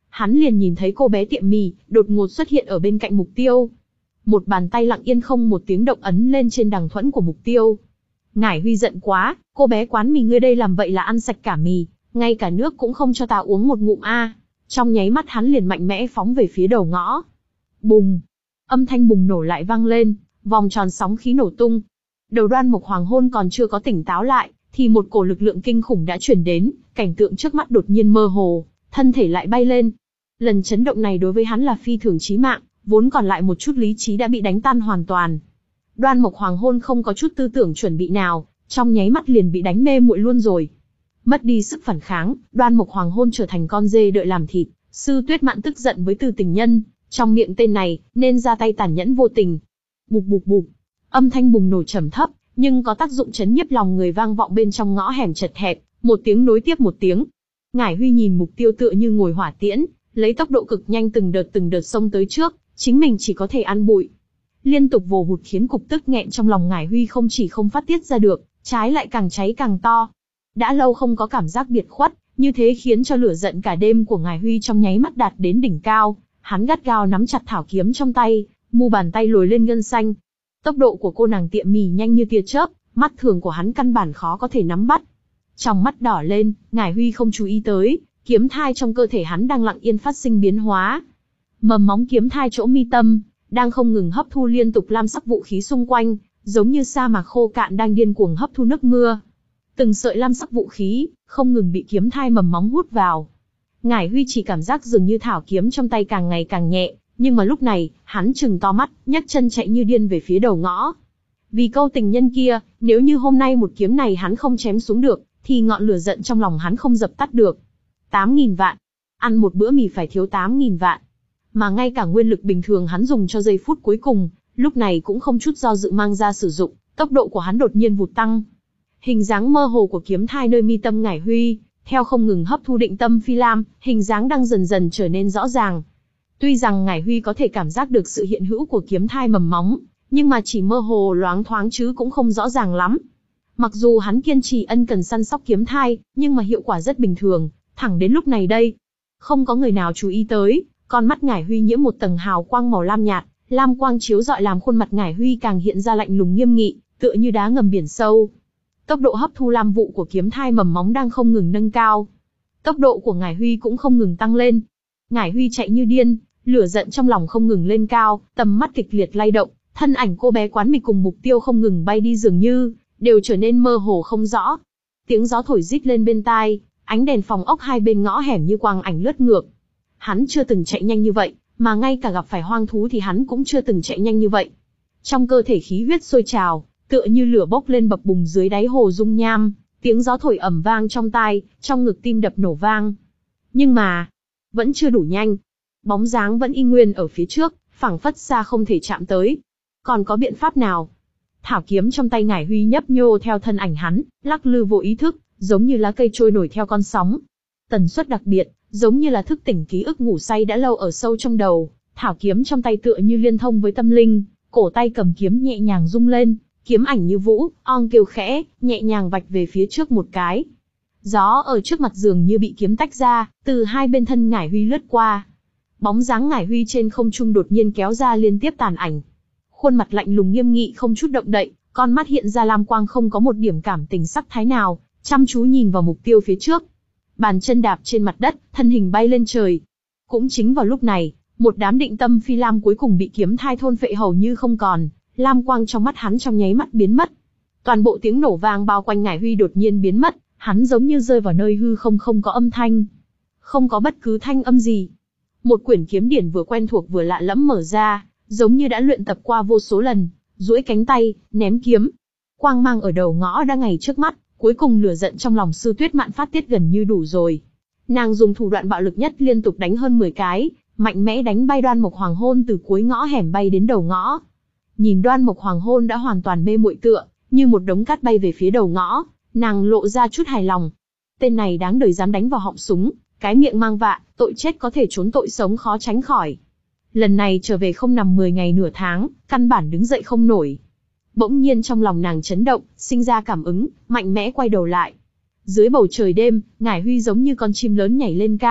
hắn liền nhìn thấy cô bé tiệm mì, đột ngột xuất hiện ở bên cạnh mục tiêu. Một bàn tay lặng yên không một tiếng động ấn lên trên đằng thuẫn của mục tiêu. Ngải Huy giận quá, cô bé quán mì ngươi đây làm vậy là ăn sạch cả mì, ngay cả nước cũng không cho ta uống một ngụm a. Trong nháy mắt hắn liền mạnh mẽ phóng về phía đầu ngõ. Bùng! Âm thanh bùng nổ lại vang lên, vòng tròn sóng khí nổ tung. Đầu Đoan Mộc Hoàng Hôn còn chưa có tỉnh táo lại, thì một cổ lực lượng kinh khủng đã truyền đến, cảnh tượng trước mắt đột nhiên mơ hồ, thân thể lại bay lên. Lần chấn động này đối với hắn là phi thường chí mạng, vốn còn lại một chút lý trí đã bị đánh tan hoàn toàn. Đoan Mộc Hoàng Hôn không có chút tư tưởng chuẩn bị nào, trong nháy mắt liền bị đánh mê muội luôn rồi. Mất đi sức phản kháng, Đoan Mộc Hoàng Hôn trở thành con dê đợi làm thịt. Sư Tuyết Mạn tức giận với Từ Tình Nhân, trong miệng tên này nên ra tay tàn nhẫn vô tình. Bụp bụp bụp, âm thanh bùng nổ trầm thấp, nhưng có tác dụng chấn nhiếp lòng người vang vọng bên trong ngõ hẻm chật hẹp, một tiếng nối tiếp một tiếng. Ngải Huy nhìn mục tiêu tựa như ngồi hỏa tiễn, lấy tốc độ cực nhanh từng đợt từng đợt xông tới trước, chính mình chỉ có thể ăn bụi. Liên tục vồ hụt khiến cục tức nghẹn trong lòng Ngải Huy không chỉ không phát tiết ra được, trái lại càng cháy càng to. Đã lâu không có cảm giác biệt khuất, như thế khiến cho lửa giận cả đêm của Ngải Huy trong nháy mắt đạt đến đỉnh cao. Hắn gắt gao nắm chặt thảo kiếm trong tay, mu bàn tay lồi lên gân xanh. Tốc độ của cô nàng tiệm mì nhanh như tia chớp, mắt thường của hắn căn bản khó có thể nắm bắt. Trong mắt đỏ lên, Ngải Huy không chú ý tới, kiếm thai trong cơ thể hắn đang lặng yên phát sinh biến hóa. Mầm móng kiếm thai chỗ mi tâm, đang không ngừng hấp thu liên tục lam sắc vũ khí xung quanh, giống như sa mạc khô cạn đang điên cuồng hấp thu nước mưa. Từng sợi lam sắc vũ khí, không ngừng bị kiếm thai mầm móng hút vào. Ngải Huy chỉ cảm giác dường như thảo kiếm trong tay càng ngày càng nhẹ, nhưng mà lúc này, hắn trừng to mắt, nhấc chân chạy như điên về phía đầu ngõ. Vì câu tình nhân kia, nếu như hôm nay một kiếm này hắn không chém xuống được, thì ngọn lửa giận trong lòng hắn không dập tắt được. tám nghìn vạn. Ăn một bữa mì phải thiếu tám nghìn vạn. Mà ngay cả nguyên lực bình thường hắn dùng cho giây phút cuối cùng, lúc này cũng không chút do dự mang ra sử dụng, tốc độ của hắn đột nhiên vụt tăng. Hình dáng mơ hồ của kiếm thai nơi mi tâm Ngải Huy, theo không ngừng hấp thu định tâm phi lam, hình dáng đang dần dần trở nên rõ ràng. Tuy rằng Ngải Huy có thể cảm giác được sự hiện hữu của kiếm thai mầm móng, nhưng mà chỉ mơ hồ loáng thoáng chứ cũng không rõ ràng lắm. Mặc dù hắn kiên trì ân cần săn sóc kiếm thai, nhưng mà hiệu quả rất bình thường, thẳng đến lúc này đây. Không có người nào chú ý tới, con mắt Ngải Huy nhiễm một tầng hào quang màu lam nhạt, lam quang chiếu rọi làm khuôn mặt Ngải Huy càng hiện ra lạnh lùng nghiêm nghị, tựa như đá ngầm biển sâu. Tốc độ hấp thu lam vụ của kiếm thai mầm móng đang không ngừng nâng cao. Tốc độ của Ngải Huy cũng không ngừng tăng lên. Ngải Huy chạy như điên, lửa giận trong lòng không ngừng lên cao, tầm mắt kịch liệt lay động, thân ảnh cô bé quán mì cùng mục tiêu không ngừng bay đi dường như đều trở nên mơ hồ không rõ. Tiếng gió thổi rít lên bên tai, ánh đèn phòng ốc hai bên ngõ hẻm như quang ảnh lướt ngược. Hắn chưa từng chạy nhanh như vậy, mà ngay cả gặp phải hoang thú thì hắn cũng chưa từng chạy nhanh như vậy. Trong cơ thể khí huyết sôi trào, tựa như lửa bốc lên bập bùng dưới đáy hồ dung nham, tiếng gió thổi ầm vang trong tai, trong ngực tim đập nổ vang. Nhưng mà, vẫn chưa đủ nhanh. Bóng dáng vẫn y nguyên ở phía trước, phảng phất xa không thể chạm tới. Còn có biện pháp nào? Thảo kiếm trong tay Ngải Huy nhấp nhô theo thân ảnh hắn, lắc lư vô ý thức, giống như lá cây trôi nổi theo con sóng. Tần suất đặc biệt, giống như là thức tỉnh ký ức ngủ say đã lâu ở sâu trong đầu. Thảo kiếm trong tay tựa như liên thông với tâm linh, cổ tay cầm kiếm nhẹ nhàng rung lên, kiếm ảnh như vũ, ong kêu khẽ, nhẹ nhàng vạch về phía trước một cái. Gió ở trước mặt dường như bị kiếm tách ra, từ hai bên thân Ngải Huy lướt qua. Bóng dáng Ngải Huy trên không trung đột nhiên kéo ra liên tiếp tàn ảnh. Khuôn mặt lạnh lùng nghiêm nghị không chút động đậy, con mắt hiện ra lam quang không có một điểm cảm tình sắc thái nào, chăm chú nhìn vào mục tiêu phía trước. Bàn chân đạp trên mặt đất, thân hình bay lên trời. Cũng chính vào lúc này, một đám định tâm phi lam cuối cùng bị kiếm thai thôn phệ hầu như không còn, lam quang trong mắt hắn trong nháy mắt biến mất. Toàn bộ tiếng nổ vang bao quanh Ngải Huy đột nhiên biến mất, hắn giống như rơi vào nơi hư không không có âm thanh. Không có bất cứ thanh âm gì. Một quyển kiếm điển vừa quen thuộc vừa lạ lẫm mở ra, giống như đã luyện tập qua vô số lần, duỗi cánh tay, ném kiếm. Quang mang ở đầu ngõ đã ngay trước mắt, cuối cùng lửa giận trong lòng Sư Tuyết Mạn phát tiết gần như đủ rồi. Nàng dùng thủ đoạn bạo lực nhất liên tục đánh hơn mười cái, mạnh mẽ đánh bay Đoan Mộc Hoàng Hôn từ cuối ngõ hẻm bay đến đầu ngõ. Nhìn Đoan Mộc Hoàng Hôn đã hoàn toàn mê muội tựa, như một đống cát bay về phía đầu ngõ, nàng lộ ra chút hài lòng. Tên này đáng đời dám đánh vào họng súng, cái miệng mang vạ, tội chết có thể trốn tội sống khó tránh khỏi. Lần này trở về không nằm mười ngày nửa tháng, căn bản đứng dậy không nổi. Bỗng nhiên trong lòng nàng chấn động, sinh ra cảm ứng, mạnh mẽ quay đầu lại. Dưới bầu trời đêm, Ngải Huy giống như con chim lớn nhảy lên cao,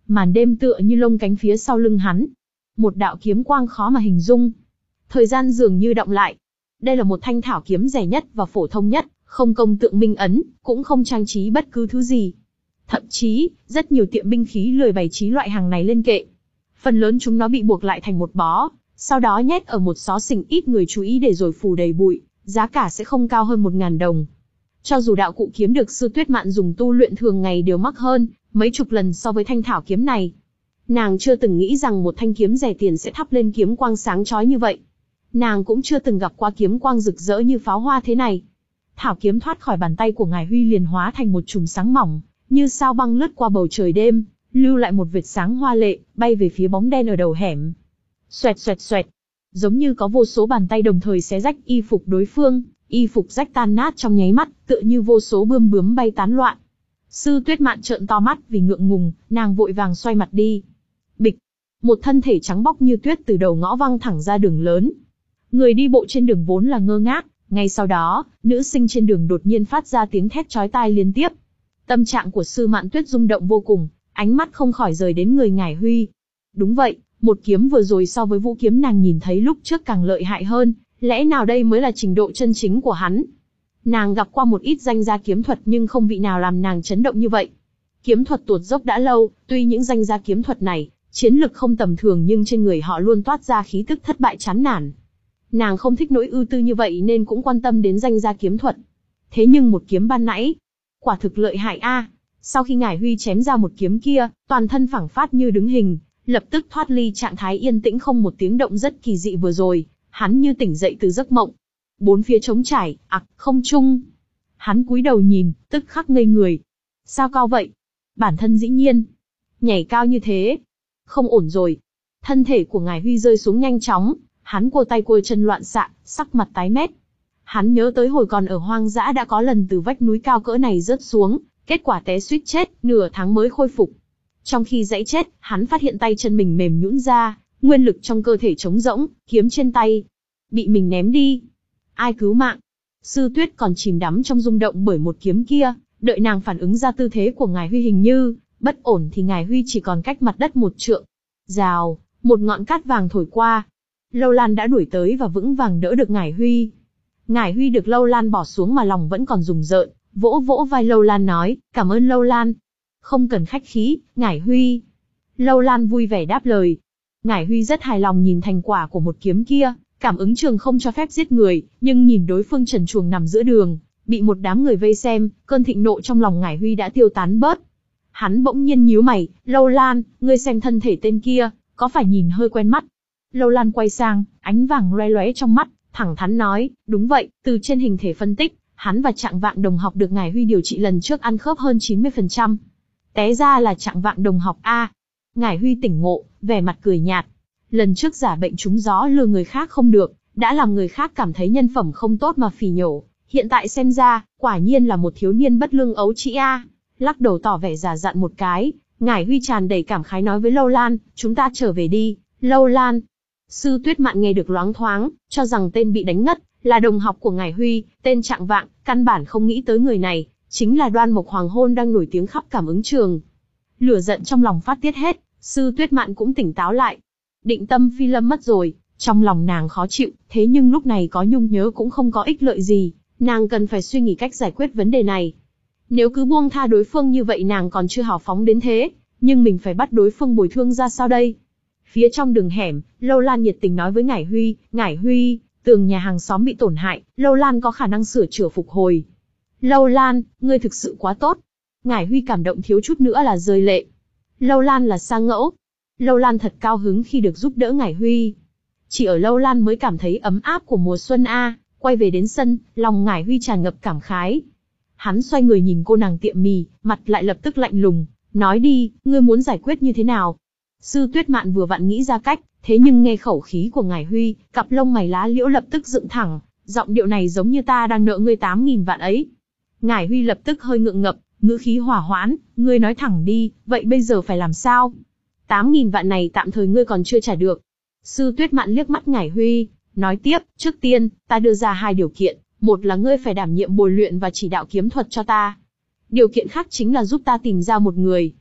màn đêm tựa như lông cánh phía sau lưng hắn. Một đạo kiếm quang khó mà hình dung. Thời gian dường như đọng lại. Đây là một thanh thảo kiếm rẻ nhất và phổ thông nhất, không công tượng minh ấn, cũng không trang trí bất cứ thứ gì. Thậm chí, rất nhiều tiệm binh khí lười bày trí loại hàng này lên kệ. Phần lớn chúng nó bị buộc lại thành một bó, sau đó nhét ở một xó xỉnh ít người chú ý để rồi phủ đầy bụi, giá cả sẽ không cao hơn một ngàn đồng. Cho dù đạo cụ kiếm được Sư Tuyết Mạn dùng tu luyện thường ngày đều mắc hơn mấy chục lần so với thanh thảo kiếm này. Nàng chưa từng nghĩ rằng một thanh kiếm rẻ tiền sẽ thắp lên kiếm quang sáng chói như vậy. Nàng cũng chưa từng gặp qua kiếm quang rực rỡ như pháo hoa thế này. Thảo kiếm thoát khỏi bàn tay của Ngải Huy liền hóa thành một chùm sáng mỏng, như sao băng lướt qua bầu trời đêm, lưu lại một vệt sáng hoa lệ, bay về phía bóng đen ở đầu hẻm. Xoẹt xoẹt xoẹt, giống như có vô số bàn tay đồng thời xé rách y phục đối phương, y phục rách tan nát trong nháy mắt, tựa như vô số bươm bướm bay tán loạn. Sư Tuyết Mạn trợn to mắt vì ngượng ngùng, nàng vội vàng xoay mặt đi. Bịch, một thân thể trắng bóc như tuyết từ đầu ngõ văng thẳng ra đường lớn. Người đi bộ trên đường vốn là ngơ ngác, ngay sau đó, nữ sinh trên đường đột nhiên phát ra tiếng thét chói tai liên tiếp. Tâm trạng của Sư Mạn Tuyết rung động vô cùng, ánh mắt không khỏi rời đến người Ngải Huy. Đúng vậy, một kiếm vừa rồi so với vũ kiếm nàng nhìn thấy lúc trước càng lợi hại hơn, lẽ nào đây mới là trình độ chân chính của hắn? Nàng gặp qua một ít danh gia kiếm thuật nhưng không vị nào làm nàng chấn động như vậy. Kiếm thuật tuột dốc đã lâu, tuy những danh gia kiếm thuật này, chiến lực không tầm thường nhưng trên người họ luôn toát ra khí tức thất bại chán nản. Nàng không thích nỗi ưu tư như vậy nên cũng quan tâm đến danh gia kiếm thuật. Thế nhưng một kiếm ban nãy, quả thực lợi hại a. Sau khi Ngải Huy chém ra một kiếm kia, toàn thân phẳng phát như đứng hình, lập tức thoát ly trạng thái yên tĩnh không một tiếng động rất kỳ dị vừa rồi, hắn như tỉnh dậy từ giấc mộng. Bốn phía trống trải, ặc, không trung. Hắn cúi đầu nhìn, tức khắc ngây người. Sao cao vậy? Bản thân dĩ nhiên nhảy cao như thế. Không ổn rồi. Thân thể của Ngải Huy rơi xuống nhanh chóng, hắn cua tay cua chân loạn xạ, sắc mặt tái mét. Hắn nhớ tới hồi còn ở hoang dã đã có lần từ vách núi cao cỡ này rớt xuống, kết quả té suýt chết, nửa tháng mới khôi phục. Trong khi dãy chết, hắn phát hiện tay chân mình mềm nhũn ra, nguyên lực trong cơ thể trống rỗng, kiếm trên tay bị mình ném đi. Ai cứu mạng? Sư Tuyết còn chìm đắm trong rung động bởi một kiếm kia, đợi nàng phản ứng ra tư thế của Ngải Huy hình như bất ổn thì Ngải Huy chỉ còn cách mặt đất một trượng. Rào, một ngọn cát vàng thổi qua. Lâu Lan đã đuổi tới và vững vàng đỡ được Ngải Huy. Ngải Huy được Lâu Lan bỏ xuống mà lòng vẫn còn rùng rợn, vỗ vỗ vai Lâu Lan nói, cảm ơn Lâu Lan. Không cần khách khí, Ngải Huy. Lâu Lan vui vẻ đáp lời. Ngải Huy rất hài lòng nhìn thành quả của một kiếm kia, cảm ứng trường không cho phép giết người, nhưng nhìn đối phương trần truồng nằm giữa đường, bị một đám người vây xem, cơn thịnh nộ trong lòng Ngải Huy đã tiêu tán bớt. Hắn bỗng nhiên nhíu mày, Lâu Lan, ngươi xem thân thể tên kia, có phải nhìn hơi quen mắt? Lâu Lan quay sang, ánh vàng loé loé trong mắt, thẳng thắn nói, đúng vậy, từ trên hình thể phân tích, hắn và Trạng Vạng Đồng học được Ngải Huy điều trị lần trước ăn khớp hơn chín mươi phần trăm. Té ra là Trạng Vạng Đồng học a. Ngải Huy tỉnh ngộ, vẻ mặt cười nhạt. Lần trước giả bệnh trúng gió lừa người khác không được, đã làm người khác cảm thấy nhân phẩm không tốt mà phỉ nhổ. Hiện tại xem ra, quả nhiên là một thiếu niên bất lương ấu trĩ a. Lắc đầu tỏ vẻ giả dặn một cái, Ngải Huy tràn đầy cảm khái nói với Lâu Lan, chúng ta trở về đi, Lâu Lan. Sư Tuyết Mạn nghe được loáng thoáng, cho rằng tên bị đánh ngất là đồng học của Ngải Huy, tên Trạng Vạng, căn bản không nghĩ tới người này chính là Đoan Mộc Hoàng Hôn đang nổi tiếng khắp cảm ứng trường. Lửa giận trong lòng phát tiết hết, Sư Tuyết Mạn cũng tỉnh táo lại. Định tâm phi lâm mất rồi, trong lòng nàng khó chịu, thế nhưng lúc này có nhung nhớ cũng không có ích lợi gì, nàng cần phải suy nghĩ cách giải quyết vấn đề này. Nếu cứ buông tha đối phương như vậy nàng còn chưa hào phóng đến thế, nhưng mình phải bắt đối phương bồi thương ra sao đây? Phía trong đường hẻm, Lâu Lan nhiệt tình nói với Ngải Huy, Ngải Huy, tường nhà hàng xóm bị tổn hại, Lâu Lan có khả năng sửa chữa phục hồi. Lâu Lan, ngươi thực sự quá tốt. Ngải Huy cảm động thiếu chút nữa là rơi lệ. Lâu Lan là sang ngẫu. Lâu Lan thật cao hứng khi được giúp đỡ Ngải Huy. Chỉ ở Lâu Lan mới cảm thấy ấm áp của mùa xuân a. Quay về đến sân, lòng Ngải Huy tràn ngập cảm khái. Hắn xoay người nhìn cô nàng tiệm mì, mặt lại lập tức lạnh lùng, nói đi, ngươi muốn giải quyết như thế nào? Sư Tuyết Mạn vừa vặn nghĩ ra cách, thế nhưng nghe khẩu khí của Ngải Huy, cặp lông mày lá liễu lập tức dựng thẳng, giọng điệu này giống như ta đang nợ ngươi tám nghìn vạn ấy. Ngải Huy lập tức hơi ngượng ngập, ngữ khí hỏa hoãn, ngươi nói thẳng đi, vậy bây giờ phải làm sao? tám nghìn vạn này tạm thời ngươi còn chưa trả được. Sư Tuyết Mạn liếc mắt Ngải Huy, nói tiếp, trước tiên, ta đưa ra hai điều kiện, một là ngươi phải đảm nhiệm bồi luyện và chỉ đạo kiếm thuật cho ta. Điều kiện khác chính là giúp ta tìm ra một người.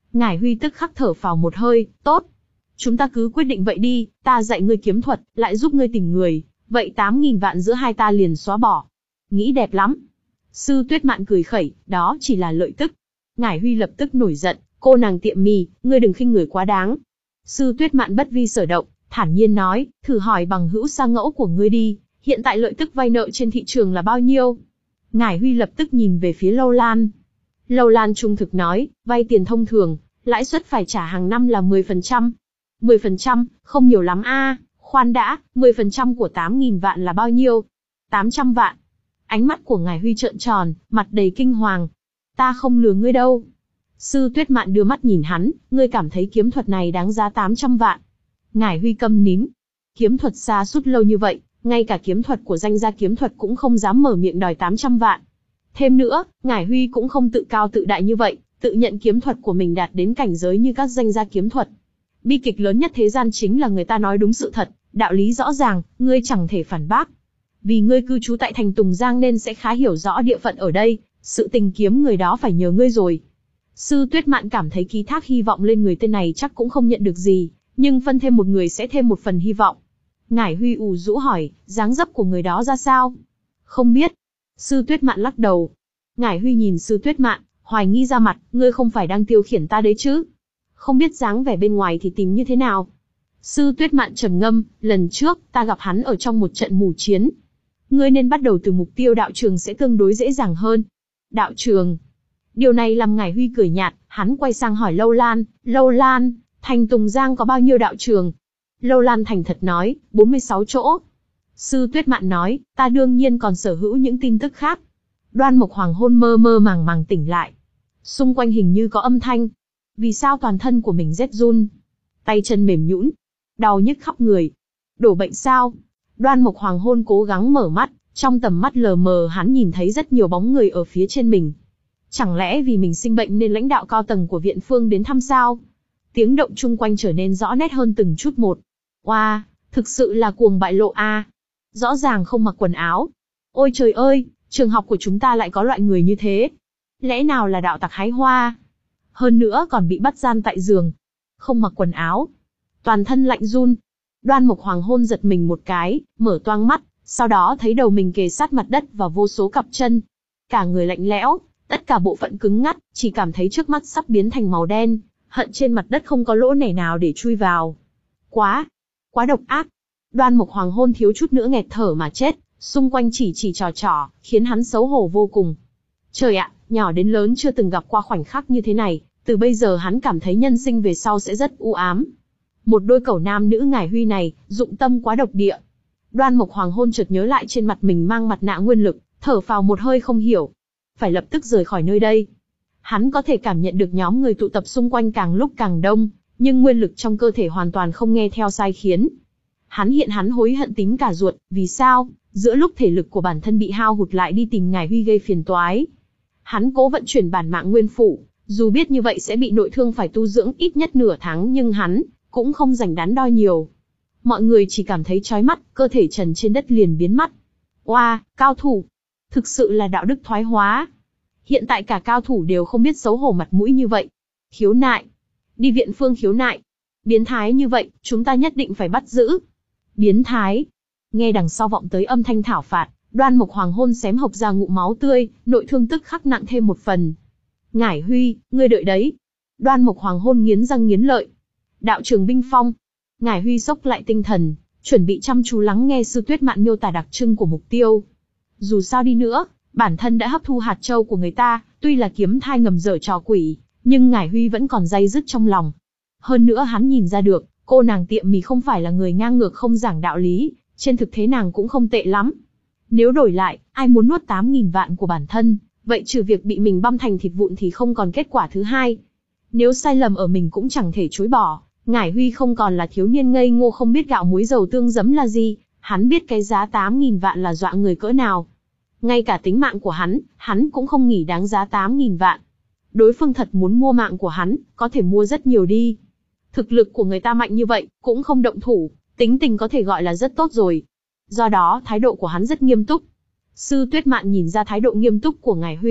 Ngải Huy tức khắc thở phào một hơi, tốt. Chúng ta cứ quyết định vậy đi, ta dạy ngươi kiếm thuật, lại giúp ngươi tìm người, vậy tám nghìn vạn giữa hai ta liền xóa bỏ. Nghĩ đẹp lắm. Sư Tuyết Mạn cười khẩy, đó chỉ là lợi tức. Ngải Huy lập tức nổi giận, cô nàng tiệm mì, ngươi đừng khinh người quá đáng. Sư Tuyết Mạn bất vi sở động, thản nhiên nói, thử hỏi bằng hữu sa ngẫu của ngươi đi, hiện tại lợi tức vay nợ trên thị trường là bao nhiêu? Ngải Huy lập tức nhìn về phía Lâu Lan. Lâu Lan trung thực nói, vay tiền thông thường, lãi suất phải trả hàng năm là mười phần trăm. mười phần trăm, không nhiều lắm a. Khoan đã, mười phần trăm của tám nghìn vạn là bao nhiêu? tám trăm vạn. Ánh mắt của Ngải Huy trợn tròn, mặt đầy kinh hoàng. Ta không lừa ngươi đâu. Sư Tuyết Mạn đưa mắt nhìn hắn, ngươi cảm thấy kiếm thuật này đáng giá tám trăm vạn. Ngải Huy câm nín. Kiếm thuật xa suốt lâu như vậy, ngay cả kiếm thuật của danh gia kiếm thuật cũng không dám mở miệng đòi tám trăm vạn. Thêm nữa, Ngải Huy cũng không tự cao tự đại như vậy, tự nhận kiếm thuật của mình đạt đến cảnh giới như các danh gia kiếm thuật. Bi kịch lớn nhất thế gian chính là người ta nói đúng sự thật, đạo lý rõ ràng, ngươi chẳng thể phản bác. Vì ngươi cư trú tại thành Tùng Giang nên sẽ khá hiểu rõ địa phận ở đây, sự tình kiếm người đó phải nhờ ngươi rồi. Sư Tuyết Mạn cảm thấy ký thác hy vọng lên người tên này chắc cũng không nhận được gì, nhưng phân thêm một người sẽ thêm một phần hy vọng. Ngải Huy ù rũ hỏi, dáng dấp của người đó ra sao? Không biết. Sư Tuyết Mạn lắc đầu. Ngải Huy nhìn Sư Tuyết Mạn, hoài nghi ra mặt, ngươi không phải đang tiêu khiển ta đấy chứ? Không biết dáng vẻ bên ngoài thì tìm như thế nào? Sư Tuyết Mạn trầm ngâm, lần trước, ta gặp hắn ở trong một trận mù chiến. Ngươi nên bắt đầu từ mục tiêu đạo trường sẽ tương đối dễ dàng hơn. Đạo trường. Điều này làm Ngải Huy cười nhạt, hắn quay sang hỏi Lâu Lan, Lâu Lan, thành Tùng Giang có bao nhiêu đạo trường? Lâu Lan thành thật nói, bốn mươi sáu chỗ. Sư Tuyết Mạn nói, ta đương nhiên còn sở hữu những tin tức khác. Đoan Mộc Hoàng Hôn mơ mơ màng màng tỉnh lại. Xung quanh hình như có âm thanh. Vì sao toàn thân của mình rét run? Tay chân mềm nhũn, đau nhức khắp người. Đổ bệnh sao? Đoan Mộc Hoàng Hôn cố gắng mở mắt, trong tầm mắt lờ mờ hắn nhìn thấy rất nhiều bóng người ở phía trên mình. Chẳng lẽ vì mình sinh bệnh nên lãnh đạo cao tầng của viện phương đến thăm sao? Tiếng động chung quanh trở nên rõ nét hơn từng chút một. Oa, wow, thực sự là cuồng bại lộ a. À. Rõ ràng không mặc quần áo. Ôi trời ơi, trường học của chúng ta lại có loại người như thế. Lẽ nào là đạo tặc hái hoa? Hơn nữa còn bị bắt gian tại giường. Không mặc quần áo. Toàn thân lạnh run. Đoan Mộc Hoàng Hôn giật mình một cái, mở toang mắt, sau đó thấy đầu mình kề sát mặt đất và vô số cặp chân. Cả người lạnh lẽo, tất cả bộ phận cứng ngắt, chỉ cảm thấy trước mắt sắp biến thành màu đen, hận trên mặt đất không có lỗ nẻ nào để chui vào. Quá, quá độc ác. Đoan Mộc Hoàng Hôn thiếu chút nữa nghẹt thở mà chết, xung quanh chỉ chỉ trò trò, khiến hắn xấu hổ vô cùng. Trời ạ, nhỏ đến lớn chưa từng gặp qua khoảnh khắc như thế này, từ bây giờ hắn cảm thấy nhân sinh về sau sẽ rất u ám. Một đôi cẩu nam nữ Ngải Huy này, dụng tâm quá độc địa. Đoan Mộc Hoàng Hôn chợt nhớ lại trên mặt mình mang mặt nạ nguyên lực, thở phào một hơi không hiểu. Phải lập tức rời khỏi nơi đây. Hắn có thể cảm nhận được nhóm người tụ tập xung quanh càng lúc càng đông, nhưng nguyên lực trong cơ thể hoàn toàn không nghe theo sai khiến. Hắn hiện hắn hối hận tím cả ruột, vì sao? Giữa lúc thể lực của bản thân bị hao hụt lại đi tìm Ngải Huy gây phiền toái. Hắn cố vận chuyển bản mạng nguyên phủ, dù biết như vậy sẽ bị nội thương phải tu dưỡng ít nhất nửa tháng nhưng hắn cũng không rảnh đắn đo nhiều. Mọi người chỉ cảm thấy chói mắt, cơ thể trần trên đất liền biến mất. Oa, wow, cao thủ! Thực sự là đạo đức thoái hóa. Hiện tại cả cao thủ đều không biết xấu hổ mặt mũi như vậy. Khiếu nại. Đi viện phương khiếu nại. Biến thái như vậy, chúng ta nhất định phải bắt giữ. Biến thái. Nghe đằng sau vọng tới âm thanh thảo phạt, Đoan Mộc Hoàng Hôn xém hộc ra ngụm máu tươi, nội thương tức khắc nặng thêm một phần. Ngải Huy, ngươi đợi đấy. Đoan Mộc Hoàng Hôn nghiến răng nghiến lợi. Đạo trường binh phong. Ngải Huy sốc lại tinh thần, chuẩn bị chăm chú lắng nghe Sư Tuyết Mạn miêu tả đặc trưng của mục tiêu. Dù sao đi nữa, bản thân đã hấp thu hạt châu của người ta, tuy là kiếm thai ngầm dở trò quỷ, nhưng Ngải Huy vẫn còn day dứt trong lòng. Hơn nữa hắn nhìn ra được, cô nàng tiệm mì không phải là người ngang ngược không giảng đạo lý, trên thực tế nàng cũng không tệ lắm. Nếu đổi lại, ai muốn nuốt tám nghìn vạn của bản thân, vậy trừ việc bị mình băm thành thịt vụn thì không còn kết quả thứ hai. Nếu sai lầm ở mình cũng chẳng thể chối bỏ, Ngải Huy không còn là thiếu niên ngây ngô không biết gạo muối dầu tương giấm là gì, hắn biết cái giá tám nghìn vạn là dọa người cỡ nào. Ngay cả tính mạng của hắn, hắn cũng không nghĩ đáng giá tám nghìn vạn. Đối phương thật muốn mua mạng của hắn, có thể mua rất nhiều đi. Thực lực của người ta mạnh như vậy, cũng không động thủ, tính tình có thể gọi là rất tốt rồi. Do đó, thái độ của hắn rất nghiêm túc. Sư Tuyết Mạn nhìn ra thái độ nghiêm túc của Ngải Huy,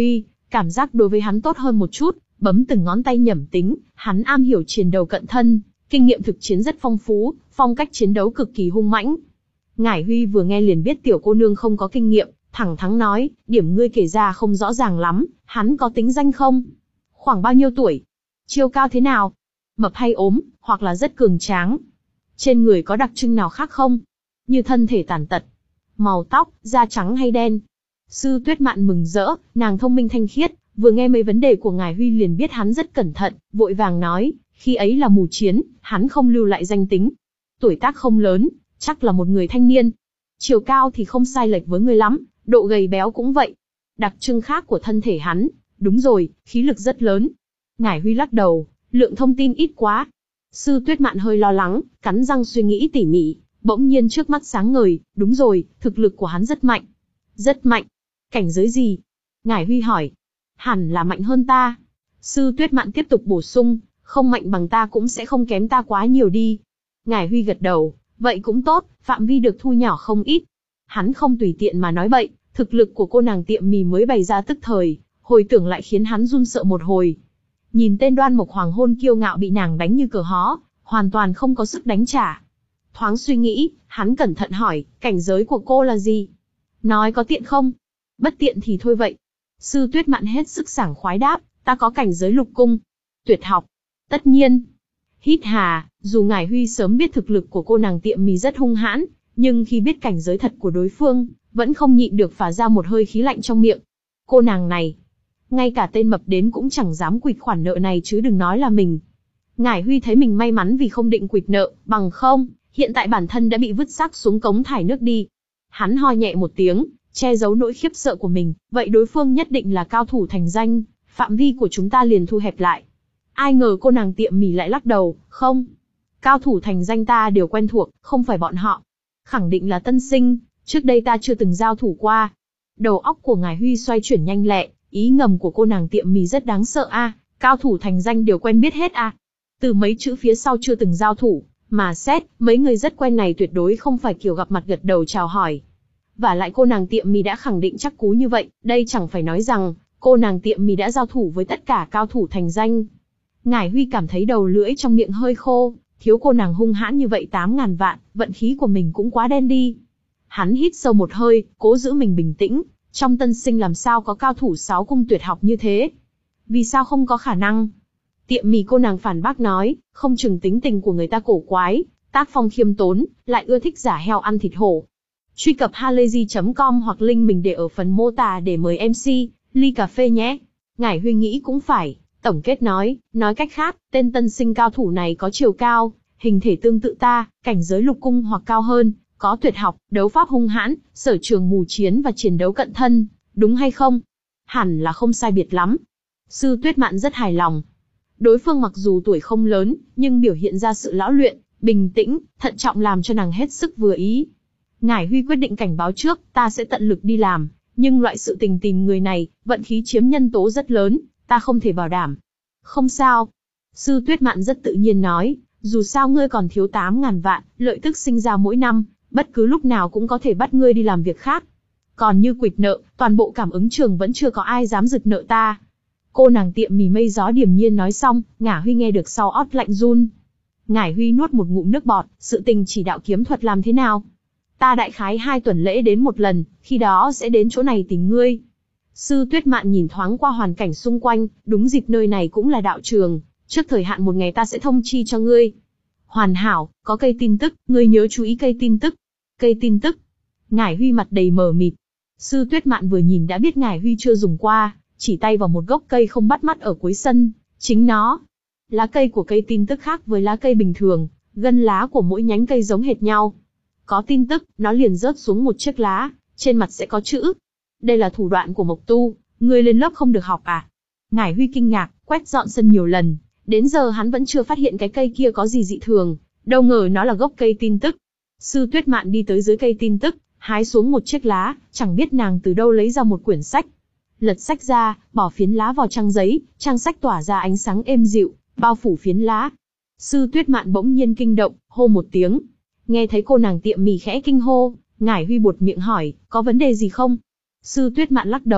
cảm giác đối với hắn tốt hơn một chút, bấm từng ngón tay nhẩm tính, hắn am hiểu chiến đấu cận thân, kinh nghiệm thực chiến rất phong phú, phong cách chiến đấu cực kỳ hung mãnh. Ngải Huy vừa nghe liền biết tiểu cô nương không có kinh nghiệm, thẳng thắn nói, điểm ngươi kể ra không rõ ràng lắm, hắn có tính danh không? Khoảng bao nhiêu tuổi? Chiều cao thế nào? Mập hay ốm, hoặc là rất cường tráng? Trên người có đặc trưng nào khác không? Như thân thể tàn tật, màu tóc, da trắng hay đen? Sư Tuyết Mạn mừng rỡ, nàng thông minh thanh khiết, vừa nghe mấy vấn đề của Ngải Huy liền biết hắn rất cẩn thận, vội vàng nói, khi ấy là mù chiến, hắn không lưu lại danh tính. Tuổi tác không lớn, chắc là một người thanh niên. Chiều cao thì không sai lệch với người lắm, độ gầy béo cũng vậy. Đặc trưng khác của thân thể hắn, đúng rồi, khí lực rất lớn. Ngải Huy lắc đầu, lượng thông tin ít quá. Sư Tuyết Mạn hơi lo lắng, cắn răng suy nghĩ tỉ mỉ, bỗng nhiên trước mắt sáng ngời, đúng rồi, thực lực của hắn rất mạnh. Rất mạnh. Cảnh giới gì? Ngải Huy hỏi. Hẳn là mạnh hơn ta. Sư Tuyết Mạn tiếp tục bổ sung, không mạnh bằng ta cũng sẽ không kém ta quá nhiều đi. Ngải Huy gật đầu, vậy cũng tốt, phạm vi được thu nhỏ không ít. Hắn không tùy tiện mà nói bậy, thực lực của cô nàng tiệm mì mới bày ra tức thời, hồi tưởng lại khiến hắn run sợ một hồi. Nhìn tên Đoan Mộc Hoàng hôn kiêu ngạo bị nàng đánh như cờ hó, hoàn toàn không có sức đánh trả. Thoáng suy nghĩ, hắn cẩn thận hỏi, cảnh giới của cô là gì? Nói có tiện không? Bất tiện thì thôi vậy. Sư Tuyết Mạn hết sức sảng khoái đáp, ta có cảnh giới lục cung. Tuyệt học. Tất nhiên. Hít hà, dù Ngải Huy sớm biết thực lực của cô nàng tiệm mì rất hung hãn, nhưng khi biết cảnh giới thật của đối phương, vẫn không nhịn được phả ra một hơi khí lạnh trong miệng. Cô nàng này, ngay cả tên mập đến cũng chẳng dám quỵt khoản nợ này chứ đừng nói là mình. Ngải Huy thấy mình may mắn vì không định quỵt nợ, bằng không, hiện tại bản thân đã bị vứt xác xuống cống thải nước đi. Hắn ho nhẹ một tiếng, che giấu nỗi khiếp sợ của mình, vậy đối phương nhất định là cao thủ thành danh, phạm vi của chúng ta liền thu hẹp lại. Ai ngờ cô nàng tiệm mì lại lắc đầu, không. Cao thủ thành danh ta đều quen thuộc, không phải bọn họ. Khẳng định là tân sinh, trước đây ta chưa từng giao thủ qua. Đầu óc của Ngải Huy xoay chuyển nhanh lẹ, ý ngầm của cô nàng tiệm mì rất đáng sợ a, à, cao thủ thành danh đều quen biết hết a. À. Từ mấy chữ phía sau chưa từng giao thủ, mà xét, mấy người rất quen này tuyệt đối không phải kiểu gặp mặt gật đầu chào hỏi. Và lại cô nàng tiệm mì đã khẳng định chắc cú như vậy, đây chẳng phải nói rằng, cô nàng tiệm mì đã giao thủ với tất cả cao thủ thành danh. Ngải Huy cảm thấy đầu lưỡi trong miệng hơi khô, thiếu cô nàng hung hãn như vậy tám ngàn vạn, vận khí của mình cũng quá đen đi. Hắn hít sâu một hơi, cố giữ mình bình tĩnh, trong tân sinh làm sao có cao thủ sáu cung tuyệt học như thế? Vì sao không có khả năng? Tiệm mì cô nàng phản bác nói, không chừng tính tình của người ta cổ quái, tác phong khiêm tốn, lại ưa thích giả heo ăn thịt hổ. Truy cập halayzi chấm com hoặc link mình để ở phần mô tả để mời em xê, ly cà phê nhé. Ngải Huy nghĩ cũng phải, tổng kết nói, nói cách khác, tên tân sinh cao thủ này có chiều cao, hình thể tương tự ta, cảnh giới lục cung hoặc cao hơn, có tuyệt học, đấu pháp hung hãn, sở trường mù chiến và chiến đấu cận thân, đúng hay không? Hẳn là không sai biệt lắm. Sư Tuyết Mạn rất hài lòng. Đối phương mặc dù tuổi không lớn, nhưng biểu hiện ra sự lão luyện, bình tĩnh, thận trọng làm cho nàng hết sức vừa ý. Ngải Huy quyết định cảnh báo trước, ta sẽ tận lực đi làm, nhưng loại sự tình tìm người này, vận khí chiếm nhân tố rất lớn, ta không thể bảo đảm. Không sao. Sư Tuyết Mạn rất tự nhiên nói, dù sao ngươi còn thiếu tám ngàn vạn, lợi tức sinh ra mỗi năm, bất cứ lúc nào cũng có thể bắt ngươi đi làm việc khác. Còn như quỵt nợ, toàn bộ cảm ứng trường vẫn chưa có ai dám giật nợ ta. Cô nàng tiệm mì mây gió điềm nhiên nói xong, Ngải Huy nghe được sau ót lạnh run. Ngải Huy nuốt một ngụm nước bọt, sự tình chỉ đạo kiếm thuật làm thế nào? Ta đại khái hai tuần lễ đến một lần, khi đó sẽ đến chỗ này tìm ngươi. Sư Tuyết Mạn nhìn thoáng qua hoàn cảnh xung quanh, đúng dịp nơi này cũng là đạo trường, trước thời hạn một ngày ta sẽ thông chi cho ngươi. Hoàn hảo, có cây tin tức, ngươi nhớ chú ý cây tin tức. Cây tin tức. Ngải Huy mặt đầy mờ mịt. Sư Tuyết Mạn vừa nhìn đã biết Ngải Huy chưa dùng qua, chỉ tay vào một gốc cây không bắt mắt ở cuối sân, chính nó. Lá cây của cây tin tức khác với lá cây bình thường, gân lá của mỗi nhánh cây giống hệt nhau. Có tin tức, nó liền rớt xuống một chiếc lá, trên mặt sẽ có chữ. Đây là thủ đoạn của Mộc Tu, ngươi lên lớp không được học à? Ngải Huy kinh ngạc, quét dọn sân nhiều lần, đến giờ hắn vẫn chưa phát hiện cái cây kia có gì dị thường, đâu ngờ nó là gốc cây tin tức. Sư Tuyết Mạn đi tới dưới cây tin tức, hái xuống một chiếc lá, chẳng biết nàng từ đâu lấy ra một quyển sách. Lật sách ra, bỏ phiến lá vào trang giấy, trang sách tỏa ra ánh sáng êm dịu, bao phủ phiến lá. Sư Tuyết Mạn bỗng nhiên kinh động, hô một tiếng. Nghe thấy cô nàng tiệm mì khẽ kinh hô, Ngải Huy buột miệng hỏi, có vấn đề gì không? Sư Tuyết Mạn lắc đầu,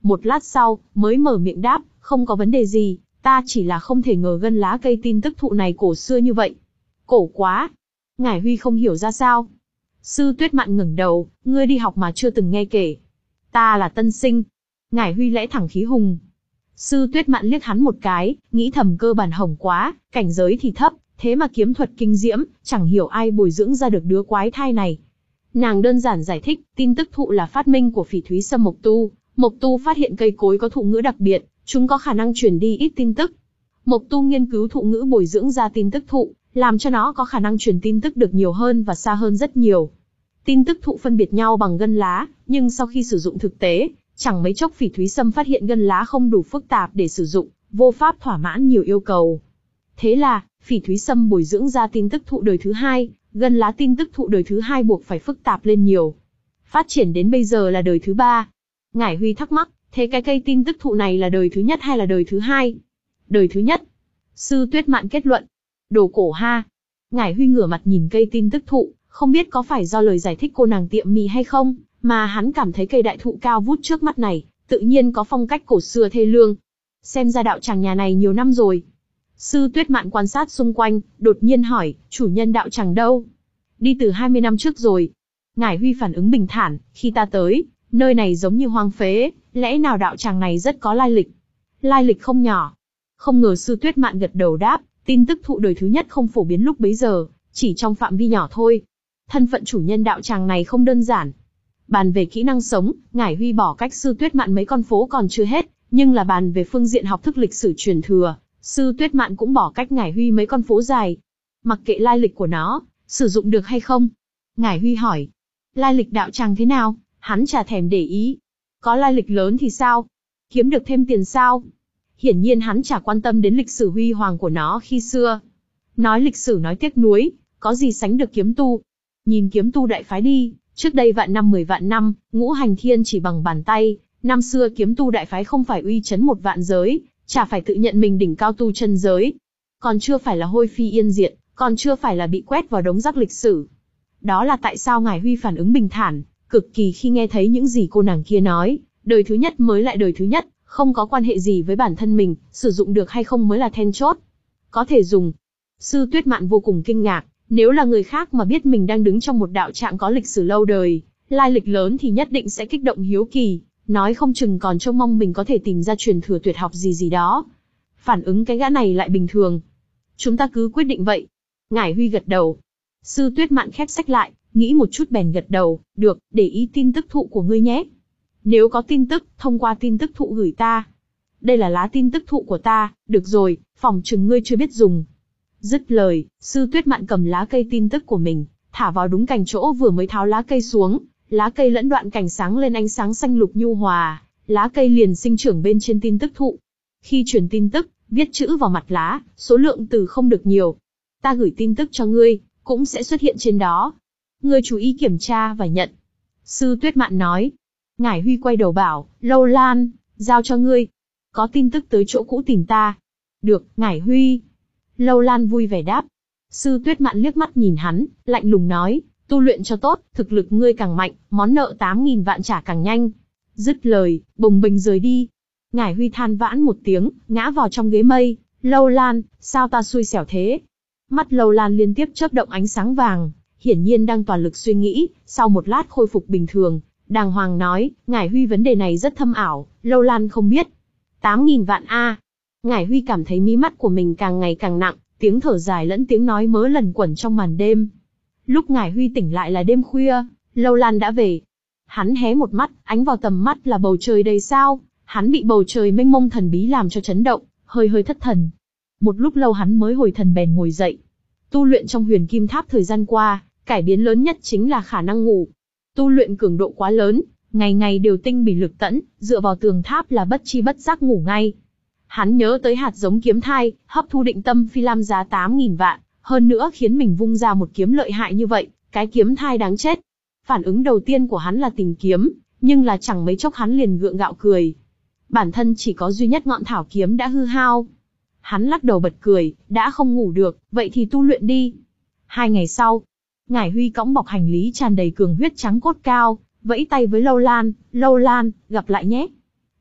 Một lát sau, mới mở miệng đáp, không có vấn đề gì, ta chỉ là không thể ngờ gân lá cây tin tức thụ này cổ xưa như vậy. Cổ quá. Ngải Huy không hiểu ra sao. Sư Tuyết Mạn ngẩng đầu, ngươi đi học mà chưa từng nghe kể. Ta là tân sinh. Ngải Huy lẽ thẳng khí hùng. Sư Tuyết Mạn liếc hắn một cái, nghĩ thầm cơ bản hỏng quá, cảnh giới thì thấp, thế mà kiếm thuật kinh diễm, chẳng hiểu ai bồi dưỡng ra được đứa quái thai này. Nàng đơn giản giải thích, tin tức thụ là phát minh của Phỉ Thúy Sâm Mộc Tu. Mộc Tu phát hiện cây cối có thụ ngữ đặc biệt, chúng có khả năng truyền đi ít tin tức. Mộc Tu nghiên cứu thụ ngữ bồi dưỡng ra tin tức thụ, làm cho nó có khả năng truyền tin tức được nhiều hơn và xa hơn rất nhiều. Tin tức thụ phân biệt nhau bằng gân lá, nhưng sau khi sử dụng thực tế, chẳng mấy chốc Phỉ Thúy Sâm phát hiện gân lá không đủ phức tạp để sử dụng, vô pháp thỏa mãn nhiều yêu cầu. Thế là, Phỉ Thúy Sâm bồi dưỡng ra tin tức thụ đời thứ hai, gân lá tin tức thụ đời thứ hai buộc phải phức tạp lên nhiều. Phát triển đến bây giờ là đời thứ ba. Ngải Huy thắc mắc, thế cái cây tin tức thụ này là đời thứ nhất hay là đời thứ hai? Đời thứ nhất. Sư Tuyết Mạn kết luận. Đồ cổ ha. Ngải Huy ngửa mặt nhìn cây tin tức thụ, không biết có phải do lời giải thích cô nàng tiệm mì hay không, mà hắn cảm thấy cây đại thụ cao vút trước mắt này, tự nhiên có phong cách cổ xưa thê lương. Xem ra đạo tràng nhà này nhiều năm rồi. Sư Tuyết Mạn quan sát xung quanh, đột nhiên hỏi, chủ nhân đạo tràng đâu? Đi từ hai mươi năm trước rồi. Ngải Huy phản ứng bình thản, khi ta tới, nơi này giống như hoang phế, lẽ nào đạo tràng này rất có lai lịch? Lai lịch không nhỏ. Không ngờ Sư Tuyết Mạn gật đầu đáp, tin tức thụ đời thứ nhất không phổ biến lúc bấy giờ, chỉ trong phạm vi nhỏ thôi. Thân phận chủ nhân đạo tràng này không đơn giản. Bàn về kỹ năng sống, Ngải Huy bỏ cách Sư Tuyết Mạn mấy con phố còn chưa hết, nhưng là bàn về phương diện học thức lịch sử truyền thừa, Sư Tuyết Mạn cũng bỏ cách Ngải Huy mấy con phố dài. Mặc kệ lai lịch của nó, sử dụng được hay không? Ngải Huy hỏi. Lai lịch đạo tràng thế nào? Hắn chả thèm để ý. Có lai lịch lớn thì sao? Kiếm được thêm tiền sao? Hiển nhiên hắn chả quan tâm đến lịch sử huy hoàng của nó khi xưa. Nói lịch sử nói tiếc nuối, có gì sánh được kiếm tu? Nhìn kiếm tu đại phái đi, trước đây vạn năm mười vạn năm, ngũ hành thiên chỉ bằng bàn tay, năm xưa kiếm tu đại phái không phải uy chấn một vạn giới, chả phải tự nhận mình đỉnh cao tu chân giới. Còn chưa phải là hôi phi yên diệt, còn chưa phải là bị quét vào đống rác lịch sử. Đó là tại sao Ngải Huy phản ứng bình thản, cực kỳ khi nghe thấy những gì cô nàng kia nói, đời thứ nhất mới lại đời thứ nhất, không có quan hệ gì với bản thân mình, sử dụng được hay không mới là then chốt. Có thể dùng. Sư Tuyết Mạn vô cùng kinh ngạc, nếu là người khác mà biết mình đang đứng trong một đạo tràng có lịch sử lâu đời, lai lịch lớn thì nhất định sẽ kích động hiếu kỳ, nói không chừng còn trông mong mình có thể tìm ra truyền thừa tuyệt học gì gì đó. Phản ứng cái gã này lại bình thường. Chúng ta cứ quyết định vậy. Ngải Huy gật đầu. Sư Tuyết Mạn khép sách lại, nghĩ một chút bèn gật đầu, được, để ý tin tức thụ của ngươi nhé. Nếu có tin tức, thông qua tin tức thụ gửi ta. Đây là lá tin tức thụ của ta, được rồi, phỏng chừng ngươi chưa biết dùng. Dứt lời, Sư Tuyết Mạn cầm lá cây tin tức của mình, thả vào đúng cành chỗ vừa mới tháo lá cây xuống, lá cây lẫn đoạn cành sáng lên ánh sáng xanh lục nhu hòa, lá cây liền sinh trưởng bên trên tin tức thụ. Khi truyền tin tức, viết chữ vào mặt lá, số lượng từ không được nhiều. Ta gửi tin tức cho ngươi, cũng sẽ xuất hiện trên đó. Ngươi chú ý kiểm tra và nhận. Sư Tuyết Mạn nói. Ngải Huy quay đầu bảo, Lâu Lan, giao cho ngươi. Có tin tức tới chỗ cũ tìm ta. Được, Ngải Huy. Lâu Lan vui vẻ đáp. Sư Tuyết Mạn liếc mắt nhìn hắn, lạnh lùng nói, tu luyện cho tốt, thực lực ngươi càng mạnh, món nợ tám nghìn vạn trả càng nhanh. Dứt lời, bồng bềnh rời đi. Ngải Huy than vãn một tiếng, ngã vào trong ghế mây. Lâu Lan, sao ta xui xẻo thế? Mắt Lâu Lan liên tiếp chớp động ánh sáng vàng, hiển nhiên đang toàn lực suy nghĩ, sau một lát khôi phục bình thường, đàng hoàng nói, Ngải Huy vấn đề này rất thâm ảo, Lâu Lan không biết. tám nghìn vạn a. Ngải Huy cảm thấy mí mắt của mình càng ngày càng nặng, tiếng thở dài lẫn tiếng nói mớ lần quẩn trong màn đêm. Lúc Ngải Huy tỉnh lại là đêm khuya, Lâu Lan đã về. Hắn hé một mắt, ánh vào tầm mắt là bầu trời đầy sao, hắn bị bầu trời mênh mông thần bí làm cho chấn động, hơi hơi thất thần. Một lúc lâu hắn mới hồi thần bèn ngồi dậy. Tu luyện trong Huyền Kim Tháp thời gian qua, cải biến lớn nhất chính là khả năng ngủ. Tu luyện cường độ quá lớn, ngày ngày đều tinh bỉ lực tẫn, dựa vào tường tháp là bất chi bất giác ngủ ngay. Hắn nhớ tới hạt giống kiếm thai, hấp thu định tâm phi lam giá tám nghìn vạn, hơn nữa khiến mình vung ra một kiếm lợi hại như vậy, cái kiếm thai đáng chết. Phản ứng đầu tiên của hắn là tìm kiếm, nhưng là chẳng mấy chốc hắn liền gượng gạo cười. Bản thân chỉ có duy nhất ngọn thảo kiếm đã hư hao. Hắn lắc đầu bật cười, đã không ngủ được, vậy thì tu luyện đi. Hai ngày sau, Ngải Huy cõng bọc hành lý tràn đầy cường huyết trắng cốt cao, vẫy tay với Lâu Lan, Lâu Lan, gặp lại nhé.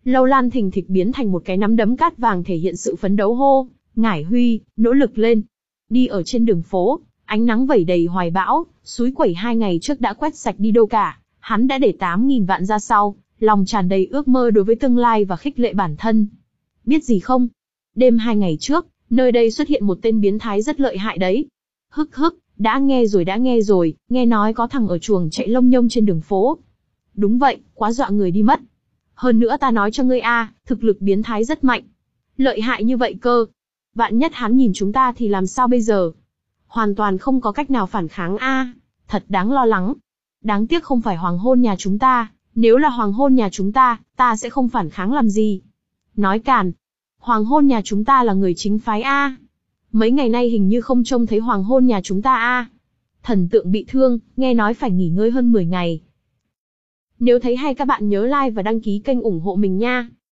Lâu Lan thình thịch biến thành một cái nắm đấm cát vàng thể hiện sự phấn đấu hô, Ngải Huy, nỗ lực lên. Đi ở trên đường phố, ánh nắng vẩy đầy hoài bão, suối quẩy hai ngày trước đã quét sạch đi đâu cả, hắn đã để tám nghìn vạn ra sau, lòng tràn đầy ước mơ đối với tương lai và khích lệ bản thân. Biết gì không? Đêm hai ngày trước, nơi đây xuất hiện một tên biến thái rất lợi hại đấy. Hức hức, đã nghe rồi đã nghe rồi, nghe nói có thằng ở chuồng chạy lông nhông trên đường phố. Đúng vậy, quá dọa người đi mất. Hơn nữa ta nói cho ngươi a, thực lực biến thái rất mạnh. Lợi hại như vậy cơ. Vạn nhất hắn nhìn chúng ta thì làm sao bây giờ? Hoàn toàn không có cách nào phản kháng a, thật đáng lo lắng. Đáng tiếc không phải hoàng hôn nhà chúng ta, nếu là hoàng hôn nhà chúng ta, ta sẽ không phản kháng làm gì. Nói càn. Hoàng hôn nhà chúng ta là người chính phái a. Mấy ngày nay hình như không trông thấy hoàng hôn nhà chúng ta a. Thần tượng bị thương, nghe nói phải nghỉ ngơi hơn mười ngày. Nếu thấy hay các bạn nhớ like và đăng ký kênh ủng hộ mình nha.